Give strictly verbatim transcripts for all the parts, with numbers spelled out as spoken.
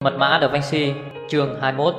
Mật mã Da Vinci chương hai mươi mốt.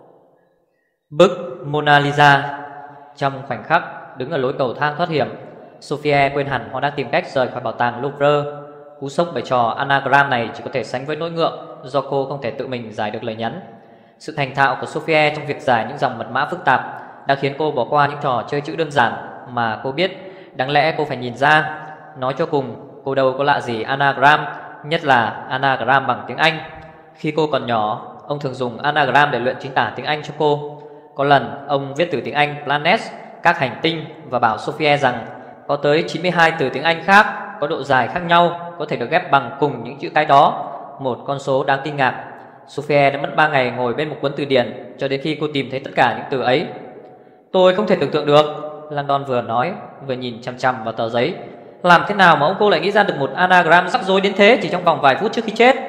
Bức Mona Lisa. Trong khoảnh khắc đứng ở lối cầu thang thoát hiểm, Sophia quên hẳn họ đang tìm cách rời khỏi bảo tàng Louvre. Cú sốc bởi trò anagram này chỉ có thể sánh với nỗi ngượng do cô không thể tự mình giải được lời nhắn. Sự thành thạo của Sophia trong việc giải những dòng mật mã phức tạp đã khiến cô bỏ qua những trò chơi chữ đơn giản mà cô biết đáng lẽ cô phải nhìn ra. Nói cho cùng, cô đâu có lạ gì anagram, nhất là anagram bằng tiếng Anh. Khi cô còn nhỏ, ông thường dùng anagram để luyện chính tả tiếng Anh cho cô. Có lần ông viết từ tiếng Anh planet, các hành tinh, và bảo Sophia rằng có tới chín mươi hai từ tiếng Anh khác có độ dài khác nhau có thể được ghép bằng cùng những chữ cái đó, một con số đáng kinh ngạc. Sophia đã mất ba ngày ngồi bên một cuốn từ điển cho đến khi cô tìm thấy tất cả những từ ấy. Tôi không thể tưởng tượng được, Langdon vừa nói vừa nhìn chằm chằm vào tờ giấy. Làm thế nào mà ông cô lại nghĩ ra được một anagram rắc rối đến thế chỉ trong vòng vài phút trước khi chết?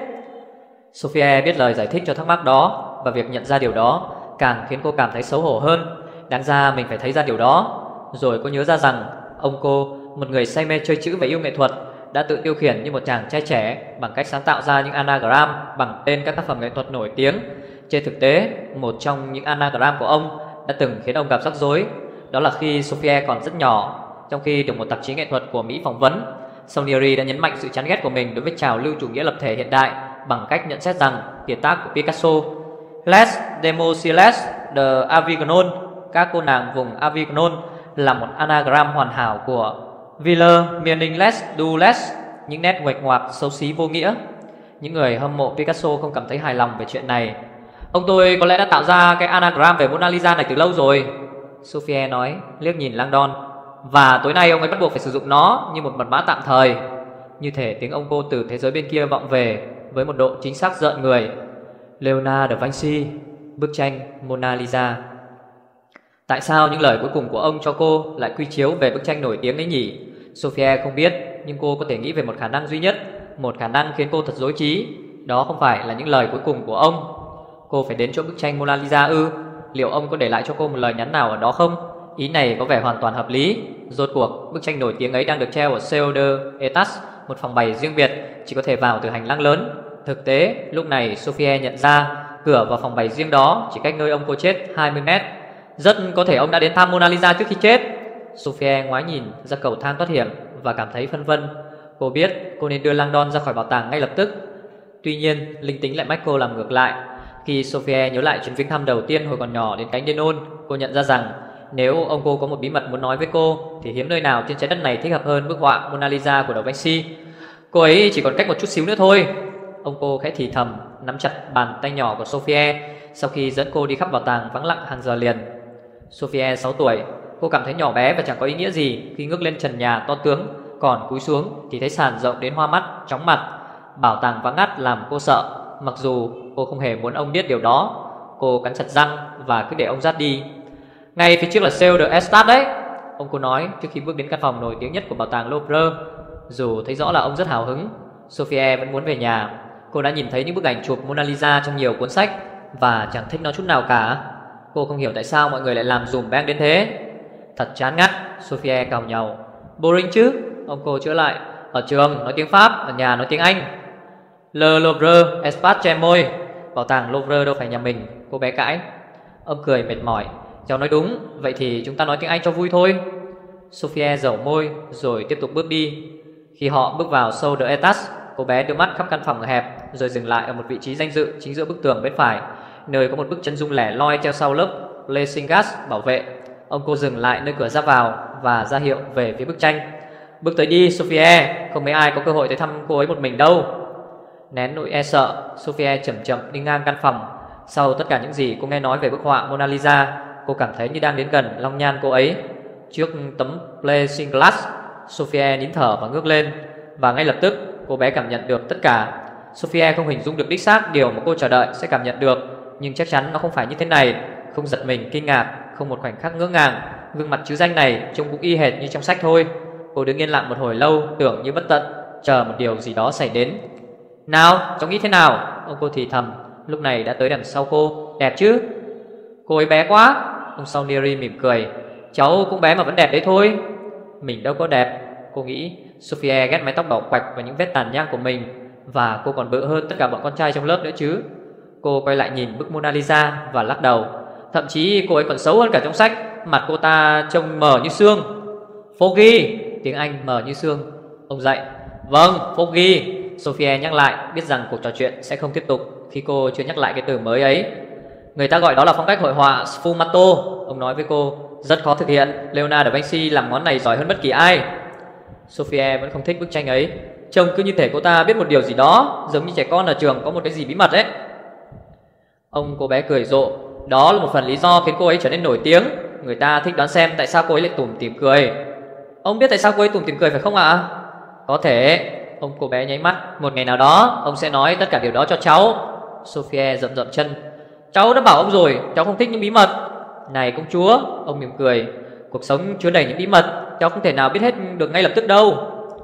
Sophia biết lời giải thích cho thắc mắc đó, và việc nhận ra điều đó càng khiến cô cảm thấy xấu hổ hơn. Đáng ra mình phải thấy ra điều đó. Rồi cô nhớ ra rằng ông cô, một người say mê chơi chữ và yêu nghệ thuật, đã tự tiêu khiển như một chàng trai trẻ bằng cách sáng tạo ra những anagram bằng tên các tác phẩm nghệ thuật nổi tiếng. Trên thực tế, một trong những anagram của ông đã từng khiến ông gặp rắc rối. Đó là khi Sophia còn rất nhỏ, trong khi được một tạp chí nghệ thuật của Mỹ phỏng vấn, Salieri đã nhấn mạnh sự chán ghét của mình đối với trào lưu chủ nghĩa lập thể hiện đại bằng cách nhận xét rằng kiệt tác của Picasso, Les Demoiselles de Avignon, các cô nàng vùng Avignon, là một anagram hoàn hảo của Ville meaningless du les, những nét nguệch ngoạc xấu xí vô nghĩa. Những người hâm mộ Picasso không cảm thấy hài lòng về chuyện này. Ông tôi có lẽ đã tạo ra cái anagram về Mona Lisa này từ lâu rồi, Sophia nói, liếc nhìn Langdon. Và tối nay ông ấy bắt buộc phải sử dụng nó như một mật mã tạm thời. Như thể tiếng ông cô từ thế giới bên kia vọng về với một độ chính xác rợn người. Leonardo da Vinci, bức tranh Mona Lisa. Tại sao những lời cuối cùng của ông cho cô lại quy chiếu về bức tranh nổi tiếng ấy nhỉ? Sophia không biết, nhưng cô có thể nghĩ về một khả năng duy nhất, một khả năng khiến cô thật rối trí. Đó không phải là những lời cuối cùng của ông. Cô phải đến chỗ bức tranh Mona Lisa ư? Liệu ông có để lại cho cô một lời nhắn nào ở đó không? Ý này có vẻ hoàn toàn hợp lý. Rốt cuộc, bức tranh nổi tiếng ấy đang được treo ở Seu de Etas, một phòng bày riêng biệt, chỉ có thể vào từ hành lang lớn. Thực tế, lúc này Sophia nhận ra cửa vào phòng bày riêng đó chỉ cách nơi ông cô chết hai mươi mét. Rất có thể ông đã đến thăm Mona Lisa trước khi chết. Sophia ngoái nhìn ra cầu thang thoát hiểm và cảm thấy phân vân. Cô biết cô nên đưa Langdon ra khỏi bảo tàng ngay lập tức. Tuy nhiên, linh tính lại mách cô làm ngược lại. Khi Sophia nhớ lại chuyến viếng thăm đầu tiên hồi còn nhỏ đến cánh Denon, cô nhận ra rằng nếu ông cô có một bí mật muốn nói với cô thì hiếm nơi nào trên trái đất này thích hợp hơn bức họa Mona Lisa của Da Vinci. Cô ấy chỉ còn cách một chút xíu nữa thôi, ông cô khẽ thì thầm, nắm chặt bàn tay nhỏ của Sophia sau khi dẫn cô đi khắp bảo tàng vắng lặng hàng giờ liền. Sophia sáu tuổi, cô cảm thấy nhỏ bé và chẳng có ý nghĩa gì khi ngước lên trần nhà to tướng, còn cúi xuống thì thấy sàn rộng đến hoa mắt, chóng mặt. Bảo tàng vắng ngắt làm cô sợ, mặc dù cô không hề muốn ông biết điều đó. Cô cắn chặt răng và cứ để ông dắt đi. Ngay phía trước là Seu de Estat đấy, ông cô nói trước khi bước đến căn phòng nổi tiếng nhất của bảo tàng Louvre. Dù thấy rõ là ông rất hào hứng, Sophia vẫn muốn về nhà. Cô đã nhìn thấy những bức ảnh chụp Mona Lisa trong nhiều cuốn sách và chẳng thích nó chút nào cả. Cô không hiểu tại sao mọi người lại làm dùm beng đến thế. Thật chán ngắt, Sophia càu nhàu. Boring chứ, ông cô chữa lại. Ở trường nói tiếng Pháp, ở nhà nói tiếng Anh. Le Louvre Espace che môi, bảo tàng Louvre đâu phải nhà mình, cô bé cãi. Ông cười mệt mỏi. Cháu nói đúng, vậy thì chúng ta nói tiếng Anh cho vui thôi. Sophia dẩu môi rồi tiếp tục bước đi. Khi họ bước vào Seu de Etas, cô bé đưa mắt khắp căn phòng hẹp rồi dừng lại ở một vị trí danh dự chính giữa bức tường bên phải, nơi có một bức chân dung lẻ loi treo sau lớp plexiglas bảo vệ. Ông cô dừng lại nơi cửa ra vào và ra hiệu về phía bức tranh. Bước tới đi Sophia, không mấy ai có cơ hội tới thăm cô ấy một mình đâu. Nén nỗi e sợ, Sophia chậm chậm đi ngang căn phòng. Sau tất cả những gì cô nghe nói về bức họa Mona Lisa, cô cảm thấy như đang đến gần long nhan cô ấy. Trước tấm plexiglas, Sophia nín thở và ngước lên. Và ngay lập tức cô bé cảm nhận được tất cả. Sophia không hình dung được đích xác điều mà cô chờ đợi sẽ cảm nhận được, nhưng chắc chắn nó không phải như thế này. Không giật mình kinh ngạc, không một khoảnh khắc ngỡ ngàng. Gương mặt chữ danh này trông cũng y hệt như trong sách thôi. Cô đứng yên lặng một hồi lâu, tưởng như bất tận, chờ một điều gì đó xảy đến. Nào, cháu nghĩ thế nào? Ông cô thì thầm, lúc này đã tới đằng sau cô. Đẹp chứ? Cô ấy bé quá. Ông Salieri mỉm cười. Cháu cũng bé mà vẫn đẹp đấy thôi. Mình đâu có đẹp, cô nghĩ. Sophia ghét mái tóc đỏ quạch và những vết tàn nhang của mình, và cô còn bự hơn tất cả bọn con trai trong lớp nữa chứ. Cô quay lại nhìn bức Mona Lisa và lắc đầu. Thậm chí cô ấy còn xấu hơn cả trong sách. Mặt cô ta trông mờ như xương. Foggy, tiếng Anh mờ như xương. Ông dạy. Vâng, Foggy, Sophie nhắc lại, biết rằng cuộc trò chuyện sẽ không tiếp tục khi cô chưa nhắc lại cái từ mới ấy. Người ta gọi đó là phong cách hội họa sfumato. Ông nói với cô. Rất khó thực hiện. Leonardo da Vinci làm món này giỏi hơn bất kỳ ai. Sophie vẫn không thích bức tranh ấy. Trông cứ như thể cô ta biết một điều gì đó, giống như trẻ con ở trường có một cái gì bí mật ấy. Ông cô bé cười rộ. Đó là một phần lý do khiến cô ấy trở nên nổi tiếng. Người ta thích đoán xem tại sao cô ấy lại tủm tỉm cười. Ông biết tại sao cô ấy tủm tỉm cười phải không ạ? À? Có thể. Ông cô bé nháy mắt. Một ngày nào đó ông sẽ nói tất cả điều đó cho cháu. Sophie rậm rậm chân. Cháu đã bảo ông rồi, cháu không thích những bí mật. Này công chúa, ông mỉm cười. Cuộc sống chứa đầy những bí mật, cháu không thể nào biết hết được ngay lập tức đâu.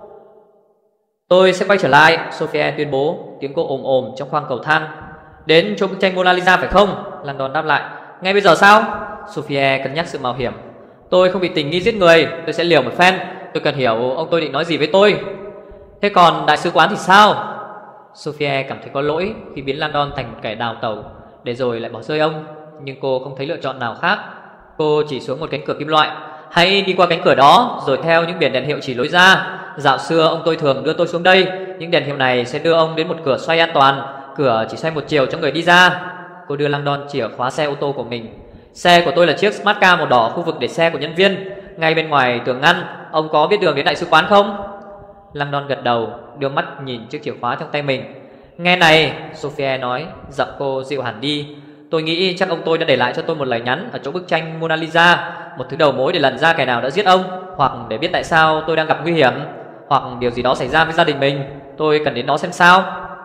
Tôi sẽ quay trở lại, Sophie tuyên bố. Tiếng cô ồm ồm trong khoang cầu thang. Đến chỗ bức tranh Mona Lisa phải không? Landon đáp lại. Ngay bây giờ sao? Sophie cân nhắc sự mạo hiểm. Tôi không bị tình nghi giết người, tôi sẽ liều một phen. Tôi cần hiểu ông tôi định nói gì với tôi. Thế còn đại sứ quán thì sao? Sophie cảm thấy có lỗi khi biến Landon thành một kẻ đào tẩu, để rồi lại bỏ rơi ông. Nhưng cô không thấy lựa chọn nào khác. Cô chỉ xuống một cánh cửa kim loại. Hãy đi qua cánh cửa đó, rồi theo những biển đèn hiệu chỉ lối ra. Dạo xưa ông tôi thường đưa tôi xuống đây. Những đèn hiệu này sẽ đưa ông đến một cửa xoay an toàn. Cửa chỉ xoay một chiều cho người đi ra. Cô đưa Landon chìa khóa xe ô tô của mình. Xe của tôi là chiếc Smart Car màu đỏ, khu vực để xe của nhân viên, ngay bên ngoài tường ngăn. Ông có biết đường đến đại sứ quán không? Landon gật đầu, đưa mắt nhìn chiếc chìa khóa trong tay mình. Nghe này, Sophie nói, giọng cô dịu hẳn đi. Tôi nghĩ chắc ông tôi đã để lại cho tôi một lời nhắn ở chỗ bức tranh Mona Lisa, một thứ đầu mối để lần ra kẻ nào đã giết ông, hoặc để biết tại sao tôi đang gặp nguy hiểm, hoặc điều gì đó xảy ra với gia đình mình. Tôi cần đến nó xem sao.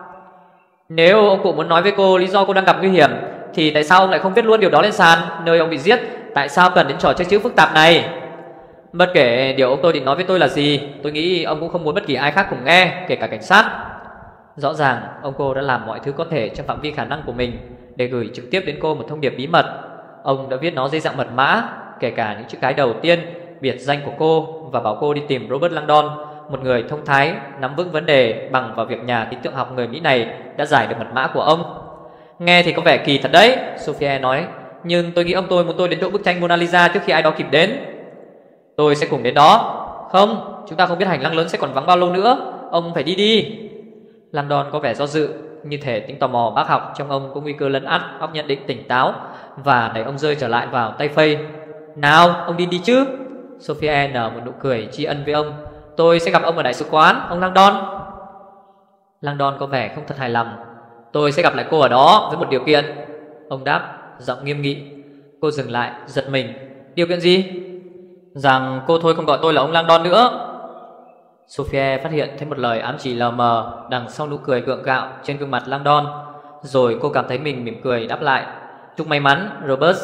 Nếu ông cụ muốn nói với cô lý do cô đang gặp nguy hiểm, thì tại sao ông lại không viết luôn điều đó lên sàn nơi ông bị giết? Tại sao cần đến trò chơi chữ phức tạp này? Bất kể điều ông tôi định nói với tôi là gì, tôi nghĩ ông cũng không muốn bất kỳ ai khác cùng nghe, kể cả cảnh sát. Rõ ràng ông cô đã làm mọi thứ có thể trong phạm vi khả năng của mình để gửi trực tiếp đến cô một thông điệp bí mật. Ông đã viết nó dưới dạng mật mã, kể cả những chữ cái đầu tiên, biệt danh của cô, và bảo cô đi tìm Robert Langdon, một người thông thái, nắm vững vấn đề bằng vào việc nhà khí tượng học người Mỹ này đã giải được mật mã của ông. Nghe thì có vẻ kỳ thật đấy, Sophie nói. Nhưng tôi nghĩ ông tôi muốn tôi đến chỗ bức tranh Mona Lisa trước khi ai đó kịp đến. Tôi sẽ cùng đến đó. Không, chúng ta không biết hành lang lớn sẽ còn vắng bao lâu nữa. Ông phải đi đi. Langdon có vẻ do dự, như thể tính tò mò bác học trong ông có nguy cơ lấn át góc nhận định tỉnh táo, và đẩy ông rơi trở lại vào tay phây. Nào, ông đi đi chứ. Sophie nở một nụ cười tri ân với ông. Tôi sẽ gặp ông ở đại sứ quán, ông Langdon. Langdon có vẻ không thật hài lòng. Tôi sẽ gặp lại cô ở đó với một điều kiện. Ông đáp, giọng nghiêm nghị. Cô dừng lại, giật mình. Điều kiện gì? Rằng cô thôi không gọi tôi là ông Langdon nữa. Sophie phát hiện thấy một lời ám chỉ lờ mờ đằng sau nụ cười gượng gạo trên gương mặt Langdon. Rồi cô cảm thấy mình mỉm cười đáp lại. Chúc may mắn, Robert.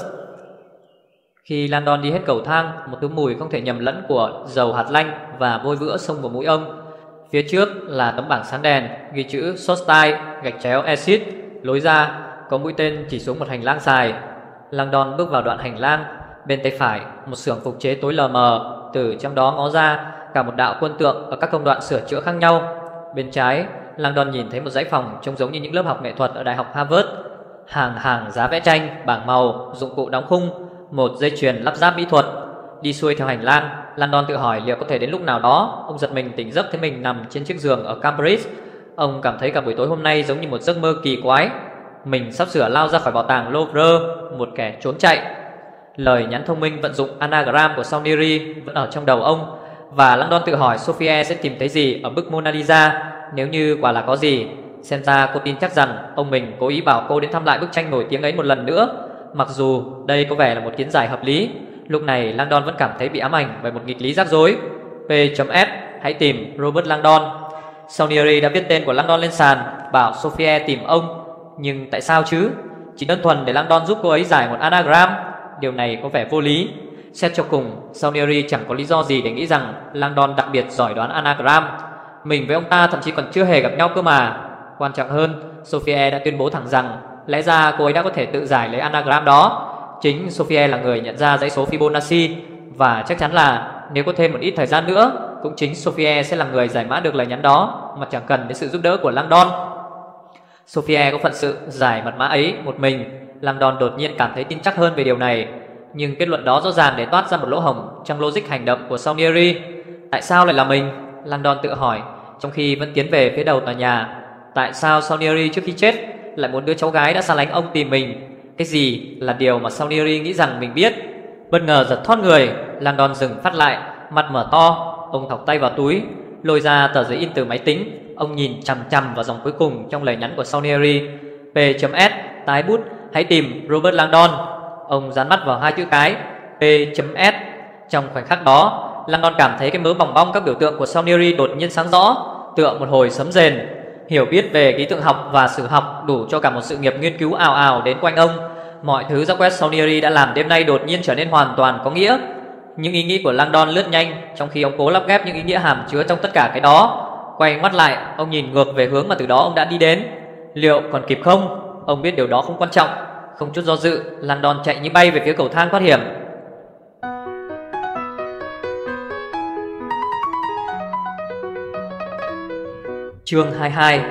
Khi Langdon đi hết cầu thang, một thứ mùi không thể nhầm lẫn của dầu hạt lanh và vôi vữa xông vào mũi ông. Phía trước là tấm bảng sáng đèn ghi chữ Sostai gạch chéo exit. Lối ra có mũi tên chỉ xuống một hành lang dài. Langdon bước vào đoạn hành lang. Bên tay phải, một xưởng phục chế tối lờ mờ. Từ trong đó ngó ra cả một đạo quân tượng ở các công đoạn sửa chữa khác nhau. Bên trái, Langdon nhìn thấy một dãy phòng trông giống như những lớp học nghệ thuật ở Đại học Harvard. Hàng hàng giá vẽ tranh, bảng màu, dụng cụ đóng khung, một dây chuyền lắp ráp mỹ thuật. Đi xuôi theo hành lang, Langdon tự hỏi liệu có thể đến lúc nào đó ông giật mình tỉnh giấc thấy mình nằm trên chiếc giường ở Cambridge. Ông cảm thấy cả buổi tối hôm nay giống như một giấc mơ kỳ quái. Mình sắp sửa lao ra khỏi bảo tàng Louvre, một kẻ trốn chạy. Lời nhắn thông minh vận dụng anagram của Salieri vẫn ở trong đầu ông, và Langdon tự hỏi Sophie sẽ tìm thấy gì ở bức Mona Lisa. Nếu như quả là có gì, xem ra cô tin chắc rằng ông mình cố ý bảo cô đến thăm lại bức tranh nổi tiếng ấy một lần nữa. Mặc dù đây có vẻ là một kiến giải hợp lý, lúc này Langdon vẫn cảm thấy bị ám ảnh bởi một nghịch lý rắc rối. P.S. Hãy tìm Robert Langdon. Salieri đã viết tên của Langdon lên sàn, bảo Sophie tìm ông. Nhưng tại sao chứ? Chỉ đơn thuần để Langdon giúp cô ấy giải một anagram. Điều này có vẻ vô lý. Xét cho cùng, Salieri chẳng có lý do gì để nghĩ rằng Langdon đặc biệt giỏi đoán anagram. Mình với ông ta thậm chí còn chưa hề gặp nhau cơ mà. Quan trọng hơn, Sophie đã tuyên bố thẳng rằng lẽ ra cô ấy đã có thể tự giải lấy anagram đó. Chính Sophie là người nhận ra dãy số Fibonacci, và chắc chắn là nếu có thêm một ít thời gian nữa, cũng chính Sophie sẽ là người giải mã được lời nhắn đó, mà chẳng cần đến sự giúp đỡ của Langdon. Sophia có phận sự giải mật mã ấy một mình. Langdon đột nhiên cảm thấy tin chắc hơn về điều này, nhưng kết luận đó rõ ràng để toát ra một lỗ hổng trong logic hành động của Salieri. Tại sao lại là mình? Langdon tự hỏi trong khi vẫn tiến về phía đầu tòa nhà. Tại sao Salieri trước khi chết lại muốn đứa cháu gái đã xa lánh ông tìm mình? Cái gì là điều mà Salieri nghĩ rằng mình biết? Bất ngờ giật thoát người, Langdon dừng phát lại, mặt mở to. Ông thọc tay vào túi, lôi ra tờ giấy in từ máy tính. Ông nhìn chằm chằm vào dòng cuối cùng trong lời nhắn của Salieri: P.S. Tái bút, hãy tìm Robert Langdon. Ông dán mắt vào hai chữ cái P.S. Trong khoảnh khắc đó, Langdon cảm thấy cái mớ bòng bong các biểu tượng của Salieri đột nhiên sáng rõ, tựa một hồi sấm rền. Hiểu biết về ký tượng học và sử học đủ cho cả một sự nghiệp nghiên cứu ào ào đến quanh ông. Mọi thứ do quét Salieri đã làm đêm nay đột nhiên trở nên hoàn toàn có nghĩa. Những ý nghĩ của Langdon lướt nhanh, trong khi ông cố lắp ghép những ý nghĩa hàm chứa trong tất cả cái đó. Quay mắt lại, ông nhìn ngược về hướng mà từ đó ông đã đi đến. Liệu còn kịp không? Ông biết điều đó không quan trọng. Không chút do dự, Langdon chạy như bay về phía cầu thang thoát hiểm. Chương hai mươi hai.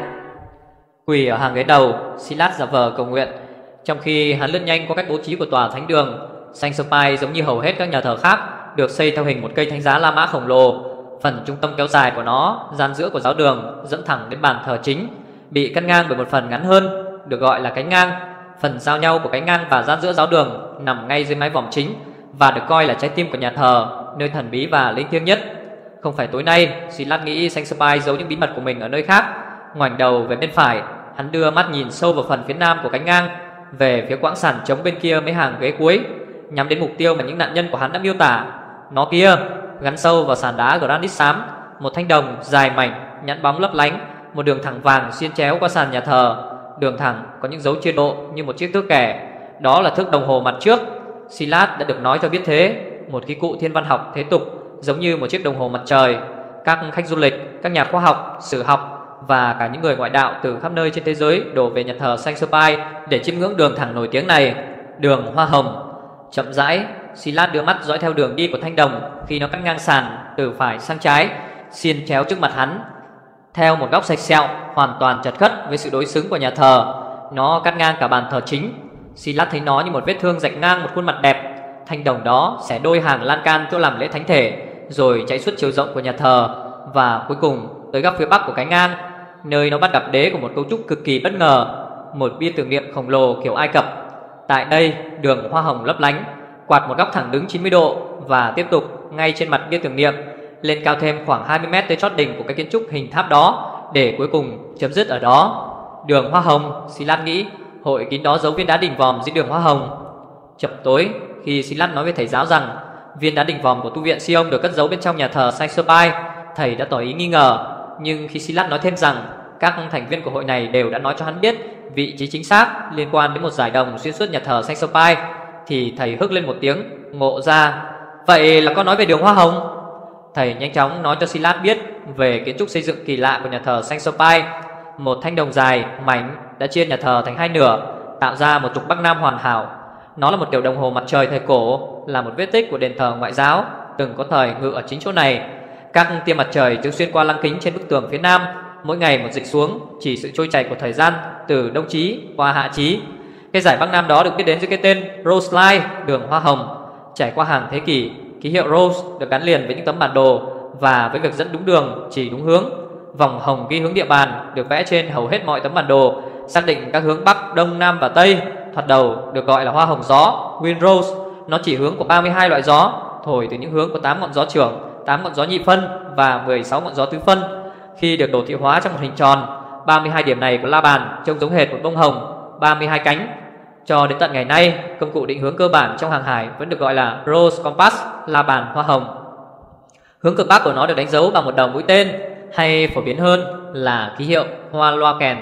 Quỳ ở hàng ghế đầu, Silas giả vờ cầu nguyện, trong khi hắn lướt nhanh qua cách bố trí của tòa thánh đường. Saint Sophie giống như hầu hết các nhà thờ khác, được xây theo hình một cây thánh giá La Mã khổng lồ. Phần trung tâm kéo dài của nó, gian giữa của giáo đường, dẫn thẳng đến bàn thờ chính, bị cắt ngang bởi một phần ngắn hơn, được gọi là cánh ngang. Phần giao nhau của cánh ngang và gian giữa giáo đường nằm ngay dưới mái vòm chính và được coi là trái tim của nhà thờ, nơi thần bí và linh thiêng nhất. Không phải tối nay, Silas nghĩ Saint Sophie giấu những bí mật của mình ở nơi khác. Ngoảnh đầu về bên phải, hắn đưa mắt nhìn sâu vào phần phía nam của cánh ngang, về phía quãng sàn trống bên kia mấy hàng ghế cuối, nhắm đến mục tiêu mà những nạn nhân của hắn đã miêu tả. Nó kia, gắn sâu vào sàn đá granite xám, một thanh đồng dài mảnh, nhẵn bóng lấp lánh, một đường thẳng vàng xuyên chéo qua sàn nhà thờ. Đường thẳng có những dấu chia độ như một chiếc thước kẻ. Đó là thước đồng hồ mặt trước. Silas đã được nói cho biết thế, một khí cụ thiên văn học thế tục, giống như một chiếc đồng hồ mặt trời. Các khách du lịch, các nhà khoa học, sử học và cả những người ngoại đạo từ khắp nơi trên thế giới đổ về nhà thờ Saint Sophie để chiêm ngưỡng đường thẳng nổi tiếng này, đường hoa hồng. Chậm rãi, Silas đưa mắt dõi theo đường đi của thanh đồng khi nó cắt ngang sàn từ phải sang trái, xiên chéo trước mặt hắn theo một góc sạch sẹo, hoàn toàn chật khất với sự đối xứng của nhà thờ. Nó cắt ngang cả bàn thờ chính. Silas thấy nó như một vết thương rạch ngang một khuôn mặt đẹp. Thanh đồng đó xẻ đôi hàng lan can chỗ làm lễ thánh thể, rồi chạy suốt chiều rộng của nhà thờ, và cuối cùng tới góc phía bắc của cánh ngang, nơi nó bắt gặp đế của một cấu trúc cực kỳ bất ngờ, một bia tưởng niệm khổng lồ kiểu Ai Cập. Tại đây, đường hoa hồng lấp lánh, quạt một góc thẳng đứng chín mươi độ, và tiếp tục ngay trên mặt bia tưởng niệm, lên cao thêm khoảng hai mươi mét tới chót đỉnh của cái kiến trúc hình tháp đó, để cuối cùng chấm dứt ở đó. Đường hoa hồng, Silas nghĩ, hội kín đó giấu viên đá đỉnh vòm dưới đường hoa hồng. Chập tối, khi Silas nói với thầy giáo rằng viên đá đỉnh vòm của tu viện Sion được cất giấu bên trong nhà thờ Saint Sophie, thầy đã tỏ ý nghi ngờ. Nhưng khi Silas nói thêm rằng các thành viên của hội này đều đã nói cho hắn biết vị trí chính xác liên quan đến một dải đồng xuyên suốt nhà thờ Saint Sophie, thì thầy hức lên một tiếng, ngộ ra. Vậy là con nói về đường hoa hồng? Thầy nhanh chóng nói cho Silas biết về kiến trúc xây dựng kỳ lạ của nhà thờ Saint Sophie. Một thanh đồng dài, mảnh đã chia nhà thờ thành hai nửa, tạo ra một trục bắc nam hoàn hảo. Nó là một kiểu đồng hồ mặt trời thời cổ, là một vết tích của đền thờ ngoại giáo từng có thời ngự ở chính chỗ này. Các tia mặt trời chiếu xuyên qua lăng kính trên bức tường phía nam, mỗi ngày một dịch xuống, chỉ sự trôi chảy của thời gian từ đông chí qua hạ chí. Cái giải bắc nam đó được biết đến dưới cái tên Rose Line, đường hoa hồng. Trải qua hàng thế kỷ, ký hiệu Rose được gắn liền với những tấm bản đồ và với việc dẫn đúng đường, chỉ đúng hướng. Vòng hồng ghi hướng địa bàn được vẽ trên hầu hết mọi tấm bản đồ, xác định các hướng bắc, đông, nam và tây. Thoạt đầu được gọi là hoa hồng gió, Wind Rose. Nó chỉ hướng của ba mươi hai loại gió, thổi từ những hướng có tám ngọn gió trưởng, tám ngọn gió nhị phân và mười sáu ngọn gió tứ phân. Khi được đồ thị hóa trong một hình tròn, ba mươi hai điểm này của la bàn trông giống hệt một bông hồng, ba mươi hai cánh. Cho đến tận ngày nay, công cụ định hướng cơ bản trong hàng hải vẫn được gọi là Rose Compass, la bàn hoa hồng. Hướng cực bắc của nó được đánh dấu bằng một đầu mũi tên, hay phổ biến hơn là ký hiệu hoa loa kèn.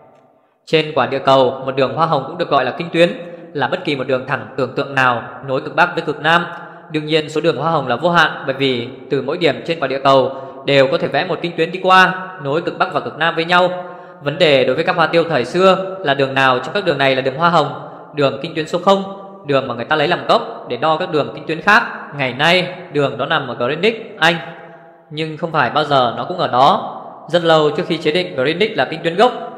Trên quả địa cầu, một đường hoa hồng cũng được gọi là kinh tuyến, là bất kỳ một đường thẳng tưởng tượng nào nối cực bắc với cực nam. Đương nhiên số đường hoa hồng là vô hạn, bởi vì từ mỗi điểm trên quả địa cầu đều có thể vẽ một kinh tuyến đi qua, nối cực bắc và cực nam với nhau. Vấn đề đối với các hoa tiêu thời xưa là đường nào trong các đường này là đường hoa hồng. Đường kinh tuyến số không, đường mà người ta lấy làm gốc để đo các đường kinh tuyến khác. Ngày nay đường đó nằm ở Greenwich, Anh. Nhưng không phải bao giờ nó cũng ở đó. Rất lâu trước khi chế định Greenwich là kinh tuyến gốc,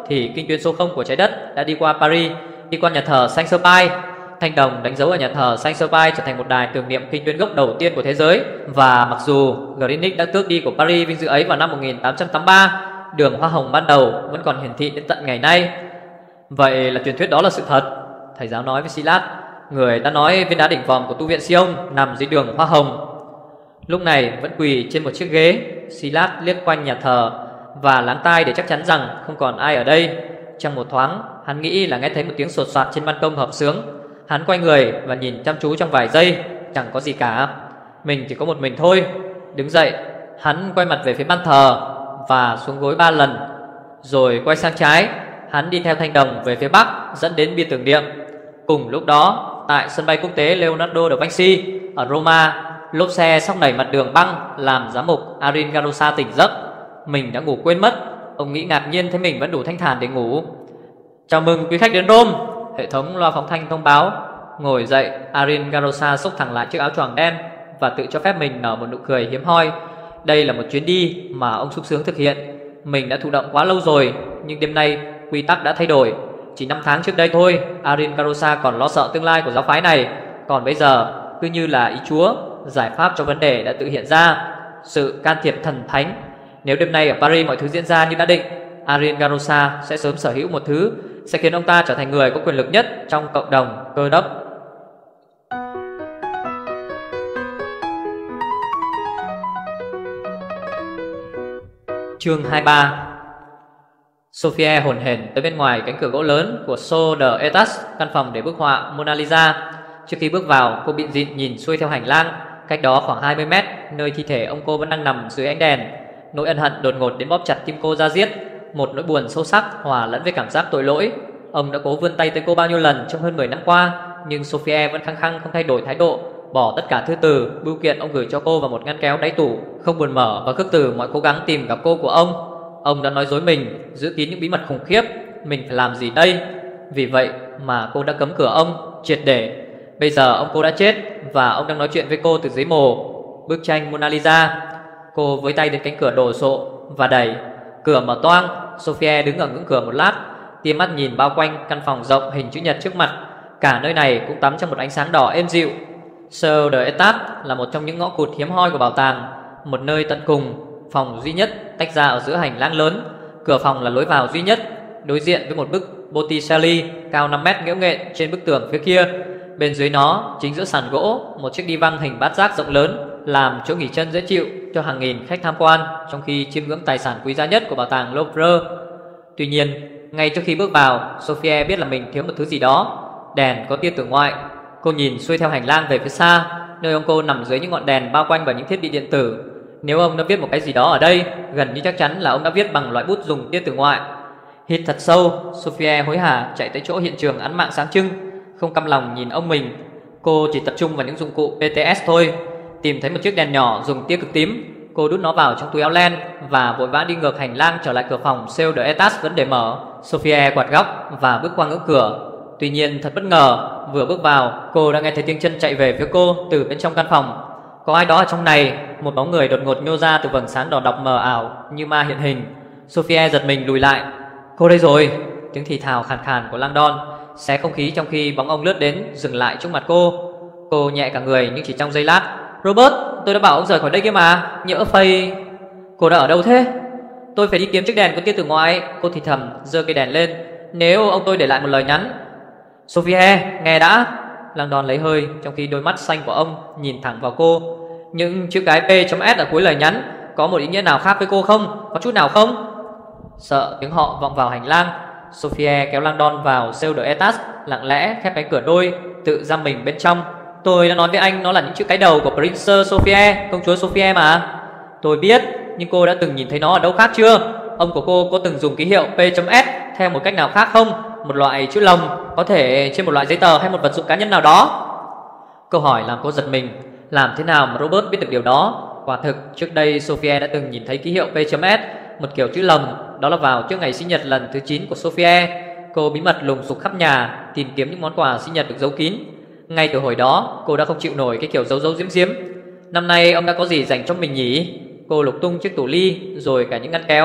thì kinh tuyến số không của trái đất đã đi qua Paris, đi qua nhà thờ Saint Sulpice. Thanh đồng đánh dấu ở nhà thờ Saint Sulpice trở thành một đài tưởng niệm kinh tuyến gốc đầu tiên của thế giới. Và mặc dù Greenwich đã tước đi của Paris vinh dự ấy vào năm một nghìn tám trăm tám mươi ba, đường hoa hồng ban đầu vẫn còn hiển thị đến tận ngày nay. Vậy là truyền thuyết đó là sự thật, thầy giáo nói với Silas, người đã nói viên đá đỉnh vòm của tu viện Sion nằm dưới đường hoa hồng. Lúc này vẫn quỳ trên một chiếc ghế, Silas liếc quanh nhà thờ và lắng tai để chắc chắn rằng không còn ai ở đây. Trong một thoáng, hắn nghĩ là nghe thấy một tiếng sột soạt trên ban công hợp xướng. Hắn quay người và nhìn chăm chú trong vài giây, chẳng có gì cả. Mình chỉ có một mình thôi. Đứng dậy, hắn quay mặt về phía ban thờ và xuống gối ba lần, rồi quay sang trái. Hắn đi theo thanh đồng về phía bắc, dẫn đến bia tưởng niệm. Cùng lúc đó, tại sân bay quốc tế Leonardo da Vinci ở Roma, lốp xe xóc đẩy mặt đường băng làm giám mục Arin Garosa tỉnh giấc. Mình đã ngủ quên mất. Ông nghĩ ngạc nhiên thấy mình vẫn đủ thanh thản để ngủ. Chào mừng quý khách đến Rome, hệ thống loa phóng thanh thông báo. Ngồi dậy, Arin Garosa xốc thẳng lại chiếc áo choàng đen và tự cho phép mình nở một nụ cười hiếm hoi. Đây là một chuyến đi mà ông sung sướng thực hiện. Mình đã thụ động quá lâu rồi, nhưng đêm nay quy tắc đã thay đổi. Chỉ năm tháng trước đây thôi, Arin Garosa còn lo sợ tương lai của giáo phái này. Còn bây giờ, cứ như là ý Chúa, giải pháp cho vấn đề đã tự hiện ra. Sự can thiệp thần thánh. Nếu đêm nay ở Paris mọi thứ diễn ra như đã định, Arin Garosa sẽ sớm sở hữu một thứ sẽ khiến ông ta trở thành người có quyền lực nhất trong cộng đồng cơ đốc. Chương hai mươi ba. Sophie hồn hển tới bên ngoài cánh cửa gỗ lớn của Salle d'Etas, căn phòng để bức họa Mona Lisa. Trước khi bước vào, cô bịn dịn nhìn xuôi theo hành lang. Cách đó khoảng hai mươi mét, nơi thi thể ông cô vẫn đang nằm dưới ánh đèn. Nỗi ân hận đột ngột đến bóp chặt tim cô ra diết. Một nỗi buồn sâu sắc hòa lẫn với cảm giác tội lỗi. Ông đã cố vươn tay tới cô bao nhiêu lần trong hơn mười năm qua, nhưng Sophie vẫn khăng khăng không thay đổi thái độ, bỏ tất cả thư từ, bưu kiện ông gửi cho cô vào một ngăn kéo đáy tủ, không buồn mở và khước từ mọi cố gắng tìm gặp cô của ông. Ông đã nói dối mình, giữ kín những bí mật khủng khiếp. Mình phải làm gì đây? Vì vậy mà cô đã cấm cửa ông triệt để. Bây giờ ông cô đã chết và ông đang nói chuyện với cô từ dưới mồ. Bức tranh Mona Lisa. Cô với tay đến cánh cửa đồ sộ và đẩy. Cửa mở toang. Sophie đứng ở ngưỡng cửa một lát, tia mắt nhìn bao quanh căn phòng rộng hình chữ nhật trước mặt. Cả nơi này cũng tắm trong một ánh sáng đỏ êm dịu. Salle d'Etas là một trong những ngõ cụt hiếm hoi của bảo tàng, một nơi tận cùng, phòng duy nhất tách ra ở giữa hành lang lớn. Cửa phòng là lối vào duy nhất, đối diện với một bức Botticelli cao năm mét nghễu nghện trên bức tường phía kia. Bên dưới nó, chính giữa sàn gỗ, một chiếc đi văng hình bát giác rộng lớn làm chỗ nghỉ chân dễ chịu cho hàng nghìn khách tham quan, trong khi chiêm ngưỡng tài sản quý giá nhất của bảo tàng Louvre. Tuy nhiên, ngay trước khi bước vào, Sophie biết là mình thiếu một thứ gì đó. Đèn có tia tử ngoại. Cô nhìn xuôi theo hành lang về phía xa, nơi ông cô nằm dưới những ngọn đèn bao quanh bởi những thiết bị điện tử. Nếu ông đã viết một cái gì đó ở đây, gần như chắc chắn là ông đã viết bằng loại bút dùng tia tử ngoại. Hít thật sâu, Sophie hối hả chạy tới chỗ hiện trường án mạng sáng trưng, không căm lòng nhìn ông mình. Cô chỉ tập trung vào những dụng cụ pê tê ét thôi. Tìm thấy một chiếc đèn nhỏ dùng tia cực tím, cô đút nó vào trong túi áo len và vội vã đi ngược hành lang trở lại cửa phòng Salle d'Etas vẫn để mở. Sophie quạt góc và bước qua ngưỡng cửa. Tuy nhiên thật bất ngờ, vừa bước vào, cô đã nghe thấy tiếng chân chạy về phía cô từ bên trong căn phòng. Có ai đó ở trong này. Một bóng người đột ngột nhô ra từ vầng sáng đỏ độc mờ ảo như ma hiện hình. Sophie giật mình lùi lại. Cô đây rồi. Tiếng thì thào khàn khàn của Langdon xé không khí trong khi bóng ông lướt đến, dừng lại trước mặt cô. Cô nhẹ cả người nhưng chỉ trong giây lát. Robert, tôi đã bảo ông rời khỏi đây kia mà. Nhỡ phây. Cô đã ở đâu thế? Tôi phải đi kiếm chiếc đèn có tia tử ngoại. Cô thì thầm giơ cây đèn lên. Nếu ông tôi để lại một lời nhắn. Sophie, nghe đã. Langdon lấy hơi, trong khi đôi mắt xanh của ông nhìn thẳng vào cô. Nhưng chữ cái P.S ở cuối lời nhắn có một ý nghĩa nào khác với cô không? Có chút nào không? Sợ tiếng họ vọng vào hành lang, Sophie kéo Langdon vào Salle d'Etas, lặng lẽ khép cánh cửa đôi, tự giam mình bên trong. Tôi đã nói với anh nó là những chữ cái đầu của Princess Sophie, công chúa Sophie mà. Tôi biết, nhưng cô đã từng nhìn thấy nó ở đâu khác chưa? Ông của cô có từng dùng ký hiệu P.S theo một cách nào khác không? Một loại chữ lồng, có thể trên một loại giấy tờ hay một vật dụng cá nhân nào đó. Câu hỏi làm cô giật mình. Làm thế nào mà Robert biết được điều đó? Quả thực trước đây Sophie đã từng nhìn thấy ký hiệu P.S, một kiểu chữ lồng. Đó là vào trước ngày sinh nhật lần thứ chín của Sophie. Cô bí mật lùng sục khắp nhà tìm kiếm những món quà sinh nhật được giấu kín. Ngay từ hồi đó cô đã không chịu nổi cái kiểu giấu giấu giếm giếm. Năm nay ông đã có gì dành cho mình nhỉ? Cô lục tung chiếc tủ ly rồi cả những ngăn kéo.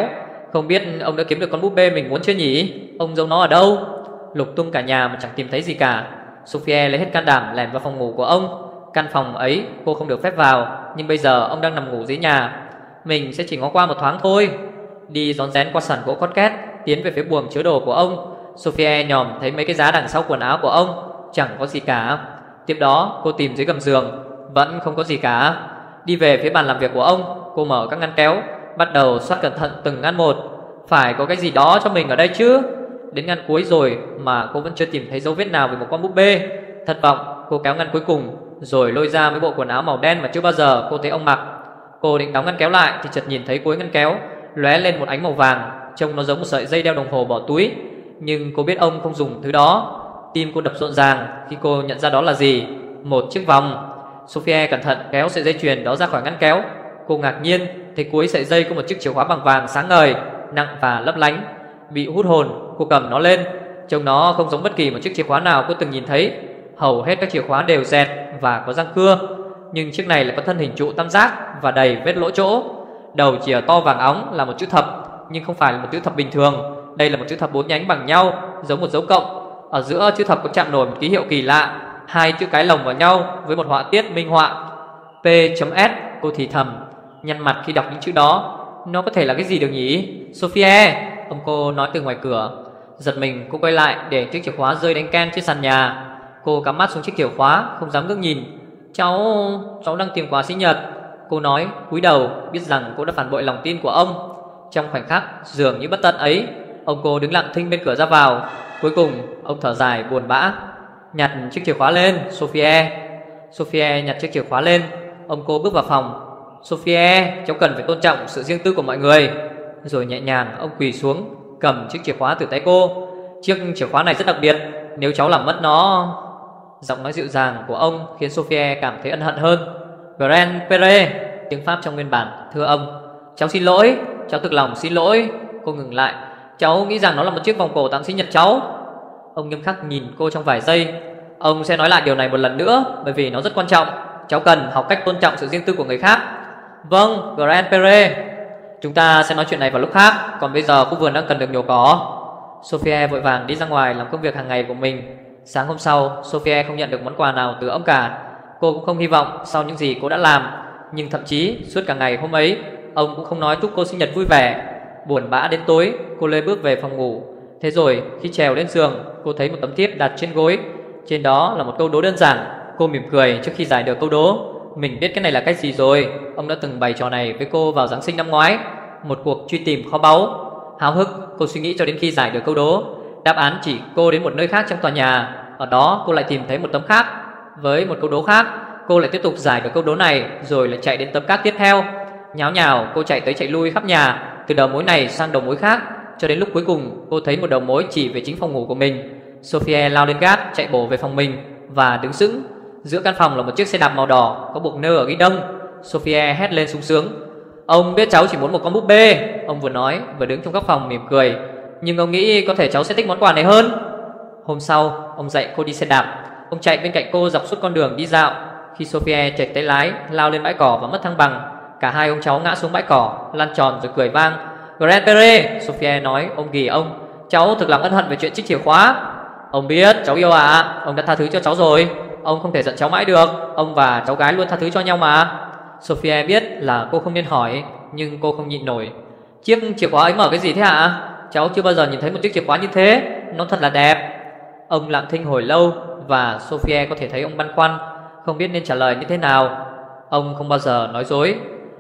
Không biết ông đã kiếm được con búp bê mình muốn chưa nhỉ? Ông giấu nó ở đâu? Lục tung cả nhà mà chẳng tìm thấy gì cả. Sophie lấy hết can đảm lẻn vào phòng ngủ của ông. Căn phòng ấy cô không được phép vào, nhưng bây giờ ông đang nằm ngủ dưới nhà. Mình sẽ chỉ ngó qua một thoáng thôi. Đi rón rén qua sàn gỗ cót két, tiến về phía buồng chứa đồ của ông. Sophie nhòm thấy mấy cái giá đằng sau quần áo của ông, chẳng có gì cả. Tiếp đó cô tìm dưới gầm giường, vẫn không có gì cả. Đi về phía bàn làm việc của ông, cô mở các ngăn kéo, bắt đầu soát cẩn thận từng ngăn một. Phải có cái gì đó cho mình ở đây chứ. Đến ngăn cuối rồi mà cô vẫn chưa tìm thấy dấu vết nào về một con búp bê. Thất vọng, cô kéo ngăn cuối cùng, rồi lôi ra mấy bộ quần áo màu đen mà chưa bao giờ cô thấy ông mặc. Cô định đóng ngăn kéo lại thì chợt nhìn thấy cuối ngăn kéo lóe lên một ánh màu vàng, trông nó giống một sợi dây đeo đồng hồ bỏ túi. Nhưng cô biết ông không dùng thứ đó. Tim cô đập rộn ràng khi cô nhận ra đó là gì. Một chiếc vòng. Sophie cẩn thận kéo sợi dây chuyền đó ra khỏi ngăn kéo. Cô ngạc nhiên thấy cuối sợi dây có một chiếc chìa khóa bằng vàng sáng ngời, nặng và lấp lánh. Bị hút hồn, cô cầm nó lên. Trông nó không giống bất kỳ một chiếc chìa khóa nào cô từng nhìn thấy. Hầu hết các chìa khóa đều dẹt và có răng cưa, nhưng chiếc này lại có thân hình trụ tam giác và đầy vết lỗ chỗ. Đầu chìa to vàng óng là một chữ thập, nhưng không phải là một chữ thập bình thường. Đây là một chữ thập bốn nhánh bằng nhau, giống một dấu cộng. Ở giữa chữ thập có chạm nổi một ký hiệu kỳ lạ, hai chữ cái lồng vào nhau với một họa tiết minh họa P chấm S. Cô thì thầm, nhăn mặt khi đọc những chữ đó. Nó có thể là cái gì được nhỉ? Sophie, ông cô nói từ ngoài cửa. Giật mình, cô quay lại để chiếc chìa khóa rơi đánh keng trên sàn nhà. Cô cắm mắt xuống chiếc chìa khóa, không dám ngước nhìn. Cháu, cháu đang tìm quà sinh nhật, cô nói, cúi đầu, biết rằng cô đã phản bội lòng tin của ông. Trong khoảnh khắc dường như bất tận ấy, ông cô đứng lặng thinh bên cửa ra vào. Cuối cùng ông thở dài buồn bã. Nhặt chiếc chìa khóa lên, Sophie. Sophie nhặt chiếc chìa khóa lên. Ông cô bước vào phòng. Sophie, cháu cần phải tôn trọng sự riêng tư của mọi người. Rồi nhẹ nhàng ông quỳ xuống, cầm chiếc chìa khóa từ tay cô. Chiếc chìa khóa này rất đặc biệt, nếu cháu làm mất nó. Giọng nói dịu dàng của ông khiến Sophie cảm thấy ân hận hơn. Grand Pere, tiếng Pháp trong nguyên bản, thưa ông, cháu xin lỗi, cháu thực lòng xin lỗi. Cô ngừng lại. Cháu nghĩ rằng nó là một chiếc vòng cổ tặng sinh nhật cháu. Ông nghiêm khắc nhìn cô trong vài giây. Ông sẽ nói lại điều này một lần nữa, bởi vì nó rất quan trọng. Cháu cần học cách tôn trọng sự riêng tư của người khác. Vâng, Grand Pere, chúng ta sẽ nói chuyện này vào lúc khác. Còn bây giờ khu vườn đang cần được nhổ cỏ. Sophie vội vàng đi ra ngoài làm công việc hàng ngày của mình. Sáng hôm sau, Sophie không nhận được món quà nào từ ông cả. Cô cũng không hy vọng sau những gì cô đã làm. Nhưng thậm chí suốt cả ngày hôm ấy, ông cũng không nói chúc cô sinh nhật vui vẻ. Buồn bã đến tối, cô lê bước về phòng ngủ. Thế rồi khi trèo lên giường, cô thấy một tấm thiếp đặt trên gối. Trên đó là một câu đố đơn giản. Cô mỉm cười trước khi giải được câu đố. Mình biết cái này là cái gì rồi. Ông đã từng bày trò này với cô vào Giáng sinh năm ngoái, một cuộc truy tìm kho báu. Háo hức, cô suy nghĩ cho đến khi giải được câu đố. Đáp án chỉ cô đến một nơi khác trong tòa nhà. Ở đó cô lại tìm thấy một tấm khác với một câu đố khác. Cô lại tiếp tục giải được câu đố này, rồi lại chạy đến tấm cát tiếp theo. Nháo nhào cô chạy tới chạy lui khắp nhà, từ đầu mối này sang đầu mối khác, cho đến lúc cuối cùng cô thấy một đầu mối chỉ về chính phòng ngủ của mình. Sophie lao lên gác, chạy bổ về phòng mình và đứng sững. Giữa căn phòng là một chiếc xe đạp màu đỏ có buộc nơ ở ghi đông. Sophie hét lên sung sướng. Ông biết cháu chỉ muốn một con búp bê. Ông vừa nói vừa đứng trong góc phòng mỉm cười. Nhưng ông nghĩ có thể cháu sẽ thích món quà này hơn. Hôm sau, ông dạy cô đi xe đạp. Ông chạy bên cạnh cô dọc suốt con đường đi dạo. Khi Sophie chệch tay lái, lao lên bãi cỏ và mất thăng bằng, cả hai ông cháu ngã xuống bãi cỏ, lăn tròn rồi cười vang. Grand Pere, Sophie nói, ông ghì ông. Cháu thực lòng ân hận về chuyện chiếc chìa khóa. Ông biết, cháu yêu ạ, à. Ông đã tha thứ cho cháu rồi. Ông không thể giận cháu mãi được. Ông và cháu gái luôn tha thứ cho nhau mà. Sophie biết là cô không nên hỏi, nhưng cô không nhịn nổi. Chiếc chìa khóa ấy mở cái gì thế ạ? Cháu chưa bao giờ nhìn thấy một chiếc chìa khóa như thế. Nó thật là đẹp. Ông lặng thinh hồi lâu, và Sophie có thể thấy ông băn khoăn, không biết nên trả lời như thế nào. Ông không bao giờ nói dối.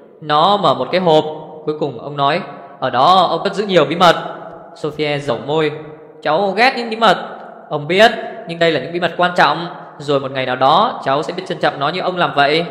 Nó mở một cái hộp. Cuối cùng ông nói, ở đó ông cất giữ nhiều bí mật. Sophie dẩu môi. Cháu ghét những bí mật. Ông biết, nhưng đây là những bí mật quan trọng. Rồi một ngày nào đó cháu sẽ biết trân trọng nó như ông làm vậy.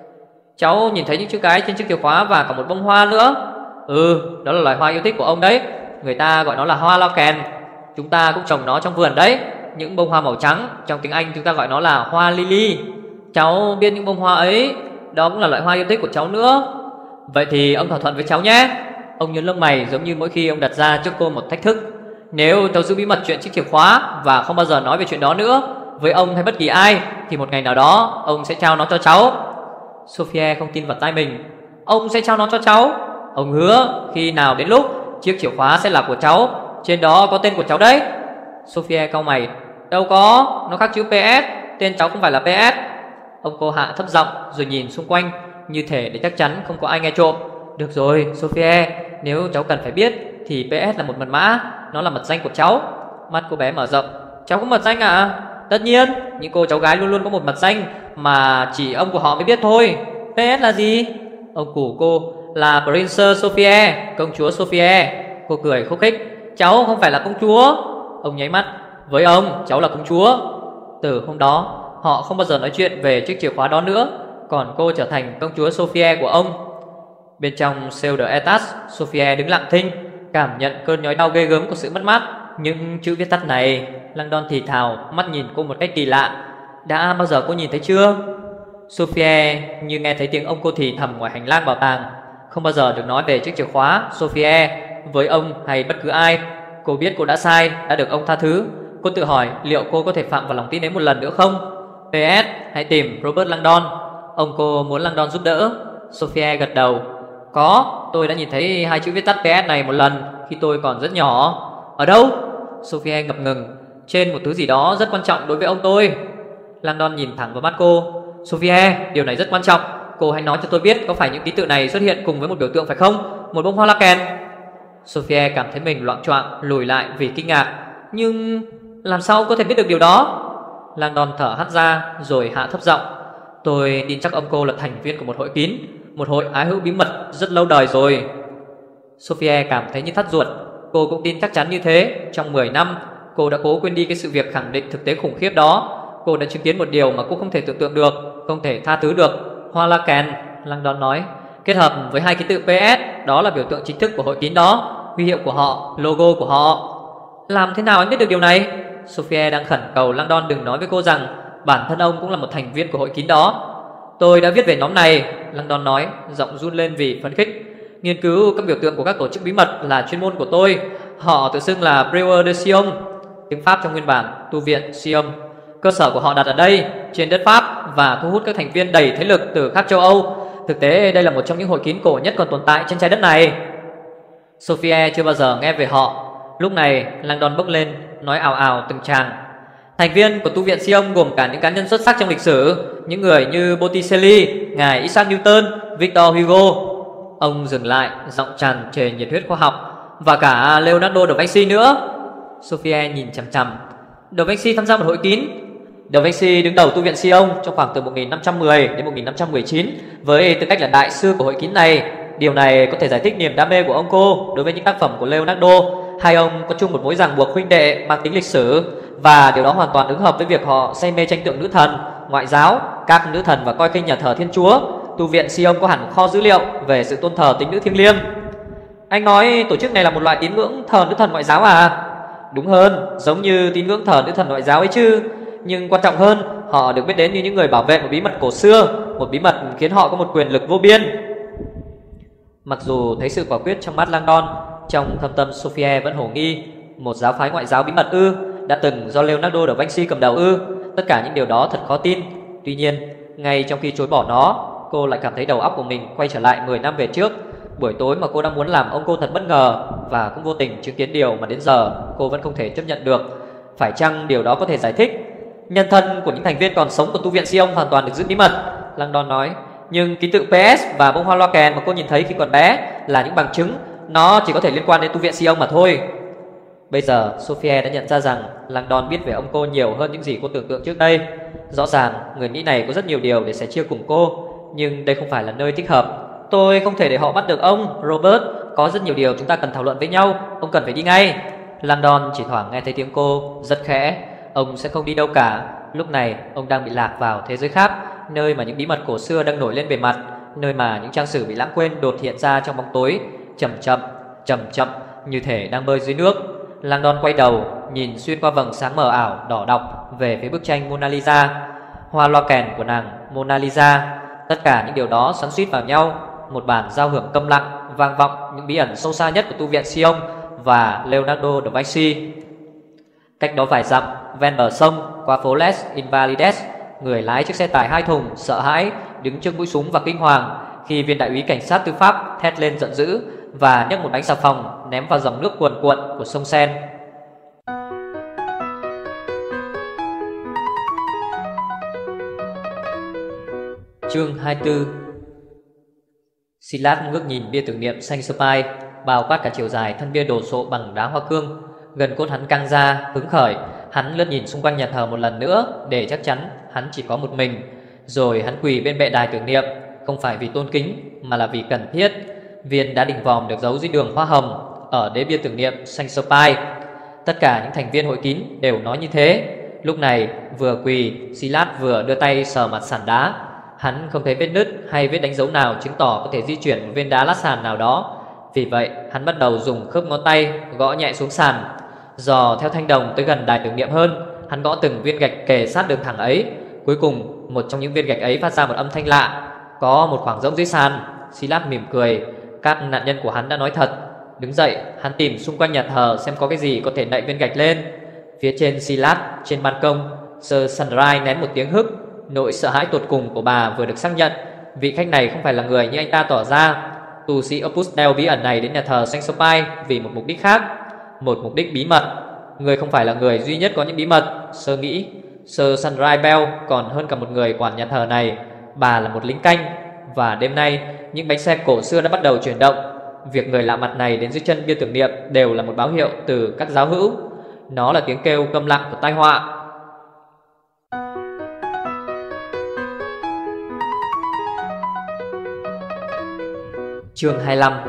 Cháu nhìn thấy những chữ cái trên chiếc chìa khóa và cả một bông hoa nữa. Ừ, đó là loài hoa yêu thích của ông đấy. Người ta gọi nó là hoa lao kèn. Chúng ta cũng trồng nó trong vườn đấy. Những bông hoa màu trắng, trong tiếng Anh chúng ta gọi nó là hoa lily. Cháu biết những bông hoa ấy, đó cũng là loại hoa yêu thích của cháu nữa. Vậy thì ông thỏa thuận với cháu nhé. Ông nhướng lông mày giống như mỗi khi ông đặt ra trước cô một thách thức. Nếu cháu giữ bí mật chuyện chiếc chìa khóa và không bao giờ nói về chuyện đó nữa với ông hay bất kỳ ai, thì một ngày nào đó ông sẽ trao nó cho cháu. Sophie không tin vào tai mình. Ông sẽ trao nó cho cháu? Ông hứa khi nào đến lúc chiếc chìa khóa sẽ là của cháu, trên đó có tên của cháu đấy. Sophie cau mày. Đâu có, nó khắc chữ pê ét, tên cháu không phải là pê ét. Ông cô hạ thấp giọng rồi nhìn xung quanh, như thể để chắc chắn không có ai nghe trộm. Được rồi Sophie, nếu cháu cần phải biết thì pê ét là một mật mã, nó là mật danh của cháu. Mắt cô bé mở rộng. Cháu có mật danh à? Tất nhiên, những cô cháu gái luôn luôn có một mật danh mà chỉ ông của họ mới biết thôi. pê ét là gì? Ông của cô là Princess Sophie, công chúa Sophie. Cô cười khúc khích. Cháu không phải là công chúa. Ông nháy mắt. Với ông, cháu là công chúa. Từ hôm đó, họ không bao giờ nói chuyện về chiếc chìa khóa đó nữa, còn cô trở thành công chúa Sophie của ông. Bên trong Sale de Etas, Sophie đứng lặng thinh, cảm nhận cơn nhói đau ghê gớm của sự mất mát. Nhưng chữ viết tắt này, Langdon thì thào, mắt nhìn cô một cách kỳ lạ. Đã bao giờ cô nhìn thấy chưa? Sophie như nghe thấy tiếng ông cô thì thầm ngoài hành lang bảo tàng. Không bao giờ được nói về chiếc chìa khóa Sophie với ông hay bất cứ ai. Cô biết cô đã sai, đã được ông tha thứ. Cô tự hỏi liệu cô có thể phạm vào lòng tin ấy một lần nữa không? pê ét, hãy tìm Robert Langdon. Ông cô muốn Langdon giúp đỡ. Sophie gật đầu. Có, tôi đã nhìn thấy hai chữ viết tắt pê ét này một lần khi tôi còn rất nhỏ. Ở đâu? Sophie ngập ngừng. Trên một thứ gì đó rất quan trọng đối với ông tôi. Langdon nhìn thẳng vào mắt cô. Sophie, điều này rất quan trọng. Cô hãy nói cho tôi biết có phải những ký tự này xuất hiện cùng với một biểu tượng phải không? Một bông hoa la kèn. Sophie cảm thấy mình loạng choạng lùi lại vì kinh ngạc. Nhưng làm sao có thể biết được điều đó? Langdon thở hắt ra rồi hạ thấp giọng. Tôi tin chắc ông cô là thành viên của một hội kín, một hội ái hữu bí mật rất lâu đời rồi. Sophie cảm thấy như thắt ruột. Cô cũng tin chắc chắn như thế. Trong mười năm, cô đã cố quên đi cái sự việc khẳng định thực tế khủng khiếp đó. Cô đã chứng kiến một điều mà cô không thể tưởng tượng được, không thể tha thứ được. Hoa la kèn, Langdon nói, kết hợp với hai ký tự pê ét, đó là biểu tượng chính thức của hội kín đó, huy hiệu của họ, logo của họ. Làm thế nào anh biết được điều này? Sophie đang khẩn cầu Langdon đừng nói với cô rằng bản thân ông cũng là một thành viên của hội kín đó. Tôi đã viết về nhóm này, Langdon nói, giọng run lên vì phấn khích. Nghiên cứu các biểu tượng của các tổ chức bí mật là chuyên môn của tôi. Họ tự xưng là Brewer de Sion, tiếng Pháp trong nguyên bản, tu viện Sion. Cơ sở của họ đặt ở đây, trên đất Pháp, và thu hút các thành viên đầy thế lực từ khắp châu Âu. Thực tế đây là một trong những hội kín cổ nhất còn tồn tại trên trái đất này. Sophie chưa bao giờ nghe về họ. Lúc này Langdon bốc lên, nói ào ào từng tràng. Thành viên của tu viện Sion gồm cả những cá nhân xuất sắc trong lịch sử, những người như Botticelli, ngài Isaac Newton, Victor Hugo. Ông dừng lại, giọng tràn trề nhiệt huyết khoa học. Và cả Leonardo da Vinci nữa. Sophie nhìn chằm chằm. Da Vinci tham gia một hội kín. Da Vinci đứng đầu tu viện Sion trong khoảng từ một nghìn năm trăm mười đến một nghìn năm trăm mười chín với tư cách là đại sư của hội kín này. Điều này có thể giải thích niềm đam mê của ông cô đối với những tác phẩm của Leonardo. Hai ông có chung một mối ràng buộc huynh đệ mang tính lịch sử, và điều đó hoàn toàn ứng hợp với việc họ say mê tranh tượng nữ thần, ngoại giáo, các nữ thần và coi khinh nhà thờ Thiên Chúa. Tu viện Sion có hẳn một kho dữ liệu về sự tôn thờ tính nữ thiêng liêng. Anh nói tổ chức này là một loại tín ngưỡng thờ nữ thần ngoại giáo à? Đúng hơn, giống như tín ngưỡng thờ nữ thần ngoại giáo ấy chứ. Nhưng quan trọng hơn, họ được biết đến như những người bảo vệ một bí mật cổ xưa, một bí mật khiến họ có một quyền lực vô biên. Mặc dù thấy sự quả quyết trong mắt Langdon, trong thâm tâm Sophie vẫn hồ nghi. Một giáo phái ngoại giáo bí mật ư? Đã từng do Leonardo da Vinci cầm đầu ư? Tất cả những điều đó thật khó tin. Tuy nhiên, ngay trong khi chối bỏ nó, cô lại cảm thấy đầu óc của mình quay trở lại mười năm về trước. Buổi tối mà cô đang muốn làm ông cô thật bất ngờ, và cũng vô tình chứng kiến điều mà đến giờ cô vẫn không thể chấp nhận được. Phải chăng điều đó có thể giải thích? Nhân thân của những thành viên còn sống của tu viện Sion hoàn toàn được giữ bí mật, Langdon nói. Nhưng ký tự pê ét và bông hoa loa kèn mà cô nhìn thấy khi còn bé là những bằng chứng. Nó chỉ có thể liên quan đến tu viện Sion mà thôi. Bây giờ Sophie đã nhận ra rằng Langdon biết về ông cô nhiều hơn những gì cô tưởng tượng trước đây. Rõ ràng người Mỹ này có rất nhiều điều để sẻ chia cùng cô, nhưng đây không phải là nơi thích hợp. Tôi không thể để họ bắt được ông, Robert. Có rất nhiều điều chúng ta cần thảo luận với nhau. Ông cần phải đi ngay. Langdon chỉ thoảng nghe thấy tiếng cô rất khẽ. Ông sẽ không đi đâu cả. Lúc này ông đang bị lạc vào thế giới khác, nơi mà những bí mật cổ xưa đang nổi lên bề mặt, nơi mà những trang sử bị lãng quên đột hiện ra trong bóng tối, chậm chậm, chậm chậm như thể đang bơi dưới nước. Langdon quay đầu, nhìn xuyên qua vầng sáng mờ ảo đỏ đọc về phía bức tranh Mona Lisa, hoa loa kèn của nàng Mona Lisa. Tất cả những điều đó xoắn xuýt vào nhau, một bản giao hưởng câm lặng vang vọng những bí ẩn sâu xa nhất của tu viện Sion và Leonardo da Vinci. Cách đó vài dặm, ven bờ sông, qua phố Les Invalides, người lái chiếc xe tải hai thùng sợ hãi đứng trước mũi súng và kinh hoàng khi viên đại úy cảnh sát tư pháp thét lên giận dữ và nhấc một bánh xà phòng ném vào dòng nước cuồn cuộn của sông Sen. Chương hai mươi tư. Silas ngước nhìn bia tưởng niệm Saint Spy, bao quát cả chiều dài thân bia đồ sộ bằng đá hoa cương. Gần cốt hắn căng ra, hứng khởi. Hắn lướt nhìn xung quanh nhà thờ một lần nữa để chắc chắn hắn chỉ có một mình. Rồi hắn quỳ bên bệ đài tưởng niệm, không phải vì tôn kính mà là vì cần thiết. Viên đá đỉnh vòm được giấu dưới đường hoa hồng ở đế bia tưởng niệm Saint Spy. Tất cả những thành viên hội kín đều nói như thế. Lúc này vừa quỳ, Silas vừa đưa tay sờ mặt sàn đá. Hắn không thấy vết nứt hay vết đánh dấu nào chứng tỏ có thể di chuyển một viên đá lát sàn nào đó. Vì vậy hắn bắt đầu dùng khớp ngón tay gõ nhẹ xuống sàn. Dò theo thanh đồng tới gần đài tưởng niệm hơn, hắn gõ từng viên gạch kề sát đường thẳng ấy. Cuối cùng một trong những viên gạch ấy phát ra một âm thanh lạ. Có một khoảng rỗng dưới sàn. Silas mỉm cười. Các nạn nhân của hắn đã nói thật. Đứng dậy, hắn tìm xung quanh nhà thờ xem có cái gì có thể đậy viên gạch lên. Phía trên Silas, trên ban công, Sir Sunrise nén một tiếng hức. Nỗi sợ hãi tột cùng của bà vừa được xác nhận. Vị khách này không phải là người như anh ta tỏ ra. Tu sĩ Opus Dei bí ẩn này đến nhà thờ Saint Spy vì một mục đích khác, một mục đích bí mật. Người không phải là người duy nhất có những bí mật, Sir nghĩ. Sir Sunrise Bell còn hơn cả một người quản nhà thờ này. Bà là một lính canh. Và đêm nay những bánh xe cổ xưa đã bắt đầu chuyển động. Việc người lạ mặt này đến dưới chân bia tưởng niệm đều là một báo hiệu từ các giáo hữu. Nó là tiếng kêu câm lặng của tai họa. Chương hai mươi lăm.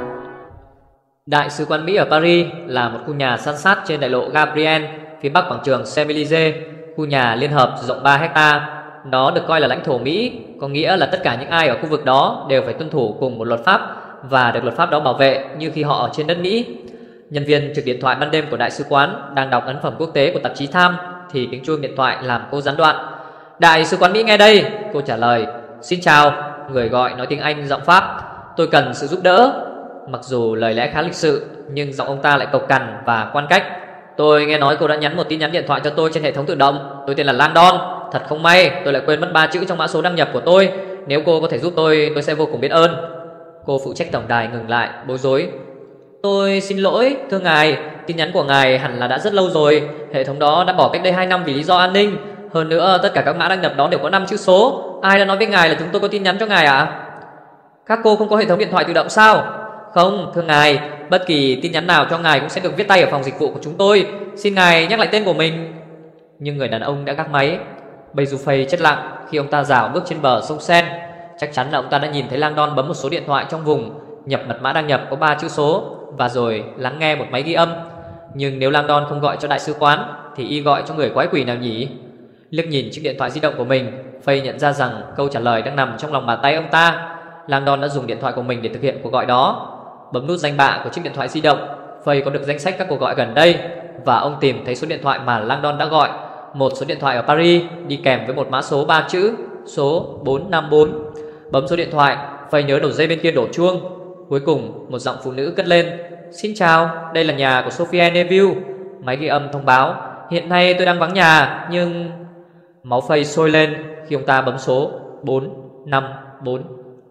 Đại sứ quán Mỹ ở Paris là một khu nhà san sát trên đại lộ Gabriel, phía bắc quảng trường Champs-Élysées. Khu nhà liên hợp rộng ba hecta. Nó được coi là lãnh thổ Mỹ, có nghĩa là tất cả những ai ở khu vực đó đều phải tuân thủ cùng một luật pháp và được luật pháp đó bảo vệ như khi họ ở trên đất Mỹ. Nhân viên trực điện thoại ban đêm của đại sứ quán đang đọc ấn phẩm quốc tế của tạp chí Time thì tiếng chuông điện thoại làm cô gián đoạn. Đại sứ quán Mỹ nghe đây, cô trả lời. Xin chào, người gọi nói tiếng Anh giọng Pháp. Tôi cần sự giúp đỡ. Mặc dù lời lẽ khá lịch sự, nhưng giọng ông ta lại cộc cằn và quan cách. Tôi nghe nói cô đã nhắn một tin nhắn điện thoại cho tôi trên hệ thống tự động. Tôi tên là Landon. Thật không may, tôi lại quên mất ba chữ trong mã số đăng nhập của tôi. Nếu cô có thể giúp tôi, tôi sẽ vô cùng biết ơn. Cô phụ trách tổng đài ngừng lại, bối rối. Tôi xin lỗi, thưa ngài, tin nhắn của ngài hẳn là đã rất lâu rồi. Hệ thống đó đã bỏ cách đây hai năm vì lý do an ninh. Hơn nữa, tất cả các mã đăng nhập đó đều có năm chữ số. Ai đã nói với ngài là chúng tôi có tin nhắn cho ngài ạ? À? Các cô không có hệ thống điện thoại tự động sao? Không, thưa ngài, bất kỳ tin nhắn nào cho ngài cũng sẽ được viết tay ở phòng dịch vụ của chúng tôi. Xin ngài nhắc lại tên của mình. Nhưng người đàn ông đã gác máy. Bay Du Phây chết lặng khi ông ta rảo bước trên bờ sông Sen. Chắc chắn là ông ta đã nhìn thấy Langdon bấm một số điện thoại trong vùng, nhập mật mã đăng nhập có ba chữ số và rồi lắng nghe một máy ghi âm. Nhưng nếu Langdon không gọi cho đại sứ quán thì y gọi cho người quái quỷ nào nhỉ? Liếc nhìn chiếc điện thoại di động của mình, Phây nhận ra rằng câu trả lời đang nằm trong lòng bàn tay ông ta. Langdon đã dùng điện thoại của mình để thực hiện cuộc gọi đó. Bấm nút danh bạ của chiếc điện thoại di động, Phây có được danh sách các cuộc gọi gần đây và ông tìm thấy số điện thoại mà Langdon đã gọi. Một số điện thoại ở Paris đi kèm với một mã số ba chữ, số bốn năm bốn. Bấm số điện thoại, Phây nhớ đầu dây bên kia đổ chuông. Cuối cùng một giọng phụ nữ cất lên. Xin chào, đây là nhà của Sophie Neville. Máy ghi âm thông báo, hiện nay tôi đang vắng nhà, nhưng... Máu Phây sôi lên khi ông ta bấm số bốn năm bốn.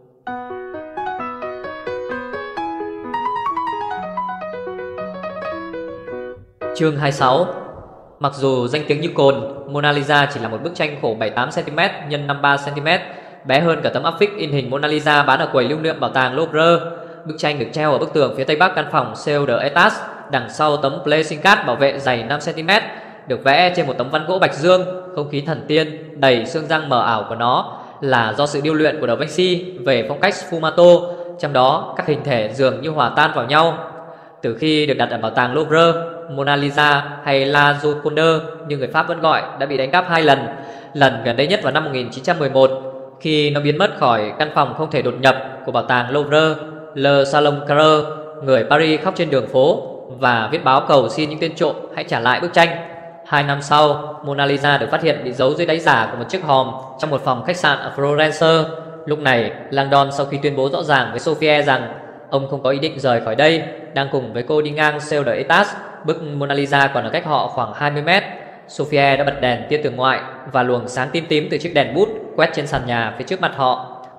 Chương hai mươi sáu. Mặc dù danh tiếng như cồn, Mona Lisa chỉ là một bức tranh khổ bảy mươi tám xăng-ti-mét nhân năm mươi ba xăng-ti-mét, bé hơn cả tấm áp phích in hình Mona Lisa bán ở quầy lưu niệm bảo tàng Louvre. Bức tranh được treo ở bức tường phía tây bắc căn phòng Cell de Etage, đằng sau tấm playing card bảo vệ dày năm xăng-ti-mét, được vẽ trên một tấm ván gỗ bạch dương. Không khí thần tiên đầy xương răng mờ ảo của nó là do sự điêu luyện của Da Vinci về phong cách sfumato, trong đó các hình thể dường như hòa tan vào nhau. Từ khi được đặt ở bảo tàng Louvre, Mona Lisa hay La Gioconda như người Pháp vẫn gọi đã bị đánh cắp hai lần. Lần gần đây nhất vào năm một nghìn chín trăm mười một, khi nó biến mất khỏi căn phòng không thể đột nhập của bảo tàng Louvre, Le Salon Carré, người Paris khóc trên đường phố và viết báo cầu xin những tên trộm hãy trả lại bức tranh. Hai năm sau, Mona Lisa được phát hiện bị giấu dưới đáy giả của một chiếc hòm trong một phòng khách sạn ở Florence. Lúc này, Langdon sau khi tuyên bố rõ ràng với Sophie rằng ông không có ý định rời khỏi đây, đang cùng với cô đi ngang Cell de Etage. Bức Mona Lisa còn ở cách họ khoảng hai mươi mét. Sophie đã bật đèn tia tường ngoại và luồng sáng tím tím từ chiếc đèn bút quét trên sàn nhà phía trước mặt họ.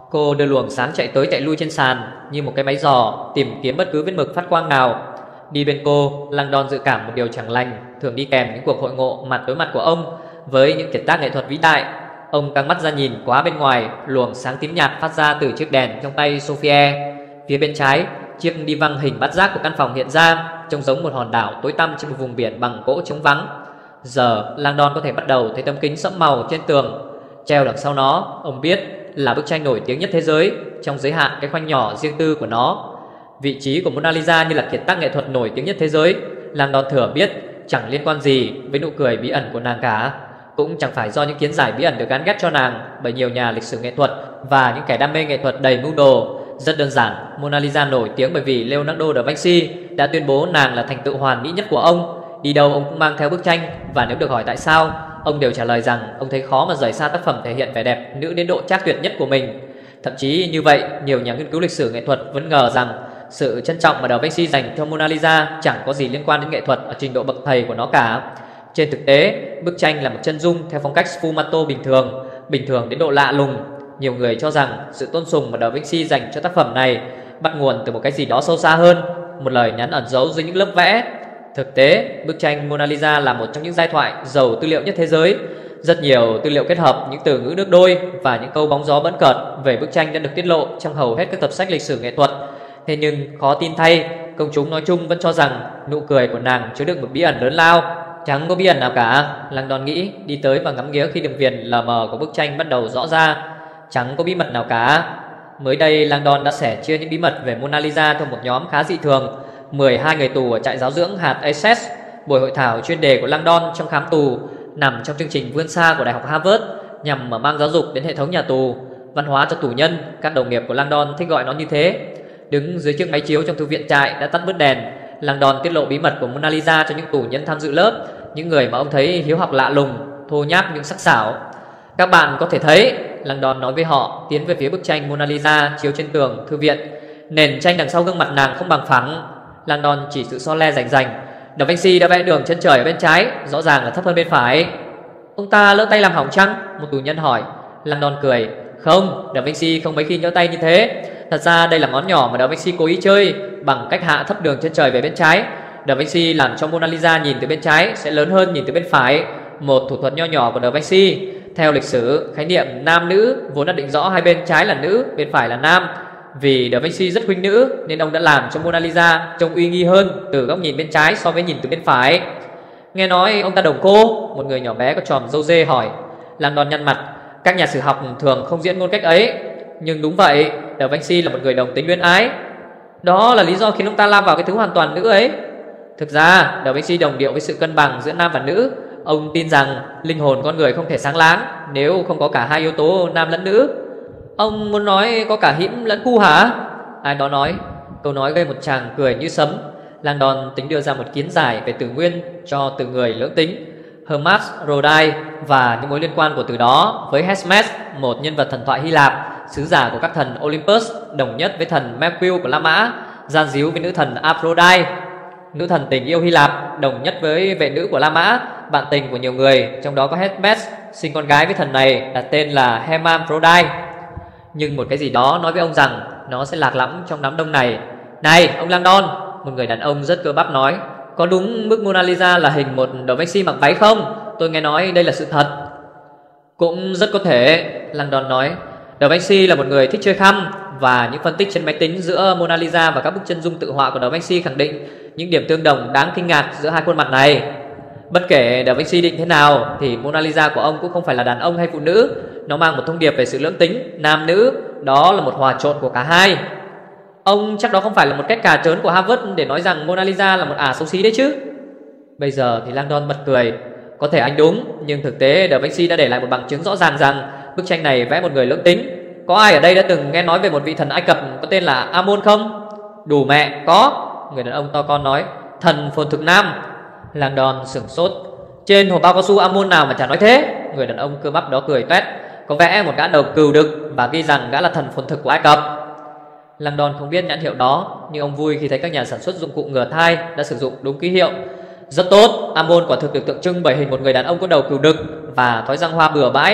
Cô đưa luồng sáng chạy tới chạy lui trên sàn như một cái máy giò, tìm kiếm bất cứ vết mực phát quang nào. Đi bên cô, Langdon dự cảm một điều chẳng lành thường đi kèm những cuộc hội ngộ mặt đối mặt của ông với những kiệt tác nghệ thuật vĩ đại. Ông căng mắt ra nhìn quá bên ngoài, luồng sáng tím nhạt phát ra từ chiếc đèn trong tay Sophie. Phía bên trái, chiếc đi văng hình bát giác của căn phòng hiện ra, trông giống một hòn đảo tối tăm trên một vùng biển bằng gỗ trống vắng. Giờ Langdon có thể bắt đầu thấy tấm kính sẫm màu trên tường. Treo đằng sau nó, ông biết là bức tranh nổi tiếng nhất thế giới trong giới hạn cái khoanh nhỏ riêng tư của nó. Vị trí của Mona Lisa như là kiệt tác nghệ thuật nổi tiếng nhất thế giới, Langdon thừa biết chẳng liên quan gì với nụ cười bí ẩn của nàng cả. Cũng chẳng phải do những kiến giải bí ẩn được gán ghép cho nàng bởi nhiều nhà lịch sử nghệ thuật và những kẻ đam mê nghệ thuật đầy mưu đồ. Rất đơn giản, Mona Lisa nổi tiếng bởi vì Leonardo da Vinci đã tuyên bố nàng là thành tựu hoàn mỹ nhất của ông. Đi đâu ông cũng mang theo bức tranh, và nếu được hỏi tại sao, ông đều trả lời rằng ông thấy khó mà rời xa tác phẩm thể hiện vẻ đẹp nữ đến độ trác tuyệt nhất của mình. Thậm chí như vậy, nhiều nhà nghiên cứu lịch sử nghệ thuật vẫn ngờ rằng sự trân trọng mà Da Vinci dành cho Mona Lisa chẳng có gì liên quan đến nghệ thuật ở trình độ bậc thầy của nó cả. Trên thực tế, bức tranh là một chân dung theo phong cách sfumato bình thường, bình thường đến độ lạ lùng. Nhiều người cho rằng sự tôn sùng mà Da Vinci dành cho tác phẩm này bắt nguồn từ một cái gì đó sâu xa hơn, một lời nhắn ẩn giấu dưới những lớp vẽ. Thực tế, bức tranh Mona Lisa là một trong những giai thoại giàu tư liệu nhất thế giới. Rất nhiều tư liệu kết hợp những từ ngữ nước đôi và những câu bóng gió bẫn cợt về bức tranh đã được tiết lộ trong hầu hết các tập sách lịch sử nghệ thuật. Thế nhưng khó tin thay, công chúng nói chung vẫn cho rằng nụ cười của nàng chứa đựng một bí ẩn lớn lao. Chẳng có bí ẩn nào cả, Langdon nghĩ, đi tới và ngắm nghía khi đường viền lờ mờ của bức tranh bắt đầu rõ ra. Chẳng có bí mật nào cả. Mới đây, Langdon đã sẻ chia những bí mật về Mona Lisa theo một nhóm khá dị thường, mười hai người tù ở trại giáo dưỡng hạt Essex. Buổi hội thảo chuyên đề của Langdon trong khám tù nằm trong chương trình vươn xa của Đại học Harvard, nhằm mở mang giáo dục đến hệ thống nhà tù, văn hóa cho tù nhân. Các đồng nghiệp của Langdon thích gọi nó như thế. Đứng dưới chiếc máy chiếu trong thư viện trại đã tắt bớt đèn, Langdon tiết lộ bí mật của Mona Lisa cho những tù nhân tham dự lớp, những người mà ông thấy hiếu học lạ lùng, thô nháp nhưng sắc sảo. Các bạn có thể thấy, Langdon nói với họ, tiến về phía bức tranh Mona Lisa chiếu trên tường thư viện. Nền tranh đằng sau gương mặt nàng không bằng phẳng. Langdon chỉ sự so le rành rành. Da Vinci đã vẽ đường chân trời ở bên trái, rõ ràng là thấp hơn bên phải. Ông ta lỡ tay làm hỏng chăng? Một tù nhân hỏi. Langdon cười. Không, Da Vinci không mấy khi nhỡ tay như thế. Thật ra đây là ngón nhỏ mà Da Vinci cố ý chơi, bằng cách hạ thấp đường chân trời về bên trái. Da Vinci làm cho Mona Lisa nhìn từ bên trái sẽ lớn hơn nhìn từ bên phải, một thủ thuật nho nhỏ của Da Vinci. Theo lịch sử, khái niệm nam nữ vốn đã định rõ hai bên trái là nữ, bên phải là nam. Vì Da Vinci rất khuynh nữ nên ông đã làm cho Mona Lisa trông uy nghi hơn từ góc nhìn bên trái so với nhìn từ bên phải. Nghe nói ông ta đồng cô, một người nhỏ bé có chòm râu dê hỏi. Langdon nhăn mặt. Các nhà sử học thường không diễn ngôn cách ấy. Nhưng đúng vậy, Da Vinci là một người đồng tính luyến ái. Đó là lý do khiến ông ta lao vào cái thứ hoàn toàn nữ ấy. Thực ra Da Vinci đồng điệu với sự cân bằng giữa nam và nữ. Ông tin rằng linh hồn con người không thể sáng láng nếu không có cả hai yếu tố nam lẫn nữ. Ông muốn nói có cả hĩm lẫn cu hả? Ai đó nói. Câu nói gây một tràng cười như sấm. Langdon tính đưa ra một kiến giải về từ nguyên cho từ người lưỡng tính, Hermas Rhodai, và những mối liên quan của từ đó với Hermes, một nhân vật thần thoại Hy Lạp, sứ giả của các thần Olympus, đồng nhất với thần Mercury của La Mã, gian díu với nữ thần Aphrodite, nữ thần tình yêu Hy Lạp, đồng nhất với vệ nữ của La Mã, bạn tình của nhiều người, trong đó có Hermes, sinh con gái với thần này đặt tên là Hermaphrodite. Nhưng một cái gì đó nói với ông rằng nó sẽ lạc lõng trong đám đông này. Này ông Langdon, một người đàn ông rất cơ bắp nói, có đúng bức Mona Lisa là hình một Da Vinci mặc váy không? Tôi nghe nói đây là sự thật. Cũng rất có thể, Langdon nói. Da Vinci là một người thích chơi khăm, và những phân tích trên máy tính giữa Mona Lisa và các bức chân dung tự họa của Da Vinci khẳng định những điểm tương đồng đáng kinh ngạc giữa hai khuôn mặt này. Bất kể Da Vinci định thế nào thì Mona Lisa của ông cũng không phải là đàn ông hay phụ nữ. Nó mang một thông điệp về sự lưỡng tính, nam nữ. Đó là một hòa trộn của cả hai. Ông chắc đó không phải là một cách cà trớn của Harvard để nói rằng Mona Lisa là một ả xấu xí đấy chứ? Bây giờ thì Langdon bật cười. Có thể anh đúng, nhưng thực tế Da Vinci đã để lại một bằng chứng rõ ràng rằng bức tranh này vẽ một người lưỡng tính. Có ai ở đây đã từng nghe nói về một vị thần Ai Cập có tên là Amon không? Đủ mẹ, có. Người đàn ông to con nói. Thần phồn thực nam. Langdon sửng sốt. Trên hộp bao cao su Amon nào mà chả nói thế? Người đàn ông cơ bắp đó cười toét. Có vẽ một gã đầu cừu đực và ghi rằng gã là thần phồn thực của Ai Cập. Langdon không biết nhãn hiệu đó, nhưng ông vui khi thấy các nhà sản xuất dụng cụ ngừa thai đã sử dụng đúng ký hiệu. Rất tốt, Amon quả thực được tượng trưng bởi hình một người đàn ông có đầu cừu đực và thói răng hoa bừa bãi,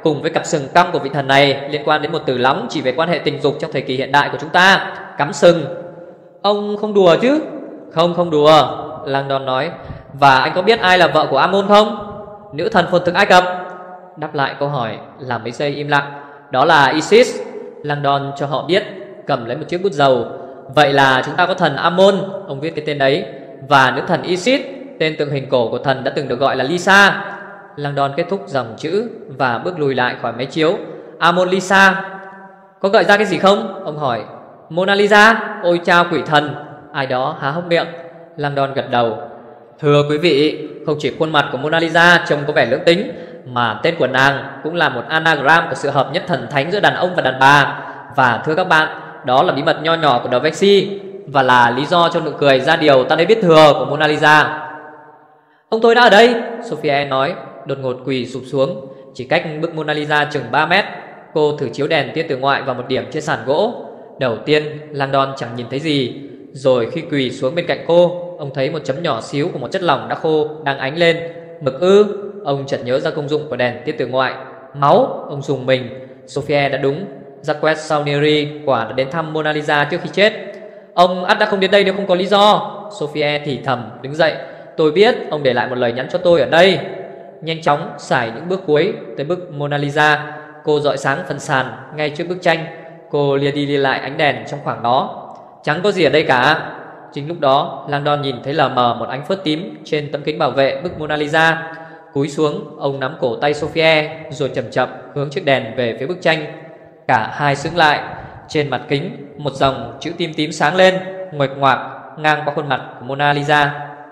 cùng với cặp sừng cong của vị thần này liên quan đến một từ lóng chỉ về quan hệ tình dục trong thời kỳ hiện đại của chúng ta, cắm sừng. Ông không đùa chứ? Không, không đùa, Langdon nói. Và anh có biết ai là vợ của Amon không? Nữ thần phồn thực Ai Cập. Đáp lại câu hỏi là mấy giây im lặng. Đó là Isis. Langdon cho họ biết, cầm lấy một chiếc bút dầu. Vậy là chúng ta có thần Amon, ông viết cái tên đấy, và nữ thần Isis, tên tượng hình cổ của thần đã từng được gọi là Lisa. Langdon kết thúc dòng chữ và bước lùi lại khỏi máy chiếu. Amon Lisa. Có gợi ra cái gì không? Ông hỏi. Mona Lisa. Ôi chao quỷ thần. Ai đó há hốc miệng. Langdon gật đầu. Thưa quý vị, không chỉ khuôn mặt của Mona Lisa trông có vẻ lưỡng tính, mà tên của nàng cũng là một anagram của sự hợp nhất thần thánh giữa đàn ông và đàn bà. Và thưa các bạn, đó là bí mật nho nhỏ của Da Vinci, và là lý do cho nụ cười ra điều ta nên biết thừa của Mona Lisa. Ông tôi đã ở đây, Sophia nói, đột ngột quỳ sụp xuống. Chỉ cách bức Mona Lisa chừng ba mét. Cô thử chiếu đèn tia từ ngoại vào một điểm trên sàn gỗ. Đầu tiên Langdon chẳng nhìn thấy gì. Rồi khi quỳ xuống bên cạnh cô, ông thấy một chấm nhỏ xíu của một chất lỏng đã khô đang ánh lên. Mực ư? Ông chợt nhớ ra công dụng của đèn tia từ ngoại. Máu. Ông dùng mình. Sophia đã đúng. Jacques Saunieri quả đã đến thăm Mona Lisa trước khi chết. Ông ắt đã không đến đây nếu không có lý do. Sophia thì thầm đứng dậy. Tôi biết ông để lại một lời nhắn cho tôi ở đây. Nhanh chóng xài những bước cuối tới bức Mona Lisa. Cô rọi sáng phần sàn ngay trước bức tranh. Cô lia đi lia lại ánh đèn trong khoảng đó. Chẳng có gì ở đây cả. Chính lúc đó Langdon nhìn thấy lờ mờ một ánh phớt tím trên tấm kính bảo vệ bức Mona Lisa. Cúi xuống, ông nắm cổ tay Sophia, rồi chậm chậm hướng chiếc đèn về phía bức tranh. Cả hai sững lại. Trên mặt kính, một dòng chữ tím tím sáng lên, nguệch ngoạc ngang qua khuôn mặt của Mona Lisa.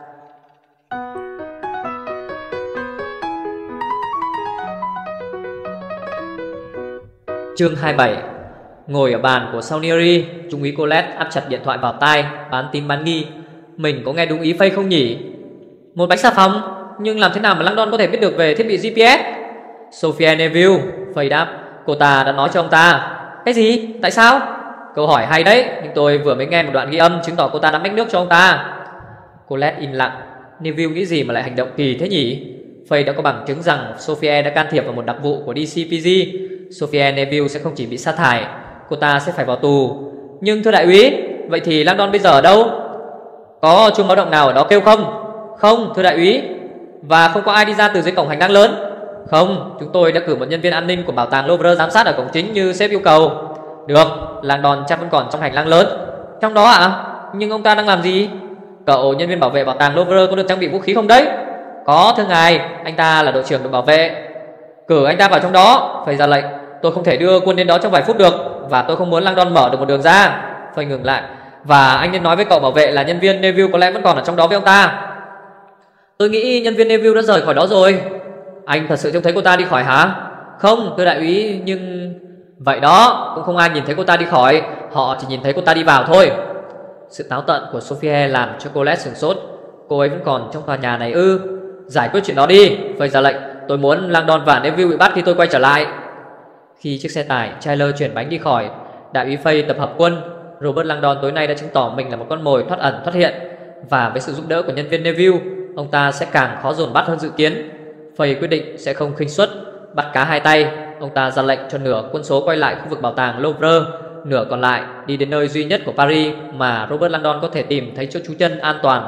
Chương hai mươi bảy. Ngồi ở bàn của Saunieri, Trung úy Colette áp chặt điện thoại vào tai, bán tín bán nghi. Mình có nghe đúng ý Faye không nhỉ? Một bánh xà phòng. Nhưng làm thế nào mà Langdon có thể biết được về thiết bị giê pê ét? Sophia Neville, Faye đáp. Cô ta đã nói cho ông ta. Cái gì? Tại sao? Câu hỏi hay đấy, nhưng tôi vừa mới nghe một đoạn ghi âm chứng tỏ cô ta đã mách nước cho ông ta. Colette im lặng. Neville nghĩ gì mà lại hành động kỳ thế nhỉ? Faye đã có bằng chứng rằng Sophia đã can thiệp vào một đặc vụ của đê xê pê giê. Sophia Neville sẽ không chỉ bị sa thải, cô ta sẽ phải vào tù. Nhưng thưa đại úy, vậy thì Langdon bây giờ ở đâu? Có chuông báo động nào ở đó kêu không? Không, thưa đại úy. Và không có ai đi ra từ dưới cổng hành lang lớn? Không, chúng tôi đã cử một nhân viên an ninh của bảo tàng Louvre giám sát ở cổng chính như sếp yêu cầu. Được, Langdon chắc vẫn còn trong hành lang lớn. Trong đó ạ? À? Nhưng ông ta đang làm gì? Cậu nhân viên bảo vệ bảo tàng Louvre có được trang bị vũ khí không đấy? Có thưa ngài, anh ta là đội trưởng đội bảo vệ. Cử anh ta vào trong đó. Phải ra lệnh. Tôi không thể đưa quân đến đó trong vài phút được, và tôi không muốn Langdon mở được một đường ra. Phải ngừng lại. Và anh nên nói với cậu bảo vệ là nhân viên Neville có lẽ vẫn còn ở trong đó với ông ta. Tôi nghĩ nhân viên Neville đã rời khỏi đó rồi. Anh thật sự trông thấy cô ta đi khỏi hả? Không, thưa đại úy, nhưng... Vậy đó, cũng không ai nhìn thấy cô ta đi khỏi. Họ chỉ nhìn thấy cô ta đi vào thôi. Sự táo tận của Sophia làm cho Colette sửng sốt. Cô ấy vẫn còn trong tòa nhà này ư? Giải quyết chuyện đó đi. Phải ra lệnh. Tôi muốn Langdon và Neville bị bắt khi tôi quay trở lại. Khi chiếc xe tải trailer chuyển bánh đi khỏi, đại úy Faye tập hợp quân. Robert Langdon tối nay đã chứng tỏ mình là một con mồi thoát ẩn thoát hiện, và với sự giúp đỡ của nhân viên Neville, ông ta sẽ càng khó dồn bắt hơn dự kiến. Faye quyết định sẽ không khinh suất, bắt cá hai tay. Ông ta ra lệnh cho nửa quân số quay lại khu vực bảo tàng Louvre, nửa còn lại đi đến nơi duy nhất của Paris mà Robert Langdon có thể tìm thấy chỗ trú chân an toàn.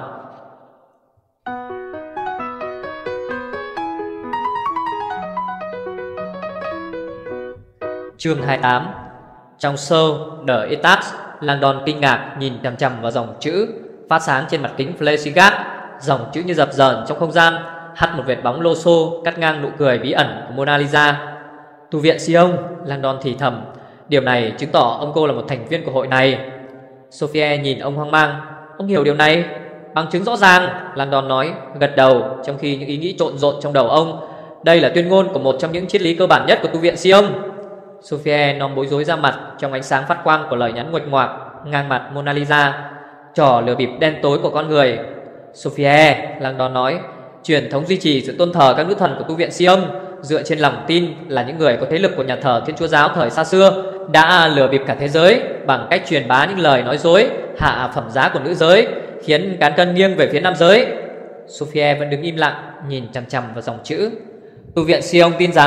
Chương hai mươi tám. Trong show The Etats, Langdon kinh ngạc nhìn chằm chằm vào dòng chữ phát sáng trên mặt kính Flechigat. Dòng chữ như dập dờn trong không gian, hắt một vệt bóng lô xô cắt ngang nụ cười bí ẩn của Mona Lisa. Tu viện Sion, Langdon thì thầm. Điều này chứng tỏ ông cô là một thành viên của hội này. Sophia nhìn ông hoang mang. Ông hiểu điều này? Bằng chứng rõ ràng, Langdon nói, gật đầu, trong khi những ý nghĩ trộn rộn trong đầu ông. Đây là tuyên ngôn của một trong những triết lý cơ bản nhất của tu viện Sion. Sophia non bối rối ra mặt trong ánh sáng phát quang của lời nhắn nguệch ngoạc ngang mặt Mona Lisa. Trò lừa bịp đen tối của con người. Sophia, Langdon nói, truyền thống duy trì sự tôn thờ các nữ thần của tu viện Sion dựa trên lòng tin là những người có thế lực của nhà thờ Thiên Chúa giáo thời xa xưa đã lừa bịp cả thế giới bằng cách truyền bá những lời nói dối hạ phẩm giá của nữ giới, khiến cán cân nghiêng về phía nam giới. Sophia vẫn đứng im lặng nhìn chằm chằm vào dòng chữ. Tu viện Sion tin rằng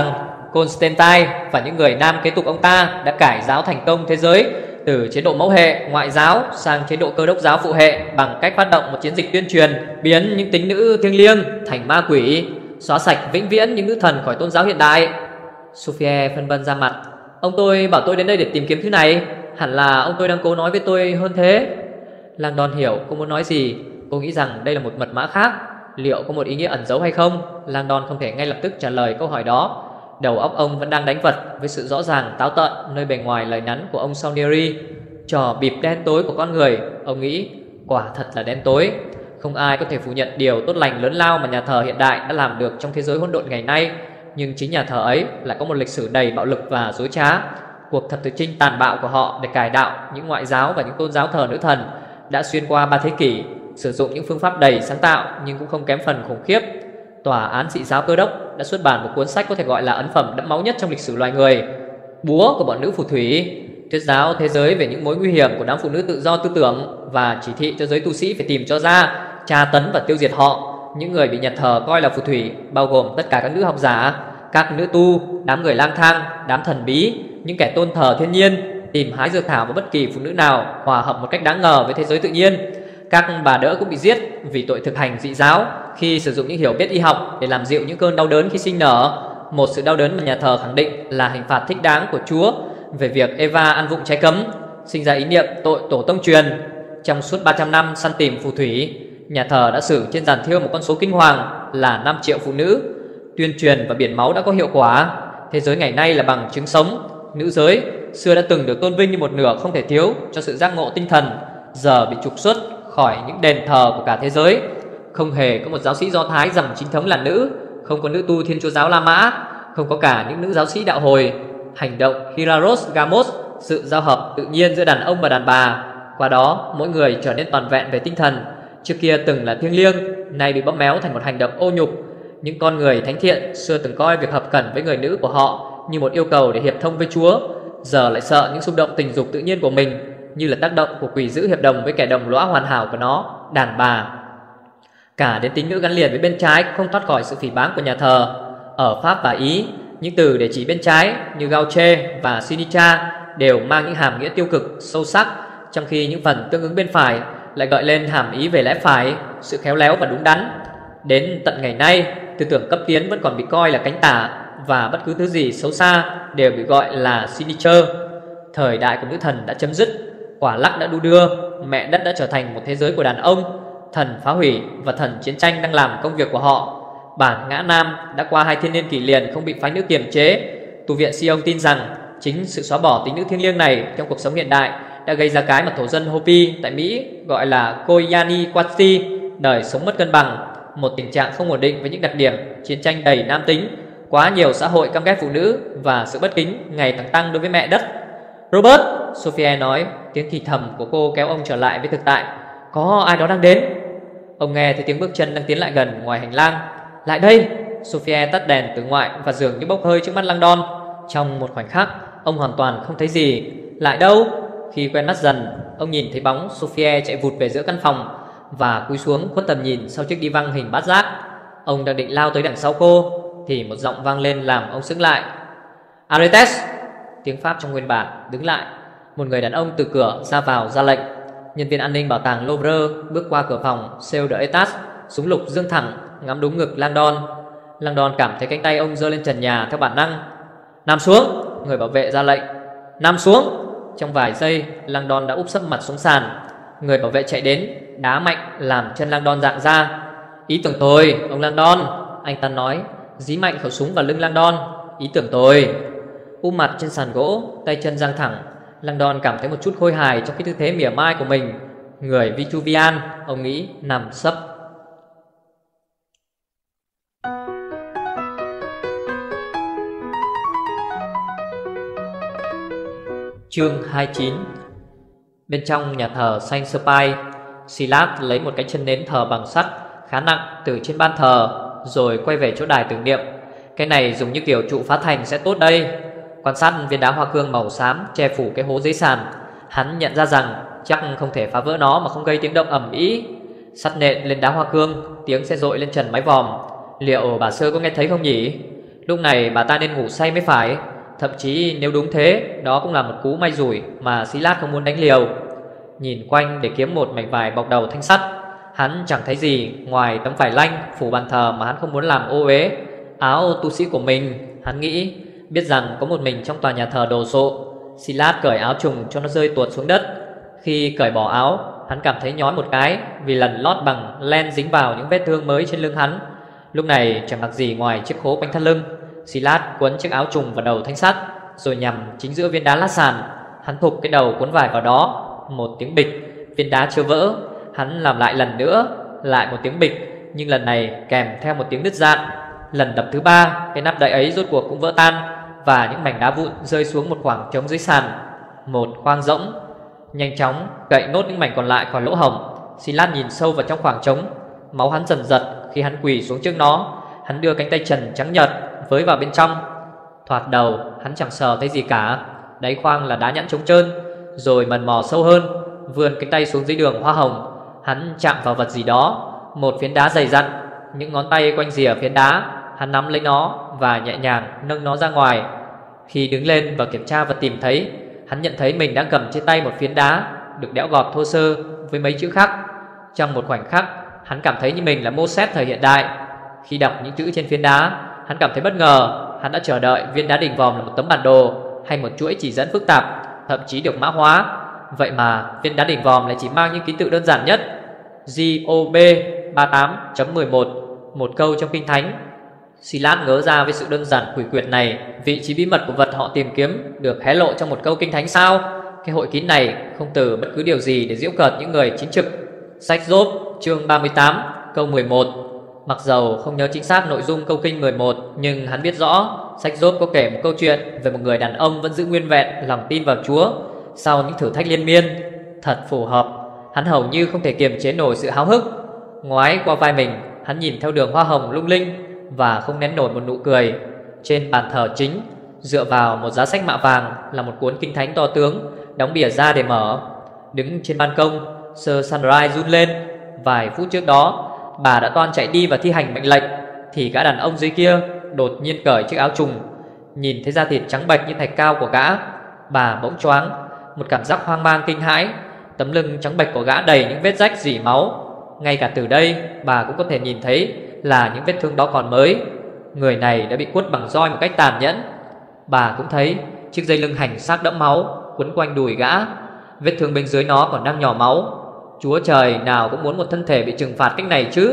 Constantine và những người nam kế tục ông ta đã cải giáo thành công thế giới từ chế độ mẫu hệ ngoại giáo sang chế độ cơ đốc giáo phụ hệ bằng cách phát động một chiến dịch tuyên truyền biến những tín nữ thiêng liêng thành ma quỷ, xóa sạch vĩnh viễn những nữ thần khỏi tôn giáo hiện đại. Sophie phân vân ra mặt. Ông tôi bảo tôi đến đây để tìm kiếm thứ này. Hẳn là ông tôi đang cố nói với tôi hơn thế. Langdon hiểu cô muốn nói gì. Cô nghĩ rằng đây là một mật mã khác. Liệu có một ý nghĩa ẩn giấu hay không? Langdon không thể ngay lập tức trả lời câu hỏi đó. Đầu óc ông vẫn đang đánh vật với sự rõ ràng táo tợn nơi bề ngoài lời nhắn của ông Saunieri. Trò bịp đen tối của con người, ông nghĩ, quả thật là đen tối. Không ai có thể phủ nhận điều tốt lành lớn lao mà nhà thờ hiện đại đã làm được trong thế giới hỗn độn ngày nay. Nhưng chính nhà thờ ấy lại có một lịch sử đầy bạo lực và dối trá. Cuộc thập tự chinh tàn bạo của họ để cải đạo những ngoại giáo và những tôn giáo thờ nữ thần đã xuyên qua ba thế kỷ, sử dụng những phương pháp đầy sáng tạo nhưng cũng không kém phần khủng khiếp. Tòa án dị giáo Cơ đốc đã xuất bản một cuốn sách có thể gọi là ấn phẩm đẫm máu nhất trong lịch sử loài người, Búa của bọn nữ phù thủy, thuyết giáo thế giới về những mối nguy hiểm của đám phụ nữ tự do tư tưởng và chỉ thị cho giới tu sĩ phải tìm cho ra, tra tấn và tiêu diệt họ. Những người bị nhà thờ coi là phù thủy bao gồm tất cả các nữ học giả, các nữ tu, đám người lang thang, đám thần bí, những kẻ tôn thờ thiên nhiên, tìm hái dược thảo và bất kỳ phụ nữ nào hòa hợp một cách đáng ngờ với thế giới tự nhiên. Các bà đỡ cũng bị giết vì tội thực hành dị giáo khi sử dụng những hiểu biết y học để làm dịu những cơn đau đớn khi sinh nở. Một sự đau đớn mà nhà thờ khẳng định là hình phạt thích đáng của Chúa về việc Eva ăn vụng trái cấm, sinh ra ý niệm tội tổ tông truyền. Trong suốt ba trăm năm săn tìm phù thủy, nhà thờ đã xử trên giàn thiêu một con số kinh hoàng là năm triệu phụ nữ. Tuyên truyền và biển máu đã có hiệu quả. Thế giới ngày nay là bằng chứng sống. Nữ giới xưa đã từng được tôn vinh như một nửa không thể thiếu cho sự giác ngộ tinh thần, giờ bị trục xuất khỏi những đền thờ của cả thế giới. Không hề có một giáo sĩ Do Thái rằm chính thống là nữ, không có nữ tu Thiên Chúa giáo La Mã, không có cả những nữ giáo sĩ đạo hồi. Hành động Hilaros Gamos, sự giao hợp tự nhiên giữa đàn ông và đàn bà, qua đó mỗi người trở nên toàn vẹn về tinh thần. Trước kia từng là thiêng liêng, nay bị bóp méo thành một hành động ô nhục. Những con người thánh thiện xưa từng coi việc hợp cẩn với người nữ của họ như một yêu cầu để hiệp thông với Chúa, giờ lại sợ những xung động tình dục tự nhiên của mình như là tác động của quỷ dữ hiệp đồng với kẻ đồng lõa hoàn hảo của nó, đàn bà. Cả đến tín ngữ gắn liền với bên trái cũng không thoát khỏi sự phỉ báng của nhà thờ. Ở Pháp và Ý, những từ để chỉ bên trái như gauche và sinistra đều mang những hàm nghĩa tiêu cực, sâu sắc, trong khi những phần tương ứng bên phải lại gợi lên hàm ý về lẽ phải, sự khéo léo và đúng đắn. Đến tận ngày nay, tư tưởng cấp tiến vẫn còn bị coi là cánh tả, và bất cứ thứ gì xấu xa đều bị gọi là signature. Thời đại của nữ thần đã chấm dứt, quả lắc đã đu đưa, mẹ đất đã trở thành một thế giới của đàn ông. Thần phá hủy và thần chiến tranh đang làm công việc của họ. Bản ngã nam đã qua hai thiên niên kỷ liền không bị phái nữ kiềm chế. Tu viện Sion tin rằng chính sự xóa bỏ tính nữ thiêng liêng này trong cuộc sống hiện đại đã gây ra cái mà thổ dân Hopi tại Mỹ gọi là Koyani Kwati, đời sống mất cân bằng, một tình trạng không ổn định với những đặc điểm chiến tranh đầy nam tính, quá nhiều xã hội căm ghét phụ nữ và sự bất kính ngày càng tăng đối với mẹ đất. Robert, Sophie nói, tiếng thì thầm của cô kéo ông trở lại với thực tại. Có ai đó đang đến. Ông nghe thấy tiếng bước chân đang tiến lại gần ngoài hành lang. Lại đây. Sophie tắt đèn từ ngoại và dường như bốc hơi trước mắt Langdon. Trong một khoảnh khắc, ông hoàn toàn không thấy gì. Lại đâu? Khi quen mắt dần, ông nhìn thấy bóng Sophie chạy vụt về giữa căn phòng và cúi xuống khuất tầm nhìn sau chiếc đi văng hình bát giác. Ông đang định lao tới đằng sau cô thì một giọng vang lên làm ông sững lại. Aretes! Tiếng Pháp trong nguyên bản. Đứng lại. Một người đàn ông từ cửa ra vào ra lệnh. Nhân viên an ninh bảo tàng Louvre bước qua cửa phòng Sale de Etat, súng lục dương thẳng ngắm đúng ngực Langdon. Langdon cảm thấy cánh tay ông giơ lên trần nhà theo bản năng. Nằm xuống, người bảo vệ ra lệnh. Nằm xuống. Trong vài giây, Langdon đã úp sấp mặt xuống sàn. Người bảo vệ chạy đến, đá mạnh làm chân Langdon rạng ra. Ý tưởng tôi, ông Langdon, anh ta nói, dí mạnh khẩu súng vào lưng Langdon. Ý tưởng tôi. Úp mặt trên sàn gỗ, tay chân giang thẳng, Langdon cảm thấy một chút khôi hài trong cái tư thế mỉa mai của mình. Người Vitruvian, ông nghĩ, nằm sấp. Chương hai mươi chín. Bên trong nhà thờ Saint Spy, Silas lấy một cái chân nến thờ bằng sắt khá nặng từ trên ban thờ, rồi quay về chỗ đài tưởng niệm. Cái này dùng như kiểu trụ phá thành sẽ tốt đây. Quan sát viên đá hoa cương màu xám che phủ cái hố dưới sàn, hắn nhận ra rằng chắc không thể phá vỡ nó mà không gây tiếng động ầm ĩ. Sắt nện lên đá hoa cương, tiếng sẽ dội lên trần mái vòm. Liệu bà Sơ có nghe thấy không nhỉ? Lúc này bà ta nên ngủ say mới phải. Thậm chí nếu đúng thế, đó cũng là một cú may rủi mà Silas không muốn đánh liều. Nhìn quanh để kiếm một mảnh vải bọc đầu thanh sắt, hắn chẳng thấy gì ngoài tấm vải lanh phủ bàn thờ mà hắn không muốn làm ô uế áo tu sĩ của mình. Hắn nghĩ, biết rằng có một mình trong tòa nhà thờ đồ sộ. Silas cởi áo trùng cho nó rơi tuột xuống đất. Khi cởi bỏ áo, hắn cảm thấy nhói một cái vì lần lót bằng len dính vào những vết thương mới trên lưng hắn. Lúc này chẳng mặc gì ngoài chiếc khố quanh thắt lưng. Silas quấn chiếc áo trùng vào đầu thanh sắt, rồi nhằm chính giữa viên đá lát sàn. Hắn thụp cái đầu cuốn vải vào đó. Một tiếng bịch, viên đá chưa vỡ. Hắn làm lại lần nữa, lại một tiếng bịch, nhưng lần này kèm theo một tiếng đứt dạn. Lần đập thứ ba, cái nắp đậy ấy rốt cuộc cũng vỡ tan, và những mảnh đá vụn rơi xuống một khoảng trống dưới sàn. Một khoang rỗng. Nhanh chóng gậy nốt những mảnh còn lại khỏi lỗ hổng. Silas nhìn sâu vào trong khoảng trống. Máu hắn dần giật khi hắn quỳ xuống trước nó. Hắn đưa cánh tay trần trắng nhợt với vào bên trong. Thoạt đầu hắn chẳng sờ thấy gì cả. Đáy khoang là đá nhẵn trống trơn. Rồi mần mò sâu hơn, vươn cánh tay xuống dưới đường hoa hồng. Hắn chạm vào vật gì đó, một phiến đá dày dặn. Những ngón tay quanh rìa phiến đá. Hắn nắm lấy nó và nhẹ nhàng nâng nó ra ngoài. Khi đứng lên và kiểm tra và tìm thấy, hắn nhận thấy mình đang cầm trên tay một phiến đá được đẽo gọt thô sơ với mấy chữ khắc. Trong một khoảnh khắc, hắn cảm thấy như mình là Moses thời hiện đại. Khi đọc những chữ trên phiến đá, hắn cảm thấy bất ngờ. Hắn đã chờ đợi viên đá đỉnh vòm là một tấm bản đồ hay một chuỗi chỉ dẫn phức tạp, thậm chí được mã hóa. Vậy mà viên đá đỉnh vòm lại chỉ mang những ký tự đơn giản nhất: G O B ba mươi tám chấm mười một, một câu trong Kinh Thánh. Silas ngớ ra với sự đơn giản quỷ quyệt này. Vị trí bí mật của vật họ tìm kiếm được hé lộ trong một câu Kinh Thánh sao? Cái hội kín này không từ bất cứ điều gì để giễu cợt những người chính trực. Sách Gióp chương ba mươi tám câu mười một. Mặc dầu không nhớ chính xác nội dung câu kinh mười một, nhưng hắn biết rõ sách Gióp có kể một câu chuyện về một người đàn ông vẫn giữ nguyên vẹn lòng tin vào Chúa sau những thử thách liên miên. Thật phù hợp. Hắn hầu như không thể kiềm chế nổi sự háo hức. Ngoái qua vai mình, hắn nhìn theo đường hoa hồng lung linh và không nén nổi một nụ cười. Trên bàn thờ chính, dựa vào một giá sách mạ vàng, là một cuốn Kinh Thánh to tướng, đóng bìa ra để mở. Đứng trên ban công, Sir Sunrise run lên. Vài phút trước đó, bà đã toan chạy đi và thi hành mệnh lệnh, thì gã đàn ông dưới kia đột nhiên cởi chiếc áo trùng. Nhìn thấy da thịt trắng bệch như thạch cao của gã, bà bỗng choáng. Một cảm giác hoang mang kinh hãi. Tấm lưng trắng bệch của gã đầy những vết rách rỉ máu. Ngay cả từ đây bà cũng có thể nhìn thấy là những vết thương đó còn mới. Người này đã bị quất bằng roi một cách tàn nhẫn. Bà cũng thấy chiếc dây lưng hành xác đẫm máu quấn quanh đùi gã. Vết thương bên dưới nó còn đang nhỏ máu. Chúa trời nào cũng muốn một thân thể bị trừng phạt cách này chứ.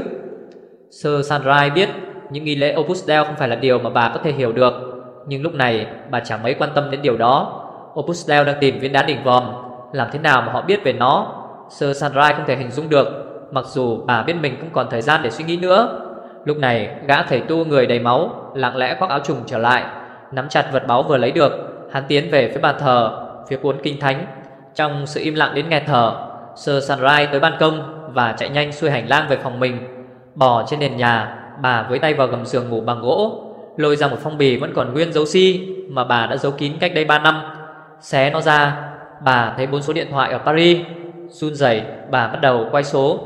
Sir Sunrise biết những nghi lễ Opus Dei không phải là điều mà bà có thể hiểu được, nhưng lúc này bà chẳng mấy quan tâm đến điều đó. Opus Dei đang tìm viên đá đỉnh vòm. Làm thế nào mà họ biết về nó, Sir Sunrise không thể hình dung được, mặc dù bà biết mình không còn thời gian để suy nghĩ nữa. Lúc này gã thầy tu người đầy máu lặng lẽ khoác áo trùng trở lại, nắm chặt vật báu vừa lấy được. Hắn tiến về phía bàn thờ, phía cuốn Kinh Thánh. Trong sự im lặng đến nghẹt thở, Sir Sunrise tới ban công và chạy nhanh xuôi hành lang về phòng mình. Bò trên nền nhà, bà với tay vào gầm giường ngủ bằng gỗ, lôi ra một phong bì vẫn còn nguyên dấu xi mà bà đã giấu kín cách đây ba năm. Xé nó ra, bà thấy bốn số điện thoại ở Paris. Run rẩy, bà bắt đầu quay số.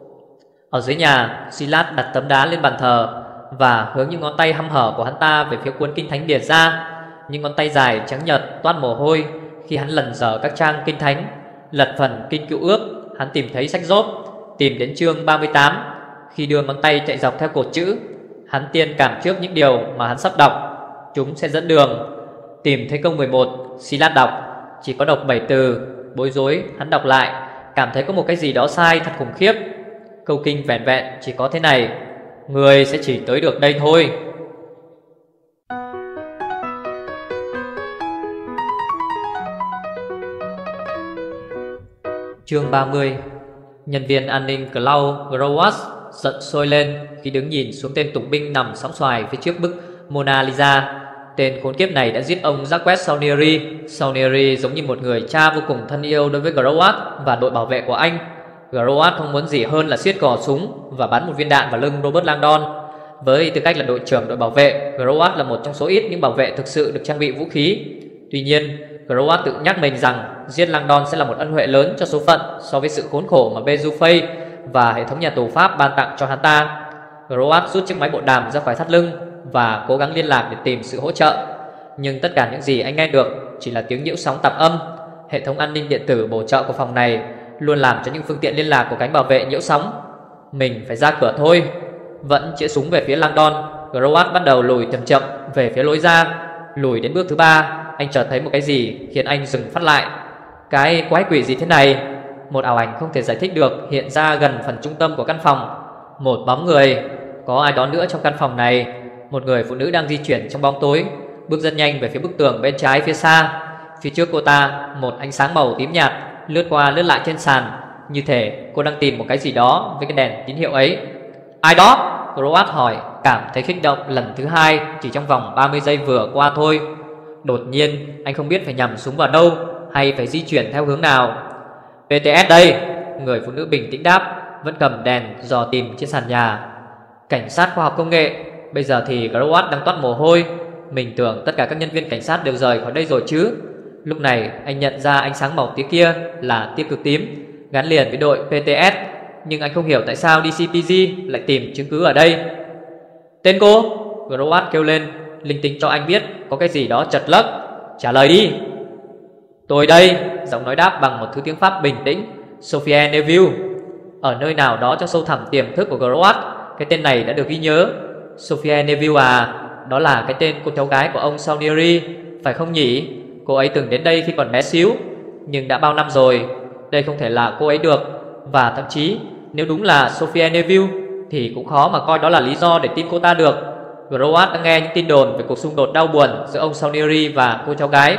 Ở dưới nhà, Silas đặt tấm đá lên bàn thờ và hướng những ngón tay hăm hở của hắn ta về phía cuốn Kinh Thánh điệt ra. Những ngón tay dài trắng nhợt toát mồ hôi khi hắn lần dở các trang Kinh Thánh. Lật phần Kinh Cựu Ước, hắn tìm thấy sách Gióp, tìm đến chương ba mươi tám. Khi đưa ngón tay chạy dọc theo cột chữ, hắn tiên cảm trước những điều mà hắn sắp đọc. Chúng sẽ dẫn đường. Tìm thấy câu mười một, Silas đọc, chỉ có đọc bảy từ. Bối rối, hắn đọc lại, cảm thấy có một cái gì đó sai thật khủng khiếp. Câu kinh vẹn vẹn chỉ có thế này: người sẽ chỉ tới được đây thôi. Chương ba mươi. Nhân viên an ninh Claude Growas giận sôi lên khi đứng nhìn xuống tên tù binh nằm sóng xoài phía trước bức Mona Lisa. Tên khốn kiếp này đã giết ông Jacques Saunieri. Saunieri giống như một người cha vô cùng thân yêu đối với Growas và đội bảo vệ của anh. Growas không muốn gì hơn là siết cò súng và bắn một viên đạn vào lưng Robert Langdon. Với tư cách là đội trưởng đội bảo vệ, Growas là một trong số ít những bảo vệ thực sự được trang bị vũ khí. Tuy nhiên, Growas tự nhắc mình rằng giết Langdon sẽ là một ân huệ lớn cho số phận so với sự khốn khổ mà Bezufei và hệ thống nhà tù Pháp ban tặng cho hắn ta. Growas rút chiếc máy bộ đàm ra khỏi thắt lưng và cố gắng liên lạc để tìm sự hỗ trợ. Nhưng tất cả những gì anh nghe được chỉ là tiếng nhiễu sóng tạp âm. Hệ thống an ninh điện tử bổ trợ của phòng này luôn làm cho những phương tiện liên lạc của cánh bảo vệ nhiễu sóng. Mình phải ra cửa thôi. Vẫn chĩa súng về phía Langdon, Growat bắt đầu lùi chậm chậm về phía lối ra. Lùi đến bước thứ ba, anh chợt thấy một cái gì khiến anh dừng phát lại. Cái quái quỷ gì thế này? Một ảo ảnh không thể giải thích được hiện ra gần phần trung tâm của căn phòng. Một bóng người. Có ai đó nữa trong căn phòng này. Một người phụ nữ đang di chuyển trong bóng tối, bước rất nhanh về phía bức tường bên trái phía xa. Phía trước cô ta, một ánh sáng màu tím nhạt lướt qua lướt lại trên sàn, như thể cô đang tìm một cái gì đó với cái đèn tín hiệu ấy. Ai đó? Growat hỏi, cảm thấy kích động lần thứ hai chỉ trong vòng ba mươi giây vừa qua thôi. Đột nhiên anh không biết phải nhắm súng vào đâu hay phải di chuyển theo hướng nào. pê tê ét đây, người phụ nữ bình tĩnh đáp, vẫn cầm đèn dò tìm trên sàn nhà. Cảnh sát khoa học công nghệ. Bây giờ thì Growat đang toát mồ hôi. Mình tưởng tất cả các nhân viên cảnh sát đều rời khỏi đây rồi chứ. Lúc này anh nhận ra ánh sáng màu tía kia là tia cực tím gắn liền với đội pê tê ét. Nhưng anh không hiểu tại sao đê xê pê giê lại tìm chứng cứ ở đây. Tên cô? Growat kêu lên, linh tính cho anh biết có cái gì đó chật lất. Trả lời đi. Tôi đây, giọng nói đáp bằng một thứ tiếng Pháp bình tĩnh. Sophie Neville. Ở nơi nào đó trong sâu thẳm tiềm thức của Growat, cái tên này đã được ghi nhớ. Sophie Neville à? Đó là cái tên cô cháu gái của ông Saunieri, phải không nhỉ? Cô ấy từng đến đây khi còn bé xíu, nhưng đã bao năm rồi. Đây không thể là cô ấy được. Và thậm chí nếu đúng là Sophie Neville thì cũng khó mà coi đó là lý do để tin cô ta được. Growat đã nghe những tin đồn về cuộc xung đột đau buồn giữa ông Saunieri và cô cháu gái.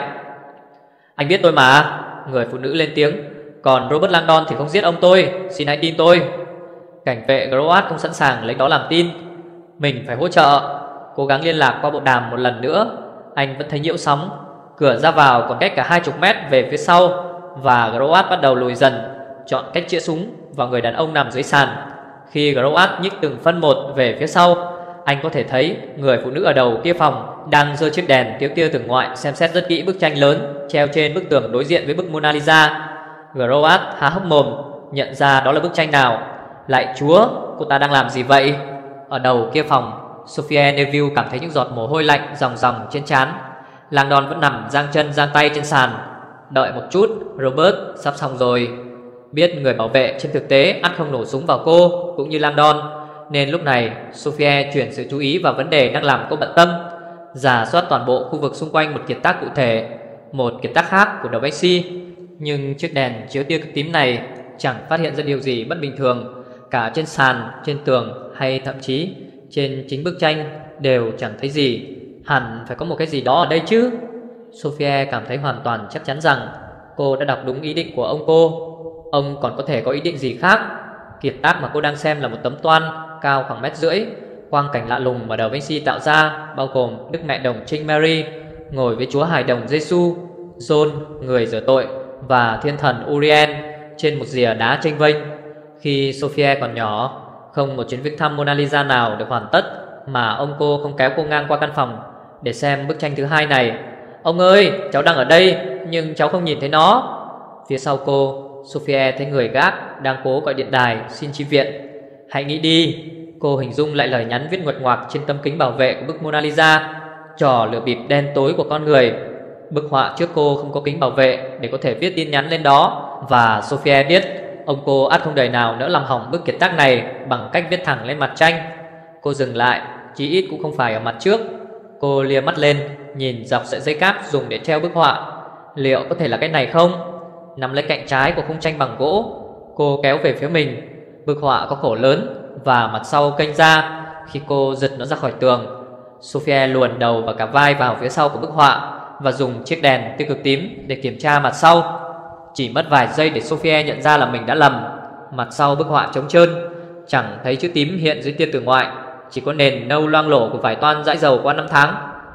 Anh biết tôi mà, người phụ nữ lên tiếng. Còn Robert Langdon thì không giết ông tôi, xin hãy tin tôi. Cảnh vệ Growat không sẵn sàng lấy đó làm tin. Mình phải hỗ trợ. Cố gắng liên lạc qua bộ đàm một lần nữa. Anh vẫn thấy nhiễu sóng. Cửa ra vào còn cách cả hai chục mét về phía sau. Và Growat bắt đầu lùi dần, chọn cách chĩa súng vào người đàn ông nằm dưới sàn. Khi Growat nhích từng phân một về phía sau, anh có thể thấy người phụ nữ ở đầu kia phòng đang giơ chiếc đèn tiếu tia từ ngoại xem xét rất kỹ bức tranh lớn treo trên bức tường đối diện với bức Mona Lisa. Growat há hốc mồm nhận ra đó là bức tranh nào. Lạy Chúa, cô ta đang làm gì vậy? Ở đầu kia phòng, Sophie Neville cảm thấy những giọt mồ hôi lạnh ròng ròng trên trán. Langdon vẫn nằm giang chân giang tay trên sàn. Đợi một chút, Robert, sắp xong rồi. Biết người bảo vệ trên thực tế ắt không nổ súng vào cô cũng như Langdon, nên lúc này Sophie chuyển sự chú ý vào vấn đề đang làm cô bận tâm. Rà soát toàn bộ khu vực xung quanh một kiệt tác cụ thể, một kiệt tác khác của đầu Bexy. Nhưng chiếc đèn chiếu tia cực tím này chẳng phát hiện ra điều gì bất bình thường. Cả trên sàn, trên tường hay thậm chí trên chính bức tranh đều chẳng thấy gì. Hẳn phải có một cái gì đó ở đây chứ. Sophie cảm thấy hoàn toàn chắc chắn rằng cô đã đọc đúng ý định của ông cô. Ông còn có thể có ý định gì khác? Kiệt tác mà cô đang xem là một tấm toan cao khoảng mét rưỡi. Quang cảnh lạ lùng mà Da Vinci tạo ra bao gồm Đức Mẹ Đồng Trinh Mary ngồi với Chúa Hài Đồng Giêsu, John người rửa tội và Thiên Thần Uriel trên một rìa đá chênh vênh. Khi Sophie còn nhỏ, không một chuyến viếng thăm Mona Lisa nào được hoàn tất mà ông cô không kéo cô ngang qua căn phòng để xem bức tranh thứ hai này. Ông ơi, cháu đang ở đây nhưng cháu không nhìn thấy nó. Phía sau cô, Sophie thấy người gác đang cố gọi điện đài xin chi viện. Hãy nghĩ đi. Cô hình dung lại lời nhắn viết nguệch ngoạc trên tấm kính bảo vệ của bức Mona Lisa, trò lửa bịp đen tối của con người. Bức họa trước cô không có kính bảo vệ để có thể viết tin nhắn lên đó. Và Sophie biết ông cô ắt không đời nào nỡ làm hỏng bức kiệt tác này bằng cách viết thẳng lên mặt tranh. Cô dừng lại, chí ít cũng không phải ở mặt trước. Cô lia mắt lên, nhìn dọc sợi dây cáp dùng để treo bức họa. Liệu có thể là cái này không? Nắm lấy cạnh trái của khung tranh bằng gỗ, cô kéo về phía mình. Bức họa có khổ lớn và mặt sau kênh ra. Khi cô giật nó ra khỏi tường, Sophie luồn đầu và cả vai vào phía sau của bức họa và dùng chiếc đèn tia cực tím để kiểm tra mặt sau. Chỉ mất vài giây để Sophie nhận ra là mình đã lầm. Mặt sau bức họa trống trơn, chẳng thấy chữ tím hiện dưới tia từ ngoại, chỉ có nền nâu loang lổ của vải toan dãi dầu qua năm tháng.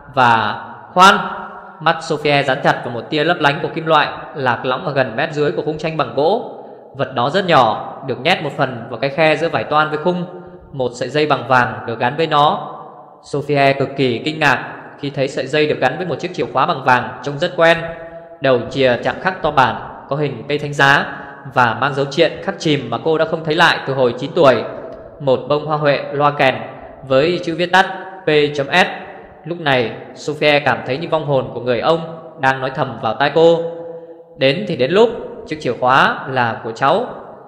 Và khoan, mắt Sophie dán chặt vào một tia lấp lánh của kim loại lạc lõng ở gần mét dưới của khung tranh bằng gỗ. Vật đó rất nhỏ, được nhét một phần vào cái khe giữa vải toan với khung. Một sợi dây bằng vàng được gắn với nó. Sophie cực kỳ kinh ngạc khi thấy sợi dây được gắn với một chiếc chìa khóa bằng vàng trông rất quen. Đầu chìa chạm khắc to bản, có hình cây thánh giá và mang dấu triện khắc chìm mà cô đã không thấy lại từ hồi chín tuổi. Một bông hoa huệ loa kèn với chữ viết tắt P.S. Lúc này Sophie cảm thấy như vong hồn của người ông đang nói thầm vào tai cô. Đến thì đến lúc, chiếc chìa khóa là của cháu.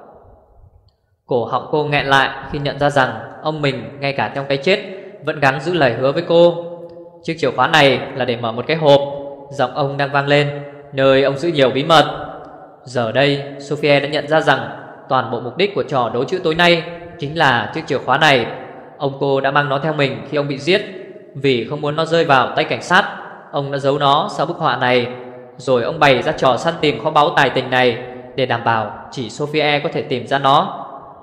Cổ họng cô nghẹn lại khi nhận ra rằng ông mình ngay cả trong cái chết vẫn gắng giữ lời hứa với cô. Chiếc chìa khóa này là để mở một cái hộp. Giọng ông đang vang lên, nơi ông giữ nhiều bí mật. Giờ đây Sophie đã nhận ra rằng toàn bộ mục đích của trò đố chữ tối nay chính là chiếc chìa khóa này. Ông cô đã mang nó theo mình khi ông bị giết. Vì không muốn nó rơi vào tay cảnh sát, ông đã giấu nó sau bức họa này. Rồi ông bày ra trò săn tìm kho báu tài tình này để đảm bảo chỉ Sophie có thể tìm ra nó.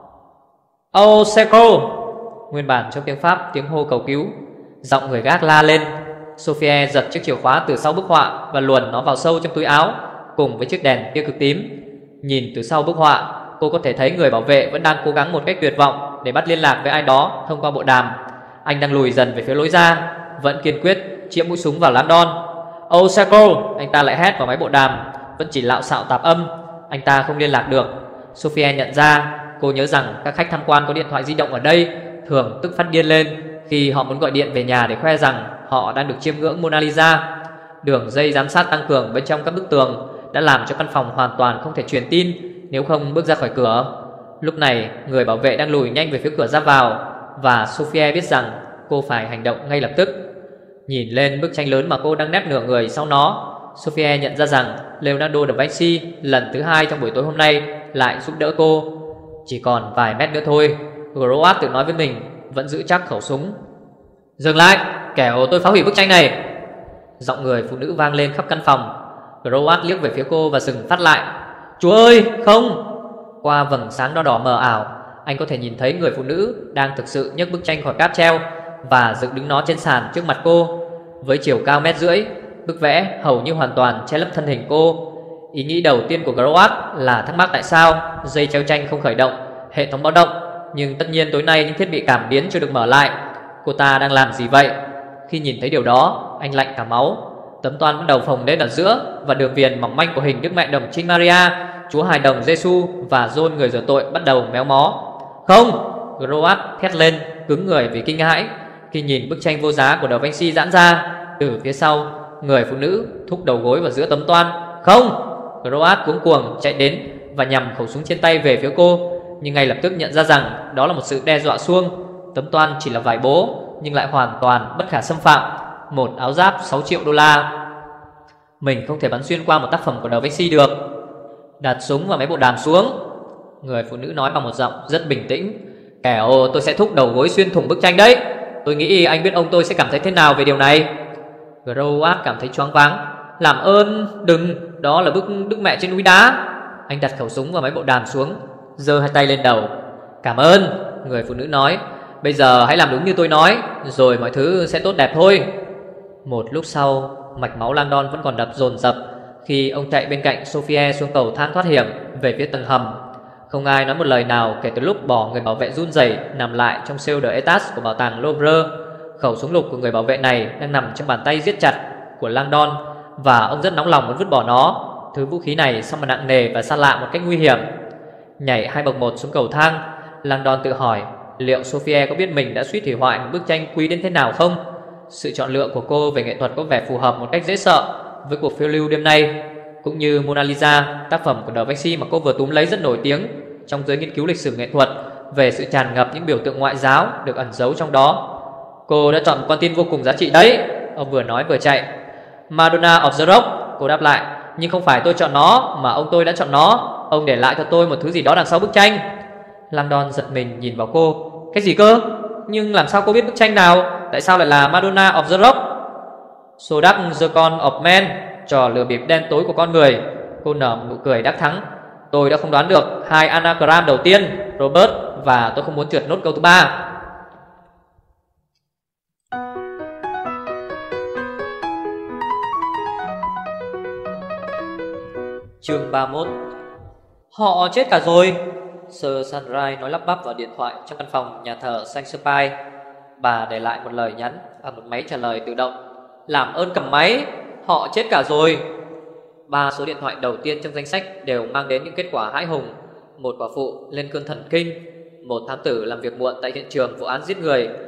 Au secours! Nguyên bản trong tiếng Pháp, tiếng hô cầu cứu. Giọng người gác la lên. Sophie giật chiếc chìa khóa từ sau bức họa và luồn nó vào sâu trong túi áo cùng với chiếc đèn tia cực tím. Nhìn từ sau bức họa, cô có thể thấy người bảo vệ vẫn đang cố gắng một cách tuyệt vọng để bắt liên lạc với ai đó thông qua bộ đàm. Anh đang lùi dần về phía lối ra, vẫn kiên quyết chĩa mũi súng vào Landon. Au secours! Anh ta lại hét vào máy bộ đàm, vẫn chỉ lạo xạo tạp âm. Anh ta không liên lạc được. Sophie nhận ra, cô nhớ rằng các khách tham quan có điện thoại di động ở đây thường tức phát điên lên khi họ muốn gọi điện về nhà để khoe rằng họ đang được chiêm ngưỡng Mona Lisa. Đường dây giám sát tăng cường bên trong các bức tường đã làm cho căn phòng hoàn toàn không thể truyền tin nếu không bước ra khỏi cửa. Lúc này người bảo vệ đang lùi nhanh về phía cửa ra vào, và Sophie biết rằng cô phải hành động ngay lập tức. Nhìn lên bức tranh lớn mà cô đang nép nửa người sau nó, Sophie nhận ra rằng Leonardo da Vinci lần thứ hai trong buổi tối hôm nay lại giúp đỡ cô. Chỉ còn vài mét nữa thôi, Grouard tự nói với mình, vẫn giữ chắc khẩu súng. Dừng lại, kẻo tôi phá hủy bức tranh này. Giọng người phụ nữ vang lên khắp căn phòng. Grouard liếc về phía cô và dừng phát lại. Chúa ơi, không! Qua vầng sáng đỏ đỏ mờ ảo, anh có thể nhìn thấy người phụ nữ đang thực sự nhấc bức tranh khỏi cáp treo và dựng đứng nó trên sàn trước mặt cô. Với chiều cao mét rưỡi, bức vẽ hầu như hoàn toàn che lấp thân hình cô. Ý nghĩ đầu tiên của Grouard là thắc mắc tại sao dây treo tranh không khởi động hệ thống báo động. Nhưng tất nhiên tối nay những thiết bị cảm biến chưa được mở lại. Cô ta đang làm gì vậy? Khi nhìn thấy điều đó, anh lạnh cả máu. Tấm toan bắt đầu phồng lên ở giữa, và đường viền mỏng manh của hình Đức Mẹ Đồng Trinh Maria, Chúa Hài Đồng Giêsu và John người rửa tội bắt đầu méo mó. Không! Grouard thét lên, cứng người vì kinh hãi khi nhìn bức tranh vô giá của Da Vinci giãn ra. Từ phía sau, người phụ nữ thúc đầu gối vào giữa tấm toan. Không! Grouard cuống cuồng chạy đến và nhằm khẩu súng trên tay về phía cô, nhưng ngay lập tức nhận ra rằng đó là một sự đe dọa suông. Tấm toan chỉ là vải bố, nhưng lại hoàn toàn bất khả xâm phạm. Một áo giáp sáu triệu đô la. Mình không thể bắn xuyên qua một tác phẩm của Da Vinci được. Đặt súng và máy bộ đàm xuống, người phụ nữ nói bằng một giọng rất bình tĩnh. Kẻo tôi sẽ thúc đầu gối xuyên thủng bức tranh đấy. Tôi nghĩ anh biết ông tôi sẽ cảm thấy thế nào về điều này. Grouard cảm thấy choáng váng. Làm ơn, đừng, đó là bức Đức Mẹ trên núi đá. Anh đặt khẩu súng và máy bộ đàm xuống, giơ hai tay lên đầu. Cảm ơn, người phụ nữ nói. Bây giờ hãy làm đúng như tôi nói, rồi mọi thứ sẽ tốt đẹp thôi. Một lúc sau, mạch máu Landon vẫn còn đập dồn dập khi ông chạy bên cạnh Sophie xuống cầu thang thoát hiểm về phía tầng hầm. Không ai nói một lời nào kể từ lúc bỏ người bảo vệ run rẩy nằm lại trong siêu de etage của bảo tàng Louvre. Khẩu súng lục của người bảo vệ này đang nằm trong bàn tay giết chặt của Landon, và ông rất nóng lòng muốn vứt bỏ nó. Thứ vũ khí này sao mà nặng nề và xa lạ một cách nguy hiểm. Nhảy hai bậc một xuống cầu thang, Landon tự hỏi liệu Sophie có biết mình đã suýt hủy hoại một bức tranh quý đến thế nào không. Sự chọn lựa của cô về nghệ thuật có vẻ phù hợp một cách dễ sợ với cuộc phiêu lưu đêm nay. Cũng như Mona Lisa, tác phẩm của Da Vinci mà cô vừa túm lấy rất nổi tiếng trong giới nghiên cứu lịch sử nghệ thuật về sự tràn ngập những biểu tượng ngoại giáo được ẩn giấu trong đó. Cô đã chọn một con tin vô cùng giá trị đấy, ông vừa nói vừa chạy. Madonna of the Rock, cô đáp lại. Nhưng không phải tôi chọn nó, mà ông tôi đã chọn nó. Ông để lại cho tôi một thứ gì đó đằng sau bức tranh. Landon giật mình nhìn vào cô. Cái gì cơ? Nhưng làm sao cô biết bức tranh nào? Tại sao lại là Madonna of the Rock? Sodak the Con of Man, trò lừa bịp đen tối của con người. Cô nở một nụ cười đắc thắng. Tôi đã không đoán được hai anagram đầu tiên, Robert, và tôi không muốn trượt nốt câu thứ ba. Chương ba mươi mốt. Họ chết cả rồi, Sir Sunrise nói lắp bắp vào điện thoại trong căn phòng nhà thờ Saint Spy. Bà để lại một lời nhắn và một máy trả lời tự động. Làm ơn cầm máy, họ chết cả rồi. Ba số điện thoại đầu tiên trong danh sách đều mang đến những kết quả hãi hùng. Một quả phụ lên cơn thần kinh, một thám tử làm việc muộn tại hiện trường vụ án giết người,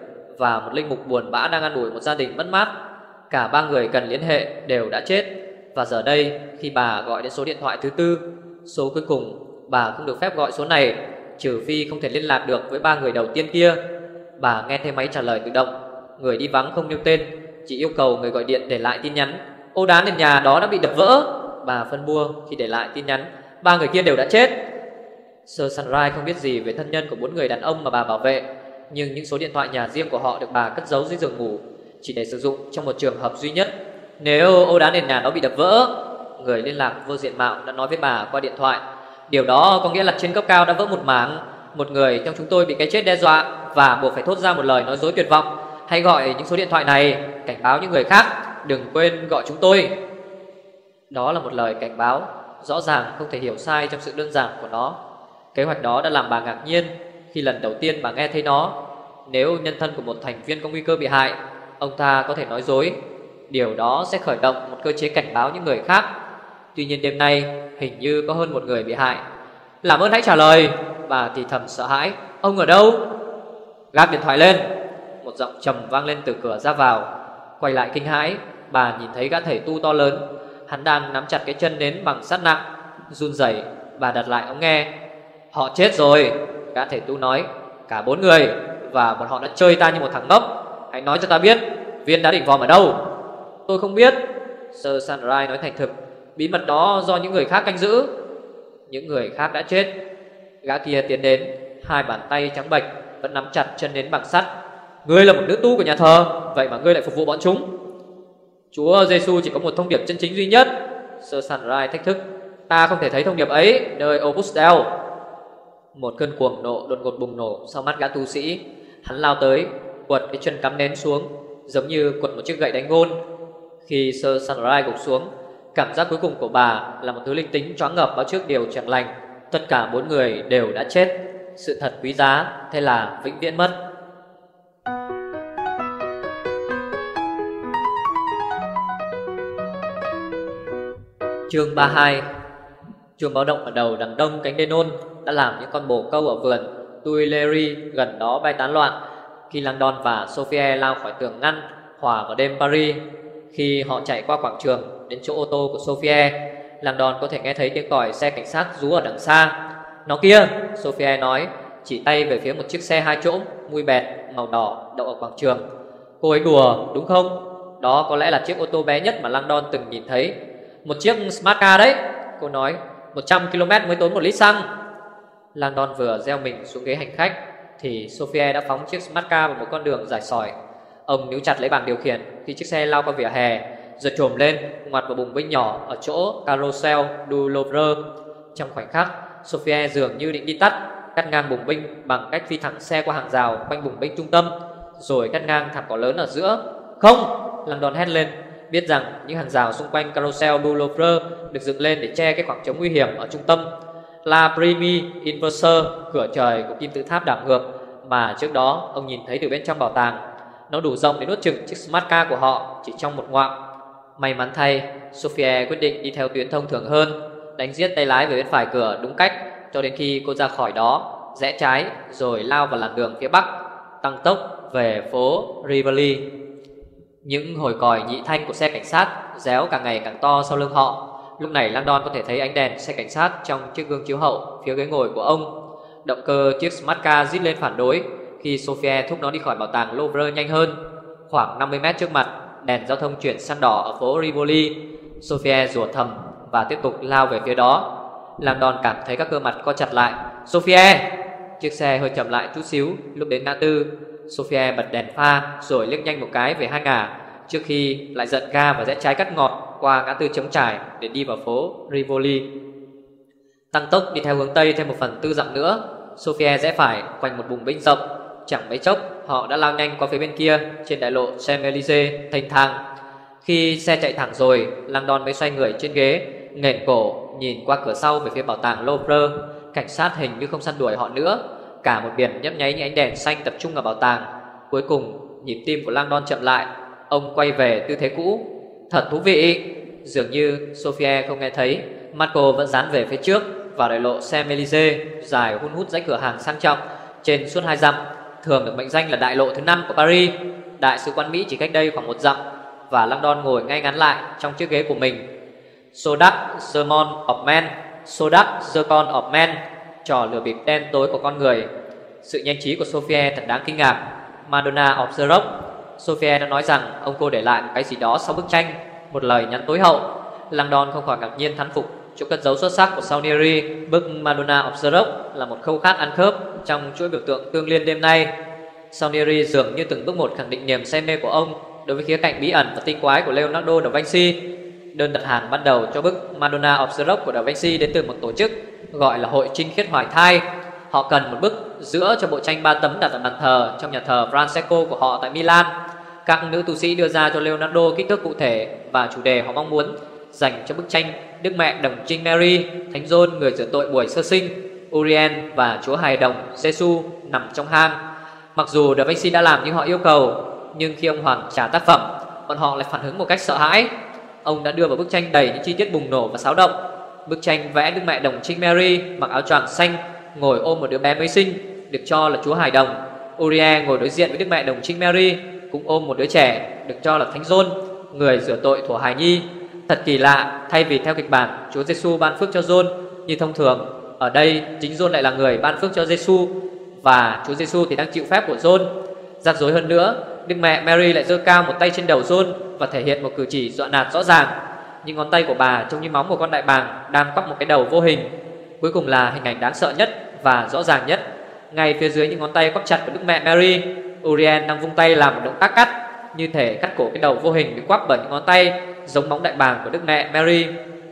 và một linh mục buồn bã đang an ủi một gia đình mất mát. Cả ba người cần liên hệ đều đã chết. Và giờ đây khi bà gọi đến số điện thoại thứ tư, số cuối cùng, bà không được phép gọi số này, trừ phi không thể liên lạc được với ba người đầu tiên kia. Bà nghe thấy máy trả lời tự động. Người đi vắng không nêu tên, chỉ yêu cầu người gọi điện để lại tin nhắn. Ô đá nền nhà đó đã bị đập vỡ, bà phân bua khi để lại tin nhắn. Ba người kia đều đã chết. Sir Sunrise không biết gì về thân nhân của bốn người đàn ông mà bà bảo vệ, nhưng những số điện thoại nhà riêng của họ được bà cất giấu dưới giường ngủ, chỉ để sử dụng trong một trường hợp duy nhất. Nếu ô đá nền nhà đó bị đập vỡ, người liên lạc vô diện mạo đã nói với bà qua điện thoại, điều đó có nghĩa là trên cấp cao đã vỡ một mảng. Một người trong chúng tôi bị cái chết đe dọa và buộc phải thốt ra một lời nói dối tuyệt vọng. Hãy gọi những số điện thoại này, cảnh báo những người khác, đừng quên gọi chúng tôi. Đó là một lời cảnh báo rõ ràng không thể hiểu sai trong sự đơn giản của nó. Kế hoạch đó đã làm bà ngạc nhiên khi lần đầu tiên bà nghe thấy nó. Nếu nhân thân của một thành viên có nguy cơ bị hại, ông ta có thể nói dối. Điều đó sẽ khởi động một cơ chế cảnh báo những người khác. Tuy nhiên đêm nay hình như có hơn một người bị hại. Làm ơn hãy trả lời, bà thì thầm sợ hãi. Ông ở đâu? Gác điện thoại lên, một giọng trầm vang lên từ cửa ra vào. Quay lại kinh hãi, bà nhìn thấy gã thầy tu to lớn. Hắn đang nắm chặt cái chân nến bằng sắt nặng. Run rẩy, bà đặt lại ống nghe. Họ chết rồi, gã thầy tu nói. Cả bốn người, và bọn họ đã chơi ta như một thằng ngốc. Hãy nói cho ta biết viên đá đỉnh vòm ở đâu. Tôi không biết, Sir Sunrise nói thành thực. Bí mật đó do những người khác canh giữ. Những người khác đã chết. Gã kia tiến đến, hai bàn tay trắng bệch vẫn nắm chặt chân nến bằng sắt. Ngươi là một nữ tu của nhà thờ, vậy mà ngươi lại phục vụ bọn chúng. Chúa Giêsu chỉ có một thông điệp chân chính duy nhất, Sir Sunrise thách thức. Ta không thể thấy thông điệp ấy nơi Opus Dei. Một cơn cuồng nộ đột ngột bùng nổ sau mắt gã tu sĩ. Hắn lao tới, quật cái chân cắm nến xuống, giống như quật một chiếc gậy đánh gôn. Khi Sir Sunrise gục xuống, cảm giác cuối cùng của bà là một thứ linh tính choáng ngợp báo trước điều chẳng lành. Tất cả bốn người đều đã chết. Sự thật quý giá thế là vĩnh viễn mất. Chương ba mươi hai. Chuông báo động ở đầu đằng đông cánh Denon đã làm những con bồ câu ở vườn Tuileries gần đó bay tán loạn khi Langdon và Sophie lao khỏi tường ngăn, hòa vào đêm Paris. Khi họ chạy qua quảng trường đến chỗ ô tô của Sophie, Langdon có thể nghe thấy tiếng còi xe cảnh sát rú ở đằng xa. Nó kia, Sophie nói, chỉ tay về phía một chiếc xe hai chỗ mui bẹt màu đỏ đậu ở quảng trường. Cô ấy đùa đúng không? Đó có lẽ là chiếc ô tô bé nhất mà Langdon từng nhìn thấy. Một chiếc Smart Car đấy, cô nói. Một trăm ki lô mét mới tốn một lít xăng. Langdon vừa gieo mình xuống ghế hành khách thì Sophie đã phóng chiếc Smart Car vào một con đường dài sỏi. Ông níu chặt lấy bảng điều khiển khi chiếc xe lao qua vỉa hè, giật trồm lên ngoặt vào bùng binh nhỏ ở chỗ Carousel du Louvre. Trong khoảnh khắc, Sophie dường như định đi tắt, cắt ngang bùng binh bằng cách phi thẳng xe qua hàng rào quanh bùng binh trung tâm, rồi cắt ngang thảm cỏ lớn ở giữa. Không! Langdon hét lên, biết rằng những hàng rào xung quanh Carousel du Louvre được dựng lên để che cái khoảng trống nguy hiểm ở trung tâm. La Primi Inversor, cửa trời của kim tự tháp đảo ngược mà trước đó ông nhìn thấy từ bên trong bảo tàng. Nó đủ rộng để nuốt chửng chiếc Smart Car của họ chỉ trong một ngoạm. May mắn thay, Sophie quyết định đi theo tuyến thông thường hơn, đánh giết tay lái về bên phải cửa đúng cách cho đến khi cô ra khỏi đó, rẽ trái rồi lao vào làn đường phía bắc, tăng tốc về phố Rivoli. Những hồi còi nhị thanh của xe cảnh sát réo càng ngày càng to sau lưng họ. Lúc này Langdon có thể thấy ánh đèn xe cảnh sát trong chiếc gương chiếu hậu phía ghế ngồi của ông. Động cơ chiếc Smart Car rít lên phản đối khi Sophie thúc nó đi khỏi bảo tàng Louvre nhanh hơn. Khoảng năm mươi mét trước mặt, đèn giao thông chuyển sang đỏ ở phố Rivoli. Sophie rủa thầm và tiếp tục lao về phía đó. Langdon cảm thấy các cơ mặt co chặt lại. Sophie! Chiếc xe hơi chậm lại chút xíu lúc đến ngã tư. Sophie bật đèn pha rồi liếc nhanh một cái về hai ngả, trước khi lại giận ga và rẽ trái cắt ngọt qua ngã tư trống trải để đi vào phố Rivoli. Tăng tốc đi theo hướng tây thêm một phần tư dặm nữa, Sophie rẽ phải quanh một bùng binh rộng. Chẳng mấy chốc họ đã lao nhanh qua phía bên kia trên đại lộ Champs-Élysées thênh thang. Khi xe chạy thẳng rồi, Langdon mới xoay người trên ghế, nghển cổ nhìn qua cửa sau về phía bảo tàng Louvre. Cảnh sát hình như không săn đuổi họ nữa. Cả một biển nhấp nháy những ánh đèn xanh tập trung ở bảo tàng. Cuối cùng nhịp tim của Langdon chậm lại. Ông quay về tư thế cũ. Thật thú vị. Dường như Sophie không nghe thấy. Marco vẫn dán về phía trước vào đại lộ Champs-Élysées dài hun hút dãy cửa hàng sang trọng trên suốt hai dặm. thường được mệnh danh là đại lộ thứ năm của Paris. Đại sứ quán Mỹ chỉ cách đây khoảng một dặm, và Langdon ngồi ngay ngắn lại trong chiếc ghế của mình. Sodak Sermon of Man, Sodak Zircon of Man, trò lừa bịp đen tối của con người. Sự nhanh trí của Sophie thật đáng kinh ngạc. Madonna of the Rock. Sophie đã nói rằng ông cô để lại một cái gì đó sau bức tranh, một lời nhắn tối hậu. Langdon không khỏi ngạc nhiên thán phục chỗ cất dấu xuất sắc của Salieri. Bức Madonna of the Rock là một khâu khác ăn khớp trong chuỗi biểu tượng tương liên đêm nay. Salieri dường như từng bước một khẳng định niềm say mê của ông đối với khía cạnh bí ẩn và tinh quái của Leonardo da Vinci. Đơn đặt hàng ban đầu cho bức Madonna of the Rock của da Vinci đến từ một tổ chức gọi là Hội Trinh Khiết Hoài Thai. Họ cần một bức giữa cho bộ tranh ba tấm đặt ở bàn thờ trong nhà thờ Francesco của họ tại Milan. Các nữ tu sĩ đưa ra cho Leonardo kích thước cụ thể và chủ đề họ mong muốn dành cho bức tranh Đức Mẹ Đồng Trinh Mary, Thánh John người rửa tội buổi sơ sinh, Uriel và Chúa Hài Đồng Jesus nằm trong hang. Mặc dù Da Vinci đã làm như họ yêu cầu, nhưng khi ông Hoàng trả tác phẩm, bọn họ lại phản ứng một cách sợ hãi. Ông đã đưa vào bức tranh đầy những chi tiết bùng nổ và xáo động. Bức tranh vẽ Đức Mẹ Đồng Trinh Mary mặc áo choàng xanh, ngồi ôm một đứa bé mới sinh, được cho là Chúa Hài Đồng. Uriel ngồi đối diện với Đức Mẹ Đồng Trinh Mary, cũng ôm một đứa trẻ, được cho là Thánh John, người rửa tội thủa hài nhi. Thật kỳ lạ, thay vì theo kịch bản Chúa Giêsu ban phước cho John như thông thường, ở đây chính John lại là người ban phước cho Giêsu, và Chúa Giêsu thì đang chịu phép của John. Rắc rối hơn nữa, Đức Mẹ Mary lại giơ cao một tay trên đầu John và thể hiện một cử chỉ dọa nạt rõ ràng. Những ngón tay của bà trông như móng của con đại bàng đang quắp một cái đầu vô hình. Cuối cùng là hình ảnh đáng sợ nhất và rõ ràng nhất. Ngay phía dưới những ngón tay quắp chặt của Đức Mẹ Mary, Uriel đang vung tay làm một động tác cắt, như thể cắt cổ cái đầu vô hình bị quắp bởi những ngón tay giống móng đại bàng của Đức Mẹ Mary.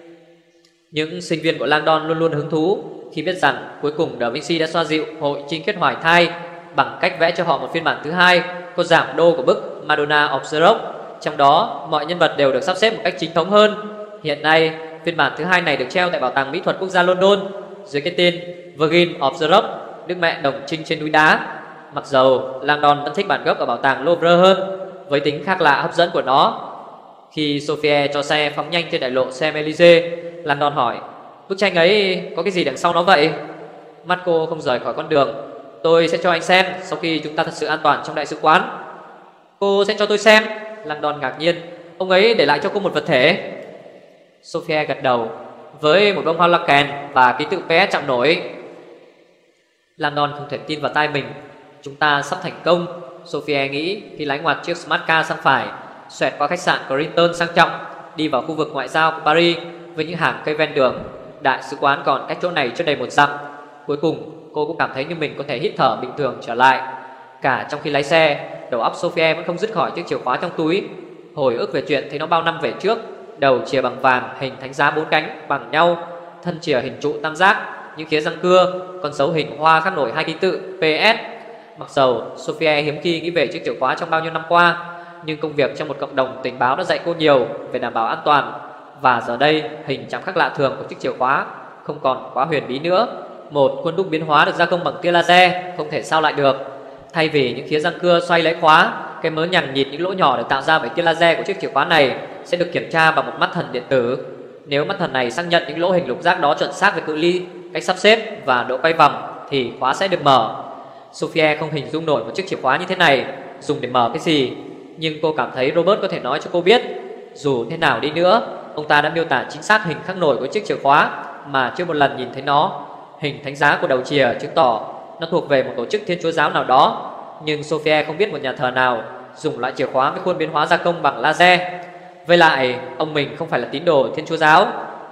Những sinh viên của Langdon luôn luôn hứng thú khi biết rằng cuối cùng Da Vinci đã xoa dịu Hội Trinh Khiết Hoài Thai bằng cách vẽ cho họ một phiên bản thứ hai có giảm đô của bức Madonna of the Rock. Trong đó mọi nhân vật đều được sắp xếp một cách chính thống hơn. Hiện nay phiên bản thứ hai này được treo tại Bảo tàng Mỹ thuật Quốc gia London dưới cái tên Virgin of the Rock, Đức Mẹ Đồng Trinh trên núi đá. Mặc dầu Langdon vẫn thích bản gốc ở Bảo tàng Louvre hơn, với tính khác lạ hấp dẫn của nó. Khi Sophie cho xe phóng nhanh trên đại lộ Champs-Élysées, Langdon hỏi: bức tranh ấy có cái gì đằng sau nó vậy? Mắt cô không rời khỏi con đường. Tôi sẽ cho anh xem sau khi chúng ta thật sự an toàn trong đại sứ quán. Cô sẽ cho tôi xem? Langdon ngạc nhiên. Ông ấy để lại cho cô một vật thể? Sophie gật đầu. Với một bông hoa loa kèn và ký tự pê ét chạm nổi. Langdon không thể tin vào tai mình. Chúng ta sắp thành công, Sophie nghĩ khi lái ngoặt chiếc smart car sang phải, xoẹt qua khách sạn Clinton sang trọng, đi vào khu vực ngoại giao của Paris với những hàng cây ven đường. Đại sứ quán còn cách chỗ này chưa đầy một dặm. Cuối cùng cô cũng cảm thấy như mình có thể hít thở bình thường trở lại. Cả trong khi lái xe, đầu óc Sophie vẫn không dứt khỏi chiếc chìa khóa trong túi. Hồi ức về chuyện thấy nó bao năm về trước. Đầu chìa bằng vàng hình thánh giá bốn cánh bằng nhau, thân chìa hình trụ tam giác, những khía răng cưa, con dấu hình hoa khắc nổi hai ký tự pê ét. Mặc dầu Sophie hiếm khi nghĩ về chiếc chìa khóa trong bao nhiêu năm qua, nhưng công việc trong một cộng đồng tình báo đã dạy cô nhiều về đảm bảo an toàn. Và giờ đây hình chạm khắc lạ thường của chiếc chìa khóa không còn quá huyền bí nữa. Một khuôn đúc biến hóa được gia công bằng tia laser không thể sao lại được. Thay vì những khía răng cưa xoay lấy khóa, cái mớ nhằn nhịt những lỗ nhỏ được tạo ra bởi tia laser của chiếc chìa khóa này sẽ được kiểm tra bằng một mắt thần điện tử. Nếu mắt thần này xác nhận những lỗ hình lục giác đó chuẩn xác về cự ly, cách sắp xếp và độ quay vòng thì khóa sẽ được mở. Sophie không hình dung nổi một chiếc chìa khóa như thế này dùng để mở cái gì, nhưng cô cảm thấy Robert có thể nói cho cô biết. Dù thế nào đi nữa, ông ta đã miêu tả chính xác hình khắc nổi của chiếc chìa khóa mà chưa một lần nhìn thấy nó. Hình thánh giá của đầu chìa chứng tỏ nó thuộc về một tổ chức Thiên Chúa giáo nào đó, nhưng Sophie không biết một nhà thờ nào dùng loại chìa khóa với khuôn biến hóa gia công bằng laser. Với lại ông mình không phải là tín đồ Thiên Chúa giáo.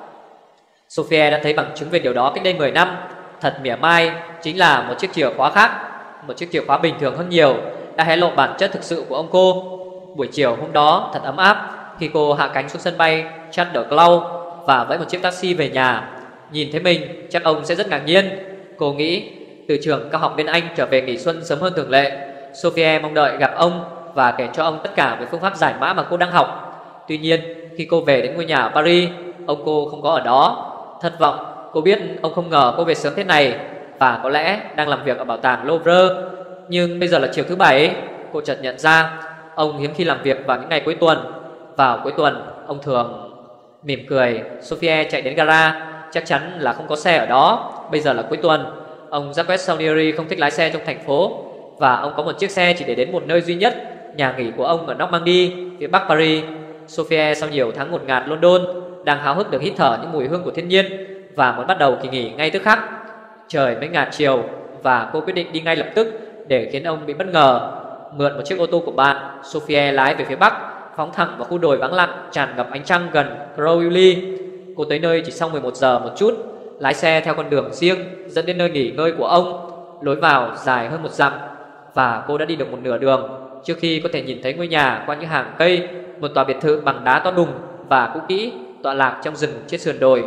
Sophie đã thấy bằng chứng về điều đó cách đây mười năm. Thật mỉa mai, chính là một chiếc chìa khóa khác, một chiếc chìa khóa bình thường hơn nhiều, đã hé lộ bản chất thực sự của ông cô. Buổi chiều hôm đó thật ấm áp khi cô hạ cánh xuống sân bay Charles de Gaulle và vẫy một chiếc taxi về nhà. Nhìn thấy mình chắc ông sẽ rất ngạc nhiên. Cô nghĩ từ trường cao học bên Anh trở về nghỉ xuân sớm hơn thường lệ, Sophie mong đợi gặp ông và kể cho ông tất cả về phương pháp giải mã mà cô đang học. Tuy nhiên khi cô về đến ngôi nhà ở Paris, ông cô không có ở đó. Thất vọng, cô biết ông không ngờ cô về sớm thế này và có lẽ đang làm việc ở bảo tàng Louvre. Nhưng bây giờ là chiều thứ bảy, cô chợt nhận ra ông hiếm khi làm việc vào những ngày cuối tuần. Vào cuối tuần ông thường... Mỉm cười, Sophie chạy đến gara. Chắc chắn là không có xe ở đó. Bây giờ là cuối tuần. Ông Jacques Salieri không thích lái xe trong thành phố và ông có một chiếc xe chỉ để đến một nơi duy nhất, nhà nghỉ của ông ở Normandy, phía bắc Paris. Sophie sau nhiều tháng ngột ngạt London đang háo hức được hít thở những mùi hương của thiên nhiên và muốn bắt đầu kỳ nghỉ ngay tức khắc. Trời mới ngả chiều và cô quyết định đi ngay lập tức để khiến ông bị bất ngờ. Mượn một chiếc ô tô của bạn, Sophie lái về phía bắc, phóng thẳng vào khu đồi vắng lặng tràn ngập ánh trăng gần Crowley. Cô tới nơi chỉ sau mười một giờ một chút, lái xe theo con đường riêng dẫn đến nơi nghỉ ngơi của ông. Lối vào dài hơn một dặm và cô đã đi được một nửa đường trước khi có thể nhìn thấy ngôi nhà qua những hàng cây, một tòa biệt thự bằng đá to đùng và cũ kỹ tọa lạc trong rừng trên sườn đồi.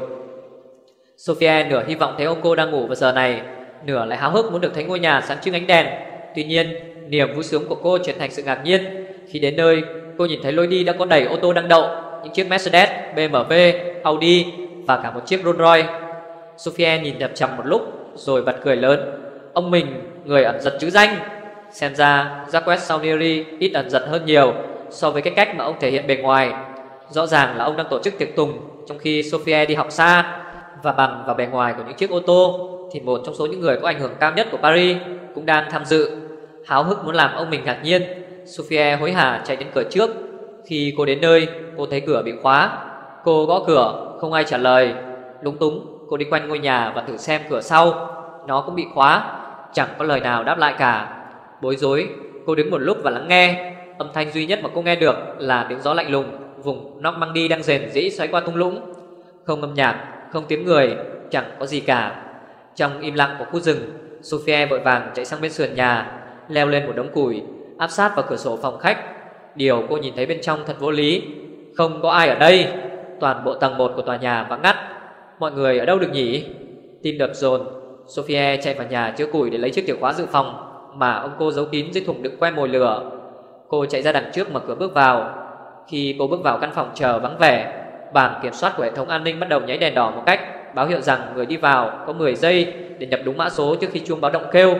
Sophie nửa hy vọng thấy ông cô đang ngủ vào giờ này, nửa lại háo hức muốn được thấy ngôi nhà sáng trưng ánh đèn. Tuy nhiên, niềm vui sướng của cô chuyển thành sự ngạc nhiên khi đến nơi cô nhìn thấy lối đi đã có đầy ô tô đang đậu, những chiếc Mercedes, bê em vê, Audi và cả một chiếc Rolls Royce. Sophie nhìn chằm chằm một lúc rồi bật cười lớn. Ông mình, người ẩn giật chữ danh. Xem ra Jacques Saunieri ít ẩn giật hơn nhiều so với cái cách mà ông thể hiện bề ngoài. Rõ ràng là ông đang tổ chức tiệc tùng trong khi Sophie đi học xa. Và bằng vào bề ngoài của những chiếc ô tô thì một trong số những người có ảnh hưởng cao nhất của Paris cũng đang tham dự. Háo hức muốn làm ông mình ngạc nhiên, Sophie hối hả chạy đến cửa trước. Khi cô đến nơi, cô thấy cửa bị khóa. Cô gõ cửa, không ai trả lời. Lúng túng, cô đi quanh ngôi nhà và thử xem cửa sau. Nó cũng bị khóa, chẳng có lời nào đáp lại cả. Bối rối, cô đứng một lúc và lắng nghe. Âm thanh duy nhất mà cô nghe được là tiếng gió lạnh lùng vùng Normandy đang rền rĩ xoáy qua thung lũng. Không âm nhạc, không tiếng người, chẳng có gì cả. Trong im lặng của khu rừng, Sophie vội vàng chạy sang bên sườn nhà, leo lên một đống củi, áp sát vào cửa sổ phòng khách. Điều cô nhìn thấy bên trong thật vô lý. Không có ai ở đây. Toàn bộ tầng một của tòa nhà vắng ngắt. Mọi người ở đâu được nhỉ? Tim đập dồn, Sophie chạy vào nhà chứa củi để lấy chiếc chìa khóa dự phòng mà ông cô giấu kín dưới thùng đựng que mồi lửa. Cô chạy ra đằng trước mở cửa bước vào. Khi cô bước vào căn phòng chờ vắng vẻ, bảng kiểm soát của hệ thống an ninh bắt đầu nháy đèn đỏ một cách báo hiệu rằng người đi vào có mười giây để nhập đúng mã số trước khi chuông báo động kêu.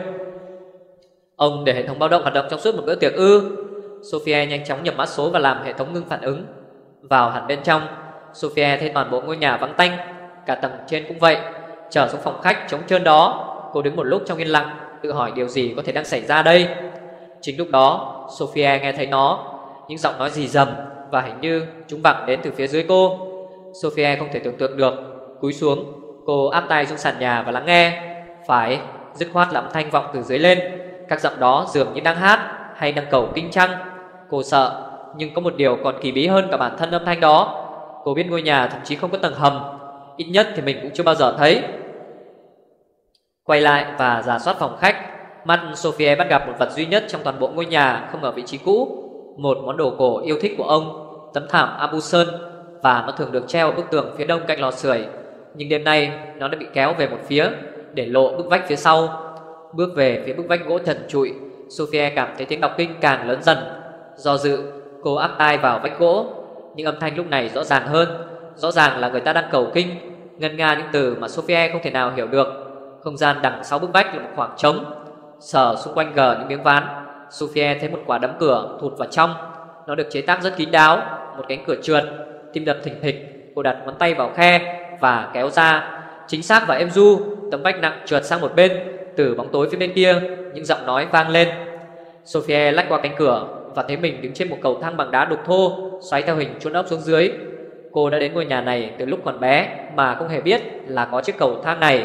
Ông để hệ thống báo động hoạt động trong suốt một bữa tiệc ư? Sophie nhanh chóng nhập mã số và làm hệ thống ngưng phản ứng. Vào hẳn bên trong, Sophie thấy toàn bộ ngôi nhà vắng tanh, cả tầng trên cũng vậy. Trở xuống phòng khách trống trơn đó, cô đứng một lúc trong yên lặng, tự hỏi điều gì có thể đang xảy ra đây. Chính lúc đó, Sophie nghe thấy nó, những giọng nói rì rầm và hình như chúng vẳng đến từ phía dưới cô. Sophie không thể tưởng tượng được. Cúi xuống, cô áp tay xuống sàn nhà và lắng nghe. Phải, dứt khoát là âm thanh vọng từ dưới lên. Các giọng đó dường như đang hát hay đang cầu kinh chăng. Cô sợ, nhưng có một điều còn kỳ bí hơn cả bản thân âm thanh đó. Cô biết ngôi nhà thậm chí không có tầng hầm, ít nhất thì mình cũng chưa bao giờ thấy. Quay lại và rà soát phòng khách, mắt Sophie bắt gặp một vật duy nhất trong toàn bộ ngôi nhà không ở vị trí cũ. Một món đồ cổ yêu thích của ông, tấm thảm Abu Sơn, và nó thường được treo ở bức tường phía đông cạnh lò sưởi. Nhưng đêm nay nó đã bị kéo về một phía để lộ bức vách phía sau. Bước về phía bức vách gỗ trần trụi, Sophie cảm thấy tiếng đọc kinh càng lớn dần. Do dự, cô áp tai vào vách gỗ. Những âm thanh lúc này rõ ràng hơn. Rõ ràng là người ta đang cầu kinh, ngân nga những từ mà Sophie không thể nào hiểu được. Không gian đằng sau bức vách là một khoảng trống. Sờ xung quanh gờ những miếng ván, Sophie thấy một quả đấm cửa thụt vào trong. Nó được chế tác rất kín đáo, một cánh cửa trượt. Tim đập thình thịch, cô đặt ngón tay vào khe và kéo ra. Chính xác và êm du, tấm vách nặng trượt sang một bên. Từ bóng tối phía bên kia, những giọng nói vang lên. Sophie lách qua cánh cửa và thấy mình đứng trên một cầu thang bằng đá đục thô, xoáy theo hình chôn ốc xuống dưới. Cô đã đến ngôi nhà này từ lúc còn bé mà không hề biết là có chiếc cầu thang này.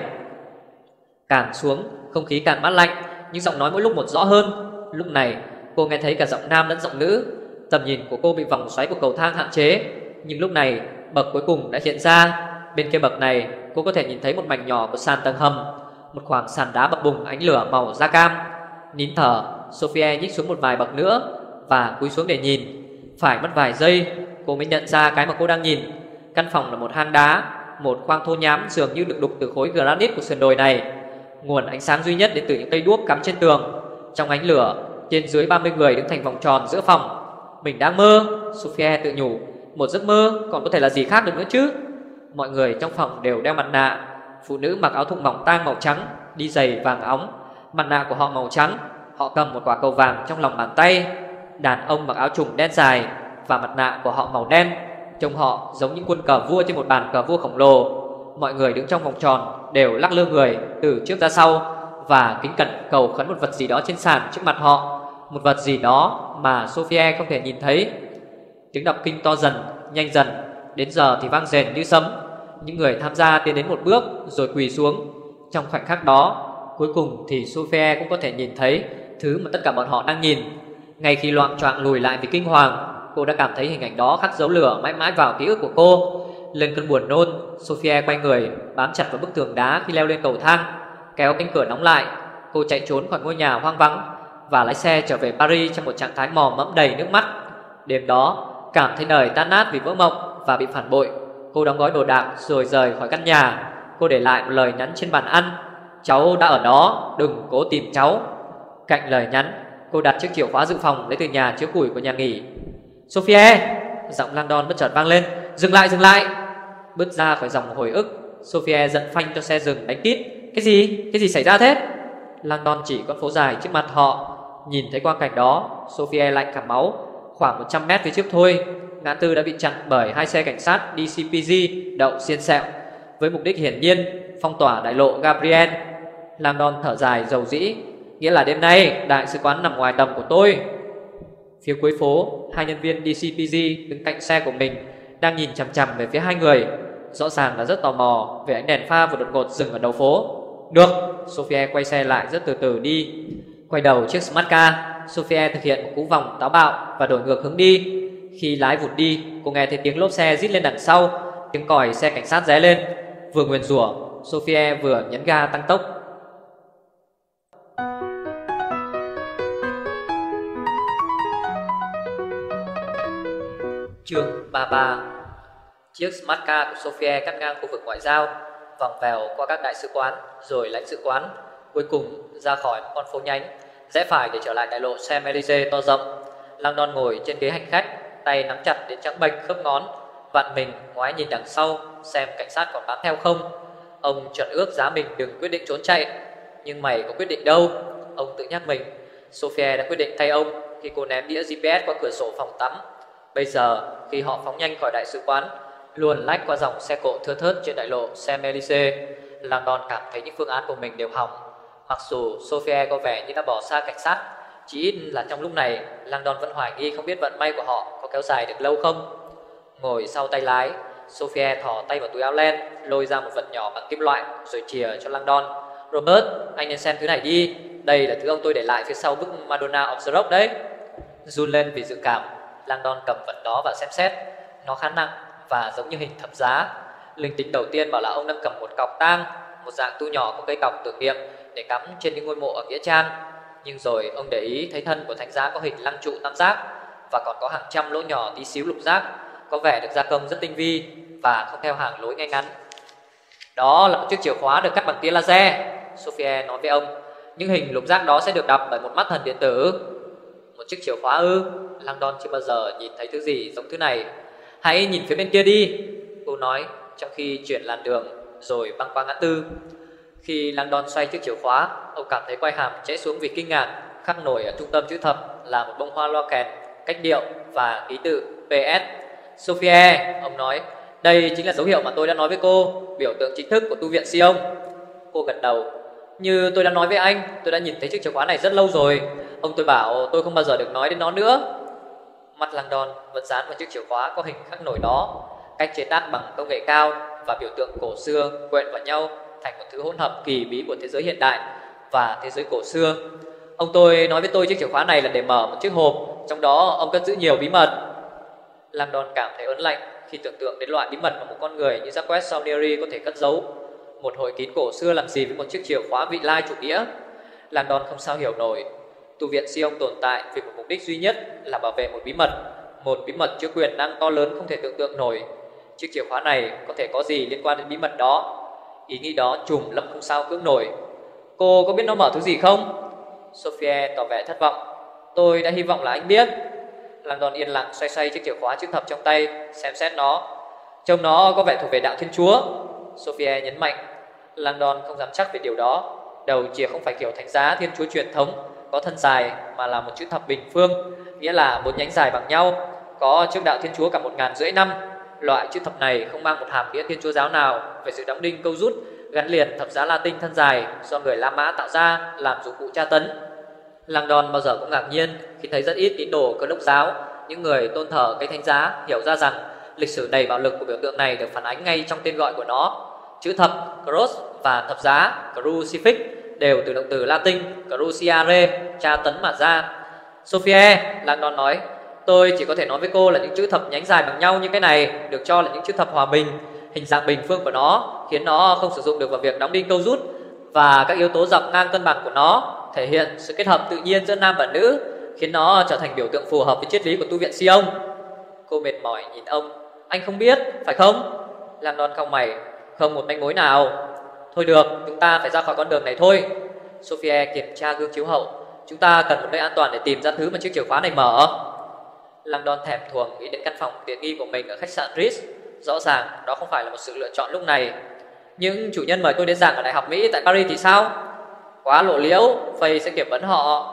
Càng xuống, không khí càng mát lạnh, những giọng nói mỗi lúc một rõ hơn. Lúc này, cô nghe thấy cả giọng nam lẫn giọng nữ. Tầm nhìn của cô bị vòng xoáy của cầu thang hạn chế. Nhưng lúc này, bậc cuối cùng đã hiện ra. Bên kia bậc này, cô có thể nhìn thấy một mảnh nhỏ của sàn tầng hầm, một khoảng sàn đá bập bùng ánh lửa màu da cam. Nín thở, Sophie nhích xuống một vài bậc nữa và cúi xuống để nhìn. Phải mất vài giây, cô mới nhận ra cái mà cô đang nhìn. Căn phòng là một hang đá, một khoang thô nhám dường như được đục từ khối granite của sườn đồi này. Nguồn ánh sáng duy nhất đến từ những cây đuốc cắm trên tường. Trong ánh lửa, trên dưới ba mươi người đứng thành vòng tròn giữa phòng. Mình đang mơ, Sophie tự nhủ. Một giấc mơ còn có thể là gì khác được nữa chứ. Mọi người trong phòng đều đeo mặt nạ. Phụ nữ mặc áo thun mỏng tang màu trắng, đi giày vàng óng. Mặt nạ của họ màu trắng. Họ cầm một quả cầu vàng trong lòng bàn tay. Đàn ông mặc áo trùng đen dài và mặt nạ của họ màu đen. Trông họ giống những quân cờ vua trên một bàn cờ vua khổng lồ. Mọi người đứng trong vòng tròn đều lắc lư người từ trước ra sau và kính cẩn cầu khấn một vật gì đó trên sàn trước mặt họ, một vật gì đó mà Sophie không thể nhìn thấy. Tiếng đọc kinh to dần, nhanh dần, đến giờ thì vang rền như sấm. Những người tham gia tiến đến một bước rồi quỳ xuống. Trong khoảnh khắc đó, cuối cùng thì Sophie cũng có thể nhìn thấy thứ mà tất cả bọn họ đang nhìn. Ngay khi loạng choạng lùi lại vì kinh hoàng, cô đã cảm thấy hình ảnh đó khắc dấu lửa mãi mãi vào ký ức của cô. Lên cơn buồn nôn, Sophie quay người, bám chặt vào bức tường đá khi leo lên cầu thang, kéo cánh cửa đóng lại. Cô chạy trốn khỏi ngôi nhà hoang vắng và lái xe trở về Paris trong một trạng thái mò mẫm đầy nước mắt. Đêm đó, cảm thấy đời tan nát vì vỡ mộng và bị phản bội, cô đóng gói đồ đạc rồi rời khỏi căn nhà. Cô để lại một lời nhắn trên bàn ăn: cháu đã ở đó, đừng cố tìm cháu. Cạnh lời nhắn, cô đặt chiếc chìa khóa dự phòng lấy từ nhà chứa củi của nhà nghỉ. Sophie! Giọng Langdon bất chợt vang lên. Dừng lại, dừng lại! Bứt ra khỏi dòng hồi ức, Sophie giận phanh cho xe dừng đánh tít. Cái gì? Cái gì xảy ra thế? Langdon chỉ con phố dài trước mặt họ. Nhìn thấy quang cảnh đó, Sophie lạnh cả máu. Khoảng một trăm mét phía trước thôi, ngã tư đã bị chặn bởi hai xe cảnh sát đê xê pê giê đậu xiên xẹo, với mục đích hiển nhiên phong tỏa đại lộ Gabriel. Langdon thở dài dầu dĩ. Nghĩa là đêm nay đại sứ quán nằm ngoài tầm của tôi. Phía cuối phố, hai nhân viên đê xê pê giê đứng cạnh xe của mình, đang nhìn chằm chằm về phía hai người. Rõ ràng là rất tò mò về ánh đèn pha vừa đột ngột dừng ở đầu phố. Được, Sophie quay xe lại rất từ từ đi. Quay đầu chiếc Smart Car, Sophie thực hiện một cú vòng táo bạo và đổi ngược hướng đi. Khi lái vụt đi, cô nghe thấy tiếng lốp xe rít lên đằng sau, tiếng còi xe cảnh sát ré lên. Vừa nguyền rủa, Sophie vừa nhấn ga tăng tốc. Chương ba mươi ba. Chiếc Smart Car của Sophie cắt ngang khu vực ngoại giao, vòng vèo qua các đại sứ quán rồi lãnh sự quán, cuối cùng ra khỏi một con phố nhánh, rẽ phải để trở lại đại lộ Champs-Élysées to rộng. Langdon ngồi trên ghế hành khách, tay nắm chặt đến trắng bệch khớp ngón, vặn mình ngoái nhìn đằng sau xem cảnh sát còn bám theo không. Ông chuẩn ước giá mình đừng quyết định trốn chạy. Nhưng mày có quyết định đâu, ông tự nhắc mình. Sophie đã quyết định thay ông khi cô ném đĩa giê pê ét qua cửa sổ phòng tắm. Bây giờ khi họ phóng nhanh khỏi đại sứ quán, luồn lách qua dòng xe cộ thưa thớt trên đại lộ Champs-Élysées, Langdon cảm thấy những phương án của mình đều hỏng. Mặc dù Sophie có vẻ như đã bỏ xa cảnh sát, chỉ ít là trong lúc này Langdon vẫn hoài nghi không biết vận may của họ có kéo dài được lâu không. Ngồi sau tay lái, Sophie thò tay vào túi áo len, lôi ra một vật nhỏ bằng kim loại rồi chìa cho Langdon. Robert, anh nên xem thứ này đi. Đây là thứ ông tôi để lại phía sau bức Madonna of the Rock đấy. Run lên vì dự cảm, Langdon cầm vật đó và xem xét. Nó khá nặng và giống như hình thập giá. Linh tính đầu tiên bảo là ông đang cầm một cọc tang, một dạng tu nhỏ có cây cọc tưởng niệm để cắm trên những ngôi mộ ở nghĩa trang. Nhưng rồi ông để ý thấy thân của thánh giá có hình lăng trụ tam giác và còn có hàng trăm lỗ nhỏ tí xíu lục giác, có vẻ được gia công rất tinh vi và không theo hàng lối ngay ngắn. Đó là một chiếc chìa khóa được cắt bằng tia laser, Sophie nói với ông. Những hình lục giác đó sẽ được đọc bởi một mắt thần điện tử. Một chiếc chìa khóa ư? Langdon chưa bao giờ nhìn thấy thứ gì giống thứ này. Hãy nhìn phía bên kia đi, cô nói trong khi chuyển làn đường rồi băng qua ngã tư. Khi Langdon xoay chiếc chìa khóa, ông cảm thấy quai hàm chảy xuống vì kinh ngạc. Khắc nổi ở trung tâm chữ thập là một bông hoa loa kèn, cách điệu và ký tự pê ét. Sophie, ông nói, đây chính là dấu hiệu mà tôi đã nói với cô, biểu tượng chính thức của tu viện Sion. Cô gật đầu. Như tôi đã nói với anh, tôi đã nhìn thấy chiếc chìa khóa này rất lâu rồi. Ông tôi bảo tôi không bao giờ được nói đến nó nữa. Mặt Langdon vẫn dán vào chiếc chìa khóa có hình khắc nổi đó, cách chế tác bằng công nghệ cao và biểu tượng cổ xưa quện vào nhau thành một thứ hỗn hợp kỳ bí của thế giới hiện đại và thế giới cổ xưa. Ông tôi nói với tôi chiếc chìa khóa này là để mở một chiếc hộp, trong đó ông cất giữ nhiều bí mật. Langdon cảm thấy ớn lạnh khi tưởng tượng đến loại bí mật mà một con người như Jacques Saunieri có thể cất giấu. Một hội kín cổ xưa làm gì với một chiếc chìa khóa vị lai chủ nghĩa? Langdon không sao hiểu nổi. Tu viện Sion tồn tại vì một mục đích duy nhất là bảo vệ một bí mật, một bí mật chứa quyền năng to lớn không thể tưởng tượng nổi. Chiếc chìa khóa này có thể có gì liên quan đến bí mật đó? Ý nghĩ đó trùm Lâm không sao cưỡng nổi. Cô có biết nó mở thứ gì không? Sophie tỏ vẻ thất vọng. Tôi đã hy vọng là anh biết. Langdon yên lặng xoay xoay chiếc chìa khóa chữ thập trong tay, xem xét nó. Trông nó có vẻ thuộc về đạo Thiên Chúa, Sophie nhấn mạnh. Langdon không dám chắc về điều đó. Đầu chìa không phải kiểu thánh giá Thiên Chúa truyền thống có thân dài, mà là một chữ thập bình phương, nghĩa là bốn nhánh dài bằng nhau, có trước đạo Thiên Chúa cả một ngàn rưỡi năm. Loại chữ thập này không mang một hàm nghĩa Thiên Chúa giáo nào về sự đóng đinh câu rút gắn liền thập giá Latin thân dài do người La Mã tạo ra làm dụng cụ tra tấn. Langdon bao giờ cũng ngạc nhiên khi thấy rất ít tín đồ Cơ đốc giáo, những người tôn thờ cây thánh giá, hiểu ra rằng lịch sử đầy bạo lực của biểu tượng này được phản ánh ngay trong tên gọi của nó. Chữ thập cross và thập giá crucifix đều từ động từ Latin cruciare, tra tấn mà ra. Sophie, Langdon nói, tôi chỉ có thể nói với cô là những chữ thập nhánh dài bằng nhau như cái này được cho là những chữ thập hòa bình. Hình dạng bình phương của nó khiến nó không sử dụng được vào việc đóng đinh câu rút, và các yếu tố dọc ngang cân bằng của nó thể hiện sự kết hợp tự nhiên giữa nam và nữ, khiến nó trở thành biểu tượng phù hợp với triết lý của tu viện Sion. Cô mệt mỏi nhìn ông. Anh không biết, phải không? Langdon cau mày. Không một manh mối nào. Thôi được, chúng ta phải ra khỏi con đường này thôi. Sophie kiểm tra gương chiếu hậu. Chúng ta cần một nơi an toàn để tìm ra thứ mà chiếc chìa khóa này mở. Langdon thèm thuồng nghĩ đến căn phòng tiện nghi của mình ở khách sạn Ritz. Rõ ràng đó không phải là một sự lựa chọn lúc này. Những chủ nhân mời tôi đến giảng ở Đại học Mỹ tại Paris thì sao? Quá lộ liễu, Faye sẽ kiểm vấn họ.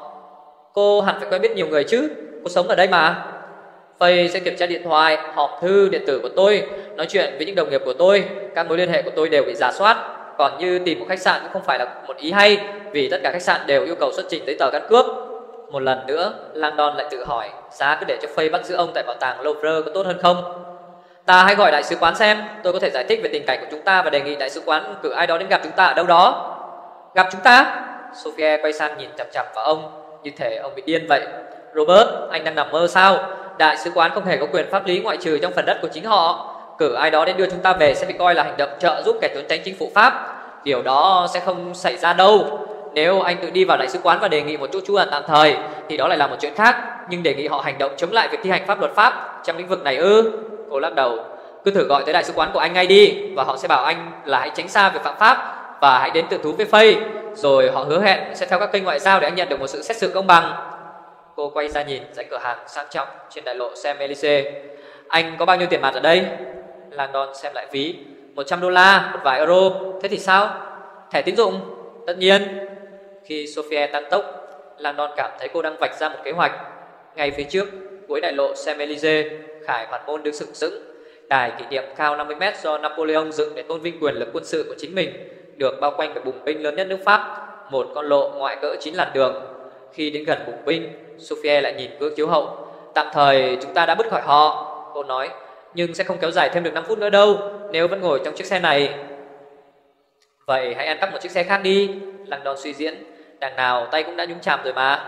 Cô hẳn phải quen biết nhiều người chứ, cô sống ở đây mà. Faye sẽ kiểm tra điện thoại, hòm thư, điện tử của tôi, nói chuyện với những đồng nghiệp của tôi. Các mối liên hệ của tôi đều bị rà soát. Còn như tìm một khách sạn cũng không phải là một ý hay, vì tất cả khách sạn đều yêu cầu xuất trình giấy tờ căn cước. Một lần nữa, Langdon lại tự hỏi, giá cứ để cho Faye bắt giữ ông tại bảo tàng Louvre có tốt hơn không? Ta hãy gọi đại sứ quán xem, tôi có thể giải thích về tình cảnh của chúng ta và đề nghị đại sứ quán cử ai đó đến gặp chúng ta ở đâu đó. Gặp chúng ta? Sophie quay sang nhìn chằm chằm vào ông, như thể ông bị điên vậy. Robert, anh đang nằm mơ sao? Đại sứ quán không hề có quyền pháp lý ngoại trừ trong phần đất của chính họ. Cử ai đó đến đưa chúng ta về sẽ bị coi là hành động trợ giúp kẻ trốn tránh chính phủ Pháp. Điều đó sẽ không xảy ra đâu. Nếu anh tự đi vào đại sứ quán và đề nghị một chỗ trú ẩn tạm thời thì đó lại là một chuyện khác. Nhưng đề nghị họ hành động chống lại việc thi hành pháp luật Pháp trong lĩnh vực này ư? Cô lắc đầu. Cứ thử gọi tới đại sứ quán của anh ngay đi, và họ sẽ bảo anh là hãy tránh xa việc phạm pháp và hãy đến tự thú với Faye. Rồi họ hứa hẹn sẽ theo các kênh ngoại giao để anh nhận được một sự xét xử công bằng. Cô quay ra nhìn dãy cửa hàng sang trọng trên đại lộ Champs-Élysées. Anh có bao nhiêu tiền mặt ở đây? Langdon xem lại ví. Một trăm đô la, một vài euro. Thế thì sao? Thẻ tín dụng? Tất nhiên. Khi Sophie tăng tốc, Langdon cảm thấy cô đang vạch ra một kế hoạch. Ngay phía trước, cuối đại lộ Champs-Élysées, khải hoàn môn đứng sừng sững. Đài kỷ niệm cao năm mươi mét do Napoleon dựng để tôn vinh quyền lực quân sự của chính mình, được bao quanh bởi bùng binh lớn nhất nước Pháp, một con lộ ngoại cỡ chín làn đường. Khi đến gần bùng binh, Sophie lại nhìn gương chiếu hậu. Tạm thời chúng ta đã bứt khỏi họ, cô nói, nhưng sẽ không kéo dài thêm được năm phút nữa đâu nếu vẫn ngồi trong chiếc xe này. Vậy hãy ăn cắp một chiếc xe khác đi, Langdon suy diễn. Đằng nào tay cũng đã nhúng chàm rồi mà.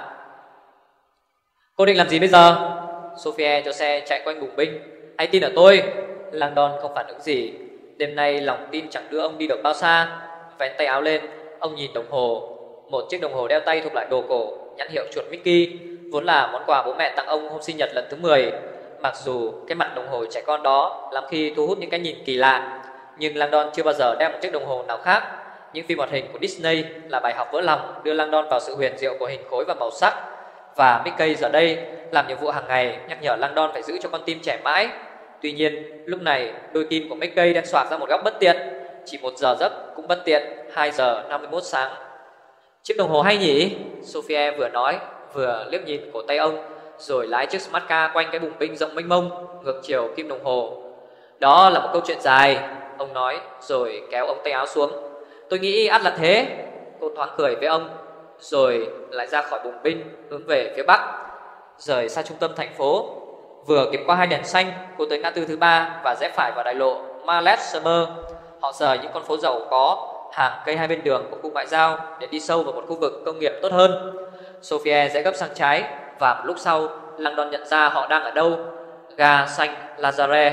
Cô định làm gì bây giờ? Sophie cho xe chạy quanh bùng binh. Hãy tin ở tôi. Langdon không phản ứng gì. Đêm nay lòng tin chẳng đưa ông đi được bao xa. Vén tay áo lên, ông nhìn đồng hồ. Một chiếc đồng hồ đeo tay thuộc loại đồ cổ, nhãn hiệu chuột Mickey, vốn là món quà bố mẹ tặng ông hôm sinh nhật lần thứ mười. Mặc dù cái mặt đồng hồ trẻ con đó làm khi thu hút những cái nhìn kỳ lạ, nhưng Langdon chưa bao giờ đeo một chiếc đồng hồ nào khác. Những phim hoạt hình của Disney là bài học vỡ lòng đưa Langdon vào sự huyền diệu của hình khối và màu sắc. Và Mickey giờ đây làm nhiệm vụ hàng ngày nhắc nhở Langdon phải giữ cho con tim trẻ mãi. Tuy nhiên lúc này đôi tim của Mickey đang xoạc ra một góc bất tiện. Chỉ một giờ giấc cũng bất tiện. Hai giờ năm mươi mốt sáng. Chiếc đồng hồ hay nhỉ? Sophie vừa nói vừa liếc nhìn cổ tay ông, rồi lái chiếc smart car quanh cái bùng binh rộng mênh mông ngược chiều kim đồng hồ. Đó là một câu chuyện dài, ông nói, rồi kéo ống tay áo xuống. Tôi nghĩ ắt là thế. Cô thoáng cười với ông, rồi lại ra khỏi bùng binh hướng về phía bắc, rời xa trung tâm thành phố. Vừa kịp qua hai đèn xanh, cô tới ngã tư thứ ba và rẽ phải vào đại lộ Mallet Summer. Họ rời những con phố giàu có, hàng cây hai bên đường của khu ngoại giao để đi sâu vào một khu vực công nghiệp tốt hơn. Sophie rẽ gấp sang trái, và một lúc sau Langdon nhận ra họ đang ở đâu. Ga xanh Lazare.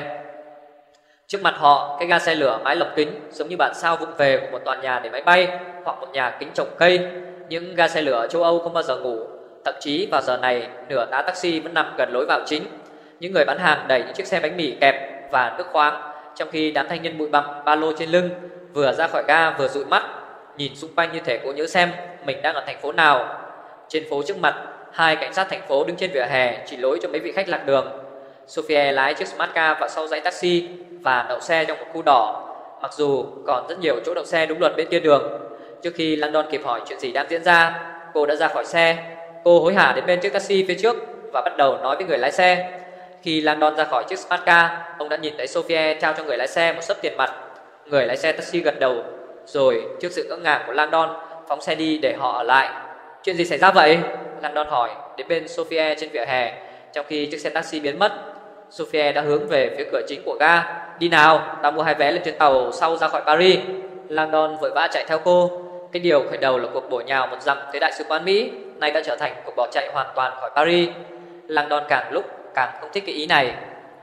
Trước mặt họ, cái ga xe lửa mái lọc kính giống như bản sao vụng về của một tòa nhà để máy bay hoặc một nhà kính trồng cây. Những ga xe lửa ở châu Âu không bao giờ ngủ. Thậm chí vào giờ này, nửa tá taxi vẫn nằm gần lối vào chính. Những người bán hàng đẩy những chiếc xe bánh mì kẹp và nước khoáng, trong khi đám thanh niên bụi bặm ba lô trên lưng vừa ra khỏi ga vừa dụi mắt, nhìn xung quanh như thể cố nhớ xem mình đang ở thành phố nào. Trên phố trước mặt, hai cảnh sát thành phố đứng trên vỉa hè chỉ lối cho mấy vị khách lạc đường. Sophie lái chiếc smart car vào sau dãy taxi và đậu xe trong một khu đỏ, mặc dù còn rất nhiều chỗ đậu xe đúng luật bên kia đường. Trước khi Langdon kịp hỏi chuyện gì đang diễn ra, cô đã ra khỏi xe. Cô hối hả đến bên chiếc taxi phía trước và bắt đầu nói với người lái xe. Khi Langdon ra khỏi chiếc smart car, ông đã nhìn thấy Sophie trao cho người lái xe một xấp tiền mặt. Người lái xe taxi gật đầu. rồi trước sự ngỡ ngàng của Langdon phóng xe đi để họ ở lại. Chuyện gì xảy ra vậy? Langdon hỏi đến bên Sophie trên vỉa hè, trong khi chiếc xe taxi biến mất. Sophie đã hướng về phía cửa chính của ga. Đi nào, ta mua hai vé lên chuyến tàu sau ra khỏi Paris. Langdon vội vã chạy theo cô. Cái điều khởi đầu là cuộc bổ nhào một dặm tới đại sứ quán Mỹ, nay đã trở thành cuộc bỏ chạy hoàn toàn khỏi Paris. Langdon càng lúc càng không thích cái ý này.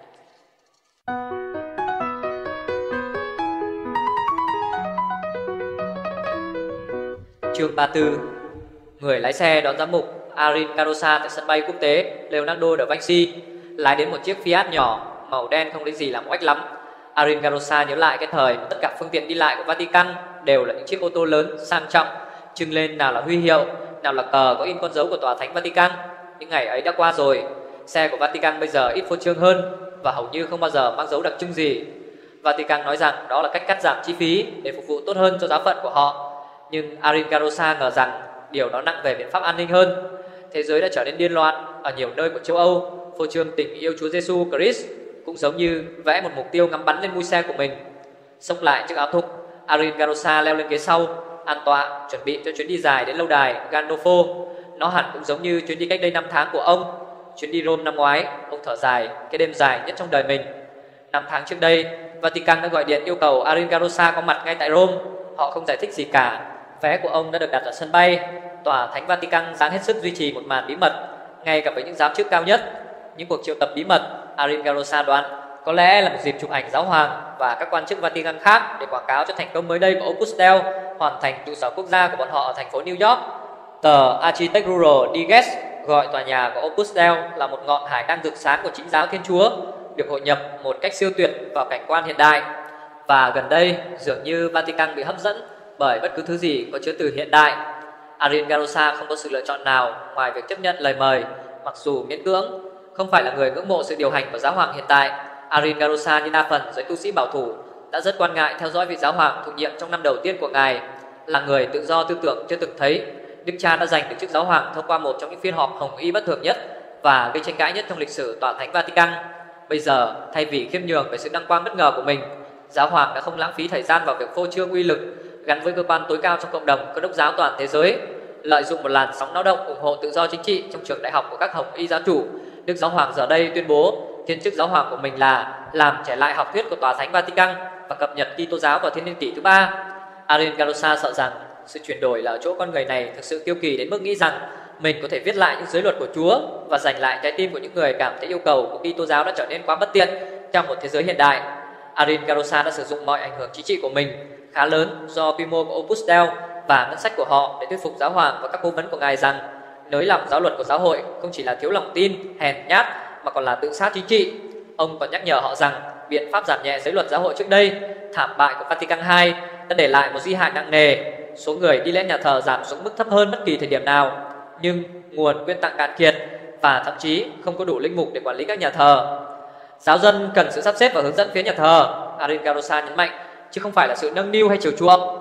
Chương ba mươi tư. Người lái xe đón giám mục Arin Carosa tại sân bay quốc tế Leonardo da Vinci lái đến một chiếc Fiat nhỏ màu đen không lấy gì làm oách lắm. Arin Carosa nhớ lại cái thời mà tất cả phương tiện đi lại của Vatican đều là những chiếc ô tô lớn sang trọng, trưng lên nào là huy hiệu, nào là cờ có in con dấu của tòa thánh Vatican. Những ngày ấy đã qua rồi. Xe của Vatican bây giờ ít phô trương hơn và hầu như không bao giờ mang dấu đặc trưng gì. Vatican nói rằng đó là cách cắt giảm chi phí để phục vụ tốt hơn cho giáo phận của họ. Nhưng Arin Carosa ngờ rằng điều đó nặng về biện pháp an ninh hơn. Thế giới đã trở nên điên loạn ở nhiều nơi của châu Âu. Phô trương tình yêu Chúa Giêsu Christ cũng giống như vẽ một mục tiêu ngắm bắn lên mui xe của mình. Xốc lại chiếc áo thụng, Arin Carosa leo lên ghế sau, an tọa chuẩn bị cho chuyến đi dài đến lâu đài Gandolfo. Nó hẳn cũng giống như chuyến đi cách đây năm tháng của ông. Chuyến đi Rome năm ngoái, ông thở dài cái đêm dài nhất trong đời mình. Năm tháng trước đây, Vatican đã gọi điện yêu cầu Arin Carosa có mặt ngay tại Rome. Họ không giải thích gì cả. Vé của ông đã được đặt ở sân bay. Tòa thánh Vatican dáng hết sức duy trì một màn bí mật, ngay cả với những giám chức cao nhất. Những cuộc triệu tập bí mật, Arin Carosa đoán có lẽ là một dịp chụp ảnh giáo hoàng và các quan chức Vatican khác để quảng cáo cho thành công mới đây của Opus Dei hoàn thành trụ sở quốc gia của bọn họ ở thành phố New York. Tờ Architectural Digest gọi tòa nhà của Opus Dei là một ngọn hải đăng rực sáng của chính giáo Thiên Chúa, được hội nhập một cách siêu tuyệt vào cảnh quan hiện đại. Và gần đây, dường như Vatican bị hấp dẫn bởi bất cứ thứ gì có chứa từ hiện đại. Arin Carosa không có sự lựa chọn nào ngoài việc chấp nhận lời mời, mặc dù miễn cưỡng. Không phải là người ngưỡng mộ sự điều hành của giáo hoàng hiện tại, Arin Carosa như đa phần giới tu sĩ bảo thủ đã rất quan ngại theo dõi vị giáo hoàng thụ nhiệm trong năm đầu tiên của ngài. Là người tự do tư tưởng chưa từng thấy, Đức cha đã giành được chức giáo hoàng thông qua một trong những phiên họp hồng y bất thường nhất và gây tranh cãi nhất trong lịch sử tòa thánh Vatican. Bây giờ, thay vì khiêm nhường về sự đăng quang bất ngờ của mình, giáo hoàng đã không lãng phí thời gian vào việc phô trương uy lực gắn với cơ quan tối cao trong cộng đồng cơ đốc giáo toàn thế giới. Lợi dụng một làn sóng náo động ủng hộ tự do chính trị trong trường đại học của các hồng y giáo chủ, Đức giáo hoàng giờ đây tuyên bố thiên chức giáo hoàng của mình là làm trẻ lại học thuyết của tòa thánh Vatican và cập nhật Kitô giáo vào thiên niên kỷ thứ ba. Arin Carosa sợ rằng sự chuyển đổi là ở chỗ con người này thực sự kiêu kỳ đến mức nghĩ rằng mình có thể viết lại những giới luật của Chúa và giành lại trái tim của những người cảm thấy yêu cầu của Kitô giáo đã trở nên quá bất tiện trong một thế giới hiện đại. Arin Carosa đã sử dụng mọi ảnh hưởng chính trị của mình khá lớn do quy mô của Opus Dei và ngân sách của họ để thuyết phục giáo hoàng và các cố vấn của ngài rằng nới lỏng giáo luật của giáo hội không chỉ là thiếu lòng tin, hèn nhát mà còn là tự sát chính trị. Ông còn nhắc nhở họ rằng biện pháp giảm nhẹ giới luật giáo hội trước đây, thảm bại của Vatican hai, đã để lại một di hại nặng nề. Số người đi lễ nhà thờ giảm xuống mức thấp hơn bất kỳ thời điểm nào, nhưng nguồn quyên tặng cạn kiệt và thậm chí không có đủ linh mục để quản lý các nhà thờ. Giáo dân cần sự sắp xếp và hướng dẫn phía nhà thờ, Arin Carosa nhấn mạnh, chứ không phải là sự nâng niu hay chiều chuộng.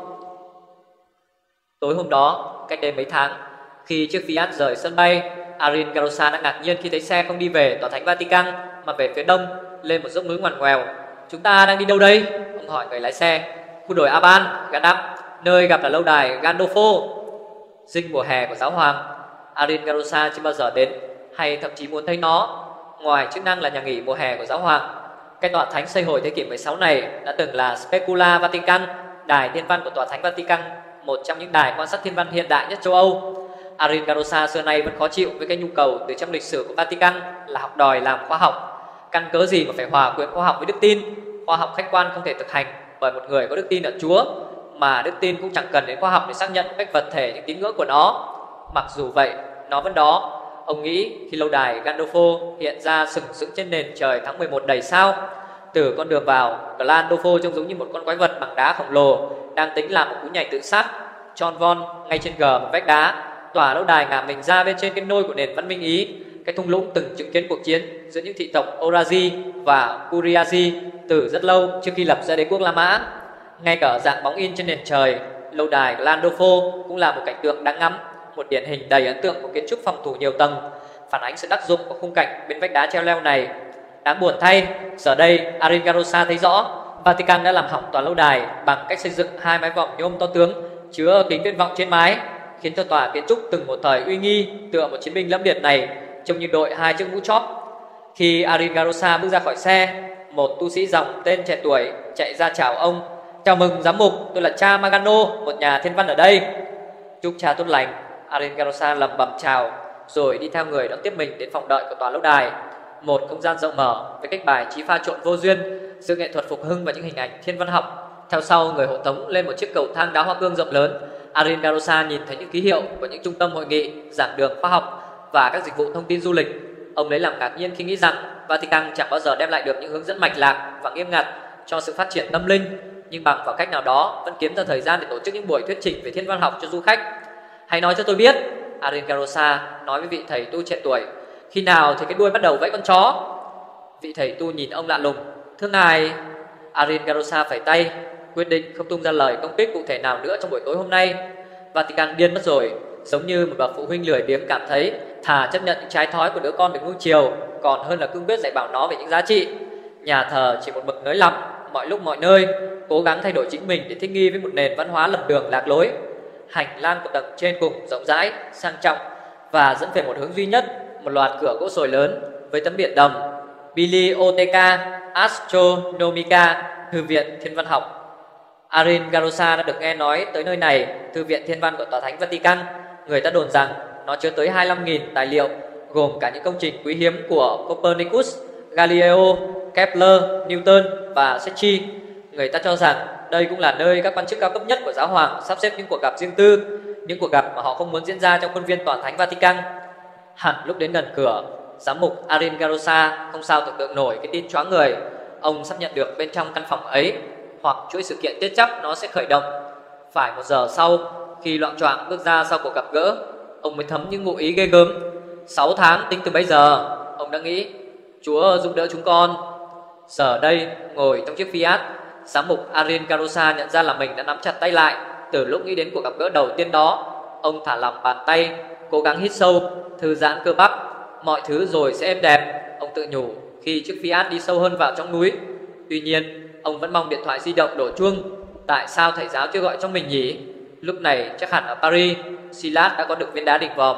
Tối hôm đó, cách đây mấy tháng, khi chiếc Fiat rời sân bay, Arin Carosa đã ngạc nhiên khi thấy xe không đi về tòa thánh Vatican mà về phía đông lên một dốc núi ngoằn ngoèo. Chúng ta đang đi đâu đây? Ông hỏi người lái xe. Khu đồi Aban, gã đáp, nơi gặp là lâu đài Gandolfo. Dinh mùa hè của giáo hoàng. Arin Carosa chưa bao giờ đến hay thậm chí muốn thấy nó. Ngoài chức năng là nhà nghỉ mùa hè của giáo hoàng, cái tòa thánh xây hồi thế kỷ mười sáu này đã từng là Specula Vatican, đài thiên văn của tòa thánh Vatican, một trong những đài quan sát thiên văn hiện đại nhất châu Âu. Arin Carosa xưa nay vẫn khó chịu với cái nhu cầu từ trong lịch sử của Vatican là học đòi làm khoa học. Căn cớ gì mà phải hòa quyện khoa học với đức tin? Khoa học khách quan không thể thực hành bởi một người có đức tin ở Chúa, mà đức tin cũng chẳng cần đến khoa học để xác nhận một cách vật thể những tín ngưỡng của nó. Mặc dù vậy, nó vẫn đó. Ông nghĩ khi lâu đài Gandolfo hiện ra sừng sững trên nền trời tháng mười một đầy sao, từ con đường vào, Gandolfo trông giống như một con quái vật bằng đá khổng lồ đang tính làm một cú nhảy tự sát. Tròn von ngay trên gờ một vách đá, tòa lâu đài ngả mình ra bên trên cái nôi của nền văn minh Ý, cái thung lũng từng chứng kiến cuộc chiến giữa những thị tộc Orazzi và Curiazi từ rất lâu trước khi lập ra đế quốc La Mã. Ngay cả dạng bóng in trên nền trời, lâu đài Gandolfo cũng là một cảnh tượng đáng ngắm, một điển hình đầy ấn tượng của kiến trúc phòng thủ nhiều tầng, phản ánh sự đắc dụng của khung cảnh bên vách đá treo leo này. Đáng buồn thay, giờ đây Arin Carosa thấy rõ Vatican đã làm hỏng tòa lâu đài bằng cách xây dựng hai mái vòm nhôm to tướng chứa kính viễn vọng trên mái, khiến cho tòa kiến trúc từng một thời uy nghi tựa một chiến binh lâm liệt này trông như đội hai chiếc mũ chóp. Khi Aringarosa bước ra khỏi xe, một tu sĩ dòng tên trẻ tuổi chạy ra chào ông. Chào mừng giám mục, tôi là cha Magano, một nhà thiên văn ở đây. Chúc cha tốt lành. Aringarosa lẩm bẩm chào, rồi đi theo người đón tiếp mình đến phòng đợi của tòa lâu đài, một không gian rộng mở với cách bài trí pha trộn vô duyên sự nghệ thuật phục hưng và những hình ảnh thiên văn học. Theo sau, người hộ tống lên một chiếc cầu thang đá hoa cương rộng lớn. Aringarosa nhìn thấy những ký hiệu của những trung tâm hội nghị, giảng đường khoa học và các dịch vụ thông tin du lịch. Ông lấy làm ngạc nhiên khi nghĩ rằng Vatican chẳng bao giờ đem lại được những hướng dẫn mạch lạc và nghiêm ngặt cho sự phát triển tâm linh, nhưng bằng vào cách nào đó vẫn kiếm ra thời gian để tổ chức những buổi thuyết trình về thiên văn học cho du khách. Hãy nói cho tôi biết, Aringarosa nói với vị thầy tu trẻ tuổi, khi nào thì cái đuôi bắt đầu vẫy con chó? Vị thầy tu nhìn ông lạ lùng. Thưa ngài. Aringarosa phẩy tay, quyết định không tung ra lời công kích cụ thể nào nữa trong buổi tối hôm nay. Vatican điên mất rồi, giống như một bậc phụ huynh lười biếng cảm thấy thà chấp nhận những trái thói của đứa con được nuông chiều còn hơn là cương quyết dạy bảo nó về những giá trị. Nhà thờ chỉ một mực nới lỏng mọi lúc mọi nơi, cố gắng thay đổi chính mình để thích nghi với một nền văn hóa lầm đường lạc lối. Hành lang của tầng trên cùng rộng rãi, sang trọng và dẫn về một hướng duy nhất, một loạt cửa gỗ sồi lớn với tấm biển đồng Bibliotheca Astronomica, thư viện thiên văn học. Aringarosa đã được nghe nói tới nơi này, thư viện thiên văn của tòa thánh Vatican. Người ta đồn rằng nó chứa tới hai mươi lăm nghìn tài liệu, gồm cả những công trình quý hiếm của Copernicus, Galileo, Kepler, Newton và Secchi. Người ta cho rằng đây cũng là nơi các quan chức cao cấp nhất của giáo hoàng sắp xếp những cuộc gặp riêng tư, những cuộc gặp mà họ không muốn diễn ra trong khuôn viên tòa thánh Vatican. Hẳn lúc đến gần cửa, giám mục Aringarosa không sao tưởng tượng nổi cái tin choáng người. Ông sắp nhận được bên trong căn phòng ấy, hoặc chuỗi sự kiện tiết chắc nó sẽ khởi động. Phải một giờ sau, khi loạng choạng bước ra sau cuộc gặp gỡ, ông mới thấm những ngụ ý ghê gớm. Sáu tháng tính từ bây giờ, ông đã nghĩ, Chúa giúp đỡ chúng con. Giờ đây, ngồi trong chiếc Fiat, giám mục Aringarosa nhận ra là mình đã nắm chặt tay lại. Từ lúc nghĩ đến cuộc gặp gỡ đầu tiên đó, ông thả lỏng bàn tay, cố gắng hít sâu, thư giãn cơ bắp. Mọi thứ rồi sẽ êm đẹp, ông tự nhủ khi chiếc Fiat đi sâu hơn vào trong núi. Tuy nhiên, ông vẫn mong điện thoại di động đổ chuông. Tại sao thầy giáo chưa gọi cho mình nhỉ? Lúc này chắc hẳn ở Paris, Silas đã có được viên đá đỉnh vòm.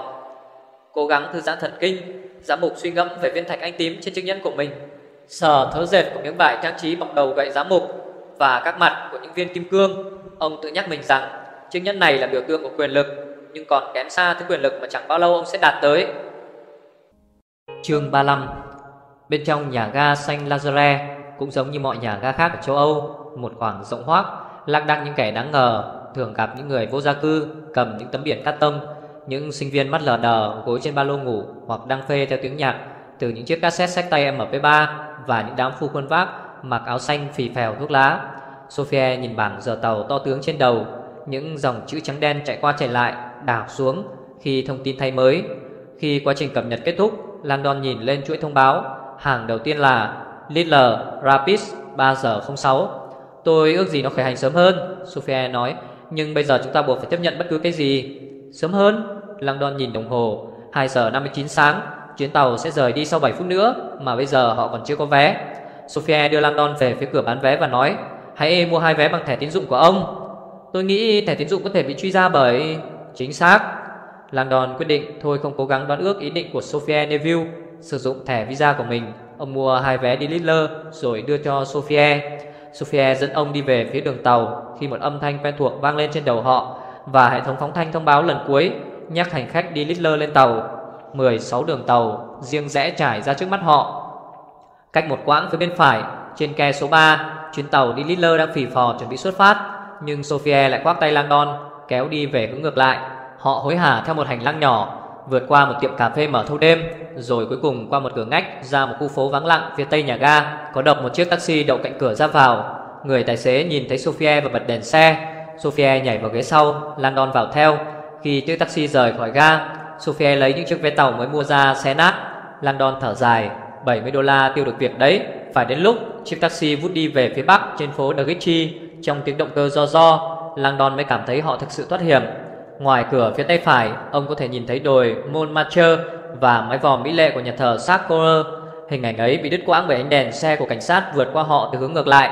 Cố gắng thư giãn thần kinh, giám mục suy ngẫm về viên thạch anh tím trên chiếc nhẫn của mình, sờ thớ dệt của những vải trang trí bọc đầu gậy giám mục và các mặt của những viên kim cương. Ông tự nhắc mình rằng chiếc nhẫn này là biểu tượng của quyền lực, nhưng còn kém xa thứ quyền lực mà chẳng bao lâu ông sẽ đạt tới. Chương ba mươi lăm. Bên trong nhà ga Saint Lazare, cũng giống như mọi nhà ga khác ở châu Âu, một khoảng rộng hoác, lác đác những kẻ đáng ngờ, thường gặp những người vô gia cư cầm những tấm biển cát tông, những sinh viên mắt lờ đờ gối trên ba lô ngủ hoặc đang phê theo tiếng nhạc từ những chiếc cassette xách tay em pê ba, và những đám phu khuân vác mặc áo xanh phì phèo thuốc lá. Sophia nhìn bảng giờ tàu to tướng trên đầu, những dòng chữ trắng đen chạy qua chạy lại, đảo xuống khi thông tin thay mới. Khi quá trình cập nhật kết thúc, Langdon nhìn lên chuỗi thông báo. Hàng đầu tiên là Little Rapids ba giờ không sáu. Tôi ước gì nó khởi hành sớm hơn, Sophia nói, nhưng bây giờ chúng ta buộc phải tiếp nhận bất cứ cái gì. Sớm hơn? Langdon nhìn đồng hồ. Hai giờ năm mươi chín sáng. Chuyến tàu sẽ rời đi sau bảy phút nữa, mà bây giờ họ còn chưa có vé. Sophia đưa Langdon về phía cửa bán vé và nói, hãy mua hai vé bằng thẻ tín dụng của ông. Tôi nghĩ thẻ tín dụng có thể bị truy ra bởi... Chính xác. Langdon quyết định thôi không cố gắng đoán ước ý định của Sophia Neville. Sử dụng thẻ visa của mình, ông mua hai vé đi Lidl rồi đưa cho Sophia. Sophia dẫn ông đi về phía đường tàu khi một âm thanh quen thuộc vang lên trên đầu họ, và hệ thống phóng thanh thông báo lần cuối nhắc hành khách đi Lidl lên tàu. Mười sáu đường tàu riêng rẽ trải ra trước mắt họ. Cách một quãng phía bên phải, trên ke số ba, chuyến tàu đi Lidl đang phì phò chuẩn bị xuất phát, nhưng Sophia lại khoác tay Langdon kéo đi về hướng ngược lại. Họ hối hả theo một hành lang nhỏ, vượt qua một tiệm cà phê mở thâu đêm, rồi cuối cùng qua một cửa ngách ra một khu phố vắng lặng phía tây nhà ga. Có độc một chiếc taxi đậu cạnh cửa ra vào. Người tài xế nhìn thấy Sophia và bật đèn xe. Sophia nhảy vào ghế sau, Langdon vào theo. Khi chiếc taxi rời khỏi ga, Sophia lấy những chiếc vé tàu mới mua ra xé nát. Langdon thở dài, bảy mươi đô la tiêu được việc đấy. Phải đến lúc chiếc taxi vút đi về phía bắc trên phố De Guiche trong tiếng động cơ ro ro, Langdon mới cảm thấy họ thực sự thoát hiểm. Ngoài cửa phía tay phải, ông có thể nhìn thấy đồi Montmartre và mái vòm mỹ lệ của nhà thờ Sacre. Hình ảnh ấy bị đứt quãng bởi ánh đèn xe của cảnh sát vượt qua họ từ hướng ngược lại.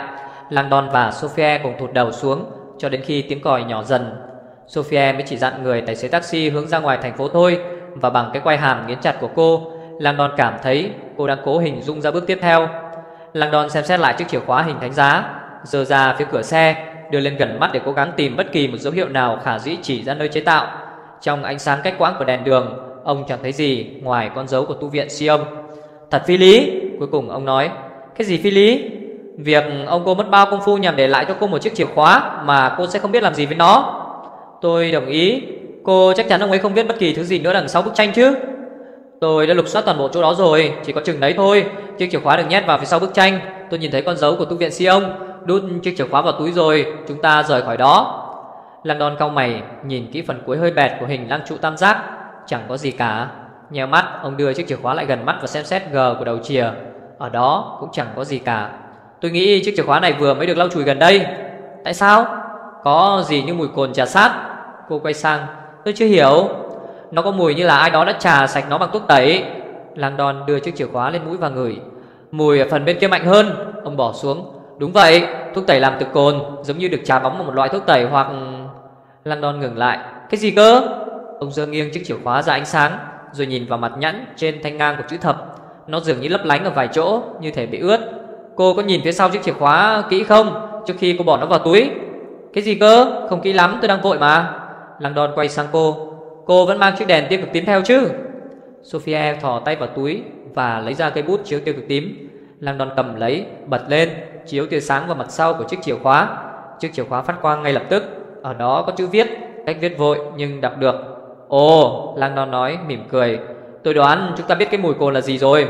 Langdon và Sophie cùng thụt đầu xuống cho đến khi tiếng còi nhỏ dần. Sophie mới chỉ dặn người tài xế taxi hướng ra ngoài thành phố thôi. Và bằng cái quay hàm nghiến chặt của cô, Langdon cảm thấy cô đang cố hình dung ra bước tiếp theo. Langdon xem xét lại chiếc chìa khóa hình thánh giá, giơ ra phía cửa xe, đưa lên gần mắt để cố gắng tìm bất kỳ một dấu hiệu nào khả dĩ chỉ ra nơi chế tạo. Trong ánh sáng cách quãng của đèn đường, ông chẳng thấy gì ngoài con dấu của tu viện Sion. Thật phi lý, cuối cùng ông nói. Cái gì phi lý? Việc ông cô mất bao công phu nhằm để lại cho cô một chiếc chìa khóa mà cô sẽ không biết làm gì với nó. Tôi đồng ý. Cô chắc chắn ông ấy không viết bất kỳ thứ gì nữa đằng sau bức tranh chứ? Tôi đã lục soát toàn bộ chỗ đó rồi, chỉ có chừng đấy thôi. Chiếc chìa khóa được nhét vào phía sau bức tranh. Tôi nhìn thấy con dấu của tu viện Sion. Đút chiếc chìa khóa vào túi rồi, chúng ta rời khỏi đó. Langdon cau mày, nhìn kỹ phần cuối hơi bẹt của hình lăng trụ tam giác. Chẳng có gì cả. Nheo mắt, ông đưa chiếc chìa khóa lại gần mắt và xem xét gờ của đầu chìa. Ở đó cũng chẳng có gì cả. Tôi nghĩ chiếc chìa khóa này vừa mới được lau chùi gần đây. Tại sao? Có gì như mùi cồn trà sát. Cô quay sang. Tôi chưa hiểu. Nó có mùi như là ai đó đã trà sạch nó bằng thuốc tẩy. Langdon đưa chiếc chìa khóa lên mũi và ngửi. Mùi ở phần bên kia mạnh hơn. Ông bỏ xuống. Đúng vậy, thuốc tẩy làm từ cồn, giống như được trà bóng vào một loại thuốc tẩy hoặc... Langdon ngừng lại. Cái gì cơ? Ông giơ nghiêng chiếc chìa khóa ra ánh sáng, rồi nhìn vào mặt nhẫn trên thanh ngang của chữ thập. Nó dường như lấp lánh ở vài chỗ, như thể bị ướt. Cô có nhìn phía sau chiếc chìa khóa kỹ không trước khi cô bỏ nó vào túi? Cái gì cơ? Không kỹ lắm, tôi đang vội mà. Langdon quay sang cô. Cô vẫn mang chiếc đèn tia cực tím theo chứ? Sophie thò tay vào túi và lấy ra cây bút chiếu tia cực tím. Langdon cầm lấy, bật lên, chiếu tia sáng vào mặt sau của chiếc chìa khóa. Chiếc chìa khóa phát quang ngay lập tức. Ở đó có chữ viết, cách viết vội nhưng đọc được. Ồ, Langdon nói mỉm cười. Tôi đoán chúng ta biết cái mùi cồn là gì rồi.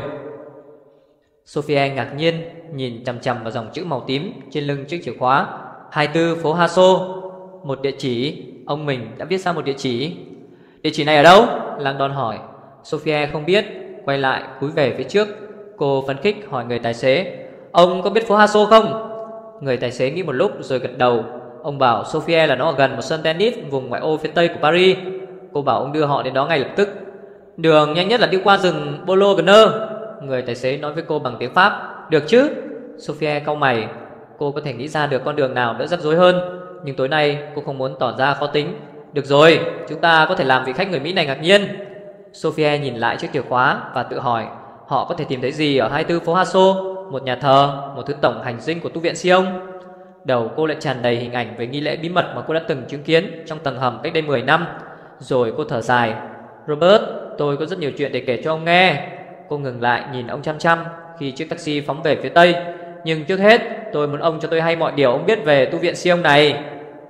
Sophie ngạc nhiên nhìn chằm chằm vào dòng chữ màu tím trên lưng chiếc chìa khóa. hai mươi tư phố Hasso. Một địa chỉ. Ông mình đã viết ra một địa chỉ. Địa chỉ này ở đâu? Langdon hỏi. Sophie không biết, quay lại cúi về phía trước. Cô phấn khích hỏi người tài xế. Ông có biết phố Hasso không? Người tài xế nghĩ một lúc rồi gật đầu. Ông bảo Sophie là nó ở gần một sân tennis vùng ngoại ô phía tây của Paris. Cô bảo ông đưa họ đến đó ngay lập tức. Đường nhanh nhất là đi qua rừng Boulogne. Người tài xế nói với cô bằng tiếng Pháp. Được chứ? Sophie cau mày. Cô có thể nghĩ ra được con đường nào đỡ rắc rối hơn, nhưng tối nay cô không muốn tỏ ra khó tính. Được rồi, chúng ta có thể làm vị khách người Mỹ này ngạc nhiên. Sophie nhìn lại chiếc chìa khóa và tự hỏi họ có thể tìm thấy gì ở hai mươi tư phố Hasso. Một nhà thờ, một thứ tổng hành dinh của tu viện Sion. Đầu cô lại tràn đầy hình ảnh về nghi lễ bí mật mà cô đã từng chứng kiến trong tầng hầm cách đây mười năm. Rồi cô thở dài. Robert, tôi có rất nhiều chuyện để kể cho ông nghe. Cô ngừng lại nhìn ông chăm chăm khi chiếc taxi phóng về phía tây. Nhưng trước hết tôi muốn ông cho tôi hay mọi điều ông biết về tu viện Sion này.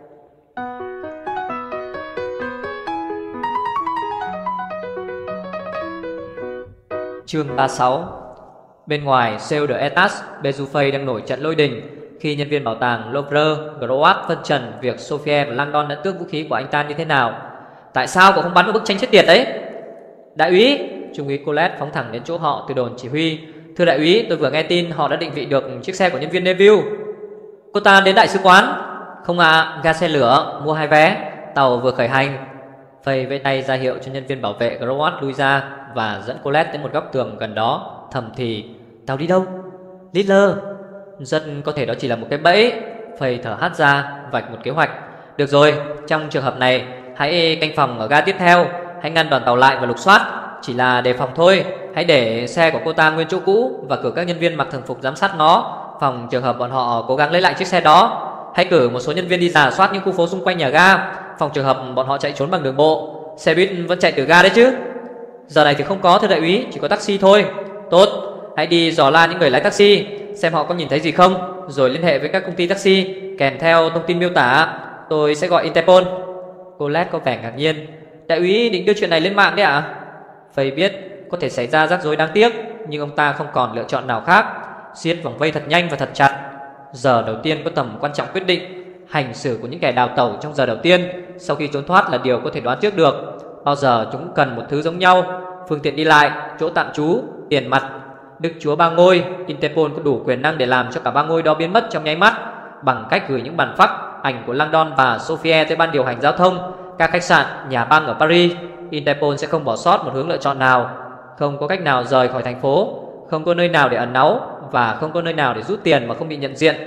Chương ba mươi sáu. Bên ngoài Salle d'Etat, Bezufay đang nổi trận lôi đình khi nhân viên bảo tàng Louvre Groat phân trần việc Sophie và Langdon đã tước vũ khí của anh ta như thế nào. Tại sao cậu không bắn vào bức tranh chết tiệt đấy? Đại úy, trung úy Colette phóng thẳng đến chỗ họ từ đồn chỉ huy. Thưa đại úy, tôi vừa nghe tin họ đã định vị được chiếc xe của nhân viên Neville. Cô ta đến đại sứ quán? Không ạ, à, ga xe lửa, mua hai vé, tàu vừa khởi hành. Phây vẫy tay ra hiệu cho nhân viên bảo vệ Groat lui ra và dẫn Colette đến một góc tường gần đó, thầm thì. Tàu đi đâu? Littler. Rất có thể đó chỉ là một cái bẫy. Phây thở hắt ra, vạch một kế hoạch. Được rồi, trong trường hợp này hãy canh phòng ở ga tiếp theo. Hãy ngăn đoàn tàu lại và lục soát. Chỉ là đề phòng thôi. Hãy để xe của cô ta nguyên chỗ cũ và cử các nhân viên mặc thường phục giám sát nó, phòng trường hợp bọn họ cố gắng lấy lại chiếc xe đó. Hãy cử một số nhân viên đi rà soát những khu phố xung quanh nhà ga, phòng trường hợp bọn họ chạy trốn bằng đường bộ. Xe buýt vẫn chạy từ ga đấy chứ? Giờ này thì không có thưa đại úy, chỉ có taxi thôi. Tốt, hãy đi dò la những người lái taxi, xem họ có nhìn thấy gì không, rồi liên hệ với các công ty taxi kèm theo thông tin miêu tả. Tôi sẽ gọi Interpol. Colette có vẻ ngạc nhiên. Đại úy định đưa chuyện này lên mạng đấy ạ? À? Phây biết có thể xảy ra rắc rối đáng tiếc, nhưng ông ta không còn lựa chọn nào khác. Siết vòng vây thật nhanh và thật chặt. Giờ đầu tiên có tầm quan trọng quyết định. Hành xử của những kẻ đào tẩu trong giờ đầu tiên sau khi trốn thoát là điều có thể đoán trước được. Bao giờ chúng cần một thứ giống nhau: phương tiện đi lại, chỗ tạm trú, tiền mặt. Đức chúa ba ngôi, Interpol có đủ quyền năng để làm cho cả ba ngôi đó biến mất trong nháy mắt, bằng cách gửi những bản phắc ảnh của Langdon và Sophie tới ban điều hành giao thông, các khách sạn, nhà băng ở Paris. Interpol sẽ không bỏ sót một hướng lựa chọn nào. Không có cách nào rời khỏi thành phố, không có nơi nào để ẩn náu, và không có nơi nào để rút tiền mà không bị nhận diện.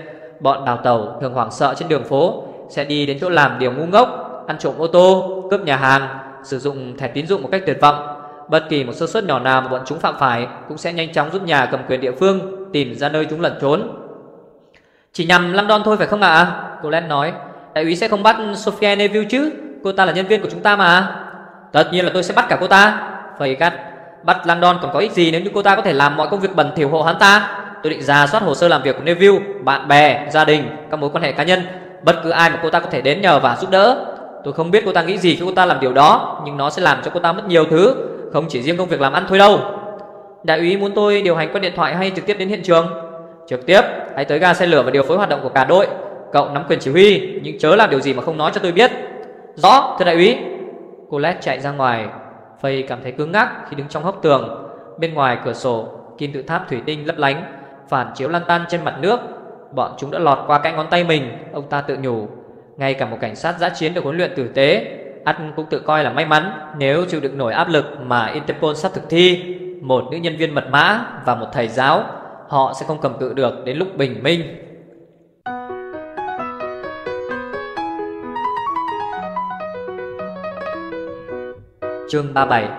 bọn đào tẩu thường hoảng sợ trên đường phố, sẽ đi đến chỗ làm điều ngu ngốc, ăn trộm ô tô, cướp nhà hàng, sử dụng thẻ tín dụng một cách tuyệt vọng. Bất kỳ một sơ suất nhỏ nào mà bọn chúng phạm phải cũng sẽ nhanh chóng giúp nhà cầm quyền địa phương tìm ra nơi chúng lẩn trốn. Chỉ nhằm London thôi phải không ạ? À? Colette nói. Đại úy sẽ không bắt Sophia Neville chứ? Cô ta là nhân viên của chúng ta mà. Tất nhiên là tôi sẽ bắt cả cô ta. Faye gắt. Bắt London còn có ích gì nếu như cô ta có thể làm mọi công việc bẩn thỉu hộ hắn ta? Tôi định rà soát hồ sơ làm việc của Neville, bạn bè, gia đình, các mối quan hệ cá nhân, bất cứ ai mà cô ta có thể đến nhờ và giúp đỡ. Tôi không biết cô ta nghĩ gì khi cô ta làm điều đó, nhưng nó sẽ làm cho cô ta mất nhiều thứ, không chỉ riêng công việc làm ăn thôi đâu. Đại úy muốn tôi điều hành qua điện thoại hay trực tiếp đến hiện trường? Trực tiếp, hãy tới ga xe lửa và điều phối hoạt động của cả đội. Cậu nắm quyền chỉ huy, nhưng chớ làm điều gì mà không nói cho tôi biết. Rõ, thưa đại úy. Colette chạy ra ngoài. Faye cảm thấy cứng ngắc khi đứng trong hốc tường. Bên ngoài cửa sổ, kim tự tháp thủy tinh lấp lánh, phản chiếu lan tan trên mặt nước. Bọn chúng đã lọt qua cái ngón tay mình, ông ta tự nhủ. Ngay cả một cảnh sát dã chiến được huấn luyện tử tế, ắt cũng tự coi là may mắn nếu chịu đựng nổi áp lực mà Interpol sắp thực thi. Một nữ nhân viên mật mã và một thầy giáo, họ sẽ không cầm cự được đến lúc bình minh. Chương ba mươi bảy.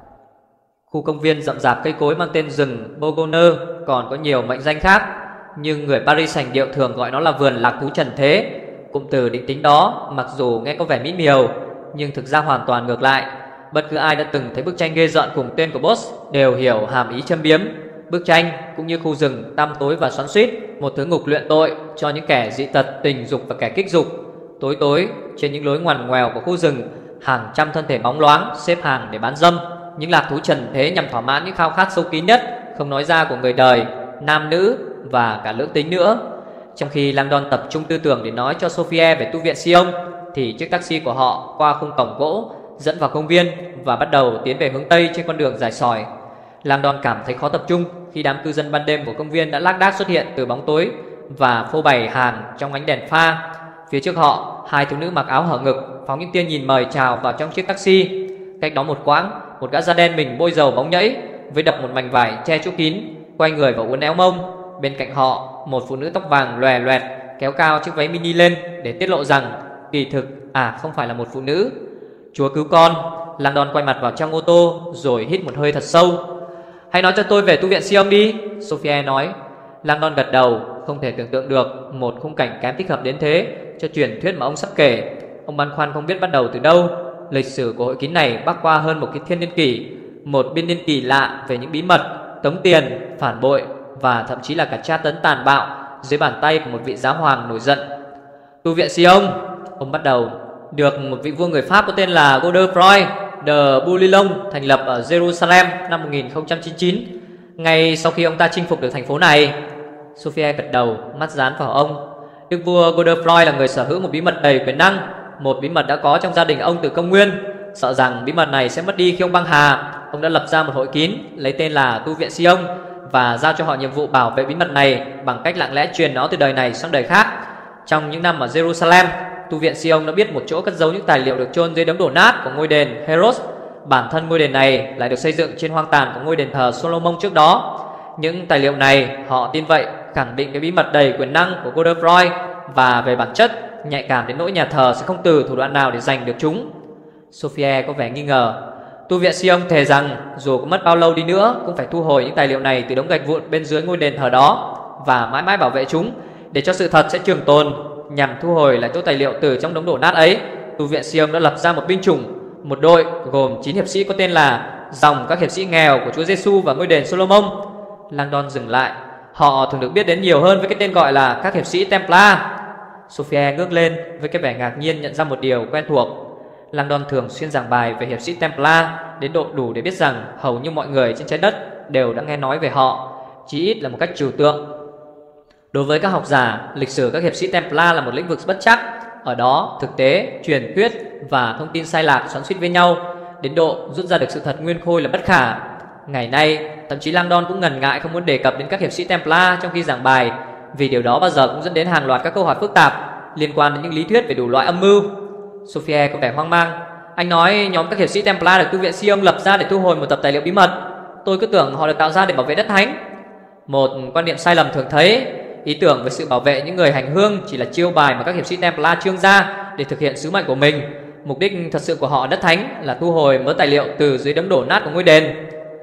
Khu công viên rậm rạp cây cối mang tên rừng Bourgogne còn có nhiều mệnh danh khác, nhưng người Paris sành điệu thường gọi nó là vườn lạc thú trần thế. Cụm từ định tính đó mặc dù nghe có vẻ mỹ miều, nhưng thực ra hoàn toàn ngược lại. Bất cứ ai đã từng thấy bức tranh ghê rợn cùng tên của Boss đều hiểu hàm ý châm biếm. Bức tranh cũng như khu rừng tăm tối và xoắn xuýt, một thứ ngục luyện tội cho những kẻ dị tật tình dục và kẻ kích dục. Tối tối trên những lối ngoằn ngoèo của khu rừng, hàng trăm thân thể bóng loáng xếp hàng để bán dâm. Những lạc thú trần thế nhằm thỏa mãn những khao khát sâu kín nhất không nói ra của người đời, nam nữ và cả lưỡng tính nữa. Trong khi Langdon tập trung tư tưởng để nói cho Sophie về tu viện Sion, thì chiếc taxi của họ qua khung cổng gỗ dẫn vào công viên và bắt đầu tiến về hướng Tây trên con đường dài sỏi. Langdon cảm thấy khó tập trung khi đám cư dân ban đêm của công viên đã lác đác xuất hiện từ bóng tối và phô bày hàng trong ánh đèn pha. Phía trước họ, hai thiếu nữ mặc áo hở ngực phóng những tia nhìn mời chào vào trong chiếc taxi. Cách đó một quãng, một gã da đen mình bôi dầu bóng nhẫy với đập một mảnh vải che chỗ kín, quay người vào uốn éo mông. Bên cạnh họ, một phụ nữ tóc vàng lòe loẹt kéo cao chiếc váy mini lên để tiết lộ rằng kỳ thực à không phải là một phụ nữ. Chúa cứu con. Langdon quay mặt vào trong ô tô rồi hít một hơi thật sâu. Hãy nói cho tôi về tu viện Sion đi, Sophie nói. Langdon gật đầu, không thể tưởng tượng được một khung cảnh kém thích hợp đến thế cho truyền thuyết mà ông sắp kể. Ông băn khoăn không biết bắt đầu từ đâu. Lịch sử của hội kín này bắc qua hơn một cái thiên niên kỷ, một biên niên kỳ lạ về những bí mật, tống tiền, phản bội và thậm chí là cả tra tấn tàn bạo dưới bàn tay của một vị giáo hoàng nổi giận. Tu viện Sion, ông bắt đầu, được một vị vua người Pháp có tên là Godefroy de Bouillon thành lập ở Jerusalem năm một nghìn không trăm chín mươi chín, ngay sau khi ông ta chinh phục được thành phố này. Sophie gật đầu, mắt dán vào ông. Đức vua Godefroy là người sở hữu một bí mật đầy quyền năng, một bí mật đã có trong gia đình ông từ công nguyên. Sợ rằng bí mật này sẽ mất đi khi ông băng hà, ông đã lập ra một hội kín lấy tên là Tu viện Sion và giao cho họ nhiệm vụ bảo vệ bí mật này bằng cách lặng lẽ truyền nó từ đời này sang đời khác. Trong những năm ở Jerusalem, Tu viện Sion đã biết một chỗ cất giấu những tài liệu được chôn dưới đống đổ nát của ngôi đền Heros. Bản thân ngôi đền này lại được xây dựng trên hoang tàn của ngôi đền thờ Solomon trước đó. Những tài liệu này, họ tin vậy, khẳng định cái bí mật đầy quyền năng của Godefroy và về bản chất nhạy cảm đến nỗi nhà thờ sẽ không từ thủ đoạn nào để giành được chúng. Sophie có vẻ nghi ngờ. Tu viện Sion thề rằng dù có mất bao lâu đi nữa cũng phải thu hồi những tài liệu này từ đống gạch vụn bên dưới ngôi đền thờ đó và mãi mãi bảo vệ chúng để cho sự thật sẽ trường tồn. Nhằm thu hồi lại chỗ tài liệu từ trong đống đổ nát ấy, Tu viện Sion đã lập ra một binh chủng, một đội gồm chín hiệp sĩ có tên là dòng các hiệp sĩ nghèo của Chúa Giêsu và ngôi đền Solomon. Langdon dừng lại. Họ thường được biết đến nhiều hơn với cái tên gọi là các hiệp sĩ Templar. Sophie ngước lên với cái vẻ ngạc nhiên nhận ra một điều quen thuộc. Langdon thường xuyên giảng bài về hiệp sĩ Templar đến độ đủ để biết rằng hầu như mọi người trên trái đất đều đã nghe nói về họ, chí ít là một cách trừu tượng. Đối với các học giả, lịch sử các hiệp sĩ Templar là một lĩnh vực bất chắc. Ở đó, thực tế, truyền thuyết và thông tin sai lạc xoắn xuýt với nhau đến độ rút ra được sự thật nguyên khôi là bất khả. Ngày nay, thậm chí Langdon cũng ngần ngại không muốn đề cập đến các hiệp sĩ Templar trong khi giảng bài, vì điều đó bao giờ cũng dẫn đến hàng loạt các câu hỏi phức tạp liên quan đến những lý thuyết về đủ loại âm mưu. Sophie có vẻ hoang mang. Anh nói nhóm các hiệp sĩ Templar được tu viện Sion lập ra để thu hồi một tập tài liệu bí mật. Tôi cứ tưởng họ được tạo ra để bảo vệ đất thánh. Một quan niệm sai lầm thường thấy. ý tưởng về sự bảo vệ những người hành hương chỉ là chiêu bài mà các hiệp sĩ Templar trương ra để thực hiện sứ mệnh của mình. Mục đích thật sự của họ ở đất thánh là thu hồi mớ tài liệu từ dưới đống đổ nát của ngôi đền.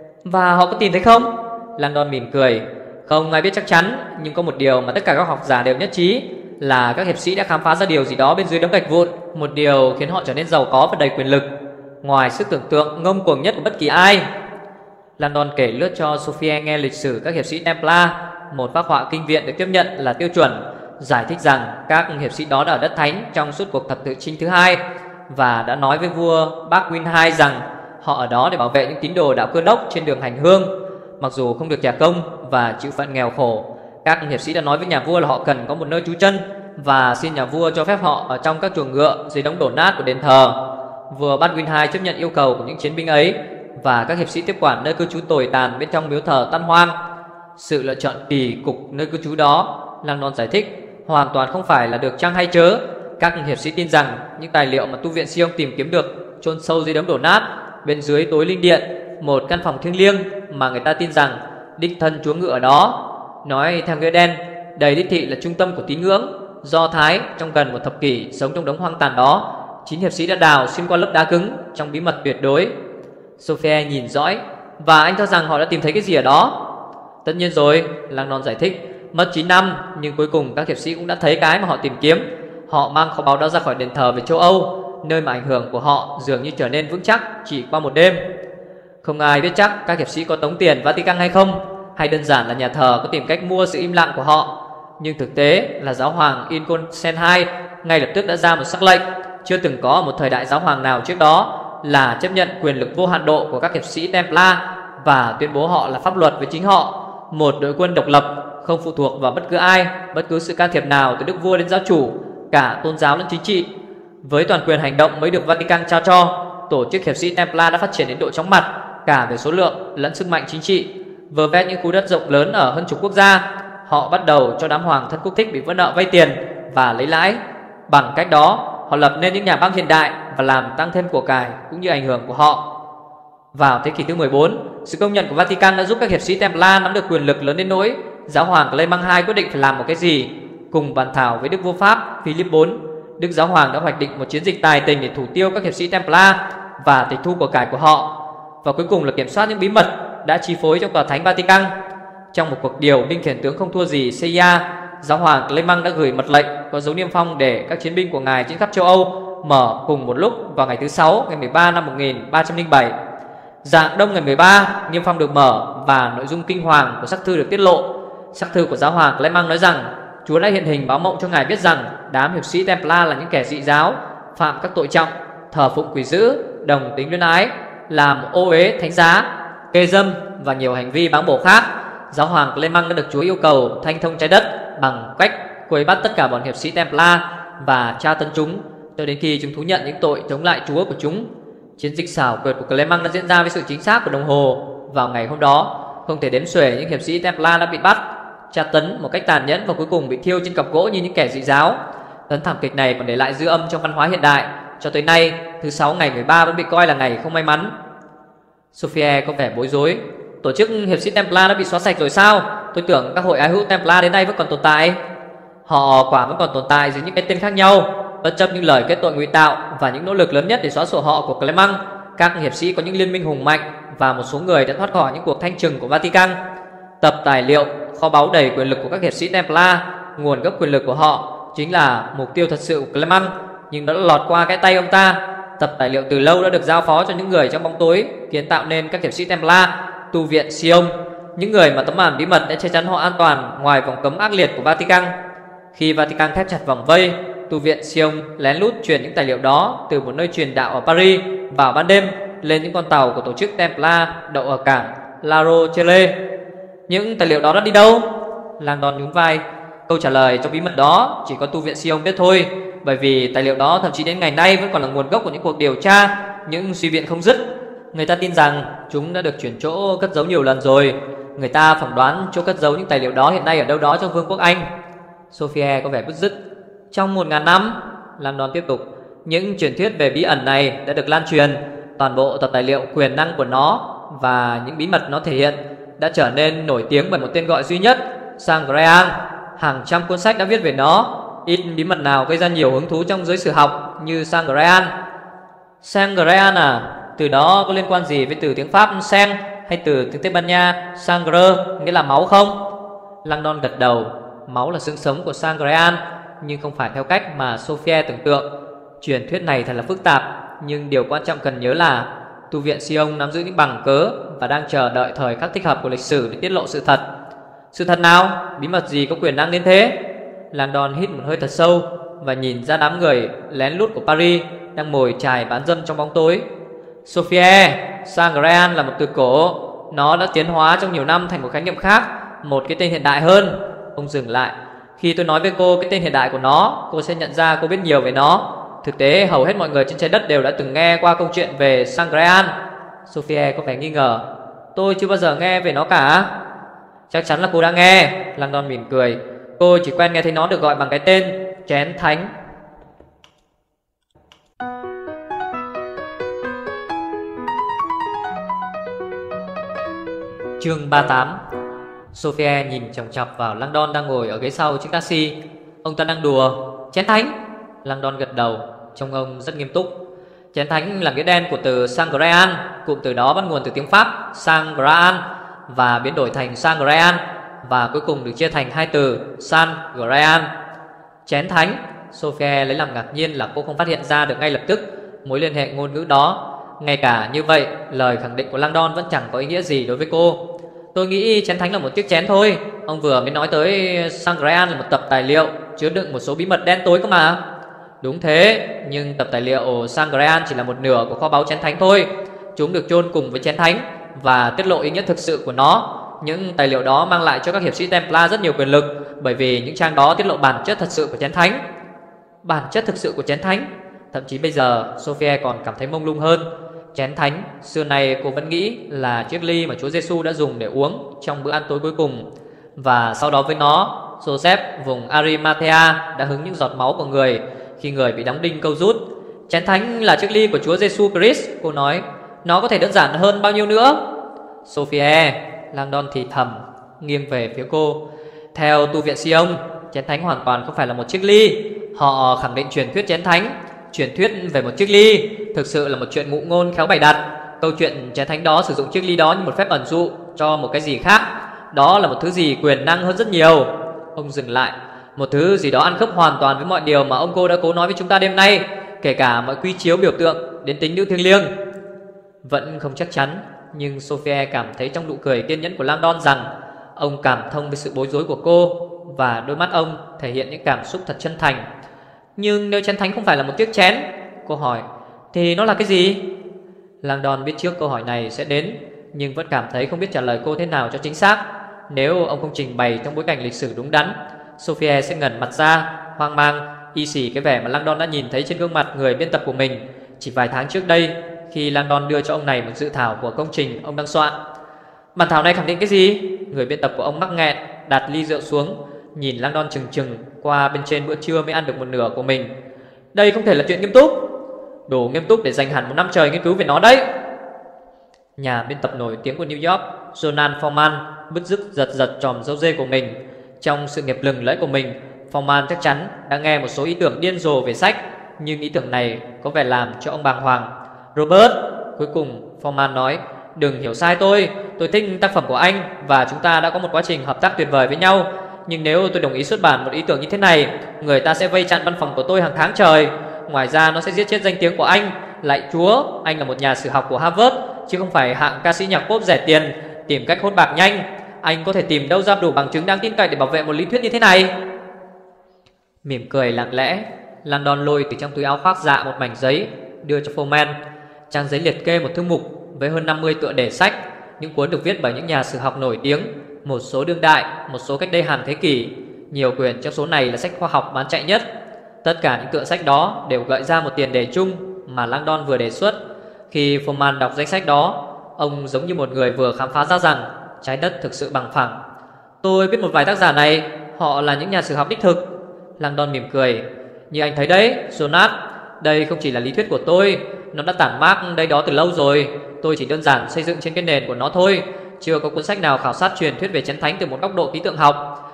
Và họ có tìm thấy không? Langdon mỉm cười. Không ai biết chắc chắn, nhưng có một điều mà tất cả các học giả đều nhất trí là các hiệp sĩ đã khám phá ra điều gì đó bên dưới đống gạch vụn, một điều khiến họ trở nên giàu có và đầy quyền lực, ngoài sức tưởng tượng ngông cuồng nhất của bất kỳ ai. Langdon kể lướt cho Sophie nghe lịch sử các hiệp sĩ Templar, một phác họa kinh viện được tiếp nhận là tiêu chuẩn, giải thích rằng các hiệp sĩ đó đã ở đất thánh trong suốt cuộc thập tự chinh thứ hai và đã nói với vua Baldwin đệ nhị rằng họ ở đó để bảo vệ những tín đồ đạo Cơ Đốc trên đường hành hương. Mặc dù không được trả công và chịu phận nghèo khổ, các hiệp sĩ đã nói với nhà vua là họ cần có một nơi trú chân và xin nhà vua cho phép họ ở trong các chuồng ngựa dưới đống đổ nát của đền thờ. Vua Baldwin đệ nhị chấp nhận yêu cầu của những chiến binh ấy và các hiệp sĩ tiếp quản nơi cư trú tồi tàn bên trong miếu thờ tan hoang. Sự lựa chọn kỳ cục nơi cư trú đó, Langdon giải thích, hoàn toàn không phải là được chăng hay chớ. Các hiệp sĩ tin rằng những tài liệu mà tu viện Sion tìm kiếm được chôn sâu dưới đống đổ nát bên dưới tối linh điện, một căn phòng thiêng liêng mà người ta tin rằng đích thân Chúa ngự ở đó. Nói theo nghĩa đen, đầy đích thị là trung tâm của tín ngưỡng Do Thái trong gần một thập kỷ sống trong đống hoang tàn đó. Chín hiệp sĩ đã đào xuyên qua lớp đá cứng trong bí mật tuyệt đối. Sophie nhìn dõi. Và anh cho rằng họ đã tìm thấy cái gì ở đó? Tất nhiên rồi, Langdon giải thích. Mất chín năm nhưng cuối cùng các hiệp sĩ cũng đã thấy cái mà họ tìm kiếm. Họ mang kho báu đó ra khỏi đền thờ về châu Âu, nơi mà ảnh hưởng của họ dường như trở nên vững chắc chỉ qua một đêm. Không ai biết chắc các hiệp sĩ có tống tiền Vatican hay không, hay đơn giản là nhà thờ có tìm cách mua sự im lặng của họ. Nhưng thực tế là giáo hoàng Inconsent đệ nhị ngay lập tức đã ra một sắc lệnh chưa từng có ở một thời đại giáo hoàng nào trước đó, là chấp nhận quyền lực vô hạn độ của các hiệp sĩ Templar và tuyên bố họ là pháp luật với chính họ, một đội quân độc lập không phụ thuộc vào bất cứ ai, bất cứ sự can thiệp nào từ đức vua đến giáo chủ, cả tôn giáo lẫn chính trị. Với toàn quyền hành động mới được Vatican trao cho, tổ chức hiệp sĩ Templar đã phát triển đến độ chóng mặt cả về số lượng lẫn sức mạnh chính trị. Vơ vét những khu đất rộng lớn ở hơn chục quốc gia, họ bắt đầu cho đám hoàng thân quốc thích bị vỡ nợ vay tiền và lấy lãi. Bằng cách đó, họ lập nên những nhà băng hiện đại và làm tăng thêm của cải cũng như ảnh hưởng của họ. Vào thế kỷ thứ mười bốn, sự công nhận của Vatican đã giúp các hiệp sĩ Templar nắm được quyền lực lớn đến nỗi giáo hoàng Clement đệ nhị quyết định phải làm một cái gì. Cùng bàn thảo với đức vua Pháp Philip đệ tứ, đức giáo hoàng đã hoạch định một chiến dịch tài tình để thủ tiêu các hiệp sĩ Templar và tịch thu của cải của họ, và cuối cùng là kiểm soát những bí mật đã chi phối trong tòa thánh Vatican. Trong một cuộc điều binh khiển tướng không thua gì xê i a, giáo hoàng Clement đã gửi mật lệnh có dấu niêm phong để các chiến binh của ngài trên khắp châu Âu mở cùng một lúc vào ngày thứ sáu, ngày mười ba năm một nghìn ba trăm lẻ bảy. Rạng đông ngày mười ba, niêm phong được mở và nội dung kinh hoàng của sắc thư được tiết lộ. Sắc thư của giáo hoàng Clement nói rằng Chúa đã hiện hình báo mộng cho ngài biết rằng đám hiệp sĩ Templar là những kẻ dị giáo, phạm các tội trọng, thờ phụng quỷ dữ, đồng tính luyến ái, làm ô uế thánh giá, kê dâm và nhiều hành vi báng bổ khác. Giáo hoàng Clement đã được Chúa yêu cầu thanh thông trái đất bằng cách quấy bắt tất cả bọn hiệp sĩ Templar và tra tấn chúng cho đến khi chúng thú nhận những tội chống lại Chúa của chúng. Chiến dịch xảo quyệt của Clement đã diễn ra với sự chính xác của đồng hồ. Vào ngày hôm đó, không thể đếm xuể những hiệp sĩ Templar đã bị bắt, tra tấn một cách tàn nhẫn và cuối cùng bị thiêu trên cọc gỗ như những kẻ dị giáo. Tấn thảm kịch này còn để lại dư âm trong văn hóa hiện đại. Cho tới nay, thứ sáu ngày mười ba vẫn bị coi là ngày không may mắn. Sophie có vẻ bối rối. Tổ chức hiệp sĩ Templar đã bị xóa sạch rồi sao? Tôi tưởng các hội ái hữu Templar đến nay vẫn còn tồn tại. Họ quả vẫn còn tồn tại dưới những cái tên khác nhau. Bất chấp những lời kết tội ngụy tạo và những nỗ lực lớn nhất để xóa sổ họ của Clement, các hiệp sĩ có những liên minh hùng mạnh và một số người đã thoát khỏi những cuộc thanh trừng của Vatican. Tập tài liệu, kho báu đầy quyền lực của các hiệp sĩ Templar, nguồn gốc quyền lực của họ chính là mục tiêu thật sự của Clement, nhưng đã lọt qua cái tay ông ta. Tập tài liệu từ lâu đã được giao phó cho những người trong bóng tối, kiến tạo nên các hiệp sĩ Templar, tu viện Sion, những người mà tấm màn bí mật đã che chắn họ an toàn ngoài vòng cấm ác liệt của Vatican. Khi Vatican thép chặt vòng vây, tu viện Sion lén lút truyền những tài liệu đó từ một nơi truyền đạo ở Paris vào ban đêm lên những con tàu của tổ chức Templar đậu ở cảng La Rochelle. Những tài liệu đó đã đi đâu? Langdon nhún vai. Câu trả lời cho bí mật đó chỉ có tu viện Sion biết thôi, bởi vì tài liệu đó thậm chí đến ngày nay vẫn còn là nguồn gốc của những cuộc điều tra, những suy viện không dứt. Người ta tin rằng chúng đã được chuyển chỗ cất giấu nhiều lần rồi. Người ta phỏng đoán chỗ cất giấu những tài liệu đó hiện nay ở đâu đó trong Vương quốc Anh. Sophie có vẻ bứt rứt. Trong một ngàn năm, Langdon tiếp tục, những truyền thuyết về bí ẩn này đã được lan truyền. Toàn bộ tập tài liệu quyền năng của nó và những bí mật nó thể hiện đã trở nên nổi tiếng bởi một tên gọi duy nhất, Saint Graal, hàng trăm cuốn sách đã viết về nó. Ít bí mật nào gây ra nhiều hứng thú trong giới sử học như Sangreal. Sangreal à? Từ đó có liên quan gì với từ tiếng Pháp sang hay từ tiếng Tây Ban Nha sangre nghĩa là máu không? Langdon gật đầu. Máu là xương sống của Sangreal, nhưng không phải theo cách mà Sophie tưởng tượng. Truyền thuyết này thật là phức tạp, nhưng điều quan trọng cần nhớ là tu viện Sion nắm giữ những bằng cớ và đang chờ đợi thời khắc thích hợp của lịch sử để tiết lộ sự thật. Sự thật nào? Bí mật gì có quyền năng đến thế? Langdon hít một hơi thật sâu và nhìn ra đám người lén lút của Paris đang mồi chài bán dâm trong bóng tối. Sophie, Sangreal là một từ cổ. Nó đã tiến hóa trong nhiều năm thành một khái niệm khác, một cái tên hiện đại hơn. Ông dừng lại. Khi tôi nói với cô cái tên hiện đại của nó, cô sẽ nhận ra cô biết nhiều về nó. Thực tế hầu hết mọi người trên trái đất đều đã từng nghe qua câu chuyện về Sangreal. Sophie có vẻ nghi ngờ. Tôi chưa bao giờ nghe về nó cả. Chắc chắn là cô đã nghe. Langdon mỉm cười. Cô chỉ quen nghe thấy nó được gọi bằng cái tên chén thánh. Chương ba mươi tám. Sophie nhìn chòng chọc vào Langdon đang ngồi ở ghế sau chiếc taxi. Ông ta đang đùa. Chén thánh? Langdon gật đầu, trông ông rất nghiêm túc. Chén thánh là nghĩa đen của từ Sangreal. Cụm từ đó bắt nguồn từ tiếng Pháp Sangreal và biến đổi thành Sangreal, và cuối cùng được chia thành hai từ Sangreal. Chén thánh. Sophie lấy làm ngạc nhiên là cô không phát hiện ra được ngay lập tức mối liên hệ ngôn ngữ đó. Ngay cả như vậy, lời khẳng định của Langdon vẫn chẳng có ý nghĩa gì đối với cô. Tôi nghĩ chén thánh là một chiếc chén thôi. Ông vừa mới nói tới Sangreal là một tập tài liệu chứa đựng một số bí mật đen tối cơ mà. Đúng thế, nhưng tập tài liệu Sangreal chỉ là một nửa của kho báu chén thánh thôi. Chúng được chôn cùng với chén thánh và tiết lộ ý nghĩa thực sự của nó. Những tài liệu đó mang lại cho các hiệp sĩ Templar rất nhiều quyền lực, bởi vì những trang đó tiết lộ bản chất thật sự của chén thánh. Bản chất thực sự của chén thánh? Thậm chí bây giờ Sophie còn cảm thấy mông lung hơn. Chén thánh, xưa nay cô vẫn nghĩ là chiếc ly mà Chúa Giêsu đã dùng để uống trong bữa ăn tối cuối cùng. Và sau đó với nó, Joseph vùng Arimathea đã hứng những giọt máu của người khi người bị đóng đinh câu rút. Chén thánh là chiếc ly của Chúa Giêsu Christ, cô nói. Nó có thể đơn giản hơn bao nhiêu nữa? Sophie, Langdon thì thầm, nghiêng về phía cô. Theo tu viện Sion, chén thánh hoàn toàn không phải là một chiếc ly. Họ khẳng định truyền thuyết chén thánh, truyền thuyết về một chiếc ly, thực sự là một chuyện ngụ ngôn khéo bày đặt. Câu chuyện chén thánh đó sử dụng chiếc ly đó như một phép ẩn dụ cho một cái gì khác. Đó là một thứ gì quyền năng hơn rất nhiều. Ông dừng lại. Một thứ gì đó ăn khớp hoàn toàn với mọi điều mà ông cô đã cố nói với chúng ta đêm nay, kể cả mọi quy chiếu biểu tượng đến tính nữ thiêng liêng. Vẫn không chắc chắn, nhưng Sophie cảm thấy trong nụ cười kiên nhẫn của Langdon rằng ông cảm thông với sự bối rối của cô, và đôi mắt ông thể hiện những cảm xúc thật chân thành. Nhưng nếu chén thánh không phải là một chiếc chén, cô hỏi, thì nó là cái gì? Langdon biết trước câu hỏi này sẽ đến, nhưng vẫn cảm thấy không biết trả lời cô thế nào cho chính xác. Nếu ông không trình bày trong bối cảnh lịch sử đúng đắn, Sophie sẽ ngẩn mặt ra, hoang mang, y xì cái vẻ mà Langdon đã nhìn thấy trên gương mặt người biên tập của mình chỉ vài tháng trước đây, khi Langdon đưa cho ông này một dự thảo của công trình ông đang soạn. Bản thảo này khẳng định cái gì? Người biên tập của ông mắc nghẹn, đặt ly rượu xuống, nhìn Langdon chừng chừng qua bên trên bữa trưa mới ăn được một nửa của mình. Đây không thể là chuyện nghiêm túc. Đủ nghiêm túc để dành hẳn một năm trời nghiên cứu về nó đấy. Nhà biên tập nổi tiếng của New York, Jonan Forman, bứt rứt giật giật tròm râu dê của mình. Trong sự nghiệp lừng lẫy của mình, Forman chắc chắn đã nghe một số ý tưởng điên rồ về sách, nhưng ý tưởng này có vẻ làm cho ông bàng hoàng. Robert, cuối cùng Forman nói, đừng hiểu sai tôi. Tôi thích tác phẩm của anh và chúng ta đã có một quá trình hợp tác tuyệt vời với nhau. Nhưng nếu tôi đồng ý xuất bản một ý tưởng như thế này, người ta sẽ vây chặn văn phòng của tôi hàng tháng trời. Ngoài ra nó sẽ giết chết danh tiếng của anh. Lạy Chúa, anh là một nhà sử học của Harvard, chứ không phải hạng ca sĩ nhạc pop rẻ tiền tìm cách hốt bạc nhanh. Anh có thể tìm đâu ra đủ bằng chứng đáng tin cậy để bảo vệ một lý thuyết như thế này? Mỉm cười lặng lẽ, Langdon lôi từ trong túi áo khoác dạ một mảnh giấy, đưa cho Forman. Trang giấy liệt kê một thư mục với hơn năm mươi tựa đề sách, những cuốn được viết bởi những nhà sử học nổi tiếng, một số đương đại, một số cách đây hàng thế kỷ. Nhiều quyển trong số này là sách khoa học bán chạy nhất. Tất cả những tựa sách đó đều gợi ra một tiền đề chung mà Langdon vừa đề xuất. Khi Forman đọc danh sách đó, ông giống như một người vừa khám phá ra rằng trái đất thực sự bằng phẳng. Tôi biết một vài tác giả này, họ là những nhà sử học đích thực. Langdon mỉm cười. Như anh thấy đấy, Jonas, đây không chỉ là lý thuyết của tôi, nó đã tản mác đây đó từ lâu rồi. Tôi chỉ đơn giản xây dựng trên cái nền của nó thôi. Chưa có cuốn sách nào khảo sát truyền thuyết về chén thánh từ một góc độ khí tượng học.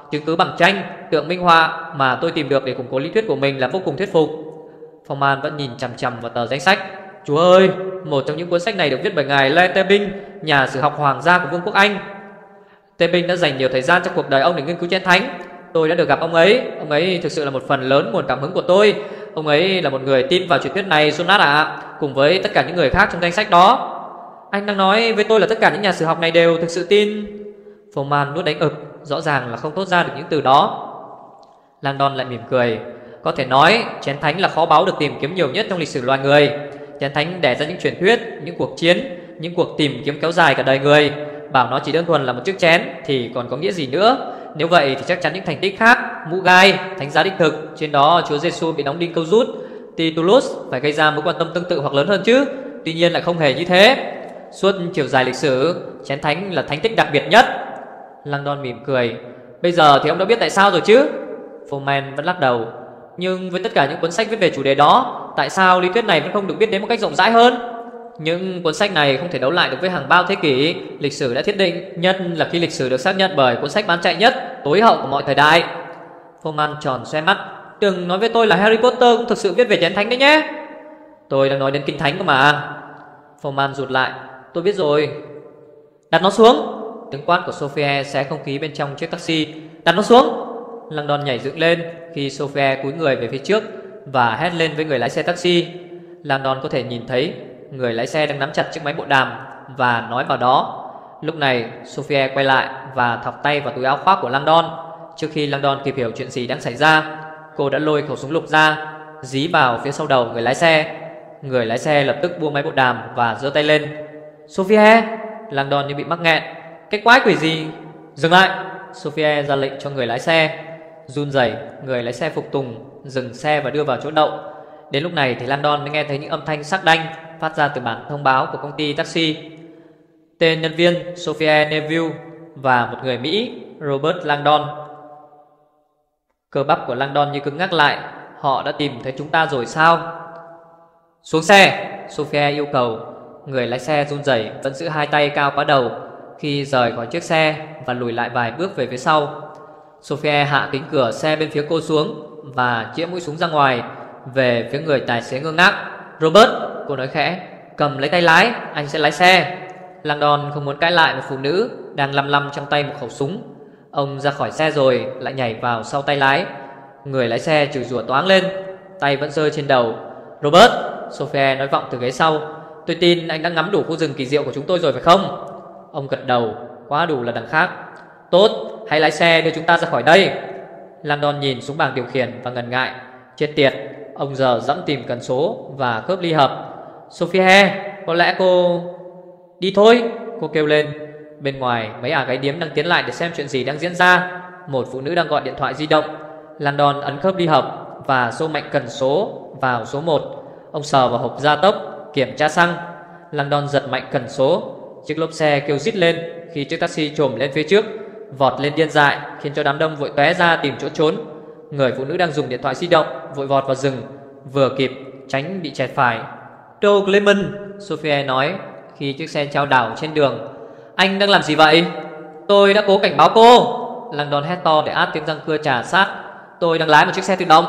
chứng cứ bằng tranh, tượng minh họa mà tôi tìm được để củng cố lý thuyết của mình là vô cùng thuyết phục. Phong Man vẫn nhìn chằm chằm vào tờ danh sách. Chúa ơi, một trong những cuốn sách này được viết bởi ngài Le Tebing, nhà sử học hoàng gia của Vương quốc Anh. Tebing đã dành nhiều thời gian trong cuộc đời ông để nghiên cứu chén thánh. Tôi đã được gặp ông ấy. Ông ấy thực sự là một phần lớn nguồn cảm hứng của tôi. Ông ấy là một người tin vào truyền thuyết này, Jonas ạ, cùng với tất cả những người khác trong danh sách đó. Anh đang nói với tôi là tất cả những nhà sử học này đều thực sự tin? Phong Man nuốt đánh ực, rõ ràng là không thốt ra được những từ đó. Langdon lại mỉm cười. Có thể nói chén thánh là kho báu được tìm kiếm nhiều nhất trong lịch sử loài người. Chén thánh đẻ ra những truyền thuyết, những cuộc chiến, những cuộc tìm kiếm kéo dài cả đời người. Bảo nó chỉ đơn thuần là một chiếc chén thì còn có nghĩa gì nữa. Nếu vậy thì chắc chắn những thành tích khác, mũ gai, thánh giá đích thực, trên đó Chúa Giêsu bị đóng đinh câu rút, Titulus phải gây ra mối quan tâm tương tự hoặc lớn hơn chứ. Tuy nhiên lại không hề như thế. Suốt chiều dài lịch sử, chén thánh là thánh tích đặc biệt nhất. Langdon mỉm cười. Bây giờ thì ông đã biết tại sao rồi chứ? Foreman vẫn lắc đầu. Nhưng với tất cả những cuốn sách viết về chủ đề đó, tại sao lý thuyết này vẫn không được biết đến một cách rộng rãi hơn? Những cuốn sách này không thể đấu lại được với hàng bao thế kỷ lịch sử đã thiết định, nhất là khi lịch sử được xác nhận bởi cuốn sách bán chạy nhất, tối hậu của mọi thời đại. Foreman tròn xoe mắt. Đừng nói với tôi là Harry Potter cũng thực sự viết về chén thánh đấy nhé. Tôi đang nói đến kinh thánh cơ mà. Foreman rụt lại. Tôi biết rồi. Đặt nó xuống. Tiếng quát của Sophie xé không khí bên trong chiếc taxi. Đặt nó xuống. Langdon nhảy dựng lên khi Sophie cúi người về phía trước và hét lên với người lái xe taxi. Langdon có thể nhìn thấy người lái xe đang nắm chặt chiếc máy bộ đàm và nói vào đó. Lúc này Sophie quay lại và thọc tay vào túi áo khoác của Langdon. Trước khi Langdon kịp hiểu chuyện gì đang xảy ra, cô đã lôi khẩu súng lục ra, dí vào phía sau đầu người lái xe. Người lái xe lập tức buông máy bộ đàm và giơ tay lên. Sophie! Langdon như bị mắc nghẹn. Cái quái quỷ gì? Dừng lại! Sophie ra lệnh cho người lái xe. Run rẩy, người lái xe phục tùng, dừng xe và đưa vào chỗ đậu. Đến lúc này thì Langdon mới nghe thấy những âm thanh sắc đanh phát ra từ bản thông báo của công ty taxi. Tên nhân viên Sophie Neville và một người Mỹ, Robert Langdon. Cơ bắp của Langdon như cứng ngắc lại. Họ đã tìm thấy chúng ta rồi sao? Xuống xe! Sophie yêu cầu. Người lái xe run rẩy vẫn giữ hai tay cao quá đầu khi rời khỏi chiếc xe và lùi lại vài bước về phía sau. Sophie hạ kính cửa xe bên phía cô xuống và chĩa mũi súng ra ngoài về phía người tài xế ngơ ngác. Robert, cô nói khẽ, cầm lấy tay lái, anh sẽ lái xe. Langdon không muốn cãi lại một phụ nữ đang lăm lăm trong tay một khẩu súng. Ông ra khỏi xe rồi lại nhảy vào sau tay lái. Người lái xe chửi rủa toáng lên, tay vẫn giơ trên đầu. Robert, Sophie nói vọng từ ghế sau, tôi tin anh đã ngắm đủ khu rừng kỳ diệu của chúng tôi rồi phải không? Ông gật đầu, quá đủ là đằng khác. Tốt, hãy lái xe đưa chúng ta ra khỏi đây. Langdon nhìn xuống bảng điều khiển và ngần ngại. Chết tiệt, ông giờ dẫm tìm cần số và khớp ly hợp. Sophie, có lẽ cô... Đi thôi, cô kêu lên. Bên ngoài mấy ả gái điếm đang tiến lại để xem chuyện gì đang diễn ra. Một phụ nữ đang gọi điện thoại di động. Langdon ấn khớp ly hợp và xô mạnh cần số vào số một. Ông sờ vào hộp gia tốc, kiểm tra xăng. Langdon giật mạnh cần số. Chiếc lốp xe kêu rít lên khi chiếc taxi trồm lên phía trước, vọt lên điên dại, khiến cho đám đông vội tóe ra tìm chỗ trốn. Người phụ nữ đang dùng điện thoại di động vội vọt vào rừng, vừa kịp tránh bị chẹt phải. Joe Clement, Sophie nói khi chiếc xe chao đảo trên đường. Anh đang làm gì vậy? Tôi đã cố cảnh báo cô. Langdon hét to để át tiếng răng cưa trà sát. Tôi đang lái một chiếc xe tự động.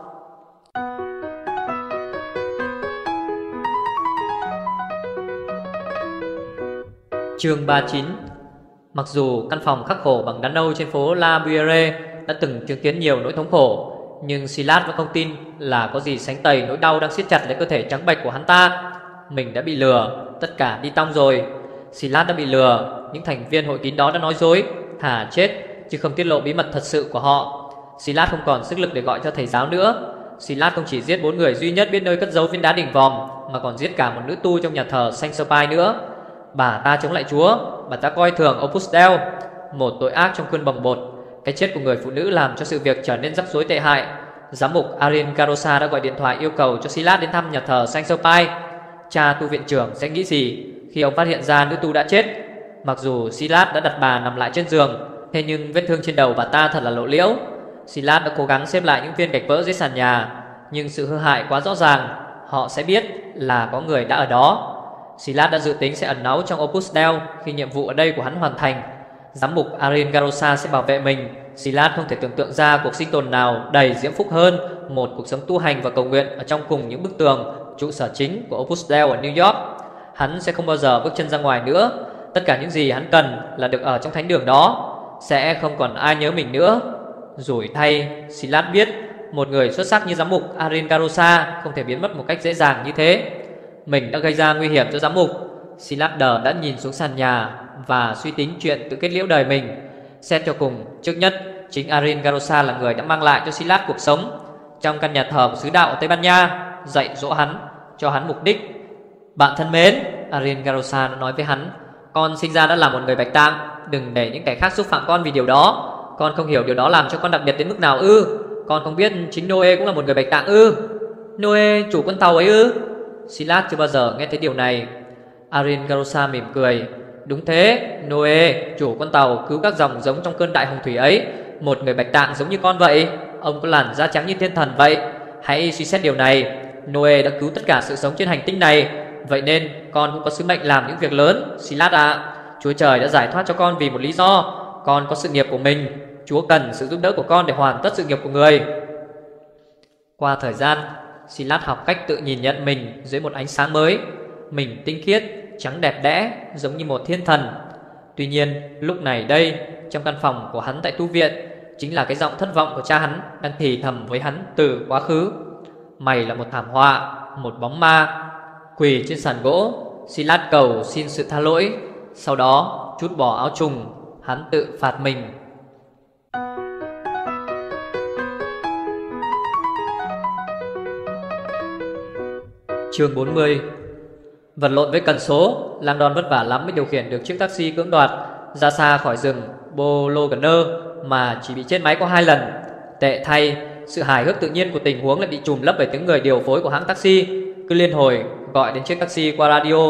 Chương ba mươi chín. Mặc dù căn phòng khắc khổ bằng đá nâu trên phố La Buiere đã từng chứng kiến nhiều nỗi thống khổ, nhưng Silas vẫn không tin là có gì sánh tầy nỗi đau đang siết chặt lấy cơ thể trắng bệch của hắn ta. Mình đã bị lừa, tất cả đi tong rồi. Silas đã bị lừa, những thành viên hội kín đó đã nói dối, thà chết chứ không tiết lộ bí mật thật sự của họ. Silas không còn sức lực để gọi cho thầy giáo nữa. Silas không chỉ giết bốn người duy nhất biết nơi cất giấu viên đá đỉnh vòm, mà còn giết cả một nữ tu trong nhà thờ Saint Spy nữa. Bà ta chống lại Chúa, bà ta coi thường Opus Dei, một tội ác trong cơn bồng bột. Cái chết của người phụ nữ làm cho sự việc trở nên rắc rối tệ hại. Giám mục Arin Carosa đã gọi điện thoại yêu cầu cho Silas đến thăm nhà thờ Saint Spy. Cha tu viện trưởng sẽ nghĩ gì khi ông phát hiện ra nữ tu đã chết? Mặc dù Silas đã đặt bà nằm lại trên giường, thế nhưng vết thương trên đầu bà ta thật là lộ liễu. Silas đã cố gắng xếp lại những viên gạch vỡ dưới sàn nhà, nhưng sự hư hại quá rõ ràng, họ sẽ biết là có người đã ở đó. Silas đã dự tính sẽ ẩn náu trong Opus Dei khi nhiệm vụ ở đây của hắn hoàn thành. Giám mục Aringarosa sẽ bảo vệ mình. Silas không thể tưởng tượng ra cuộc sinh tồn nào đầy diễm phúc hơn một cuộc sống tu hành và cầu nguyện ở trong cùng những bức tường trụ sở chính của Opus Dei ở New York. Hắn sẽ không bao giờ bước chân ra ngoài nữa. Tất cả những gì hắn cần là được ở trong thánh đường đó. Sẽ không còn ai nhớ mình nữa. Rủi thay, Silas biết một người xuất sắc như giám mục Aringarosa không thể biến mất một cách dễ dàng như thế. Mình đã gây ra nguy hiểm cho giám mục. Silas đờ đã nhìn xuống sàn nhà và suy tính chuyện tự kết liễu đời mình. Xét cho cùng, trước nhất, chính Aringarosa là người đã mang lại cho Silas cuộc sống trong căn nhà thờ của sứ đạo ở Tây Ban Nha, dạy dỗ hắn, cho hắn mục đích. Bạn thân mến, Aringarosa đã nói với hắn, con sinh ra đã là một người Bạch Tạng. Đừng để những kẻ khác xúc phạm con vì điều đó. Con không hiểu điều đó làm cho con đặc biệt đến mức nào ư? Con không biết chính Noe cũng là một người Bạch Tạng ư? Noe, chủ con tàu ấy ư? Silas chưa bao giờ nghe thấy điều này. Aringarosa mỉm cười. Đúng thế, Noe, chủ con tàu cứu các dòng giống trong cơn đại hồng thủy ấy. Một người Bạch Tạng giống như con vậy. Ông có làn da trắng như thiên thần vậy. Hãy suy xét điều này. Noe đã cứu tất cả sự sống trên hành tinh này. Vậy nên con cũng có sứ mệnh làm những việc lớn. Silas ạ, à, Chúa Trời đã giải thoát cho con vì một lý do. Con có sự nghiệp của mình. Chúa cần sự giúp đỡ của con để hoàn tất sự nghiệp của người. Qua thời gian, Silas học cách tự nhìn nhận mình dưới một ánh sáng mới. Mình tinh khiết, trắng đẹp đẽ, giống như một thiên thần. Tuy nhiên, lúc này đây, trong căn phòng của hắn tại tu viện, chính là cái giọng thất vọng của cha hắn đang thì thầm với hắn từ quá khứ. Mày là một thảm họa, một bóng ma. Quỳ trên sàn gỗ, Silas cầu xin sự tha lỗi. Sau đó, trút bỏ áo trùng, hắn tự phạt mình. Chương bốn mươi. Vật lộn với cần số, Langdon vất vả lắm mới điều khiển được chiếc taxi cưỡng đoạt ra xa khỏi rừng Bologaner mà chỉ bị chết máy có hai lần. Tệ thay, sự hài hước tự nhiên của tình huống lại bị trùm lấp bởi tiếng người điều phối của hãng taxi cứ liên hồi gọi đến chiếc taxi qua radio.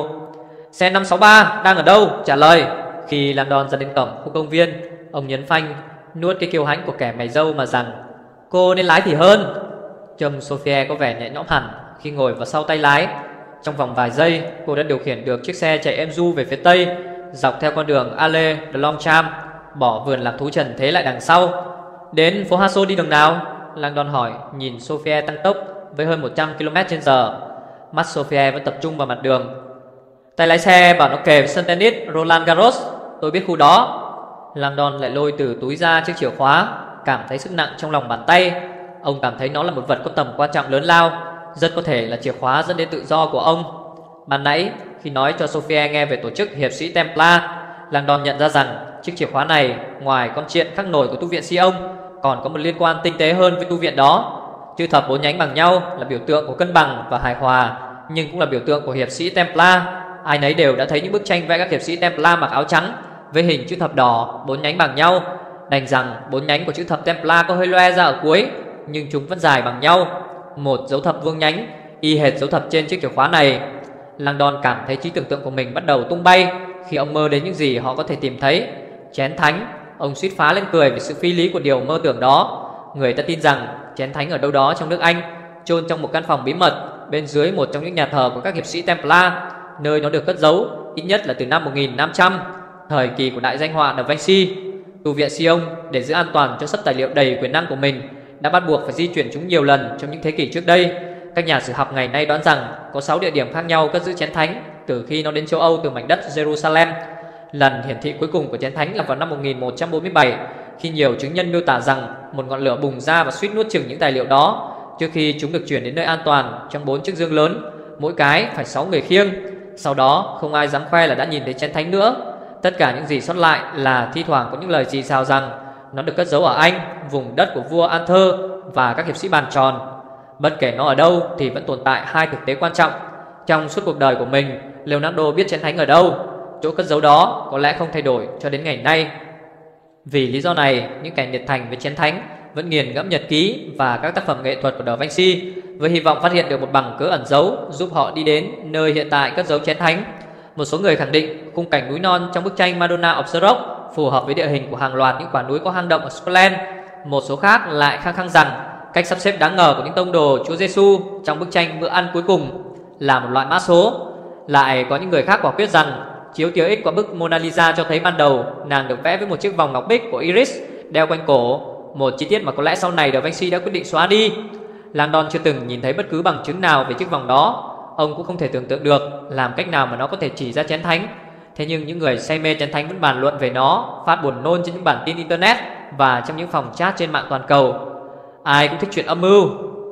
Xe năm sáu ba đang ở đâu? Trả lời. Khi Langdon ra đến cổng khu công viên, ông nhấn phanh, nuốt cái kiêu hãnh của kẻ mày râu mà rằng cô nên lái thì hơn. Trông Sophie có vẻ nhẹ nhõm hẳn khi ngồi vào sau tay lái. Trong vòng vài giây, cô đã điều khiển được chiếc xe chạy êm du về phía tây, dọc theo con đường Allée de Longchamp, bỏ vườn lạc thú trần thế lại đằng sau. Đến phố Hasso đi đường nào? Langdon hỏi, nhìn Sophie tăng tốc với hơn một trăm ki lô mét trên giờ. Mắt Sophie vẫn tập trung vào mặt đường. Tay lái xe bảo nó kề với sân tennis Roland Garros. Tôi biết khu đó. Langdon lại lôi từ túi ra chiếc chìa khóa, cảm thấy sức nặng trong lòng bàn tay. Ông cảm thấy nó là một vật có tầm quan trọng lớn lao, rất có thể là chìa khóa dẫn đến tự do của ông. Ban nãy khi nói cho Sophie nghe về tổ chức hiệp sĩ Templar, Langdon nhận ra rằng chiếc chìa khóa này, ngoài con chuyện khắc nổi của tu viện Sion, còn có một liên quan tinh tế hơn với tu viện đó. Chữ thập bốn nhánh bằng nhau là biểu tượng của cân bằng và hài hòa, nhưng cũng là biểu tượng của hiệp sĩ Templar. Ai nấy đều đã thấy những bức tranh vẽ các hiệp sĩ Templar mặc áo trắng với hình chữ thập đỏ bốn nhánh bằng nhau. Đành rằng bốn nhánh của chữ thập Templar có hơi loe ra ở cuối, nhưng chúng vẫn dài bằng nhau, một dấu thập vuông nhánh y hệt dấu thập trên chiếc chìa khóa này. Langdon cảm thấy trí tưởng tượng của mình bắt đầu tung bay khi ông mơ đến những gì họ có thể tìm thấy. Chén thánh. Ông suýt phá lên cười vì sự phi lý của điều mơ tưởng đó. Người ta tin rằng chén thánh ở đâu đó trong nước Anh, chôn trong một căn phòng bí mật bên dưới một trong những nhà thờ của các hiệp sĩ Templar, nơi nó được cất giấu ít nhất là từ năm một nghìn năm trăm, thời kỳ của đại danh họa Da Vinci. Tu viện Sion, để giữ an toàn cho sấp tài liệu đầy quyền năng của mình, đã bắt buộc phải di chuyển chúng nhiều lần trong những thế kỷ trước đây. Các nhà sử học ngày nay đoán rằng có sáu địa điểm khác nhau cất giữ chén thánh từ khi nó đến châu Âu từ mảnh đất Jerusalem. Lần hiển thị cuối cùng của chén thánh là vào năm một nghìn một trăm bốn mươi bảy, khi nhiều chứng nhân miêu tả rằng một ngọn lửa bùng ra và suýt nuốt chửng những tài liệu đó trước khi chúng được chuyển đến nơi an toàn trong bốn chiếc dương lớn, mỗi cái phải sáu người khiêng. Sau đó không ai dám khoe là đã nhìn thấy chén thánh nữa. Tất cả những gì sót lại là thi thoảng có những lời xì xào rằng nó được cất giấu ở Anh, vùng đất của vua Arthur và các hiệp sĩ bàn tròn. Bất kể nó ở đâu thì vẫn tồn tại hai thực tế quan trọng. Trong suốt cuộc đời của mình, Leonardo biết chén thánh ở đâu. Chỗ cất giấu đó có lẽ không thay đổi cho đến ngày nay. Vì lý do này, những kẻ nhiệt thành với chén thánh vẫn nghiền ngẫm nhật ký và các tác phẩm nghệ thuật của Da Vinci với hy vọng phát hiện được một bằng cớ ẩn giấu giúp họ đi đến nơi hiện tại cất giấu chén thánh. Một số người khẳng định khung cảnh núi non trong bức tranh Madonna of the Rock phù hợp với địa hình của hàng loạt những quả núi có hang động ở Scotland. Một số khác lại khăng khăng rằng cách sắp xếp đáng ngờ của những tông đồ Chúa Giêsu trong bức tranh bữa ăn cuối cùng là một loại mã số. Lại có những người khác quả quyết rằng Chiếu tia X qua bức Mona Lisa cho thấy ban đầu nàng được vẽ với một chiếc vòng ngọc bích của Iris đeo quanh cổ, một chi tiết mà có lẽ sau này Da Vinci đã quyết định xóa đi. Langdon chưa từng nhìn thấy bất cứ bằng chứng nào về chiếc vòng đó. Ông cũng không thể tưởng tượng được làm cách nào mà nó có thể chỉ ra chén thánh. Thế nhưng những người say mê chén thánh vẫn bàn luận về nó, phát buồn nôn trên những bản tin internet và trong những phòng chat trên mạng toàn cầu. Ai cũng thích chuyện âm mưu,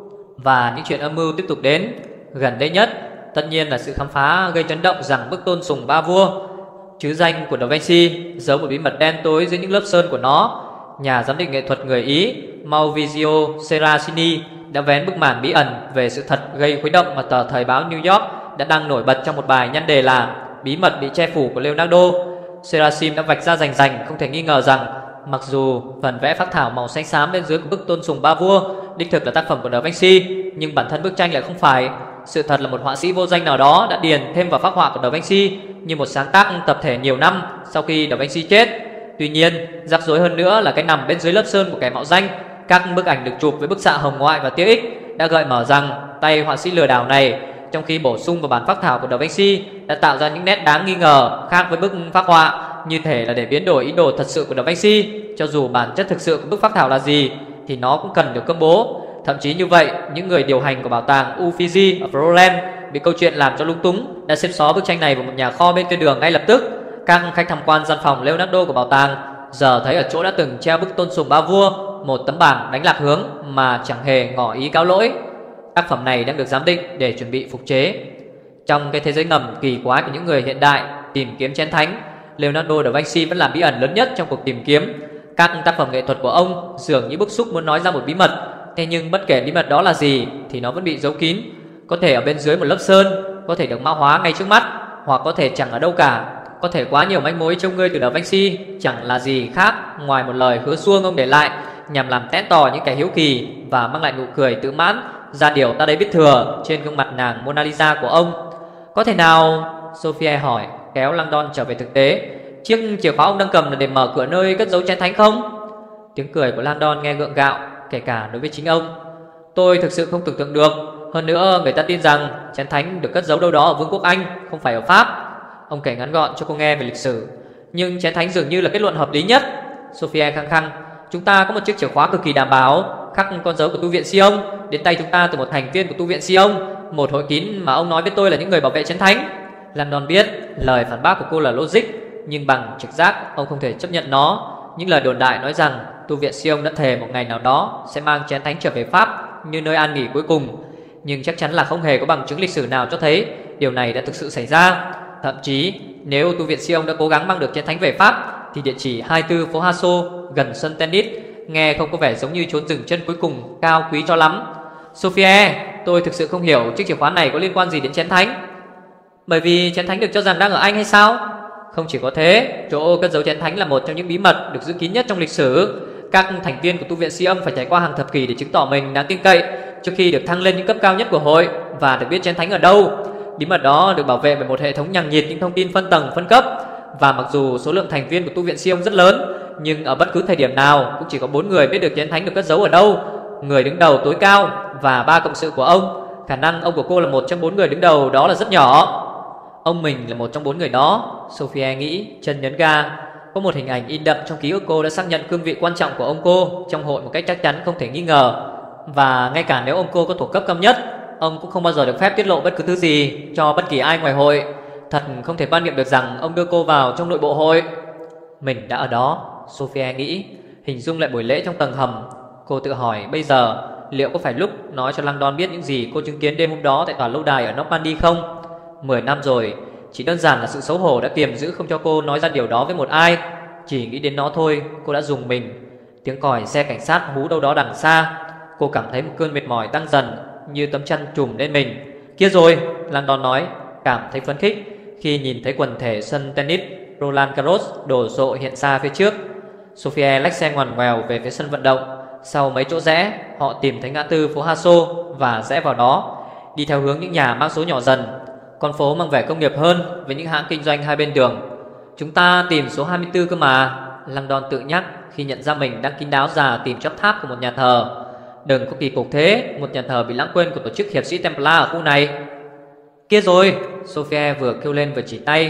và những chuyện âm mưu tiếp tục đến. Gần đây nhất, tất nhiên là sự khám phá gây chấn động rằng bức tôn sùng ba vua, chứ danh của Da Vinci, giấu một bí mật đen tối dưới những lớp sơn của nó. Nhà giám định nghệ thuật người Ý Maurizio Serracini đã vén bức màn bí ẩn về sự thật gây khuấy động mà tờ thời báo New York đã đăng nổi bật trong một bài nhan đề là Bí mật bị che phủ của Leonardo. Serracim đã vạch ra rành rành không thể nghi ngờ rằng mặc dù phần vẽ phác thảo màu xanh xám bên dưới của bức tôn sùng ba vua đích thực là tác phẩm của Da Vinci, nhưng bản thân bức tranh lại không phải. Sự thật là một họa sĩ vô danh nào đó đã điền thêm vào phác họa của Da Vinci như một sáng tác tập thể nhiều năm sau khi Da Vinci chết. Tuy nhiên, rắc rối hơn nữa là cái nằm bên dưới lớp sơn của kẻ mạo danh. Các bức ảnh được chụp với bức xạ hồng ngoại và tia X đã gợi mở rằng tay họa sĩ lừa đảo này, trong khi bổ sung vào bản phác thảo của Da Vinci, đã tạo ra những nét đáng nghi ngờ khác với bức phác họa, như thể là để biến đổi ý đồ thật sự của Da Vinci. Cho dù bản chất thực sự của bức phác thảo là gì thì nó cũng cần được công bố. Thậm chí như vậy, những người điều hành của bảo tàng Uffizi ở Florence bị câu chuyện làm cho lung túng đã xếp xó bức tranh này vào một nhà kho bên tuyến đường ngay lập tức. Các khách tham quan gian phòng Leonardo của bảo tàng giờ thấy ở chỗ đã từng treo bức tôn sùng ba vua một tấm bảng đánh lạc hướng mà chẳng hề ngỏ ý cáo lỗi. Tác phẩm này đang được giám định để chuẩn bị phục chế. Trong cái thế giới ngầm kỳ quái của những người hiện đại tìm kiếm chén thánh, Leonardo da Vinci vẫn là bí ẩn lớn nhất trong cuộc tìm kiếm. Các tác phẩm nghệ thuật của ông dường như bức xúc muốn nói ra một bí mật, thế nhưng bất kể bí mật đó là gì thì nó vẫn bị giấu kín. Có thể ở bên dưới một lớp sơn, có thể được mã hóa ngay trước mắt, hoặc có thể chẳng ở đâu cả. Có thể quá nhiều manh mối trông ngươi từ Da Vinci chẳng là gì khác ngoài một lời hứa suông ông để lại nhằm làm tét tò những kẻ hiếu kỳ và mang lại nụ cười tự mãn ra điều ta đây biết thừa trên gương mặt nàng Mona Lisa của ông. Có thể nào, Sophia hỏi, kéo Langdon trở về thực tế, chiếc chìa khóa ông đang cầm là để mở cửa nơi cất giấu chén thánh không? Tiếng cười của Langdon nghe gượng gạo, kể cả đối với chính ông. Tôi thực sự không tưởng tượng được. Hơn nữa người ta tin rằng chén thánh được cất giấu đâu đó ở Vương quốc Anh, không phải ở Pháp. Ông kể ngắn gọn cho cô nghe về lịch sử. Nhưng chén thánh dường như là kết luận hợp lý nhất. Sophia khăng khăng, chúng ta có một chiếc chìa khóa cực kỳ đảm bảo, khắc con dấu của tu viện Sion đến tay chúng ta từ một thành viên của tu viện Sion, một hội kín mà ông nói với tôi là những người bảo vệ chén thánh. Landon biết lời phản bác của cô là logic, nhưng bằng trực giác ông không thể chấp nhận nó. Những lời đồn đại nói rằng tu viện Sion đã thề một ngày nào đó sẽ mang chén thánh trở về Pháp như nơi an nghỉ cuối cùng, nhưng chắc chắn là không hề có bằng chứng lịch sử nào cho thấy điều này đã thực sự xảy ra. Thậm chí nếu tu viện Sion đã cố gắng mang được chén thánh về Pháp thì địa chỉ hai mươi tư phố Hasso gần sân tennis nghe không có vẻ giống như chốn dừng chân cuối cùng cao quý cho lắm. Sophia, tôi thực sự không hiểu chiếc chìa khóa này có liên quan gì đến chén thánh. Bởi vì chén thánh được cho rằng đang ở Anh hay sao? Không chỉ có thế, chỗ cất giấu chén thánh là một trong những bí mật được giữ kín nhất trong lịch sử. Các thành viên của tu viện Sion phải trải qua hàng thập kỷ để chứng tỏ mình đáng tin cậy trước khi được thăng lên những cấp cao nhất của hội và được biết chén thánh ở đâu. Bí mật đó được bảo vệ bởi một hệ thống nhằng nhịt những thông tin phân tầng phân cấp. Và mặc dù số lượng thành viên của tu viện Sion rất lớn, nhưng ở bất cứ thời điểm nào cũng chỉ có bốn người biết được chén thánh được cất giấu ở đâu. Người đứng đầu tối cao và ba cộng sự của ông. Khả năng ông của cô là một trong bốn người đứng đầu đó là rất nhỏ. Ông mình là một trong bốn người đó, Sophia nghĩ, chân nhấn ga. Có một hình ảnh in đậm trong ký ức cô đã xác nhận cương vị quan trọng của ông cô trong hội một cách chắc chắn không thể nghi ngờ. Và ngay cả nếu ông cô có thuộc cấp cao nhất, ông cũng không bao giờ được phép tiết lộ bất cứ thứ gì cho bất kỳ ai ngoài hội. Thật không thể quan niệm được rằng ông đưa cô vào trong nội bộ hội. Mình đã ở đó, Sophia nghĩ, hình dung lại buổi lễ trong tầng hầm. Cô tự hỏi bây giờ liệu có phải lúc nói cho Langdon biết những gì cô chứng kiến đêm hôm đó tại tòa lâu đài ở Normandy không? Mười năm rồi, chỉ đơn giản là sự xấu hổ đã kiềm giữ không cho cô nói ra điều đó với một ai. Chỉ nghĩ đến nó thôi, cô đã rùng mình. Tiếng còi xe cảnh sát hú đâu đó đằng xa. Cô cảm thấy một cơn mệt mỏi tăng dần, như tấm chăn trùm lên mình. Kia rồi, Langdon nói, cảm thấy phấn khích khi nhìn thấy quần thể sân tennis Roland Garros đổ rộ hiện ra phía trước. Sophia lách xe ngoằn ngoèo về phía sân vận động. Sau mấy chỗ rẽ, họ tìm thấy ngã tư phố Hasso và rẽ vào đó, đi theo hướng những nhà mang số nhỏ dần. Con phố mang vẻ công nghiệp hơn với những hãng kinh doanh hai bên đường. Chúng ta tìm số hai mươi tư cơ mà, Langdon tự nhắc khi nhận ra mình đang kín đáo già tìm chóp tháp của một nhà thờ. Đừng có kỳ cục thế, một nhà thờ bị lãng quên của tổ chức hiệp sĩ Templar ở khu này. Kia rồi, Sophia vừa kêu lên vừa chỉ tay.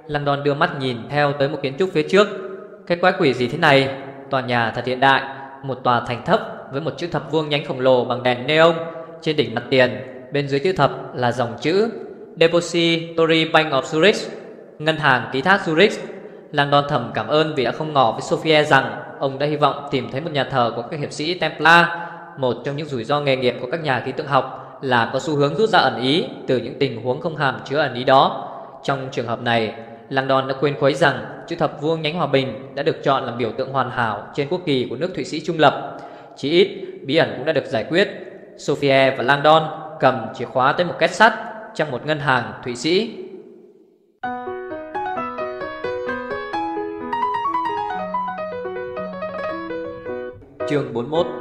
Langdon đưa mắt nhìn theo tới một kiến trúc phía trước. Cái quái quỷ gì thế này? Tòa nhà thật hiện đại, một tòa thành thấp với một chữ thập vuông nhánh khổng lồ bằng đèn neon trên đỉnh mặt tiền. Bên dưới chữ thập là dòng chữ Depository Bank of Zurich, ngân hàng ký thác Zurich. Langdon thầm cảm ơn vì đã không ngỏ với Sophie rằng ông đã hy vọng tìm thấy một nhà thờ của các hiệp sĩ Templar. Một trong những rủi ro nghề nghiệp của các nhà khí tượng học là có xu hướng rút ra ẩn ý từ những tình huống không hàm chứa ẩn ý đó. Trong trường hợp này, Langdon đã quên khuấy rằng chữ thập vuông nhánh hòa bình đã được chọn làm biểu tượng hoàn hảo trên quốc kỳ của nước Thụy Sĩ trung lập. Chỉ ít, bí ẩn cũng đã được giải quyết. Sophie và Langdon cầm chìa khóa tới một két sắt trong một ngân hàng Thụy Sĩ. Chương bốn mươi mốt.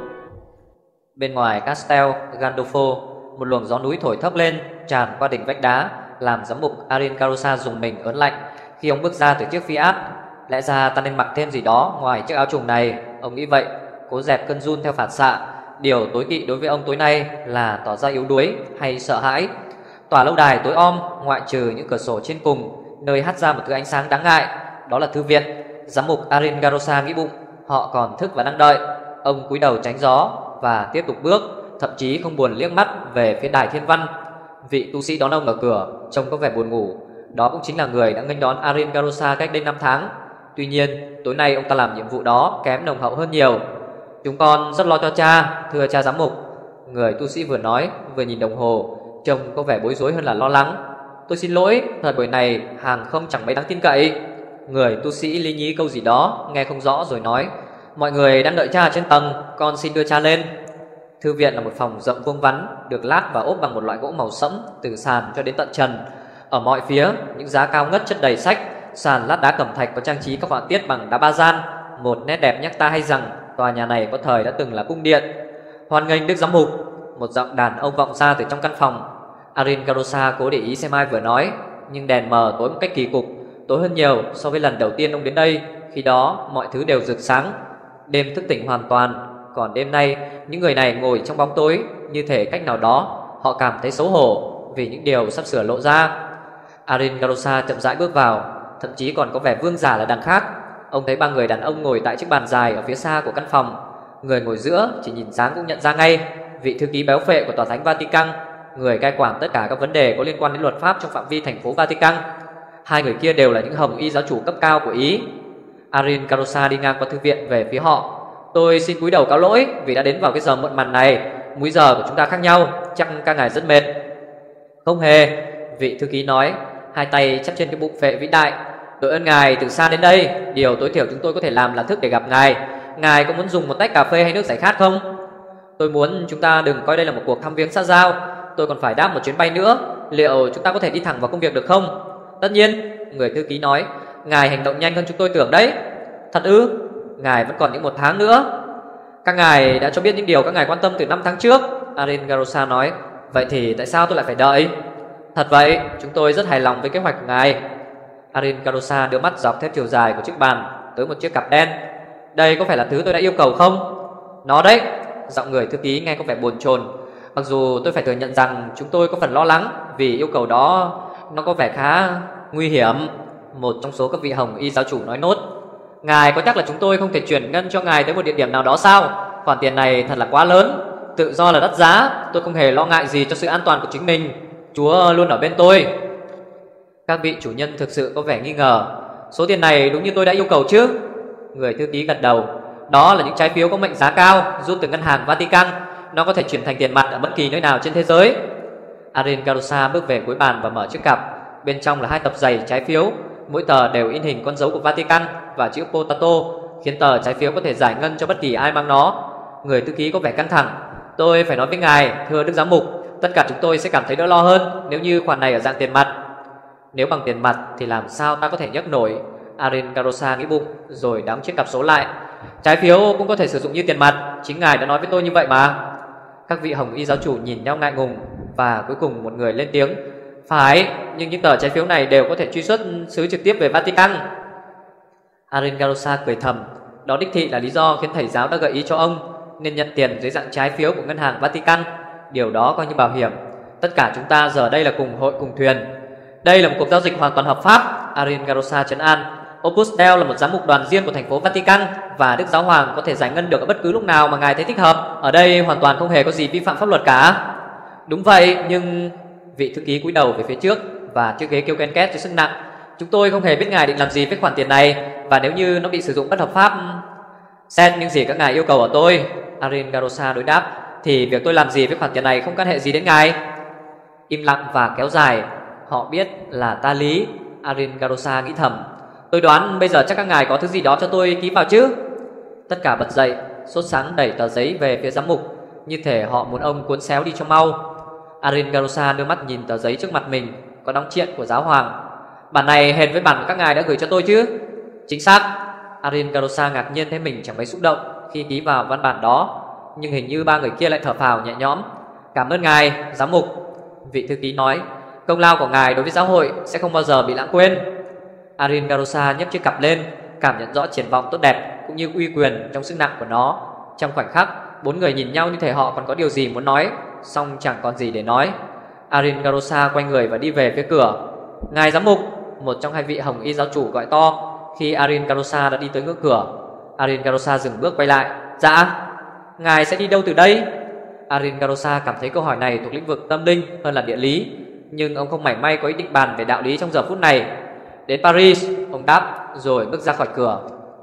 Bên ngoài Castel Gandolfo, một luồng gió núi thổi thốc lên, tràn qua đỉnh vách đá, làm giám mục Arin Carosa dùng mình ớn lạnh khi ông bước ra từ chiếc Fiat. Lẽ ra ta nên mặc thêm gì đó ngoài chiếc áo trùng này, ông nghĩ vậy, cố dẹp cơn run theo phản xạ. Điều tối kỵ đối với ông tối nay là tỏ ra yếu đuối hay sợ hãi. Tòa lâu đài tối om, ngoại trừ những cửa sổ trên cùng, nơi hắt ra một thứ ánh sáng đáng ngại, đó là thư viện. Giám mục Arin Carosa nghĩ bụng, họ còn thức và đang đợi. Ông cúi đầu tránh gió và tiếp tục bước, thậm chí không buồn liếc mắt về phía đài thiên văn. Vị tu sĩ đón ông ở cửa trông có vẻ buồn ngủ. Đó cũng chính là người đã nghênh đón Arin Carosa cách đây năm tháng. Tuy nhiên, tối nay ông ta làm nhiệm vụ đó kém nồng hậu hơn nhiều. Chúng con rất lo cho cha, thưa cha giám mục. Người tu sĩ vừa nói vừa nhìn đồng hồ, trông có vẻ bối rối hơn là lo lắng. Tôi xin lỗi, thời buổi này hàng không chẳng mấy đáng tin cậy. Người tu sĩ lý nhí câu gì đó nghe không rõ rồi nói, mọi người đang đợi cha ở trên tầng, con xin đưa cha lên. Thư viện là một phòng rộng vuông vắn, được lát và ốp bằng một loại gỗ màu sẫm từ sàn cho đến tận trần. Ở mọi phía, những giá cao ngất chất đầy sách. Sàn lát đá cẩm thạch có trang trí các họa tiết bằng đá ba gian. Một nét đẹp nhắc ta hay rằng tòa nhà này có thời đã từng là cung điện. Hoan nghênh Đức Giám mục. Một giọng đàn ông vọng ra từ trong căn phòng. Arin Carosa cố để ý xem ai vừa nói, nhưng đèn mờ tối một cách kỳ cục, tối hơn nhiều so với lần đầu tiên ông đến đây. Khi đó mọi thứ đều rực sáng, đêm thức tỉnh hoàn toàn. Còn đêm nay, những người này ngồi trong bóng tối, như thể cách nào đó họ cảm thấy xấu hổ vì những điều sắp sửa lộ ra. Arin Carosa chậm rãi bước vào, thậm chí còn có vẻ vương giả là đằng khác. Ông thấy ba người đàn ông ngồi tại chiếc bàn dài ở phía xa của căn phòng. Người ngồi giữa chỉ nhìn dáng cũng nhận ra ngay, vị thư ký béo phệ của tòa thánh Vatican, người cai quản tất cả các vấn đề có liên quan đến luật pháp trong phạm vi thành phố Vatican. Hai người kia đều là những hồng y giáo chủ cấp cao của Ý. Arin Carosa đi ngang qua thư viện về phía họ. Tôi xin cúi đầu cáo lỗi vì đã đến vào cái giờ muộn màn này. Múi giờ của chúng ta khác nhau, chắc các ngài rất mệt. Không hề, vị thư ký nói, hai tay chắp trên cái bụng phệ vĩ đại. Đội ơn ngài từ xa đến đây, điều tối thiểu chúng tôi có thể làm là thức để gặp ngài. Ngài có muốn dùng một tách cà phê hay nước giải khát không? Tôi muốn chúng ta đừng coi đây là một cuộc thăm viếng xã giao. Tôi còn phải đáp một chuyến bay nữa. Liệu chúng ta có thể đi thẳng vào công việc được không? Tất nhiên, người thư ký nói. Ngài hành động nhanh hơn chúng tôi tưởng đấy. Thật ư? Ngài vẫn còn những một tháng nữa. Các ngài đã cho biết những điều các ngài quan tâm từ năm tháng trước, Arin Carosa nói. Vậy thì tại sao tôi lại phải đợi? Thật vậy, chúng tôi rất hài lòng với kế hoạch của ngài. Arin Carosa đưa mắt dọc theo chiều dài của chiếc bàn tới một chiếc cặp đen. Đây có phải là thứ tôi đã yêu cầu không? Nó đấy. Giọng người thư ký nghe có vẻ bồn chồn. Mặc dù tôi phải thừa nhận rằng chúng tôi có phần lo lắng vì yêu cầu đó nó có vẻ khá nguy hiểm. Một trong số các vị hồng y giáo chủ nói nốt. Ngài có chắc là chúng tôi không thể chuyển ngân cho ngài tới một địa điểm nào đó sao? Khoản tiền này thật là quá lớn. Tự do là đắt giá. Tôi không hề lo ngại gì cho sự an toàn của chính mình. Chúa luôn ở bên tôi. Các vị chủ nhân thực sự có vẻ nghi ngờ. Số tiền này đúng như tôi đã yêu cầu chứ? Người thư ký gật đầu. Đó là những trái phiếu có mệnh giá cao rút từ ngân hàng Vatican. Nó có thể chuyển thành tiền mặt ở bất kỳ nơi nào trên thế giới. Arin Carosa bước về cuối bàn và mở chiếc cặp. Bên trong là hai tập dày trái phiếu, mỗi tờ đều in hình con dấu của Vatican và chữ Potato, khiến tờ trái phiếu có thể giải ngân cho bất kỳ ai mang nó. Người thư ký có vẻ căng thẳng. Tôi phải nói với ngài, thưa Đức Giám mục, tất cả chúng tôi sẽ cảm thấy đỡ lo hơn nếu như khoản này ở dạng tiền mặt. Nếu bằng tiền mặt thì làm sao ta có thể nhấc nổi? Arin Carosa nghĩ bụng rồi đóng chiếc cặp số lại. Trái phiếu cũng có thể sử dụng như tiền mặt, chính ngài đã nói với tôi như vậy mà. Các vị hồng y giáo chủ nhìn nhau ngại ngùng và cuối cùng một người lên tiếng. Phải, nhưng những tờ trái phiếu này đều có thể truy xuất xứ trực tiếp về Vatican. Arin Carosa cười thầm. Đó đích thị là lý do khiến thầy giáo đã gợi ý cho ông nên nhận tiền dưới dạng trái phiếu của ngân hàng Vatican. Điều đó coi như bảo hiểm. Tất cả chúng ta giờ đây là cùng hội cùng thuyền. Đây là một cuộc giao dịch hoàn toàn hợp pháp. Arin Garosa trấn an. Opus Dei là một giám mục đoàn riêng của thành phố Vatican và Đức Giáo Hoàng có thể giải ngân được ở bất cứ lúc nào mà ngài thấy thích hợp. Ở đây hoàn toàn không hề có gì vi phạm pháp luật cả. Đúng vậy, nhưng vị thư ký cúi đầu về phía trước và chiếc ghế kêu ken két với sức nặng. Chúng tôi không hề biết ngài định làm gì với khoản tiền này, và nếu như nó bị sử dụng bất hợp pháp, xét những gì các ngài yêu cầu ở tôi, Arin Garosa đối đáp, thì việc tôi làm gì với khoản tiền này không can hệ gì đến ngài. Im lặng và kéo dài. Họ biết là ta lý, Arin Garosa nghĩ thầm. Tôi đoán bây giờ chắc các ngài có thứ gì đó cho tôi ký vào chứ. Tất cả bật dậy, sốt sắng đẩy tờ giấy về phía giám mục, như thể họ muốn ông cuốn xéo đi cho mau. Arin Garosa đưa mắt nhìn tờ giấy trước mặt mình, có đóng triện của giáo hoàng. Bản này hệt với bản các ngài đã gửi cho tôi chứ? Chính xác. Arin Garosa ngạc nhiên thấy mình chẳng mấy xúc động khi ký vào văn bản đó, nhưng hình như ba người kia lại thở phào nhẹ nhõm. Cảm ơn ngài, giám mục, vị thư ký nói. Công lao của ngài đối với giáo hội sẽ không bao giờ bị lãng quên. Arin Garosa nhấc chiếc cặp lên, cảm nhận rõ triển vọng tốt đẹp cũng như uy quyền trong sức nặng của nó. Trong khoảnh khắc, bốn người nhìn nhau như thể họ còn có điều gì muốn nói, song chẳng còn gì để nói. Arin Garosa quay người và đi về phía cửa. Ngài giám mục, một trong hai vị hồng y giáo chủ gọi to khi Arin Garosa đã đi tới ngưỡng cửa. Arin Garosa dừng bước quay lại. Dạ, ngài sẽ đi đâu từ đây? Arin Garosa cảm thấy câu hỏi này thuộc lĩnh vực tâm linh hơn là địa lý, nhưng ông không mảy may có ý định bàn về đạo lý trong giờ phút này. Đến Paris, ông đáp, rồi bước ra khỏi cửa.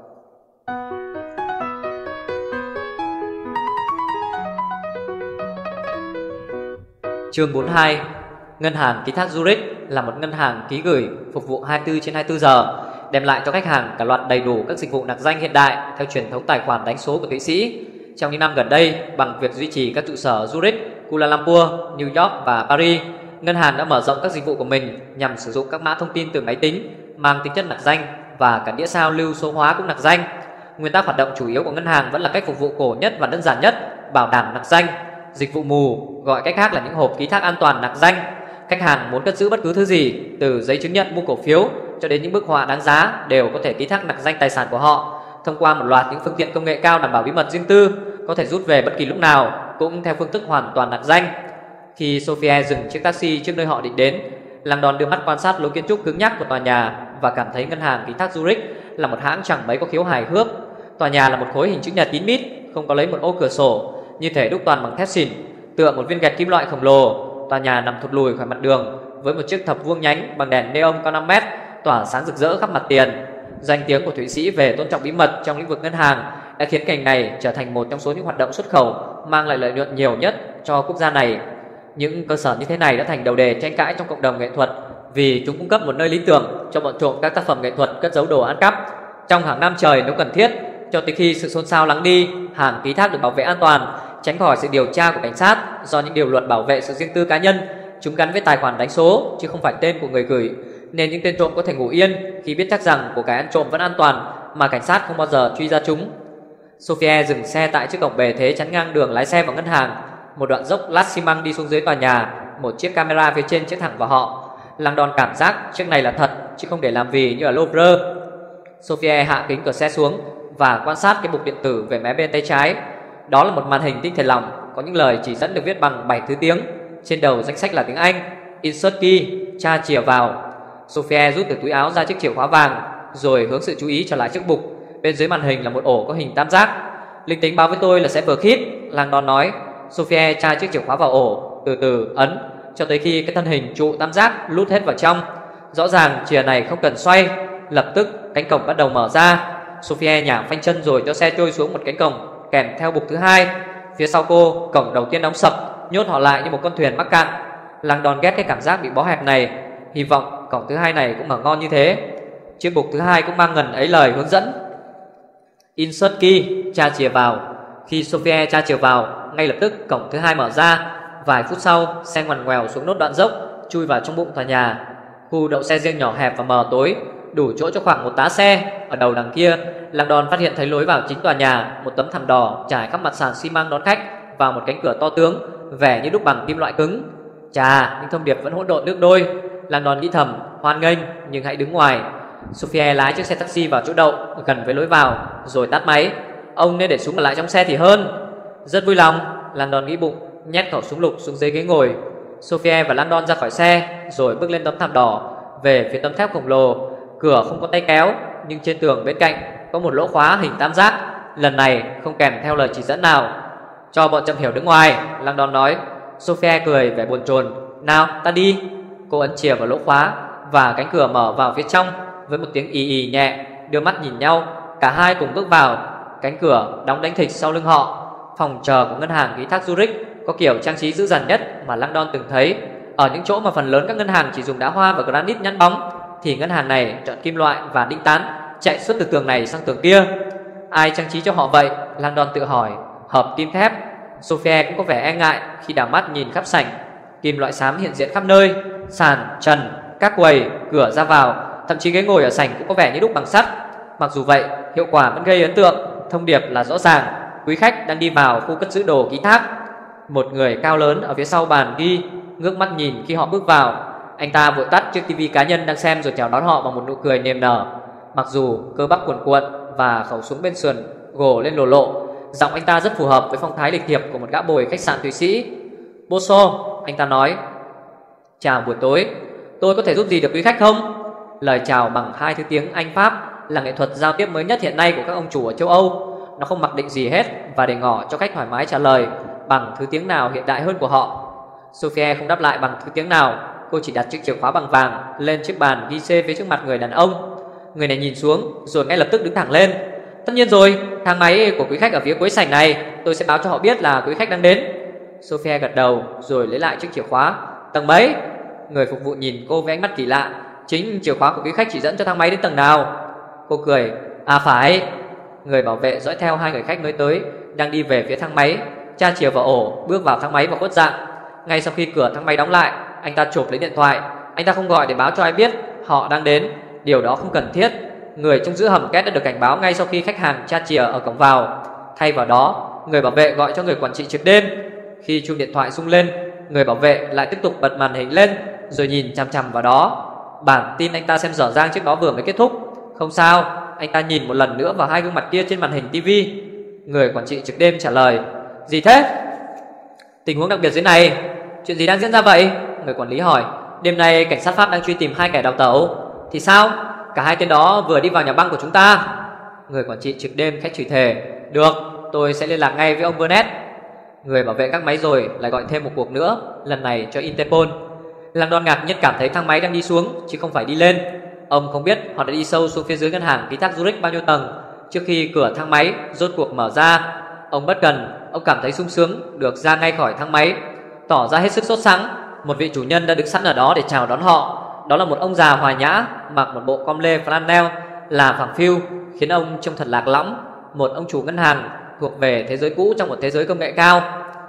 Chương bốn mươi hai. Ngân hàng ký thác Zurich là một ngân hàng ký gửi phục vụ hai mươi tư trên hai mươi tư giờ, đem lại cho khách hàng cả loạt đầy đủ các dịch vụ nặc danh hiện đại theo truyền thống tài khoản đánh số của Thụy Sĩ. Trong những năm gần đây, bằng việc duy trì các trụ sở Zurich, Kuala Lumpur, New York và Paris, ngân hàng đã mở rộng các dịch vụ của mình nhằm sử dụng các mã thông tin từ máy tính mang tính chất nặc danh, và cả đĩa sao lưu số hóa cũng nặc danh. Nguyên tắc hoạt động chủ yếu của ngân hàng vẫn là cách phục vụ cổ nhất và đơn giản nhất, bảo đảm nặc danh. Dịch vụ mù, gọi cách khác là những hộp ký thác an toàn nặc danh. Khách hàng muốn cất giữ bất cứ thứ gì, từ giấy chứng nhận mua cổ phiếu cho đến những bức họa đáng giá, đều có thể ký thác nặc danh tài sản của họ thông qua một loạt những phương tiện công nghệ cao đảm bảo bí mật riêng tư, có thể rút về bất kỳ lúc nào, cũng theo phương thức hoàn toàn nặc danh. Khi Sophia dừng chiếc taxi trước nơi họ định đến, Langdon đưa mắt quan sát lối kiến trúc cứng nhắc của tòa nhà và cảm thấy ngân hàng ký thác Zurich là một hãng chẳng mấy có khiếu hài hước. Tòa nhà là một khối hình chữ nhật kín mít, không có lấy một ô cửa sổ, như thể đúc toàn bằng thép xỉn, tựa một viên gạch kim loại khổng lồ. Tòa nhà nằm thụt lùi khỏi mặt đường, với một chiếc thập vuông nhánh bằng đèn neon cao năm mét tỏa sáng rực rỡ khắp mặt tiền. Danh tiếng của Thụy Sĩ về tôn trọng bí mật trong lĩnh vực ngân hàng đã khiến ngành này trở thành một trong số những hoạt động xuất khẩu mang lại lợi nhuận nhiều nhất cho quốc gia này. Những cơ sở như thế này đã thành đầu đề tranh cãi trong cộng đồng nghệ thuật, vì chúng cung cấp một nơi lý tưởng cho bọn trộm các tác phẩm nghệ thuật cất giấu đồ ăn cắp. Trong hàng năm trời nếu cần thiết, cho tới khi sự xôn xao lắng đi, hàng ký thác được bảo vệ an toàn, tránh khỏi sự điều tra của cảnh sát do những điều luật bảo vệ sự riêng tư cá nhân. Chúng gắn với tài khoản đánh số chứ không phải tên của người gửi, nên những tên trộm có thể ngủ yên khi biết chắc rằng của cái ăn trộm vẫn an toàn, mà cảnh sát không bao giờ truy ra chúng. Sophia dừng xe tại chiếc cổng bề thế chắn ngang đường lái xe vào ngân hàng. Một đoạn dốc lát xi măng đi xuống dưới tòa nhà, một chiếc camera phía trên chiếu thẳng vào họ. Langdon cảm giác chiếc này là thật chứ không để làm vì như ở Louvre. Sophia hạ kính cửa xe xuống và quan sát cái mục điện tử về mé bên tay trái. Đó là một màn hình tinh thể lỏng, có những lời chỉ dẫn được viết bằng bảy thứ tiếng. Trên đầu danh sách là tiếng Anh: Insert key, tra chìa vào. Sophia rút từ túi áo ra chiếc chìa khóa vàng, rồi hướng sự chú ý trở lại chiếc bục. Bên dưới màn hình là một ổ có hình tam giác. Linh tính báo với tôi là sẽ vừa khít, Langdon nói. Sophia tra chiếc chìa khóa vào ổ, từ từ ấn cho tới khi cái thân hình trụ tam giác lút hết vào trong. Rõ ràng chìa này không cần xoay. Lập tức cánh cổng bắt đầu mở ra. Sophia nhả phanh chân rồi cho xe trôi xuống một cánh cổng kèm theo bục thứ hai. Phía sau cô, cổng đầu tiên đóng sập, nhốt họ lại như một con thuyền mắc cạn. Langdon ghét cái cảm giác bị bó hẹp này, hy vọng cổng thứ hai này cũng mở ngon như thế. Chiếc bục thứ hai cũng mang ngần ấy lời hướng dẫn: Insert key, tra chìa vào. Khi Sophia tra chìa vào, ngay lập tức cổng thứ hai mở ra. Vài phút sau, xe ngoằn ngoèo xuống nốt đoạn dốc, chui vào trong bụng tòa nhà. Khu đậu xe riêng nhỏ hẹp và mờ tối, đủ chỗ cho khoảng một tá xe. Ở đầu đằng kia, Langdon phát hiện thấy lối vào chính tòa nhà, một tấm thảm đỏ trải khắp mặt sàn xi măng đón khách vào một cánh cửa to tướng, vẻ như đúc bằng kim loại cứng. Chà, những thông điệp vẫn hỗn độn nước đôi. Langdon nghĩ thầm, hoan nghênh nhưng hãy đứng ngoài. Sophia lái chiếc xe taxi vào chỗ đậu gần với lối vào, rồi tắt máy. Ông nên để súng ở lại trong xe thì hơn. Rất vui lòng, Langdon nghĩ bụng, nhét khẩu súng lục xuống dưới ghế ngồi. Sophia và Langdon ra khỏi xe, rồi bước lên tấm thảm đỏ về phía tấm thép khổng lồ. Cửa không có tay kéo, nhưng trên tường bên cạnh có một lỗ khóa hình tam giác, lần này không kèm theo lời chỉ dẫn nào. Cho bọn Chậm Hiểu đứng ngoài, Langdon nói. Sophia cười vẻ bồn chồn. Nào ta đi. Cô ấn chìa vào lỗ khóa và cánh cửa mở vào phía trong với một tiếng ì ì nhẹ. Đưa mắt nhìn nhau, cả hai cùng bước vào. Cánh cửa đóng đánh thịch sau lưng họ. Phòng chờ của ngân hàng ký thác Zurich có kiểu trang trí dữ dằn nhất mà Langdon từng thấy. Ở những chỗ mà phần lớn các ngân hàng chỉ dùng đá hoa và granite nhẵn bóng, thì ngân hàng này chọn kim loại và đinh tán, chạy suốt từ tường này sang tường kia. Ai trang trí cho họ vậy? Langdon tự hỏi. Hợp kim thép. Sophia cũng có vẻ e ngại khi đảo mắt nhìn khắp sảnh. Kim loại xám hiện diện khắp nơi, sàn, trần, các quầy, cửa ra vào, thậm chí ghế ngồi ở sảnh cũng có vẻ như đúc bằng sắt. Mặc dù vậy, hiệu quả vẫn gây ấn tượng. Thông điệp là rõ ràng: quý khách đang đi vào khu cất giữ đồ ký thác. Một người cao lớn ở phía sau bàn ghi ngước mắt nhìn khi họ bước vào. Anh ta vội tắt chiếc tivi cá nhân đang xem rồi chào đón họ bằng một nụ cười niềm nở. Mặc dù cơ bắp cuồn cuộn và khẩu súng bên sườn gồ lên lồ lộ, giọng anh ta rất phù hợp với phong thái lịch thiệp của một gã bồi khách sạn Thụy Sĩ. Bosso, anh ta nói. Chào buổi tối, tôi có thể giúp gì được quý khách không? Lời chào bằng hai thứ tiếng Anh Pháp là nghệ thuật giao tiếp mới nhất hiện nay của các ông chủ ở châu Âu. Nó không mặc định gì hết và để ngỏ cho khách thoải mái trả lời bằng thứ tiếng nào hiện đại hơn của họ. Sophia không đáp lại bằng thứ tiếng nào. Cô chỉ đặt chiếc chìa khóa bằng vàng lên chiếc bàn ghi xê phía trước mặt người đàn ông. Người này nhìn xuống rồi ngay lập tức đứng thẳng lên. Tất nhiên rồi, thang máy của quý khách ở phía cuối sảnh này. Tôi sẽ báo cho họ biết là quý khách đang đến. Sophia gật đầu rồi lấy lại chiếc chìa khóa. Tầng mấy? Người phục vụ nhìn cô với ánh mắt kỳ lạ. Chính chìa khóa của quý khách chỉ dẫn cho thang máy đến tầng nào? Cô cười. À phải. Người bảo vệ dõi theo hai người khách mới tới đang đi về phía thang máy, tra chìa vào ổ, bước vào thang máy và khuất dạng. Ngay sau khi cửa thang máy đóng lại, anh ta chộp lấy điện thoại. Anh ta không gọi để báo cho ai biết họ đang đến, điều đó không cần thiết. Người trông giữ hầm két đã được cảnh báo ngay sau khi khách hàng tra chìa ở cổng vào. Thay vào đó, người bảo vệ gọi cho người quản trị trực đêm. Khi chuông điện thoại rung lên, người bảo vệ lại tiếp tục bật màn hình lên rồi nhìn chằm chằm vào đó. Bản tin anh ta xem dở dang trước đó vừa mới kết thúc. Không sao. Anh ta nhìn một lần nữa vào hai gương mặt kia trên màn hình tivi. Người quản trị trực đêm trả lời. Gì thế? Tình huống đặc biệt dưới này. Chuyện gì đang diễn ra vậy? Người quản lý hỏi. Đêm nay cảnh sát Pháp đang truy tìm hai kẻ đào tẩu. Thì sao? Cả hai tên đó vừa đi vào nhà băng của chúng ta. Người quản trị trực đêm khách chửi thề. Được, tôi sẽ liên lạc ngay với ông Burnett. Người bảo vệ gác máy rồi lại gọi thêm một cuộc nữa, lần này cho Interpol. Langdon ngạc nhiên cảm thấy thang máy đang đi xuống chứ không phải đi lên. Ông không biết họ đã đi sâu xuống phía dưới ngân hàng ký thác Zurich bao nhiêu tầng trước khi cửa thang máy rốt cuộc mở ra. Ông bất cần, ông cảm thấy sung sướng được ra ngay khỏi thang máy, tỏ ra hết sức sốt sắng. Một vị chủ nhân đã đứng sẵn ở đó để chào đón họ. Đó là một ông già hòa nhã, mặc một bộ com lê flannel là phẳng phiu, khiến ông trông thật lạc lõng. Một ông chủ ngân hàng thuộc về thế giới cũ trong một thế giới công nghệ cao.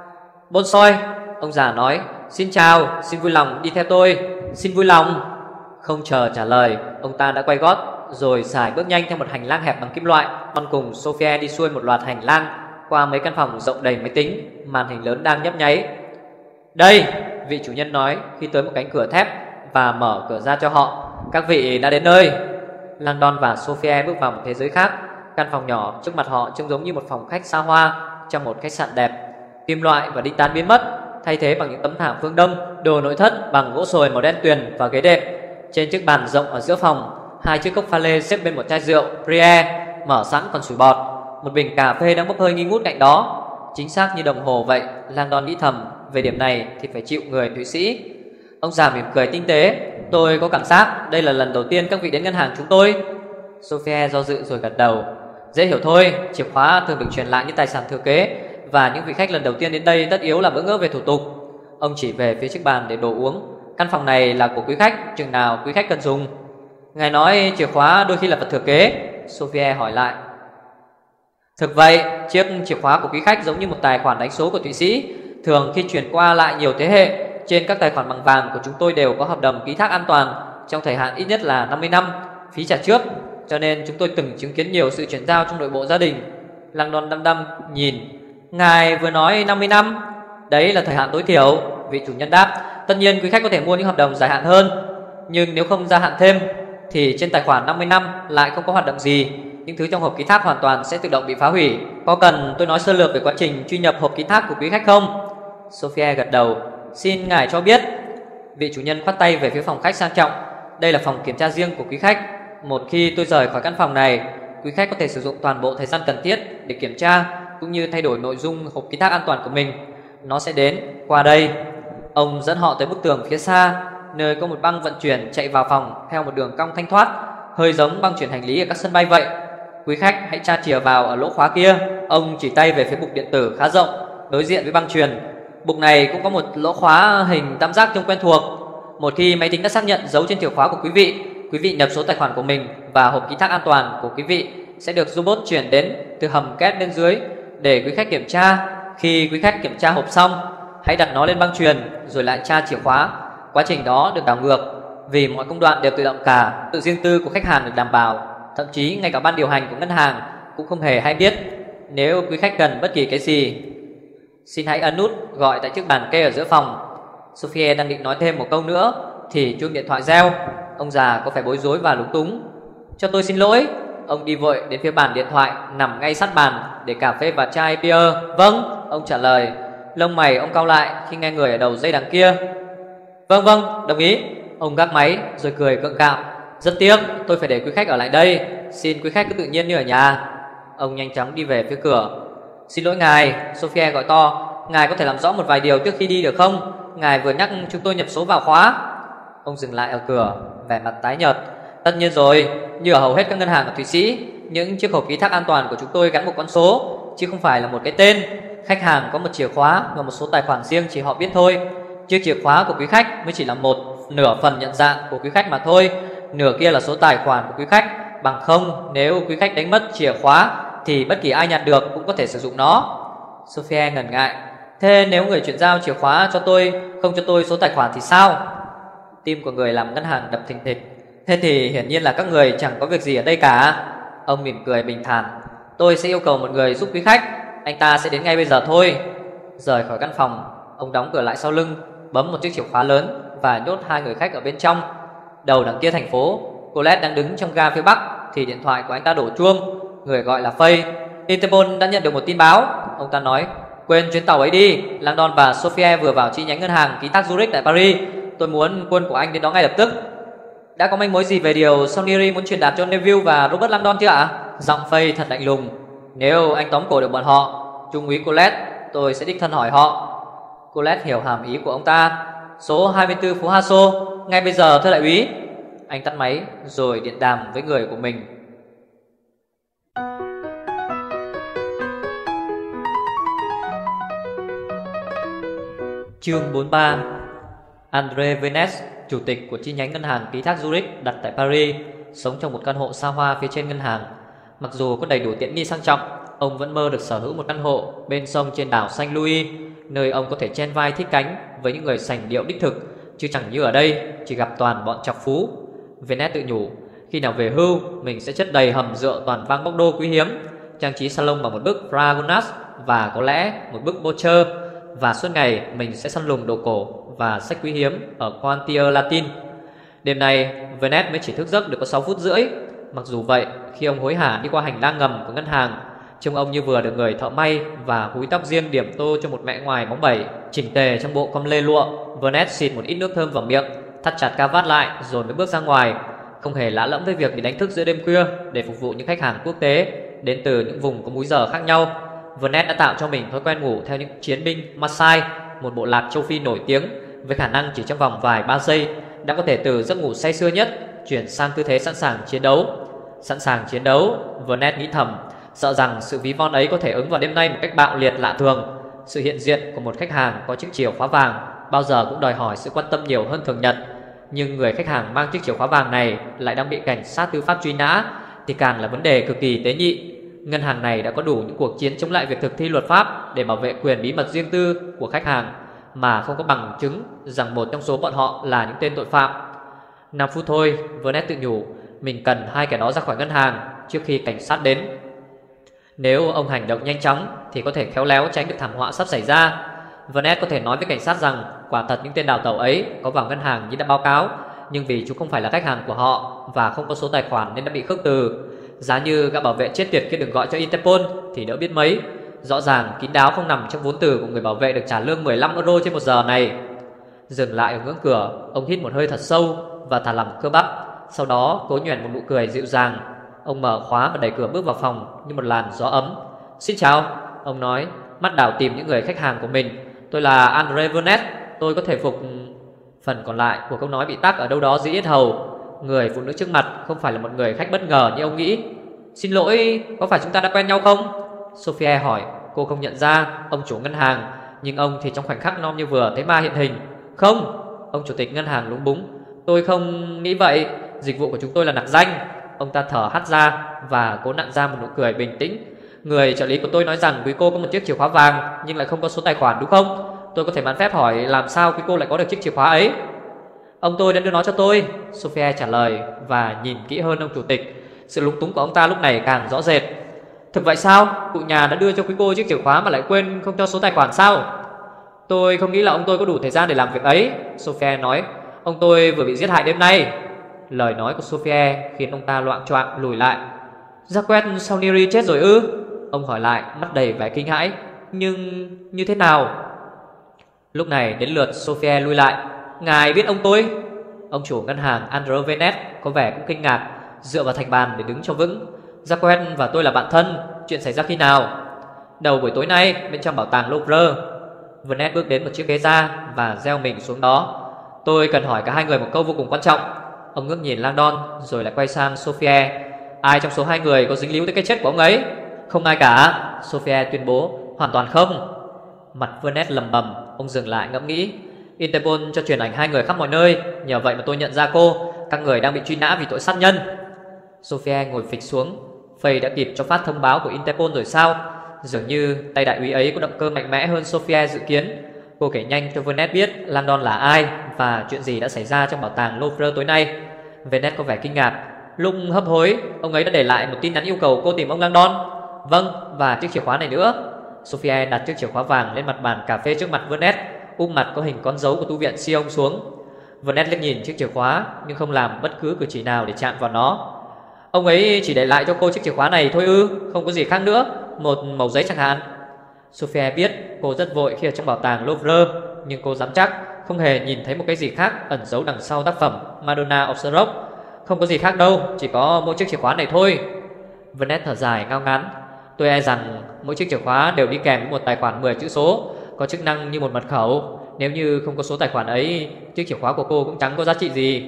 Bonsoy, ông già nói. Xin chào, xin vui lòng đi theo tôi. Xin vui lòng. Không chờ trả lời, ông ta đã quay gót rồi xài bước nhanh theo một hành lang hẹp bằng kim loại. Con cùng Sophia đi xuôi một loạt hành lang qua mấy căn phòng rộng đầy máy tính, màn hình lớn đang nhấp nháy. Đây, vị chủ nhân nói khi tới một cánh cửa thép và mở cửa ra cho họ. Các vị đã đến nơi. Langdon và Sophia bước vào một thế giới khác. Căn phòng nhỏ trước mặt họ trông giống như một phòng khách xa hoa trong một khách sạn đẹp. Kim loại và đinh tán biến mất, thay thế bằng những tấm thảm phương Đông. Đồ nội thất bằng gỗ sồi màu đen tuyền và ghế đệm. Trên chiếc bàn rộng ở giữa phòng, hai chiếc cốc pha lê xếp bên một chai rượu Perrier mở sẵn còn sủi bọt. Một bình cà phê đang bốc hơi nghi ngút cạnh đó. Chính xác như đồng hồ vậy. Langdon nghĩ thầm, về điểm này thì phải chịu người Thụy Sĩ. Ông già mỉm cười tinh tế. Tôi có cảm giác đây là lần đầu tiên các vị đến ngân hàng chúng tôi. Sophia do dự rồi gật đầu. Dễ hiểu thôi, chìa khóa thường được truyền lại như tài sản thừa kế, và những vị khách lần đầu tiên đến đây tất yếu là bỡ ngỡ về thủ tục. Ông chỉ về phía chiếc bàn để đồ uống. Căn phòng này là của quý khách, chừng nào quý khách cần dùng. Ngài nói chìa khóa đôi khi là vật thừa kế. Sophia hỏi lại. Thực vậy, chiếc chìa khóa của quý khách giống như một tài khoản đánh số của Thụy Sĩ, thường khi chuyển qua lại nhiều thế hệ. Trên các tài khoản bằng vàng của chúng tôi đều có hợp đồng ký thác an toàn trong thời hạn ít nhất là năm mươi năm, phí trả trước, cho nên chúng tôi từng chứng kiến nhiều sự chuyển giao trong nội bộ gia đình. Langdon đăm đăm nhìn. Ngài vừa nói năm mươi năm. Đấy là thời hạn tối thiểu, vị chủ nhân đáp. Tất nhiên quý khách có thể mua những hợp đồng dài hạn hơn, nhưng nếu không gia hạn thêm thì trên tài khoản năm mươi năm lại không có hoạt động gì. Những thứ trong hộp ký thác hoàn toàn sẽ tự động bị phá hủy. Có cần tôi nói sơ lược về quá trình truy nhập hộp ký thác của quý khách không? Sophia gật đầu. Xin ngài cho biết. Vị chủ nhân khoát tay về phía phòng khách sang trọng. Đây là phòng kiểm tra riêng của quý khách. Một khi tôi rời khỏi căn phòng này, quý khách có thể sử dụng toàn bộ thời gian cần thiết để kiểm tra cũng như thay đổi nội dung hộp ký thác an toàn của mình. Nó sẽ đến qua đây. Ông dẫn họ tới bức tường phía xa, nơi có một băng vận chuyển chạy vào phòng theo một đường cong thanh thoát, hơi giống băng chuyển hành lý ở các sân bay vậy. Quý khách hãy tra chìa vào ở lỗ khóa kia. Ông chỉ tay về phía bục điện tử khá rộng đối diện với băng truyền. Bục này cũng có một lỗ khóa hình tam giác trông quen thuộc. Một khi máy tính đã xác nhận dấu trên chìa khóa của quý vị, quý vị nhập số tài khoản của mình và hộp ký thác an toàn của quý vị sẽ được robot chuyển đến từ hầm két bên dưới để quý khách kiểm tra. Khi quý khách kiểm tra hộp xong, hãy đặt nó lên băng truyền rồi lại tra chìa khóa. Quá trình đó được đảo ngược vì mọi công đoạn đều tự động cả. Sự riêng tư của khách hàng được đảm bảo. Thậm chí ngay cả ban điều hành của ngân hàng cũng không hề hay biết. Nếu quý khách cần bất kỳ cái gì, xin hãy ấn nút gọi tại chiếc bàn kê ở giữa phòng. Sophie đang định nói thêm một câu nữa thì chuông điện thoại reo. Ông già có phải bối rối và lúng túng. Cho tôi xin lỗi. Ông đi vội đến phía bàn điện thoại nằm ngay sát bàn để cà phê và chai beer. Vâng, ông trả lời. Lông mày ông cau lại khi nghe người ở đầu dây đằng kia. Vâng vâng, đồng ý. Ông gác máy rồi cười gượng gạo. Rất tiếc, tôi phải để quý khách ở lại đây. Xin quý khách cứ tự nhiên như ở nhà. Ông nhanh chóng đi về phía cửa. Xin lỗi ngài, Sophie gọi to. Ngài có thể làm rõ một vài điều trước khi đi được không? Ngài vừa nhắc chúng tôi nhập số vào khóa. Ông dừng lại ở cửa, vẻ mặt tái nhợt. Tất nhiên rồi, như ở hầu hết các ngân hàng ở Thụy Sĩ, những chiếc hộp ký thác an toàn của chúng tôi gắn một con số, chứ không phải là một cái tên. Khách hàng có một chìa khóa và một số tài khoản riêng chỉ họ biết thôi. Chiếc chìa khóa của quý khách mới chỉ là một nửa phần nhận dạng của quý khách mà thôi. Nửa kia là số tài khoản của quý khách. Bằng không, nếu quý khách đánh mất chìa khóa thì bất kỳ ai nhặt được cũng có thể sử dụng nó. Sophie ngần ngại. Thế nếu người chuyển giao chìa khóa cho tôi không cho tôi số tài khoản thì sao? Tim của người làm ngân hàng đập thình thịch. Thế thì hiển nhiên là các người chẳng có việc gì ở đây cả. Ông mỉm cười bình thản. Tôi sẽ yêu cầu một người giúp quý khách. Anh ta sẽ đến ngay bây giờ thôi. Rời khỏi căn phòng, ông đóng cửa lại sau lưng, bấm một chiếc chìa khóa lớn và nhốt hai người khách ở bên trong. Đầu đằng kia thành phố, Colette đang đứng trong ga phía bắc thì điện thoại của anh ta đổ chuông. Người gọi là Faye. Interpol đã nhận được một tin báo. Ông ta nói, quên chuyến tàu ấy đi. Langdon và Sophie vừa vào chi nhánh ngân hàng ký thác Zurich tại Paris. Tôi muốn quân của anh đến đó ngay lập tức. Đã có manh mối gì về điều Sonnery muốn truyền đạt cho Neville và Robert Langdon chưa ạ? Giọng Faye thật lạnh lùng. Nếu anh tóm cổ được bọn họ, Trung úy Colette, tôi sẽ đích thân hỏi họ. Colette hiểu hàm ý của ông ta. Số hai mươi tư phố Hasso, ngay bây giờ thưa đại úy. Anh tắt máy rồi điện đàm với người của mình. Chương bốn mươi ba. André Venet, chủ tịch của chi nhánh ngân hàng ký thác Zurich đặt tại Paris, sống trong một căn hộ xa hoa phía trên ngân hàng. Mặc dù có đầy đủ tiện nghi sang trọng, ông vẫn mơ được sở hữu một căn hộ bên sông trên đảo Saint Louis, nơi ông có thể chen vai thích cánh với những người sành điệu đích thực, chứ chẳng như ở đây chỉ gặp toàn bọn chọc phú. Venet tự nhủ, khi nào về hưu mình sẽ chất đầy hầm rượu toàn vang bóc đô quý hiếm, trang trí salon bằng một bức Fragonard và có lẽ một bức Boucher, và suốt ngày mình sẽ săn lùng đồ cổ và sách quý hiếm ở Quantier Latin. Đêm nay Venet mới chỉ thức giấc được có sáu phút rưỡi. Mặc dù vậy, khi ông hối hả đi qua hành lang ngầm của ngân hàng, trông ông như vừa được người thợ may và húi tóc riêng điểm tô cho một mẹ ngoài bóng bẩy chỉnh tề trong bộ com lê lụa. Venet xịt một ít nước thơm vào miệng, thắt chặt cà vạt lại rồi mới bước ra ngoài, không hề lạ lẫm với việc bị đánh thức giữa đêm khuya để phục vụ những khách hàng quốc tế đến từ những vùng có múi giờ khác nhau. Venet đã tạo cho mình thói quen ngủ theo những chiến binh Maasai, một bộ lạc châu Phi nổi tiếng với khả năng chỉ trong vòng vài ba giây đã có thể từ giấc ngủ say sưa nhất chuyển sang tư thế sẵn sàng chiến đấu. Sẵn sàng chiến đấu, Venet nghĩ thầm, sợ rằng sự ví von ấy có thể ứng vào đêm nay một cách bạo liệt lạ thường. Sự hiện diện của một khách hàng có chiếc chìa khóa vàng bao giờ cũng đòi hỏi sự quan tâm nhiều hơn thường nhật. Nhưng người khách hàng mang chiếc chìa khóa vàng này lại đang bị cảnh sát tư pháp truy nã thì càng là vấn đề cực kỳ tế nhị. Ngân hàng này đã có đủ những cuộc chiến chống lại việc thực thi luật pháp để bảo vệ quyền bí mật riêng tư của khách hàng, mà không có bằng chứng rằng một trong số bọn họ là những tên tội phạm. Năm phút thôi, Venet tự nhủ, mình cần hai kẻ đó ra khỏi ngân hàng trước khi cảnh sát đến. Nếu ông hành động nhanh chóng thì có thể khéo léo tránh được thảm họa sắp xảy ra. Venet có thể nói với cảnh sát rằng quả thật những tên đào tẩu ấy có vào ngân hàng như đã báo cáo, nhưng vì chúng không phải là khách hàng của họ và không có số tài khoản nên đã bị khước từ. Giá như gã bảo vệ chết tiệt kia đừng gọi cho Interpol thì đỡ biết mấy. Rõ ràng kín đáo không nằm trong vốn từ của người bảo vệ được trả lương mười lăm euro trên một giờ này. Dừng lại ở ngưỡng cửa, ông hít một hơi thật sâu và thả lỏng cơ bắp. Sau đó cố nhoẻn một nụ cười dịu dàng. Ông mở khóa và đẩy cửa bước vào phòng như một làn gió ấm. Xin chào, ông nói, mắt đảo tìm những người khách hàng của mình. Tôi là Andre Vernet, tôi có thể phục... Phần còn lại của câu nói bị tắc ở đâu đó dưới yết hầu. Người phụ nữ trước mặt không phải là một người khách bất ngờ như ông nghĩ. Xin lỗi, có phải chúng ta đã quen nhau không? Sophie hỏi. Cô không nhận ra ông chủ ngân hàng, nhưng ông thì trong khoảnh khắc non như vừa thấy ma hiện hình. Không, ông chủ tịch ngân hàng lúng búng. Tôi không nghĩ vậy, dịch vụ của chúng tôi là nặc danh. Ông ta thở hắt ra và cố nặn ra một nụ cười bình tĩnh. Người trợ lý của tôi nói rằng quý cô có một chiếc chìa khóa vàng nhưng lại không có số tài khoản đúng không? Tôi có thể mạn phép hỏi làm sao quý cô lại có được chiếc chìa khóa ấy? Ông tôi đã đưa nó cho tôi, Sophie trả lời và nhìn kỹ hơn ông chủ tịch. Sự lúng túng của ông ta lúc này càng rõ rệt. Thực vậy sao? Cụ nhà đã đưa cho quý cô chiếc chìa khóa mà lại quên không cho số tài khoản sao? Tôi không nghĩ là ông tôi có đủ thời gian để làm việc ấy, Sophie nói. Ông tôi vừa bị giết hại đêm nay. Lời nói của Sophie khiến ông ta loạng choạng lùi lại. Jacques Saunieri chết rồi ư? Ông hỏi lại, mắt đầy vẻ kinh hãi. Nhưng như thế nào? Lúc này đến lượt Sophie lui lại. Ngài biết ông tôi? Ông chủ ngân hàng Andre Vernet có vẻ cũng kinh ngạc, dựa vào thành bàn để đứng cho vững. Jacques và tôi là bạn thân. Chuyện xảy ra khi nào? Đầu buổi tối nay bên trong bảo tàng Louvre. Vernet bước đến một chiếc ghế ra và gieo mình xuống đó. Tôi cần hỏi cả hai người một câu vô cùng quan trọng. Ông ngước nhìn Langdon rồi lại quay sang Sophie. Ai trong số hai người có dính líu tới cái chết của ông ấy? Không ai cả, Sophie tuyên bố. Hoàn toàn không. Mặt Vernet lầm bầm. Ông dừng lại ngẫm nghĩ. Interpol cho truyền ảnh hai người khắp mọi nơi, nhờ vậy mà tôi nhận ra cô. Các người đang bị truy nã vì tội sát nhân. Sophie ngồi phịch xuống. Faye đã kịp cho phát thông báo của Interpol rồi sao? Dường như tay đại úy ấy có động cơ mạnh mẽ hơn Sophie dự kiến. Cô kể nhanh cho Vernet biết Langdon là ai và chuyện gì đã xảy ra trong bảo tàng Louvre tối nay. Vernet có vẻ kinh ngạc. Lúc hấp hối, ông ấy đã để lại một tin nhắn yêu cầu cô tìm ông Langdon. Vâng, và chiếc chìa khóa này nữa. Sophie đặt chiếc chìa khóa vàng lên mặt bàn cà phê trước mặt Vernet, úp mặt có hình con dấu của tu viện Sion xuống. Vernet liếc nhìn chiếc chìa khóa nhưng không làm bất cứ cử chỉ nào để chạm vào nó. Ông ấy chỉ để lại cho cô chiếc chìa khóa này thôi ư? Không có gì khác nữa? Một mẩu giấy chẳng hạn? Sophie biết cô rất vội khi ở trong bảo tàng Louvre, nhưng cô dám chắc không hề nhìn thấy một cái gì khác ẩn giấu đằng sau tác phẩm Madonna of the Rock. Không có gì khác đâu, chỉ có mỗi chiếc chìa khóa này thôi. Vernet thở dài ngao ngán. Tôi e rằng mỗi chiếc chìa khóa đều đi kèm với một tài khoản mười chữ số, có chức năng như một mật khẩu. Nếu như không có số tài khoản ấy, chiếc chìa khóa của cô cũng chẳng có giá trị gì.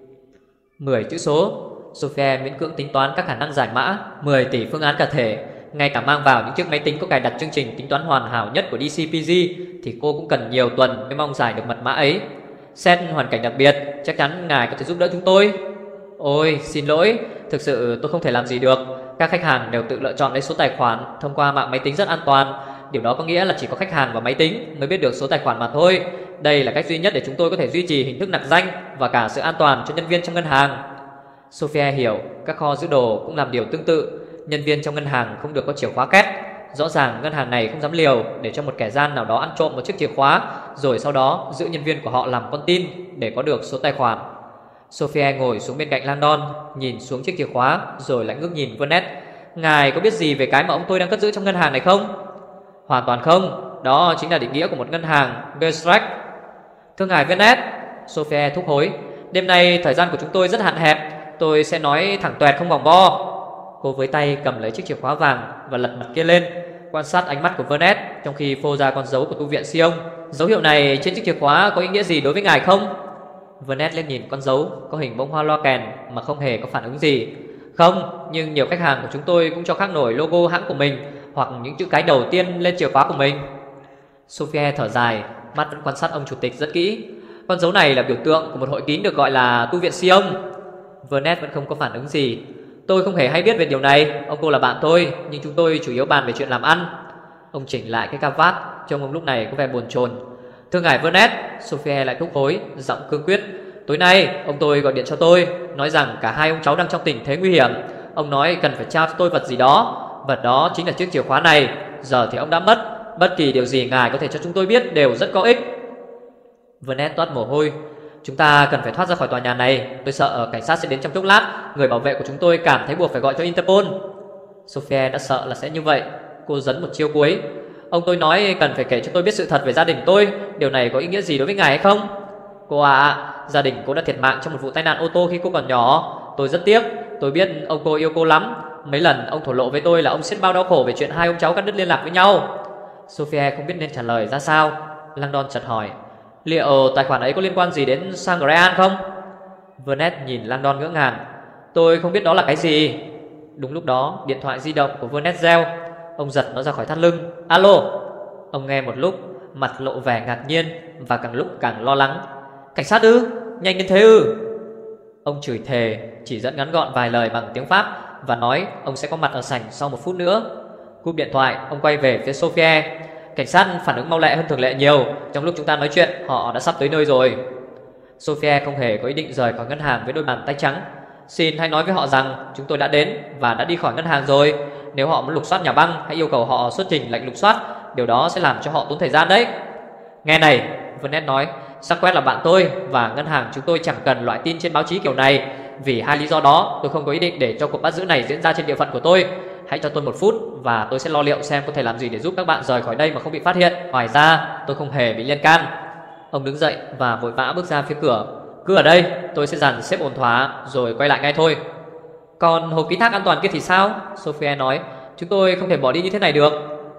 Mười chữ số. Sophie miễn cưỡng tính toán các khả năng giải mã mười tỷ phương án cả thể. Ngay cả mang vào những chiếc máy tính có cài đặt chương trình tính toán hoàn hảo nhất của đê xê pê giê thì cô cũng cần nhiều tuần mới mong giải được mật mã ấy. Xét hoàn cảnh đặc biệt, chắc chắn ngài có thể giúp đỡ chúng tôi. Ôi xin lỗi, thực sự tôi không thể làm gì được. Các khách hàng đều tự lựa chọn lấy số tài khoản thông qua mạng máy tính rất an toàn. Điều đó có nghĩa là chỉ có khách hàng và máy tính mới biết được số tài khoản mà thôi. Đây là cách duy nhất để chúng tôi có thể duy trì hình thức nặc danh và cả sự an toàn cho nhân viên trong ngân hàng. Sophie hiểu các kho giữ đồ cũng làm điều tương tự. Nhân viên trong ngân hàng không được có chìa khóa két. Rõ ràng ngân hàng này không dám liều để cho một kẻ gian nào đó ăn trộm một chiếc chìa khóa, rồi sau đó giữ nhân viên của họ làm con tin để có được số tài khoản. Sophie ngồi xuống bên cạnh Langdon, nhìn xuống chiếc chìa khóa rồi lại ngước nhìn Vernet. Ngài có biết gì về cái mà ông tôi đang cất giữ trong ngân hàng này không? Hoàn toàn không. Đó chính là định nghĩa của một ngân hàng Gerstreich. Thưa ngài Vernet, Sophie thúc hối, đêm nay thời gian của chúng tôi rất hạn hẹp. Tôi sẽ nói thẳng toẹt không vòng vo. Cô với tay cầm lấy chiếc chìa khóa vàng và lật mặt kia lên, quan sát ánh mắt của Vernet trong khi phô ra con dấu của tu viện Sion. Dấu hiệu này trên chiếc chìa khóa có ý nghĩa gì đối với ngài không? Vernet lên nhìn con dấu có hình bông hoa loa kèn mà không hề có phản ứng gì. Không, nhưng nhiều khách hàng của chúng tôi cũng cho khắc nổi logo hãng của mình hoặc những chữ cái đầu tiên lên chìa khóa của mình. Sophie thở dài, mắt vẫn quan sát ông chủ tịch rất kỹ. Con dấu này là biểu tượng của một hội kín được gọi là tu viện Sion. Vernet vẫn không có phản ứng gì. Tôi không hề hay biết về điều này. Ông cô là bạn tôi, nhưng chúng tôi chủ yếu bàn về chuyện làm ăn. Ông chỉnh lại cái cravat, trông ông lúc này có vẻ bồn chồn. Thưa ngài Vernet, Sophie lại thúc hối, giọng cương quyết. Tối nay ông tôi gọi điện cho tôi, nói rằng cả hai ông cháu đang trong tình thế nguy hiểm. Ông nói cần phải trao cho tôi vật gì đó. Vật đó chính là chiếc chìa khóa này. Giờ thì ông đã mất. Bất kỳ điều gì ngài có thể cho chúng tôi biết đều rất có ích. Vernet toát mồ hôi. Chúng ta cần phải thoát ra khỏi tòa nhà này. Tôi sợ cảnh sát sẽ đến trong chốc lát. Người bảo vệ của chúng tôi cảm thấy buộc phải gọi cho Interpol. Sophie đã sợ là sẽ như vậy. Cô dấn một chiêu cuối. Ông tôi nói cần phải kể cho tôi biết sự thật về gia đình tôi. Điều này có ý nghĩa gì đối với ngài hay không? Cô à, Gia đình cô đã thiệt mạng trong một vụ tai nạn ô tô khi cô còn nhỏ. Tôi rất tiếc. Tôi biết ông cô yêu cô lắm. Mấy lần ông thổ lộ với tôi là ông xiết bao đau khổ về chuyện hai ông cháu cắt đứt liên lạc với nhau. Sophia không biết nên trả lời ra sao. Langdon chợt hỏi, liệu tài khoản ấy có liên quan gì đến Sangreal không? Vernet nhìn Langdon ngỡ ngàng. Tôi không biết đó là cái gì. Đúng lúc đó điện thoại di động của Vernet reo. Ông giật nó ra khỏi thắt lưng. Alo. Ông nghe một lúc, mặt lộ vẻ ngạc nhiên và càng lúc càng lo lắng. Cảnh sát ư? Nhanh đến thế ư? Ông chửi thề, chỉ dẫn ngắn gọn vài lời bằng tiếng Pháp và nói ông sẽ có mặt ở sảnh sau một phút nữa. Cúp điện thoại, ông quay về phía Sophia. Cảnh sát phản ứng mau lẹ hơn thường lệ nhiều. Trong lúc chúng ta nói chuyện, họ đã sắp tới nơi rồi. Sophia không hề có ý định rời khỏi ngân hàng với đôi bàn tay trắng. Xin hãy nói với họ rằng chúng tôi đã đến và đã đi khỏi ngân hàng rồi. Nếu họ muốn lục soát nhà băng, hãy yêu cầu họ xuất trình lệnh lục soát. Điều đó sẽ làm cho họ tốn thời gian đấy. Nghe này, Vernet nói, Sacquet là bạn tôi và ngân hàng chúng tôi chẳng cần loại tin trên báo chí kiểu này. Vì hai lý do đó, tôi không có ý định để cho cuộc bắt giữ này diễn ra trên địa phận của tôi. Hãy cho tôi một phút và tôi sẽ lo liệu xem có thể làm gì để giúp các bạn rời khỏi đây mà không bị phát hiện. Ngoài ra, tôi không hề bị liên can. Ông đứng dậy và vội vã bước ra phía cửa. Cứ ở đây, tôi sẽ dàn xếp ổn thỏa rồi quay lại ngay thôi. Còn hộp ký thác an toàn kia thì sao? Sophia nói, chúng tôi không thể bỏ đi như thế này được.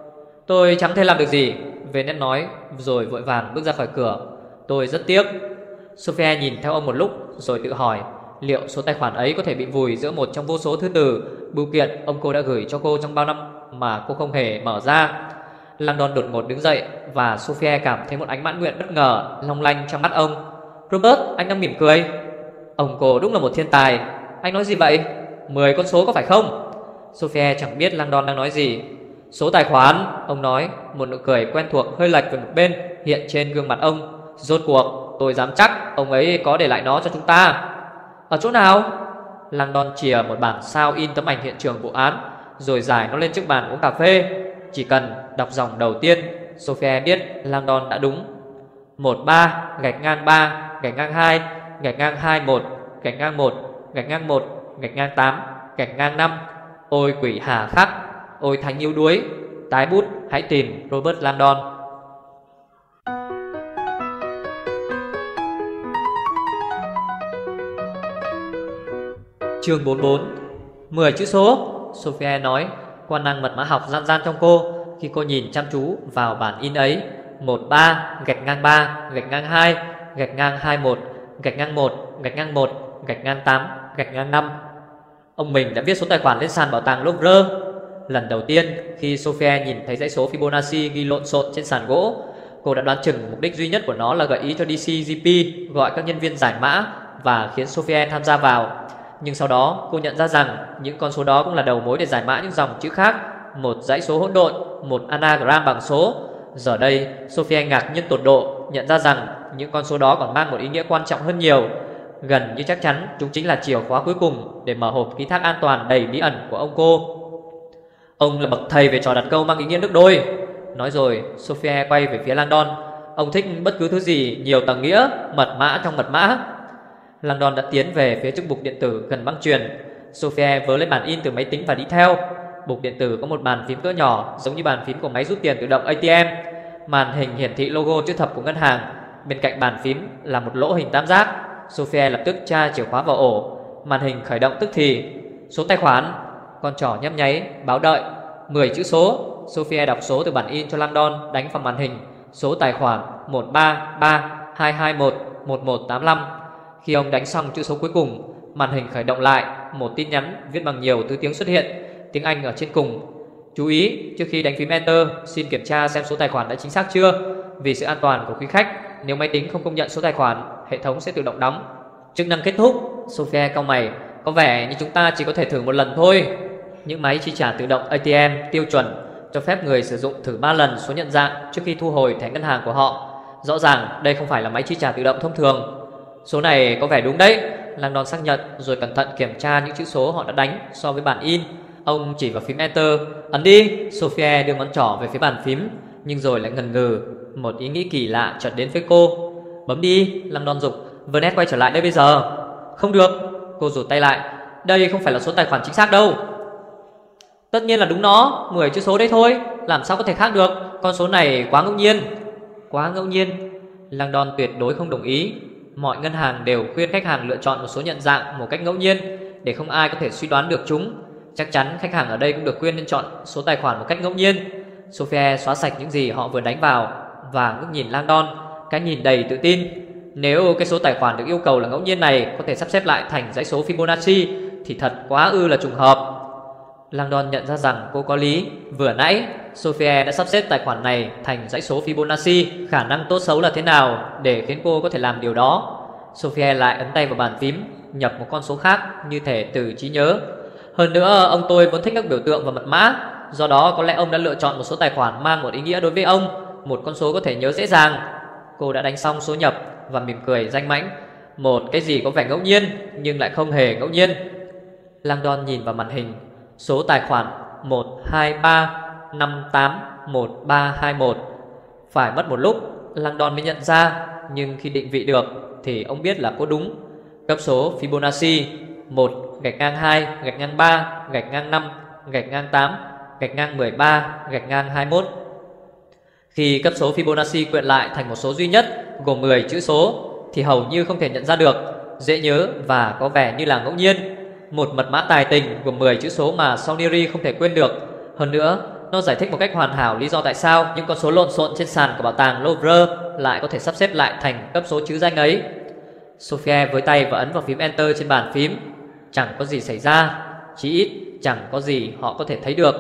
Tôi chẳng thể làm được gì, Vernet nói, rồi vội vàng bước ra khỏi cửa. Tôi rất tiếc. Sophia nhìn theo ông một lúc rồi tự hỏi, liệu số tài khoản ấy có thể bị vùi giữa một trong vô số thư từ, bưu kiện ông cô đã gửi cho cô trong bao năm mà cô không hề mở ra. Langdon đột ngột đứng dậy và Sophia cảm thấy một ánh mãn nguyện bất ngờ long lanh trong mắt ông. Robert, anh đang mỉm cười. Ông cô đúng là một thiên tài. Anh nói gì vậy? Mười con số có phải không? Sophia chẳng biết Langdon đang nói gì. Số tài khoản, ông nói. Một nụ cười quen thuộc hơi lệch về một bên hiện trên gương mặt ông. Rốt cuộc tôi dám chắc ông ấy có để lại nó cho chúng ta. Ở chỗ nào? Langdon chìa một bản sao in tấm ảnh hiện trường vụ án, rồi giải nó lên trước bàn uống cà phê. Chỉ cần đọc dòng đầu tiên, Sophia biết Langdon đã đúng. Một ba gạch ngang ba gạch ngang hai gạch ngang hai một gạch ngang một gạch ngang một gạch ngang tám gạch ngang năm. Ôi quỷ hà khắc, ôi thánh yếu đuối. Tái bút, hãy tìm Robert Langdon. Chương bốn mươi bốn. Mười chữ số, Sophia nói, quan năng mật mã học gian gian trong cô khi cô nhìn chăm chú vào bản in ấy. Một ba gạch ngang ba gạch ngang hai gạch ngang hai một gạch ngang một gạch ngang một gạch ngang tám gạch ngang năm. Ông mình đã viết số tài khoản lên sàn bảo tàng Louvre. Lần đầu tiên khi Sophia nhìn thấy dãy số Fibonacci ghi lộn xộn trên sàn gỗ, cô đã đoán chừng mục đích duy nhất của nó là gợi ý cho đê xê giê pê gọi các nhân viên giải mã và khiến Sophia tham gia vào. Nhưng sau đó cô nhận ra rằng những con số đó cũng là đầu mối để giải mã những dòng chữ khác, một dãy số hỗn độn, một anagram bằng số. Giờ đây Sophia ngạc nhiên tột độ nhận ra rằng những con số đó còn mang một ý nghĩa quan trọng hơn nhiều. Gần như chắc chắn chúng chính là chìa khóa cuối cùng để mở hộp ký thác an toàn đầy bí ẩn của ông cô. Ông là bậc thầy về trò đặt câu mang ý nghĩa nước đôi. Nói rồi Sophia quay về phía Langdon. Ông thích bất cứ thứ gì nhiều tầng nghĩa, mật mã trong mật mã. Langdon đã tiến về phía chiếc bục điện tử gần băng chuyền. Sophia vớ lấy bản in từ máy tính và đi theo. Bục điện tử có một bàn phím cỡ nhỏ giống như bàn phím của máy rút tiền tự động a tê em. Màn hình hiển thị logo chữ thập của ngân hàng. Bên cạnh bàn phím là một lỗ hình tam giác. Sophia lập tức tra chìa khóa vào ổ. Màn hình khởi động tức thì. Số tài khoản. Con trỏ nhấp nháy báo đợi. Mười chữ số. Sophia đọc số từ bản in cho Langdon đánh vào màn hình. Số tài khoản một ba ba hai hai một một một tám năm. Khi ông đánh xong chữ số cuối cùng, màn hình khởi động lại. Một tin nhắn viết bằng nhiều thứ tiếng xuất hiện. Tiếng Anh ở trên cùng. Chú ý, trước khi đánh phím Enter, xin kiểm tra xem số tài khoản đã chính xác chưa. Vì sự an toàn của quý khách, nếu máy tính không công nhận số tài khoản, hệ thống sẽ tự động đóng. Chức năng kết thúc. Sophia cau mày. Có vẻ như chúng ta chỉ có thể thử một lần thôi. Những máy chi trả tự động a tê em tiêu chuẩn cho phép người sử dụng thử ba lần số nhận dạng trước khi thu hồi thẻ ngân hàng của họ. Rõ ràng đây không phải là máy chi trả tự động thông thường. Số này có vẻ đúng đấy. Langdon xác nhận rồi cẩn thận kiểm tra những chữ số họ đã đánh so với bản in. Ông chỉ vào phím Enter. Ấn đi. Sophia đưa ngón trỏ về phía bàn phím, nhưng rồi lại ngần ngừ. Một ý nghĩ kỳ lạ chợt đến với cô. Bấm đi, Langdon giục. Vernet quay trở lại đây bây giờ. Không được. Cô rụt tay lại. Đây không phải là số tài khoản chính xác đâu. Tất nhiên là đúng nó. Mười chữ số đấy thôi. Làm sao có thể khác được. Con số này quá ngẫu nhiên. Quá ngẫu nhiên. Langdon tuyệt đối không đồng ý. mọi ngân hàng đều khuyên khách hàng lựa chọn một số nhận dạng một cách ngẫu nhiên để không ai có thể suy đoán được chúng. Chắc chắn khách hàng ở đây cũng được khuyên nên chọn số tài khoản một cách ngẫu nhiên. Sophie xóa sạch những gì họ vừa đánh vào và ngước nhìn Langdon, cái nhìn đầy tự tin. Nếu cái số tài khoản được yêu cầu là ngẫu nhiên này có thể sắp xếp lại thành dãy số Fibonacci thì thật quá ư là trùng hợp. Langdon nhận ra rằng cô có lý. Vừa nãy Sophie đã sắp xếp tài khoản này thành dãy số Fibonacci. Khả năng tốt xấu là thế nào để khiến cô có thể làm điều đó? Sophie lại ấn tay vào bàn phím, nhập một con số khác như thể từ trí nhớ. Hơn nữa, ông tôi vốn thích các biểu tượng và mật mã, do đó có lẽ ông đã lựa chọn một số tài khoản mang một ý nghĩa đối với ông, một con số có thể nhớ dễ dàng. Cô đã đánh xong số nhập và mỉm cười danh mãnh. Một cái gì có vẻ ngẫu nhiên nhưng lại không hề ngẫu nhiên. Langdon nhìn vào màn hình. Số tài khoản một hai ba năm tám một ba hai một. Phải mất một lúc Langdon mới nhận ra, nhưng khi định vị được thì ông biết là cô đúng. Cấp số Fibonacci một gạch ngang hai gạch ngang ba gạch ngang năm gạch ngang tám gạch ngang mười ba gạch ngang hai mươi mốt. Khi cấp số Fibonacci quyện lại thành một số duy nhất gồm mười chữ số thì hầu như không thể nhận ra được, dễ nhớ và có vẻ như là ngẫu nhiên. Một mật mã tài tình gồm mười chữ số mà Saunieri không thể quên được. Hơn nữa, nó giải thích một cách hoàn hảo lý do tại sao những con số lộn xộn trên sàn của bảo tàng Louvre lại có thể sắp xếp lại thành cấp số chữ danh ấy. Sophie với tay và ấn vào phím Enter trên bàn phím. Chẳng có gì xảy ra, chí ít chẳng có gì họ có thể thấy được.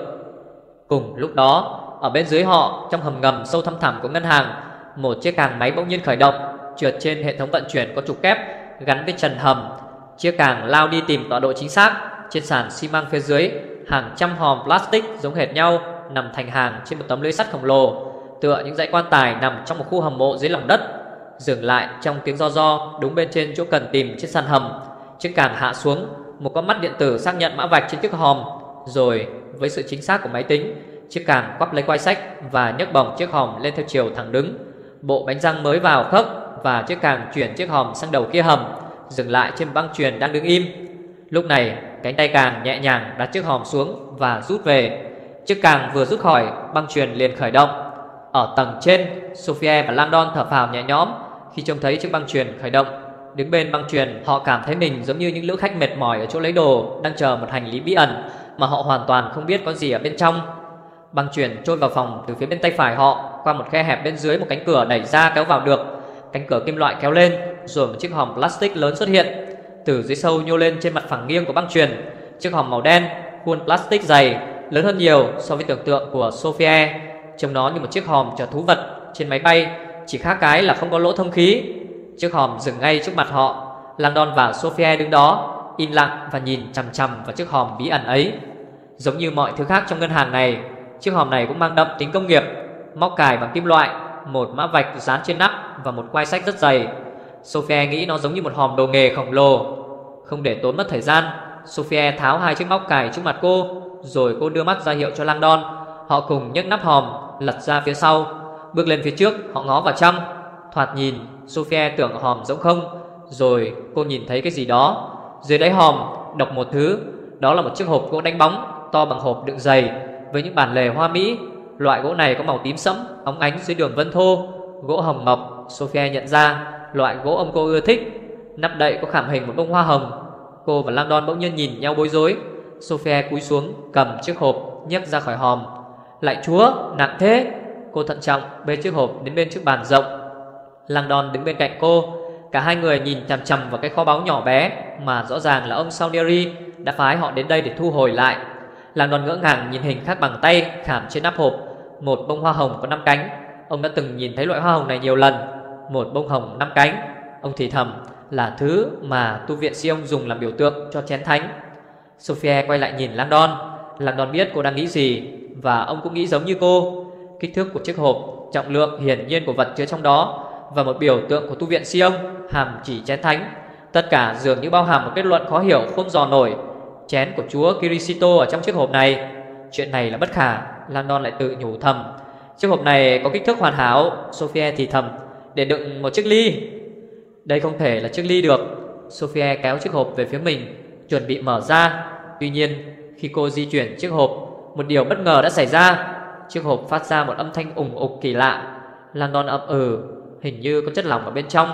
Cùng lúc đó, ở bên dưới họ, trong hầm ngầm sâu thăm thẳm của ngân hàng, một chiếc càng máy bỗng nhiên khởi động, trượt trên hệ thống vận chuyển có trục kép gắn với trần hầm. Chiếc càng lao đi tìm tọa độ chính xác. Trên sàn xi măng phía dưới, hàng trăm hòm plastic giống hệt nhau nằm thành hàng trên một tấm lưới sắt khổng lồ, tựa những dãy quan tài nằm trong một khu hầm mộ dưới lòng đất. Dừng lại trong tiếng ro ro đúng bên trên chỗ cần tìm trên sàn hầm. Chiếc càng hạ xuống, một con mắt điện tử xác nhận mã vạch trên chiếc hòm. Rồi với sự chính xác của máy tính, chiếc càng quắp lấy quai sách và nhấc bổng chiếc hòm lên theo chiều thẳng đứng. Bộ bánh răng mới vào khớp và chiếc càng chuyển chiếc hòm sang đầu kia hầm, dừng lại trên băng chuyền đang đứng im. Lúc này cánh tay càng nhẹ nhàng đặt chiếc hòm xuống và rút về. Chiếc càng vừa rút khỏi, băng chuyền liền khởi động. Ở tầng trên, Sophie và Langdon thở phào nhẹ nhõm khi trông thấy chiếc băng chuyền khởi động. Đứng bên băng chuyền, họ cảm thấy mình giống như những lữ khách mệt mỏi ở chỗ lấy đồ, đang chờ một hành lý bí ẩn mà họ hoàn toàn không biết có gì ở bên trong. Băng chuyền trôi vào phòng từ phía bên tay phải họ, qua một khe hẹp bên dưới một cánh cửa đẩy ra kéo vào được. Cánh cửa kim loại kéo lên, rồi một chiếc hòm plastic lớn xuất hiện. Từ dưới sâu nhô lên trên mặt phẳng nghiêng của băng chuyền. Chiếc hòm màu đen, khuôn plastic dày, lớn hơn nhiều so với tưởng tượng của Sophie. Trông nó như một chiếc hòm chở thú vật trên máy bay, chỉ khác cái là không có lỗ thông khí. Chiếc hòm dừng ngay trước mặt họ. Langdon và Sophie đứng đó im lặng và nhìn chằm chằm vào chiếc hòm bí ẩn ấy. Giống như mọi thứ khác trong ngân hàng này, chiếc hòm này cũng mang đậm tính công nghiệp. Móc cài bằng kim loại, một mã vạch dán trên nắp và một quai sách rất dày. Sophie nghĩ nó giống như một hòm đồ nghề khổng lồ. Không để tốn mất thời gian, Sophie tháo hai chiếc móc cài trước mặt cô, rồi cô đưa mắt ra hiệu cho Langdon. Họ cùng nhấc nắp hòm, lật ra phía sau. Bước lên phía trước, họ ngó vào trong. Thoạt nhìn, Sophie tưởng hòm giống không. Rồi cô nhìn thấy cái gì đó. Dưới đáy hòm đọc một thứ. Đó là một chiếc hộp gỗ đánh bóng, to bằng hộp đựng giày, với những bản lề hoa mỹ. Loại gỗ này có màu tím sẫm, óng ánh dưới đường vân thô. Gỗ hồng mộc, Sophie nhận ra, loại gỗ ông cô ưa thích. Nắp đậy có khảm hình một bông hoa hồng. Cô và Langdon bỗng nhiên nhìn nhau bối rối. Sophie cúi xuống cầm chiếc hộp, nhấc ra khỏi hòm. Lạy Chúa, nặng thế. Cô thận trọng bê chiếc hộp đến bên chiếc bàn rộng. Langdon đứng bên cạnh cô. Cả hai người nhìn chằm chằm vào cái kho báu nhỏ bé mà rõ ràng là ông Saunieri đã phái họ đến đây để thu hồi lại. Langdon ngỡ ngàng nhìn hình khắc bằng tay khảm trên nắp hộp. Một bông hoa hồng có năm cánh. Ông đã từng nhìn thấy loại hoa hồng này nhiều lần. Một bông hồng năm cánh. Ông thì thầm là thứ mà tu viện Sion dùng làm biểu tượng cho chén thánh. Sophie quay lại nhìn Langdon. Langdon biết cô đang nghĩ gì, và ông cũng nghĩ giống như cô. Kích thước của chiếc hộp, trọng lượng hiển nhiên của vật chứa trong đó, và một biểu tượng của tu viện Sion, hàm chỉ chén thánh. Tất cả dường như bao hàm một kết luận khó hiểu không dò nổi. Chén của Chúa Kitô ở trong chiếc hộp này. Chuyện này là bất khả, Langdon lại tự nhủ thầm. Chiếc hộp này có kích thước hoàn hảo, Sophie thì thầm, để đựng một chiếc ly. Đây không thể là chiếc ly được. Sophie kéo chiếc hộp về phía mình, chuẩn bị mở ra. Tuy nhiên, khi cô di chuyển chiếc hộp, một điều bất ngờ đã xảy ra. Chiếc hộp phát ra một âm thanh ủng ục kỳ lạ. Langdon ậm ừ, hình như có chất lỏng ở bên trong.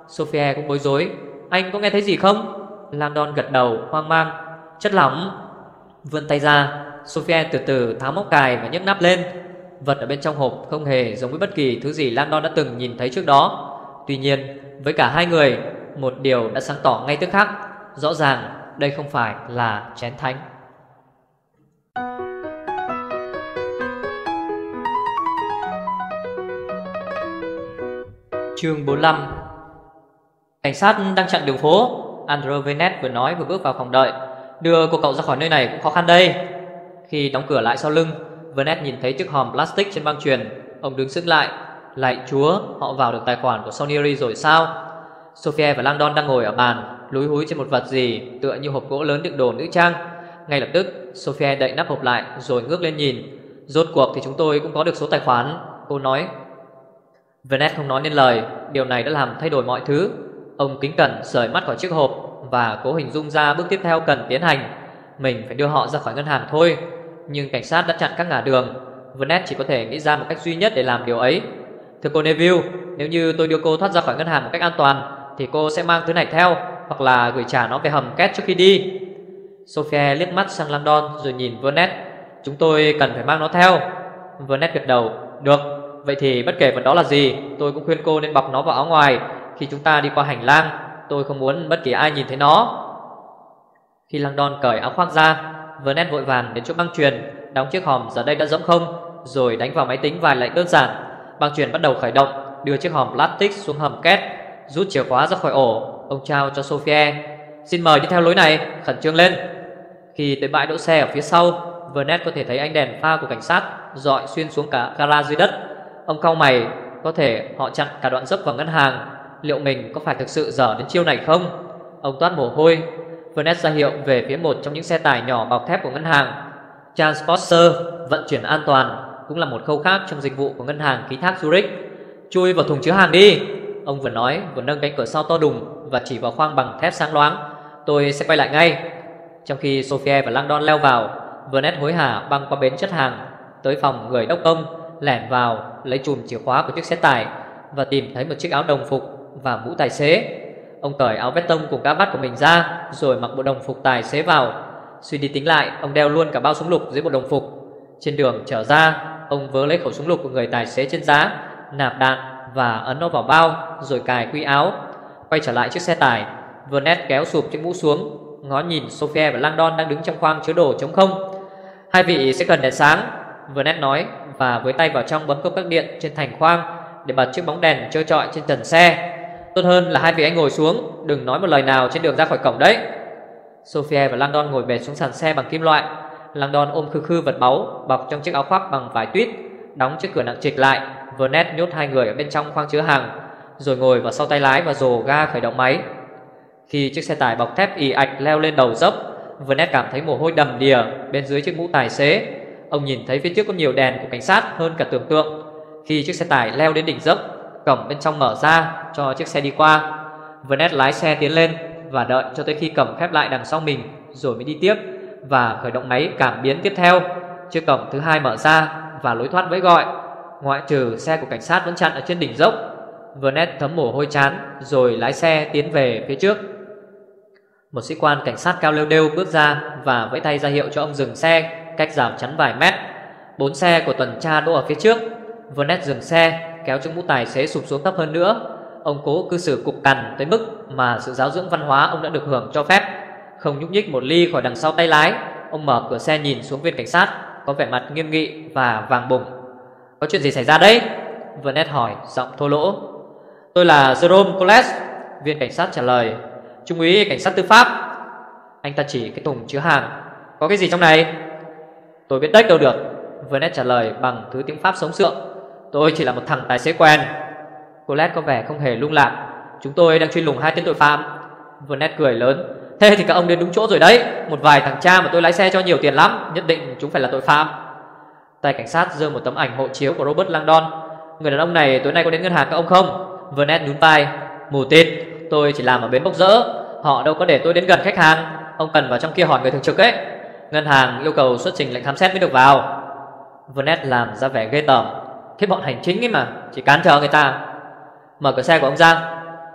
Sophie cũng bối rối. Anh có nghe thấy gì không? Langdon gật đầu hoang mang. Chất lỏng. Vươn tay ra, Sophie từ từ tháo móc cài và nhấc nắp lên. Vật ở bên trong hộp không hề giống với bất kỳ thứ gì Langdon đã từng nhìn thấy trước đó. Tuy nhiên, với cả hai người, một điều đã sáng tỏ ngay tức khắc. Rõ ràng đây không phải là chén thánh. Chương bốn mươi lăm. Cảnh sát đang chặn đường phố. Andrew Venet vừa nói vừa bước vào phòng đợi. Đưa cô cậu ra khỏi nơi này cũng khó khăn đây. Khi đóng cửa lại sau lưng, Venet nhìn thấy chiếc hòm plastic trên băng chuyền. Ông đứng sững lại. Lạy Chúa, họ vào được tài khoản của Sonieri rồi sao? Sophie và Langdon đang ngồi ở bàn, lúi húi trên một vật gì tựa như hộp gỗ lớn đựng đồ nữ trang. Ngay lập tức, Sophie đậy nắp hộp lại rồi ngước lên nhìn. Rốt cuộc thì chúng tôi cũng có được số tài khoản, cô nói. Venet không nói nên lời. Điều này đã làm thay đổi mọi thứ. Ông kính cẩn rời mắt khỏi chiếc hộp và cố hình dung ra bước tiếp theo cần tiến hành. Mình phải đưa họ ra khỏi ngân hàng thôi. Nhưng cảnh sát đã chặn các ngả đường. Venet chỉ có thể nghĩ ra một cách duy nhất để làm điều ấy. Thưa cô Neville, nếu như tôi đưa cô thoát ra khỏi ngân hàng một cách an toàn thì cô sẽ mang thứ này theo, hoặc là gửi trả nó về hầm két trước khi đi. Sophie liếc mắt sang Langdon rồi nhìn Venet. Chúng tôi cần phải mang nó theo. Venet gật đầu. Được, vậy thì bất kể vật đó là gì, tôi cũng khuyên cô nên bọc nó vào áo ngoài khi chúng ta đi qua hành lang. Tôi không muốn bất kỳ ai nhìn thấy nó. Khi Langdon cởi áo khoác ra, Venet vội vàng đến chỗ băng chuyền, đóng chiếc hòm giờ đây đã rỗng không, rồi đánh vào máy tính vài lệnh đơn giản. Băng chuyền bắt đầu khởi động, đưa chiếc hòm plastic xuống hầm két, rút chìa khóa ra khỏi ổ. Ông trao cho Sophie. Xin mời đi theo lối này, khẩn trương lên. Khi tới bãi đỗ xe ở phía sau, Venet có thể thấy ánh đèn pha của cảnh sát dọi xuyên xuống cả gara dưới đất. Ông cau mày. Có thể họ chặn cả đoạn dốc vào ngân hàng. Liệu mình có phải thực sự dở đến chiêu này không? Ông toát mồ hôi. Venet ra hiệu về phía một trong những xe tải nhỏ bọc thép của ngân hàng. Transporter, vận chuyển an toàn, cũng là một khâu khác trong dịch vụ của ngân hàng ký thác Zurich. Chui vào thùng chứa hàng đi. Ông vừa nói vừa nâng cánh cửa sau to đùng và chỉ vào khoang bằng thép sáng loáng. Tôi sẽ quay lại ngay. Trong khi Sophie và Langdon leo vào, Venet hối hả băng qua bến chất hàng, tới phòng người đốc công, lẻn vào, lấy chùm chìa khóa của chiếc xe tải và tìm thấy một chiếc áo đồng phục và mũ tài xế. Ông cởi áo vét tông cùng cá vắt của mình ra, rồi mặc bộ đồng phục tài xế vào. Suy đi tính lại, ông đeo luôn cả bao súng lục dưới bộ đồng phục. Trên đường trở ra, ông vớ lấy khẩu súng lục của người tài xế trên giá, nạp đạn và ấn nó vào bao, rồi cài quy áo. Quay trở lại chiếc xe tải, Venet kéo sụp chiếc mũ xuống, ngó nhìn Sophie và Langdon đang đứng trong khoang chứa đồ trống không. Hai vị sẽ cần đèn sáng, Venet nói, và với tay vào trong bấm công tắc điện trên thành khoang để bật chiếc bóng đèn trơ trọi trên trần xe. Tốt hơn là hai vị anh ngồi xuống, đừng nói một lời nào trên đường ra khỏi cổng đấy. Sophie và Langdon ngồi bệt xuống sàn xe bằng kim loại. Langdon ôm khư khư vật báu bọc trong chiếc áo khoác bằng vải tuyết, đóng chiếc cửa nặng trịch lại. Venet nhốt hai người ở bên trong khoang chứa hàng, rồi ngồi vào sau tay lái và rồ ga khởi động máy. Khi chiếc xe tải bọc thép ì ạch leo lên đầu dốc, Venet cảm thấy mồ hôi đầm đìa bên dưới chiếc mũ tài xế. Ông nhìn thấy phía trước có nhiều đèn của cảnh sát hơn cả tưởng tượng. Khi chiếc xe tải leo đến đỉnh dốc, cổng bên trong mở ra cho chiếc xe đi qua. Venet lái xe tiến lên và đợi cho tới khi cổng khép lại đằng sau mình rồi mới đi tiếp và khởi động máy cảm biến tiếp theo. Chiếc cổng thứ hai mở ra và lối thoát vẫy gọi. Ngoại trừ xe của cảnh sát vẫn chặn ở trên đỉnh dốc. Venet thấm mồ hôi chán rồi lái xe tiến về phía trước. Một sĩ quan cảnh sát cao lêu đêu bước ra và vẫy tay ra hiệu cho ông dừng xe cách rào chắn vài mét. Bốn xe của tuần tra đỗ ở phía trước. Venet dừng xe, kéo chiếc mũ tài xế sụp xuống thấp hơn nữa. Ông cố cư xử cục cằn tới mức mà sự giáo dưỡng văn hóa ông đã được hưởng cho phép. Không nhúc nhích một ly khỏi đằng sau tay lái. Ông mở cửa xe nhìn xuống viên cảnh sát, có vẻ mặt nghiêm nghị và vàng bùng. Có chuyện gì xảy ra đấy? Venet hỏi, giọng thô lỗ. Tôi là Jerome Collet, viên cảnh sát trả lời. Trung úy cảnh sát tư pháp. Anh ta chỉ cái thùng chứa hàng. Có cái gì trong này? Tôi biết đếch đâu được, Venet trả lời bằng thứ tiếng Pháp sống sượng. Tôi chỉ là một thằng tài xế quen. Collet có vẻ không hề lung lạc. Chúng tôi đang truy lùng hai tên tội phạm. Venet cười lớn. Thế thì các ông đến đúng chỗ rồi đấy. Một vài thằng cha mà tôi lái xe cho nhiều tiền lắm, nhất định chúng phải là tội phạm. Tay cảnh sát giơ một tấm ảnh hộ chiếu của Robert Langdon. Người đàn ông này tối nay có đến ngân hàng các ông không? Venet nhún vai. Mù tịt, tôi chỉ làm ở bến bốc rỡ. Họ đâu có để tôi đến gần khách hàng. Ông cần vào trong kia hỏi người thường trực ấy. Ngân hàng yêu cầu xuất trình lệnh khám xét mới được vào. Venet làm ra vẻ ghê tởm. Thế bọn hành chính ấy mà, chỉ cản trở người ta. Mở cửa xe của ông ra.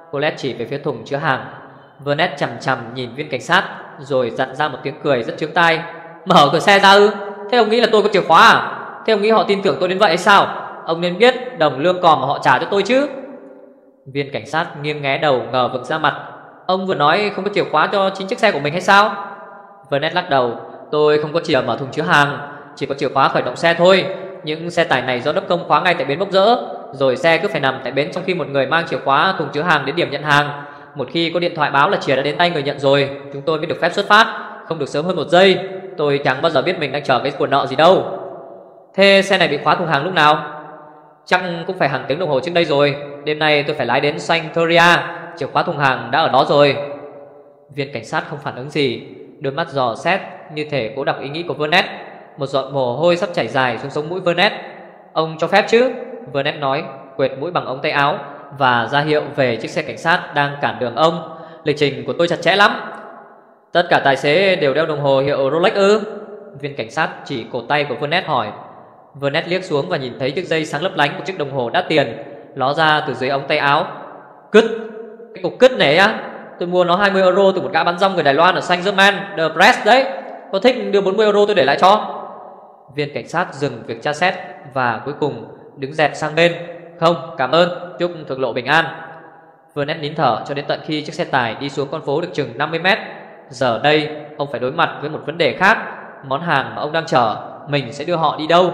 Colette chỉ về phía thùng chứa hàng. Vernet chằm chằm nhìn viên cảnh sát, rồi dặn ra một tiếng cười rất chướng tai. Mở cửa xe ra ư? Thế ông nghĩ là tôi có chìa khóa à? Thế ông nghĩ họ tin tưởng tôi đến vậy hay sao? Ông nên biết đồng lương còm mà họ trả cho tôi chứ. Viên cảnh sát nghiêng nghé đầu ngờ vực ra mặt. Ông vừa nói không có chìa khóa cho chính chiếc xe của mình hay sao? Vernet lắc đầu. Tôi không có chìa mở thùng chứa hàng, chỉ có chìa khóa khởi động xe thôi. Những xe tải này do đốc công khóa ngay tại bến bốc rỡ, rồi xe cứ phải nằm tại bến trong khi một người mang chìa khóa thùng chứa hàng đến điểm nhận hàng. Một khi có điện thoại báo là chìa đã đến tay người nhận rồi, chúng tôi mới được phép xuất phát, không được sớm hơn một giây. Tôi chẳng bao giờ biết mình đang chờ cái cuộn nợ gì đâu. Thế xe này bị khóa thùng hàng lúc nào? Chắc cũng phải hàng tiếng đồng hồ trước đây rồi. Đêm nay tôi phải lái đến Sanctoria, chìa khóa thùng hàng đã ở đó rồi. Viên cảnh sát không phản ứng gì, đôi mắt dò xét như thể cố đọc ý nghĩ của Vernet. Một giọt mồ hôi sắp chảy dài xuống sống mũi Vernet. Ông cho phép chứ? Vernet nói, quệt mũi bằng ống tay áo và ra hiệu về chiếc xe cảnh sát đang cản đường ông. Lịch trình của tôi chặt chẽ lắm. Tất cả tài xế đều đeo đồng hồ hiệu Rolex ư? Viên cảnh sát chỉ cổ tay của Vernet hỏi. Vernet liếc xuống và nhìn thấy chiếc dây sáng lấp lánh của chiếc đồng hồ đắt tiền ló ra từ dưới ống tay áo. Cứt, cái cục cứt này á, tôi mua nó hai mươi euro từ một gã bán rong người Đài Loan ở Saint Germain de Presse đấy. Có thích đưa bốn mươi euro tôi để lại cho. Viên cảnh sát dừng việc tra xét và cuối cùng đứng dẹt sang bên. Không, cảm ơn, chúc thực lộ bình an. Vernet nín thở cho đến tận khi chiếc xe tải đi xuống con phố được chừng năm mươi mét. Giờ đây ông phải đối mặt với một vấn đề khác. Món hàng mà ông đang chở, mình sẽ đưa họ đi đâu?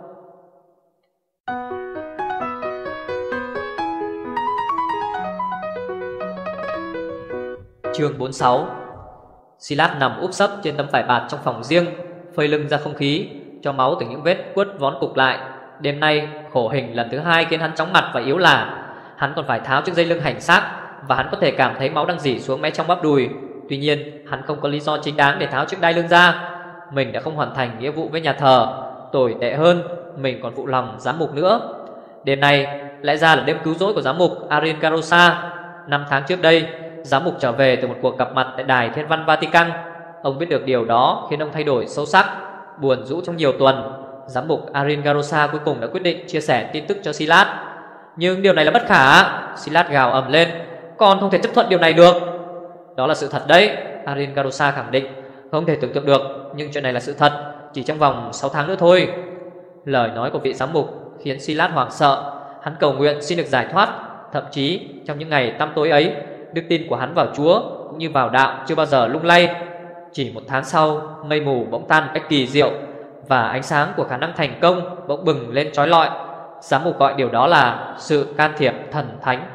Chương bốn mươi sáu. Silas nằm úp sấp trên tấm vải bạt trong phòng riêng, phơi lưng ra không khí, cho máu từ những vết quất vón cục lại. Đêm nay khổ hình lần thứ hai khiến hắn chóng mặt và yếu lả. Hắn còn phải tháo chiếc dây lưng hành xác, và hắn có thể cảm thấy máu đang rỉ xuống mé trong bắp đùi. Tuy nhiên hắn không có lý do chính đáng để tháo chiếc đai lưng ra. Mình đã không hoàn thành nghĩa vụ với nhà thờ. Tồi tệ hơn, mình còn phụ lòng giám mục nữa. Đêm nay lẽ ra là đêm cứu rỗi của giám mục Arin Carosa. Năm tháng trước đây, giám mục trở về từ một cuộc gặp mặt tại đài Thiên văn Vatican. Ông biết được điều đó khiến ông thay đổi sâu sắc. Buồn rũ trong nhiều tuần, giám mục Arin Carosa cuối cùng đã quyết định chia sẻ tin tức cho Silas. Nhưng điều này là bất khả. Silas gào ầm lên. Con không thể chấp thuận điều này được. Đó là sự thật đấy, Arin Carosa khẳng định. Không thể tưởng tượng được, nhưng chuyện này là sự thật. Chỉ trong vòng sáu tháng nữa thôi. Lời nói của vị giám mục khiến Silas hoảng sợ. Hắn cầu nguyện xin được giải thoát. Thậm chí trong những ngày tăm tối ấy, đức tin của hắn vào Chúa cũng như vào đạo chưa bao giờ lung lay. Chỉ một tháng sau, mây mù bỗng tan một cách kỳ diệu, và ánh sáng của khả năng thành công bỗng bừng lên chói lọi. Giám mục gọi điều đó là sự can thiệp thần thánh.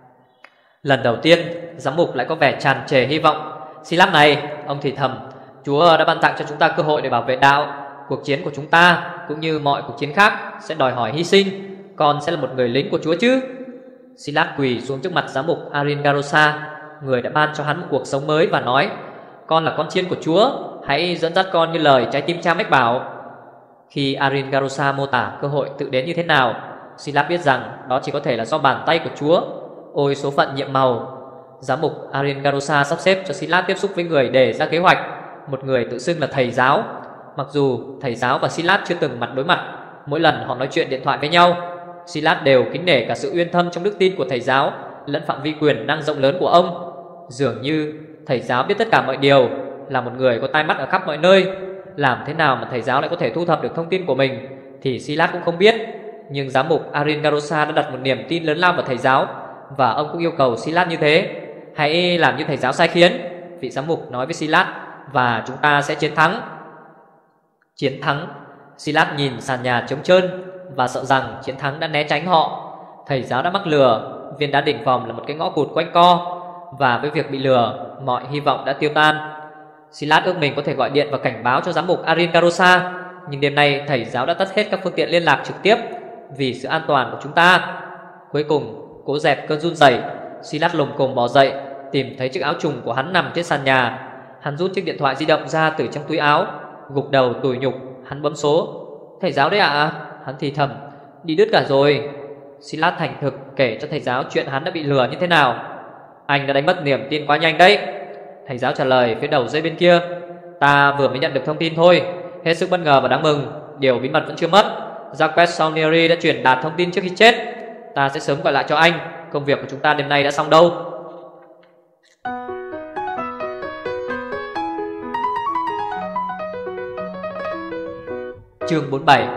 Lần đầu tiên, giám mục lại có vẻ tràn trề hy vọng. Silas này, ông thì thầm, Chúa đã ban tặng cho chúng ta cơ hội để bảo vệ đạo. Cuộc chiến của chúng ta, cũng như mọi cuộc chiến khác, sẽ đòi hỏi hy sinh. Con sẽ là một người lính của Chúa chứ? Silas quỳ xuống trước mặt giám mục Arin Carosa, người đã ban cho hắn một cuộc sống mới, và nói, con là con chiên của Chúa, hãy dẫn dắt con như lời trái tim cha mách bảo. Khi Arin Carosa mô tả cơ hội tự đến như thế nào, Silas biết rằng đó chỉ có thể là do bàn tay của Chúa. Ôi số phận nhiệm màu. Giám mục Arin Carosa sắp xếp cho Silas tiếp xúc với người đề ra kế hoạch, một người tự xưng là thầy giáo. Mặc dù thầy giáo và Silas chưa từng mặt đối mặt, mỗi lần họ nói chuyện điện thoại với nhau, Silas đều kính nể cả sự uyên thâm trong đức tin của thầy giáo lẫn phạm vi quyền năng rộng lớn của ông. Dường như thầy giáo biết tất cả mọi điều, là một người có tai mắt ở khắp mọi nơi. Làm thế nào mà thầy giáo lại có thể thu thập được thông tin của mình thì Silas cũng không biết. Nhưng giám mục Arin Carosa đã đặt một niềm tin lớn lao vào thầy giáo, và ông cũng yêu cầu Silas như thế. Hãy làm như thầy giáo sai khiến, vị giám mục nói với Silas, và chúng ta sẽ chiến thắng. Chiến thắng? Silas nhìn sàn nhà trống trơn và sợ rằng chiến thắng đã né tránh họ. Thầy giáo đã mắc lừa. Viên đá đỉnh vòm là một cái ngõ cụt quanh co, và với việc bị lừa, mọi hy vọng đã tiêu tan. Silas ước mình có thể gọi điện và cảnh báo cho giám mục Arin Carosa, nhưng đêm nay thầy giáo đã tắt hết các phương tiện liên lạc trực tiếp vì sự an toàn của chúng ta. Cuối cùng, cố dẹp cơn run rẩy, Silas lồm cồm bò dậy, tìm thấy chiếc áo trùng của hắn nằm trên sàn nhà. Hắn rút chiếc điện thoại di động ra từ trong túi áo, gục đầu tủi nhục. Hắn bấm số. Thầy giáo đấy ạ? À? Hắn thì thầm. Đi đứt cả rồi. Silas thành thực kể cho thầy giáo chuyện hắn đã bị lừa như thế nào. Anh đã đánh mất niềm tin quá nhanh đấy. Thầy giáo trả lời phía đầu dây bên kia. Ta vừa mới nhận được thông tin thôi. Hết sức bất ngờ và đáng mừng. Điều bí mật vẫn chưa mất. Jacques Saunieri đã truyền đạt thông tin trước khi chết. Ta sẽ sớm gọi lại cho anh. Công việc của chúng ta đêm nay đã xong đâu. Chương bốn mươi bảy.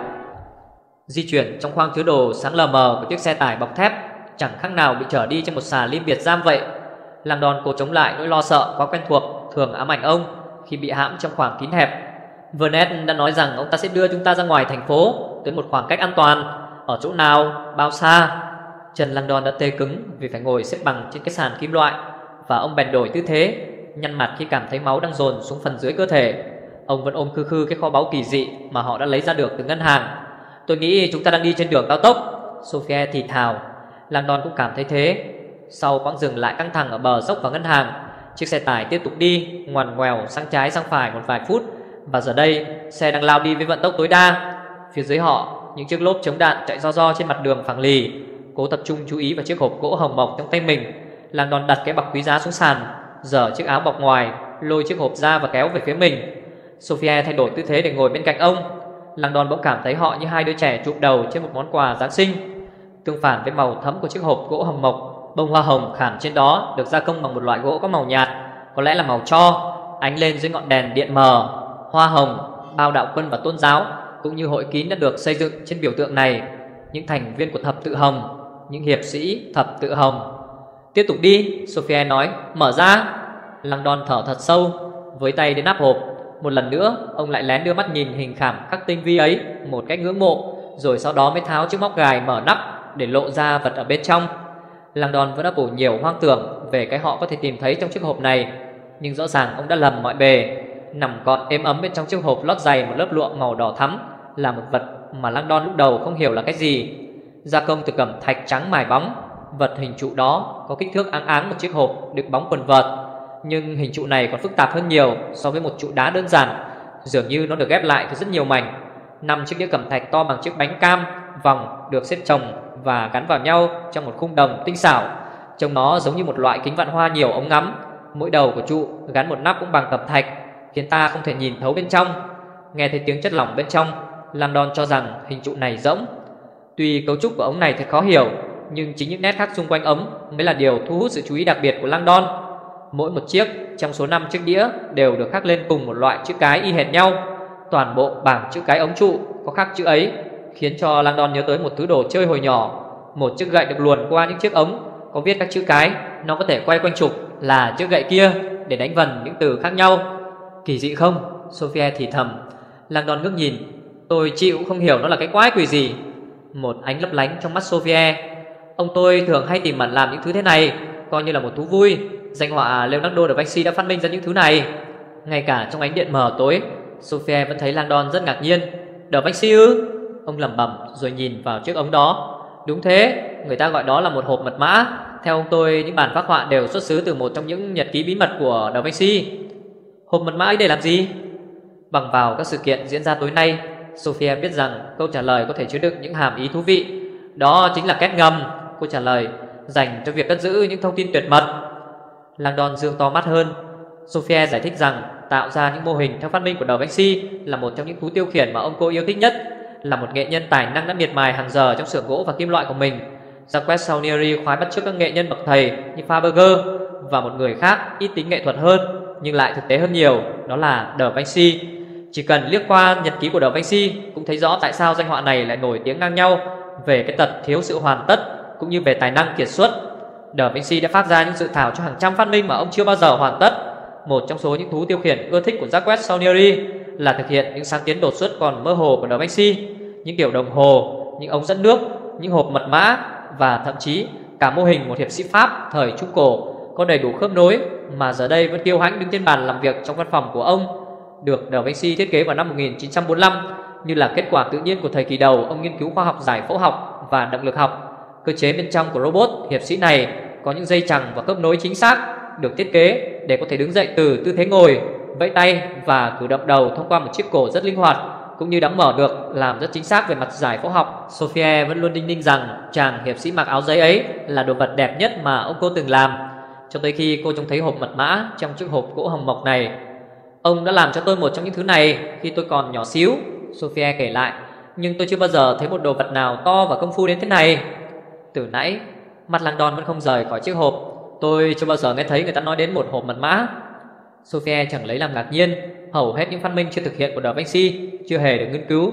Di chuyển trong khoang chứa đồ sáng lờ mờ của chiếc xe tải bọc thép chẳng khác nào bị chở đi trên một xà lim biệt giam vậy. Langdon cố chống lại nỗi lo sợ quá quen thuộc thường ám ảnh ông khi bị hãm trong khoảng kín hẹp. Vernet đã nói rằng ông ta sẽ đưa chúng ta ra ngoài thành phố tới một khoảng cách an toàn. Ở chỗ nào, bao xa? Chân Langdon đã tê cứng vì phải ngồi xếp bằng trên cái sàn kim loại, và ông bèn đổi tư thế, nhăn mặt khi cảm thấy máu đang dồn xuống phần dưới cơ thể. Ông vẫn ôm khư khư cái kho báu kỳ dị mà họ đã lấy ra được từ ngân hàng. Tôi nghĩ chúng ta đang đi trên đường cao tốc, Sophie thì thào. Langdon cũng cảm thấy thế. Sau quãng dừng lại căng thẳng ở bờ dốc và ngân hàng, chiếc xe tải tiếp tục đi ngoằn ngoèo sang trái sang phải một vài phút, và giờ đây xe đang lao đi với vận tốc tối đa. Phía dưới họ, những chiếc lốp chống đạn chạy ro ro trên mặt đường phẳng lì. Cố tập trung chú ý vào chiếc hộp gỗ hồng mộc trong tay mình, Langdon đặt cái bọc quý giá xuống sàn, giở chiếc áo bọc ngoài, lôi chiếc hộp ra và kéo về phía mình. Sophie thay đổi tư thế để ngồi bên cạnh ông. Langdon bỗng cảm thấy họ như hai đứa trẻ chụp đầu trên một món quà Giáng sinh. Tương phản với màu thẫm của chiếc hộp gỗ hồng mộc, bông hoa hồng khảm trên đó được gia công bằng một loại gỗ có màu nhạt, có lẽ là màu tro, ánh lên dưới ngọn đèn điện mờ. Hoa hồng, bao đạo quân và tôn giáo cũng như hội kín đã được xây dựng trên biểu tượng này. Những thành viên của thập tự hồng, những hiệp sĩ thập tự hồng. Tiếp tục đi, Sophie nói, mở ra. Langdon thở thật sâu, với tay đến nắp hộp. Một lần nữa, ông lại lén đưa mắt nhìn hình khảm khắc tinh vi ấy một cách ngưỡng mộ, rồi sau đó mới tháo chiếc móc gài mở nắp để lộ ra vật ở bên trong. Langdon vẫn ấp ủ nhiều hoang tưởng về cái họ có thể tìm thấy trong chiếc hộp này, nhưng rõ ràng ông đã lầm mọi bề. Nằm gọn êm ấm bên trong chiếc hộp lót dày một lớp lụa màu đỏ thắm là một vật mà Langdon lúc đầu không hiểu là cái gì. Gia công từ cẩm thạch trắng mài bóng, vật hình trụ đó có kích thước áng áng một chiếc hộp đựng bóng quần vợt, nhưng hình trụ này còn phức tạp hơn nhiều so với một trụ đá đơn giản. Dường như nó được ghép lại từ rất nhiều mảnh. Năm chiếc đĩa cẩm thạch to bằng chiếc bánh cam vòng được xếp chồng và gắn vào nhau trong một khung đồng tinh xảo. Trông nó giống như một loại kính vạn hoa nhiều ống ngắm. Mỗi đầu của trụ gắn một nắp cũng bằng cẩm thạch, khiến ta không thể nhìn thấu bên trong. Nghe thấy tiếng chất lỏng bên trong, Langdon cho rằng hình trụ này rỗng. Tuy cấu trúc của ống này thật khó hiểu, nhưng chính những nét khắc xung quanh ống mới là điều thu hút sự chú ý đặc biệt của Langdon. Mỗi một chiếc trong số năm chiếc đĩa đều được khắc lên cùng một loại chữ cái y hệt nhau. Toàn bộ bảng chữ cái ống trụ có khắc chữ ấy, khiến cho Langdon nhớ tới một thứ đồ chơi hồi nhỏ. Một chiếc gậy được luồn qua những chiếc ống có viết các chữ cái, nó có thể quay quanh trục là chiếc gậy kia để đánh vần những từ khác nhau. Kỳ dị không? Sophie thì thầm. Langdon ngước nhìn. Tôi chịu không hiểu nó là cái quái quỷ gì. Một ánh lấp lánh trong mắt Sophie. Ông tôi thường hay tìm mẩn làm những thứ thế này, coi như là một thú vui. Danh họa Leonardo da Vinci đã phát minh ra những thứ này. Ngay cả trong ánh điện mờ tối, Sophie vẫn thấy Langdon rất ngạc nhiên. Da Vinci ư? Ông lẩm bẩm rồi nhìn vào chiếc ống đó. Đúng thế, người ta gọi đó là một hộp mật mã. Theo ông tôi, những bản phác họa đều xuất xứ từ một trong những nhật ký bí mật của Da Vinci. Hộp mật mã ấy để làm gì? Bằng vào các sự kiện diễn ra tối nay, Sophie biết rằng câu trả lời có thể chứa đựng những hàm ý thú vị. Đó chính là két ngầm, cô trả lời, dành cho việc cất giữ những thông tin tuyệt mật. Langdon dương to mắt hơn. Sophie giải thích rằng tạo ra những mô hình theo phát minh của Da Vinci là một trong những thú tiêu khiển mà ông cô yêu thích nhất. Là một nghệ nhân tài năng đã miệt mài hàng giờ trong xưởng gỗ và kim loại của mình, Jacques Saunieri khoái bắt chước các nghệ nhân bậc thầy như Fabergé, và một người khác ít tính nghệ thuật hơn nhưng lại thực tế hơn nhiều, đó là Da Vinci. Chỉ cần liếc qua nhật ký của Da Vinci cũng thấy rõ tại sao danh họa này lại nổi tiếng ngang nhau về cái tật thiếu sự hoàn tất cũng như về tài năng kiệt xuất. Da Vinci đã phát ra những dự thảo cho hàng trăm phát minh mà ông chưa bao giờ hoàn tất. Một trong số những thú tiêu khiển ưa thích của Jacques Saunieri là thực hiện những sáng kiến đột xuất còn mơ hồ của Da Vinci, những kiểu đồng hồ, những ống dẫn nước, những hộp mật mã, và thậm chí cả mô hình một hiệp sĩ Pháp thời Trung Cổ có đầy đủ khớp nối mà giờ đây vẫn kiêu hãnh đứng trên bàn làm việc trong văn phòng của ông, được Da Vinci thiết kế vào năm một nghìn chín trăm bốn mươi lăm như là kết quả tự nhiên của thời kỳ đầu ông nghiên cứu khoa học giải phẫu học và động lực học. Cơ chế bên trong của robot hiệp sĩ này có những dây chằng và khớp nối chính xác, được thiết kế để có thể đứng dậy từ tư thế ngồi, vẫy tay và cử động đầu thông qua một chiếc cổ rất linh hoạt, cũng như đóng mở được, làm rất chính xác về mặt giải phẫu học. Sophie vẫn luôn đinh ninh rằng chàng hiệp sĩ mặc áo giấy ấy là đồ vật đẹp nhất mà ông cô từng làm, cho tới khi cô trông thấy hộp mật mã trong chiếc hộp gỗ hồng mộc này. Ông đã làm cho tôi một trong những thứ này khi tôi còn nhỏ xíu, Sophie kể lại, nhưng tôi chưa bao giờ thấy một đồ vật nào to và công phu đến thế này. Từ nãy, mặt Langdon vẫn không rời khỏi chiếc hộp. Tôi chưa bao giờ nghe thấy người ta nói đến một hộp mật mã. Sophie chẳng lấy làm ngạc nhiên. Hầu hết những phát minh chưa thực hiện của Da Vinci chưa hề được nghiên cứu.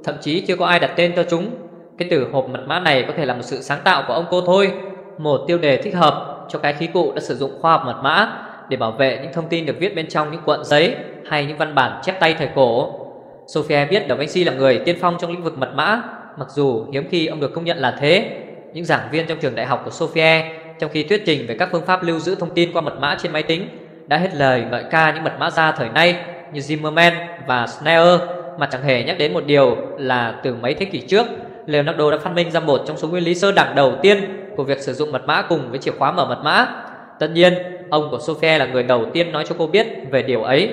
thậm chí chưa có ai đặt tên cho chúng. Cái từ hộp mật mã này có thể là một sự sáng tạo của ông cô thôi, một tiêu đề thích hợp cho cái khí cụ đã sử dụng khoa học mật mã để bảo vệ những thông tin được viết bên trong những cuộn giấy hay những văn bản chép tay thời cổ. Sophia biết Da Vinci là người tiên phong trong lĩnh vực mật mã, mặc dù hiếm khi ông được công nhận là thế. Những giảng viên trong trường đại học của Sophia, trong khi thuyết trình về các phương pháp lưu giữ thông tin qua mật mã trên máy tính, đã hết lời ngợi ca những mật mã gia thời nay như Zimmermann và Schneier, mà chẳng hề nhắc đến một điều là từ mấy thế kỷ trước, Leonardo đã phát minh ra một trong số nguyên lý sơ đẳng đầu tiên của việc sử dụng mật mã cùng với chìa khóa mở mật mã. Tất nhiên, ông của Sophia là người đầu tiên nói cho cô biết về điều ấy.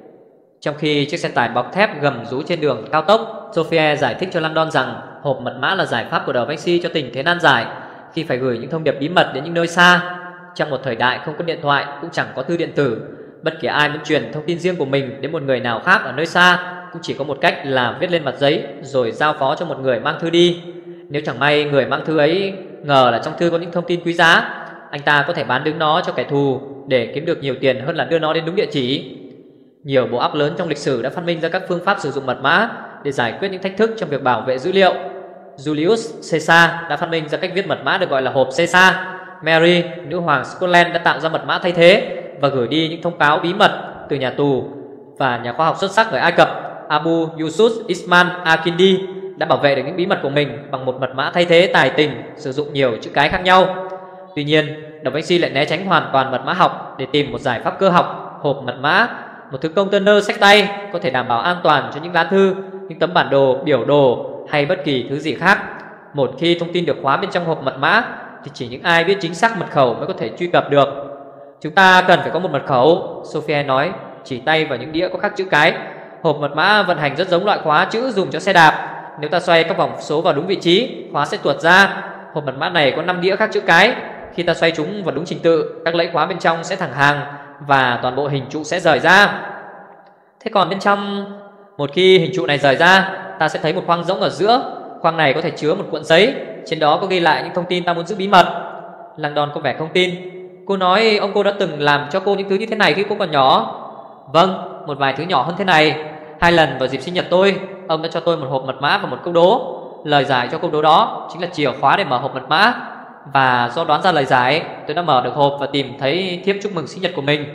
Trong khi chiếc xe tải bọc thép gầm rú trên đường cao tốc, Sophia giải thích cho Langdon rằng hộp mật mã là giải pháp của Da Vinci cho tình thế nan giải khi phải gửi những thông điệp bí mật đến những nơi xa. Trong một thời đại không có điện thoại, cũng chẳng có thư điện tử, bất kỳ ai muốn truyền thông tin riêng của mình đến một người nào khác ở nơi xa cũng chỉ có một cách là viết lên mặt giấy rồi giao phó cho một người mang thư đi. Nếu chẳng may người mang thư ấy ngờ là trong thư có những thông tin quý giá, anh ta có thể bán đứng nó cho kẻ thù để kiếm được nhiều tiền hơn là đưa nó đến đúng địa chỉ. Nhiều bộ óc lớn trong lịch sử đã phát minh ra các phương pháp sử dụng mật mã để giải quyết những thách thức trong việc bảo vệ dữ liệu. Julius Caesar đã phát minh ra cách viết mật mã được gọi là hộp Caesar. Mary, nữ hoàng Scotland, đã tạo ra mật mã thay thế và gửi đi những thông cáo bí mật từ nhà tù. Và nhà khoa học xuất sắc người Ai Cập Abu Yusuf Isman Akindi đã bảo vệ được những bí mật của mình bằng một mật mã thay thế tài tình sử dụng nhiều chữ cái khác nhau. Tuy nhiên, Da Vinci lại né tránh hoàn toàn mật mã học để tìm một giải pháp cơ học, hộp mật mã, một thứ container xách tay có thể đảm bảo an toàn cho những lá thư, những tấm bản đồ, biểu đồ hay bất kỳ thứ gì khác. Một khi thông tin được khóa bên trong hộp mật mã thì chỉ những ai biết chính xác mật khẩu mới có thể truy cập được. Chúng ta cần phải có một mật khẩu, Sophia nói, chỉ tay vào những đĩa có khắc chữ cái. Hộp mật mã vận hành rất giống loại khóa chữ dùng cho xe đạp. Nếu ta xoay các vòng số vào đúng vị trí, khóa sẽ tuột ra. Hộp mật mã này có năm đĩa khắc chữ cái. Khi ta xoay chúng vào đúng trình tự, các lẫy khóa bên trong sẽ thẳng hàng và toàn bộ hình trụ sẽ rời ra. Thế còn bên trong, một khi hình trụ này rời ra, ta sẽ thấy một khoang rỗng ở giữa. Khoang này có thể chứa một cuộn giấy, trên đó có ghi lại những thông tin ta muốn giữ bí mật. Langdon có vẻ không tin. Cô nói ông cô đã từng làm cho cô những thứ như thế này khi cô còn nhỏ. Vâng, một vài thứ nhỏ hơn thế này. Hai lần vào dịp sinh nhật tôi, ông đã cho tôi một hộp mật mã và một câu đố. Lời giải cho câu đố đó chính là chìa khóa để mở hộp mật mã. Và do đoán ra lời giải, tôi đã mở được hộp và tìm thấy thiếp chúc mừng sinh nhật của mình.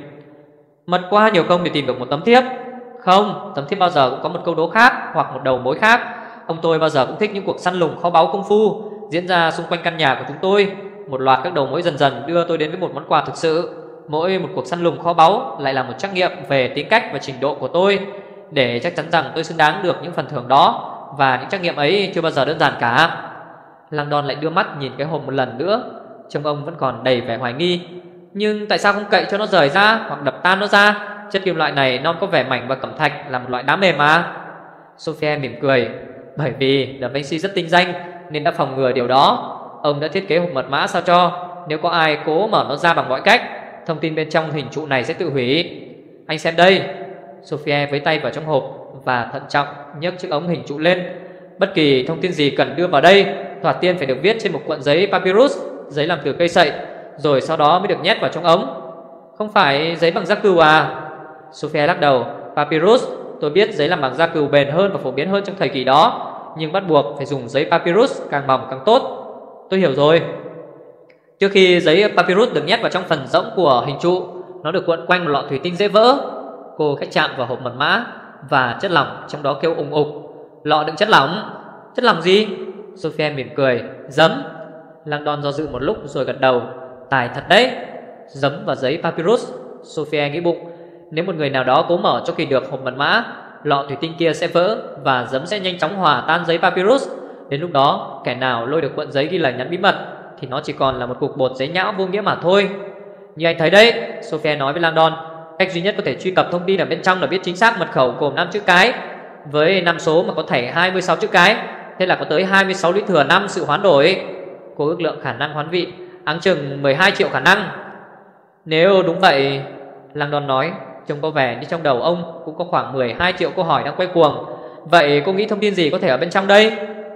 Mất quá nhiều công để tìm được một tấm thiếp. Không, tấm thiếp bao giờ cũng có một câu đố khác hoặc một đầu mối khác. Ông tôi bao giờ cũng thích những cuộc săn lùng kho báu công phu diễn ra xung quanh căn nhà của chúng tôi. Một loạt các đầu mối dần dần đưa tôi đến với một món quà thực sự. Mỗi một cuộc săn lùng kho báu lại là một trắc nghiệm về tính cách và trình độ của tôi, để chắc chắn rằng tôi xứng đáng được những phần thưởng đó. Và những trắc nghiệm ấy chưa bao giờ đơn giản cả. Langdon lại đưa mắt nhìn cái hộp một lần nữa. Trông ông vẫn còn đầy vẻ hoài nghi. Nhưng tại sao không cậy cho nó rời ra hoặc đập tan nó ra? Chất kim loại này non có vẻ mảnh và cẩm thạch là một loại đá mềm mà. Sophia mỉm cười. Bởi vì Da Vinci rất tinh danh nên đã phòng ngừa điều đó. Ông đã thiết kế hộp mật mã sao cho nếu có ai cố mở nó ra bằng mọi cách, thông tin bên trong hình trụ này sẽ tự hủy. Anh xem đây. Sophia với tay vào trong hộp và thận trọng nhấc chiếc ống hình trụ lên. Bất kỳ thông tin gì cần đưa vào đây thoạt tiên phải được viết trên một cuộn giấy papyrus, giấy làm từ cây sậy, rồi sau đó mới được nhét vào trong ống. Không phải giấy bằng da cừu à? Sophia lắc đầu. Papyrus, tôi biết giấy làm bằng da cừu bền hơn và phổ biến hơn trong thời kỳ đó, nhưng bắt buộc phải dùng giấy papyrus, càng mỏng càng tốt. Tôi hiểu rồi. Trước khi giấy papyrus được nhét vào trong phần rỗng của hình trụ, nó được cuộn quanh một lọ thủy tinh dễ vỡ. Cô khẽ chạm vào hộp mật mã và chất lỏng trong đó kêu ùng ục. Lọ đựng chất lỏng. Chất lỏng gì? Sophia mỉm cười. Giấm. Langdon do dự một lúc rồi gật đầu. Tài thật đấy. Giấm và giấy papyrus. Sophia nghĩ bụng, nếu một người nào đó cố mở cho kỳ được hộp mật mã, lọ thủy tinh kia sẽ vỡ và giấm sẽ nhanh chóng hòa tan giấy papyrus. Đến lúc đó, kẻ nào lôi được cuộn giấy ghi lời nhắn bí mật thì nó chỉ còn là một cục bột giấy nhão vô nghĩa mà thôi. Như anh thấy đấy, Sophia nói với Langdon, cách duy nhất có thể truy cập thông tin ở bên trong là biết chính xác mật khẩu gồm năm chữ cái. Với năm số mà có thảy hai mươi sáu chữ cái, thế là có tới hai mươi sáu lý thừa năm sự hoán đổi. Cô ước lượng khả năng hoán vị áng chừng mười hai triệu khả năng. Nếu đúng vậy, Langdon nói, trông có vẻ như trong đầu ông cũng có khoảng mười hai triệu câu hỏi đang quay cuồng. Vậy cô nghĩ thông tin gì có thể ở bên trong đây?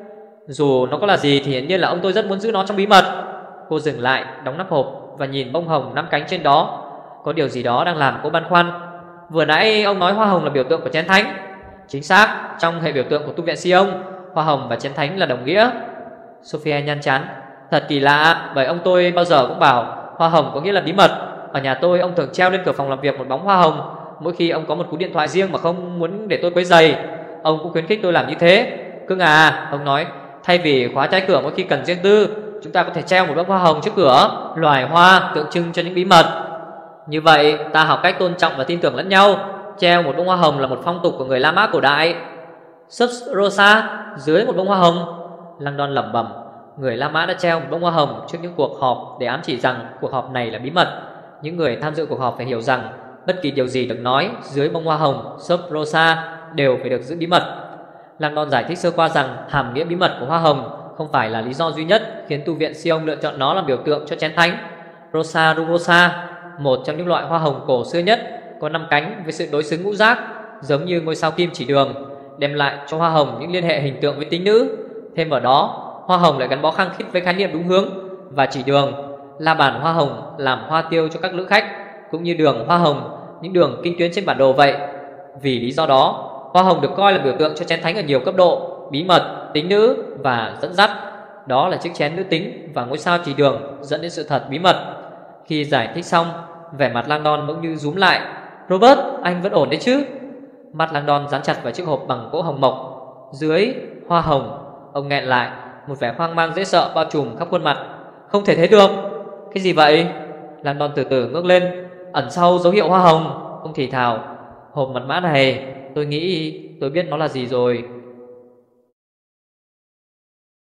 Dù nó có là gì thì hiển nhiên là ông tôi rất muốn giữ nó trong bí mật. Cô dừng lại, đóng nắp hộp và nhìn bông hồng năm cánh trên đó. Có điều gì đó đang làm cô băn khoăn. Vừa nãy ông nói hoa hồng là biểu tượng của chén thánh. Chính xác, trong hệ biểu tượng của tu viện Sion, hoa hồng và chén thánh là đồng nghĩa. Sophia nhăn chán. Thật kỳ lạ, bởi ông tôi bao giờ cũng bảo hoa hồng có nghĩa là bí mật. Ở nhà tôi ông thường treo lên cửa phòng làm việc một bóng hoa hồng mỗi khi ông có một cú điện thoại riêng mà không muốn để tôi quấy rầy. Ông cũng khuyến khích tôi làm như thế. Cưng à, ông nói, thay vì khóa trái cửa mỗi khi cần riêng tư, chúng ta có thể treo một bông hoa hồng trước cửa, loài hoa tượng trưng cho những bí mật. Như vậy ta học cách tôn trọng và tin tưởng lẫn nhau. Treo một bông hoa hồng là một phong tục của người La Mã cổ đại. Sub rosa, dưới một bông hoa hồng. Langdon lẩm bẩm. Người La Mã đã treo một bông hoa hồng trước những cuộc họp để ám chỉ rằng cuộc họp này là bí mật. Những người tham dự cuộc họp phải hiểu rằng bất kỳ điều gì được nói dưới bông hoa hồng sub rosa đều phải được giữ bí mật. Langdon giải thích sơ qua rằng hàm nghĩa bí mật của hoa hồng không phải là lý do duy nhất khiến tu viện Sion lựa chọn nó làm biểu tượng cho chén thánh. Rosa rugosa, một trong những loại hoa hồng cổ xưa nhất, có năm cánh với sự đối xứng ngũ giác, giống như ngôi sao kim chỉ đường, đem lại cho hoa hồng những liên hệ hình tượng với tính nữ. Thêm vào đó, hoa hồng lại gắn bó khăng khít với khái niệm đúng hướng và chỉ đường. La bàn hoa hồng làm hoa tiêu cho các lữ khách, cũng như đường hoa hồng, những đường kinh tuyến trên bản đồ vậy. Vì lý do đó, hoa hồng được coi là biểu tượng cho chén thánh ở nhiều cấp độ: bí mật, tính nữ và dẫn dắt. Đó là chiếc chén nữ tính và ngôi sao chỉ đường dẫn đến sự thật bí mật. Khi giải thích xong, vẻ mặt Langdon bỗng như rúm lại. Robert, anh vẫn ổn đấy chứ? Mắt Langdon dán chặt vào chiếc hộp bằng gỗ hồng mộc. Dưới hoa hồng. Ông nghẹn lại, một vẻ hoang mang dễ sợ bao trùm khắp khuôn mặt. Không thể thế được. Cái gì vậy? Langdon từ từ ngước lên. Ẩn sau dấu hiệu hoa hồng. Ông thì thào. Hộp mật mã này, tôi nghĩ tôi biết nó là gì rồi.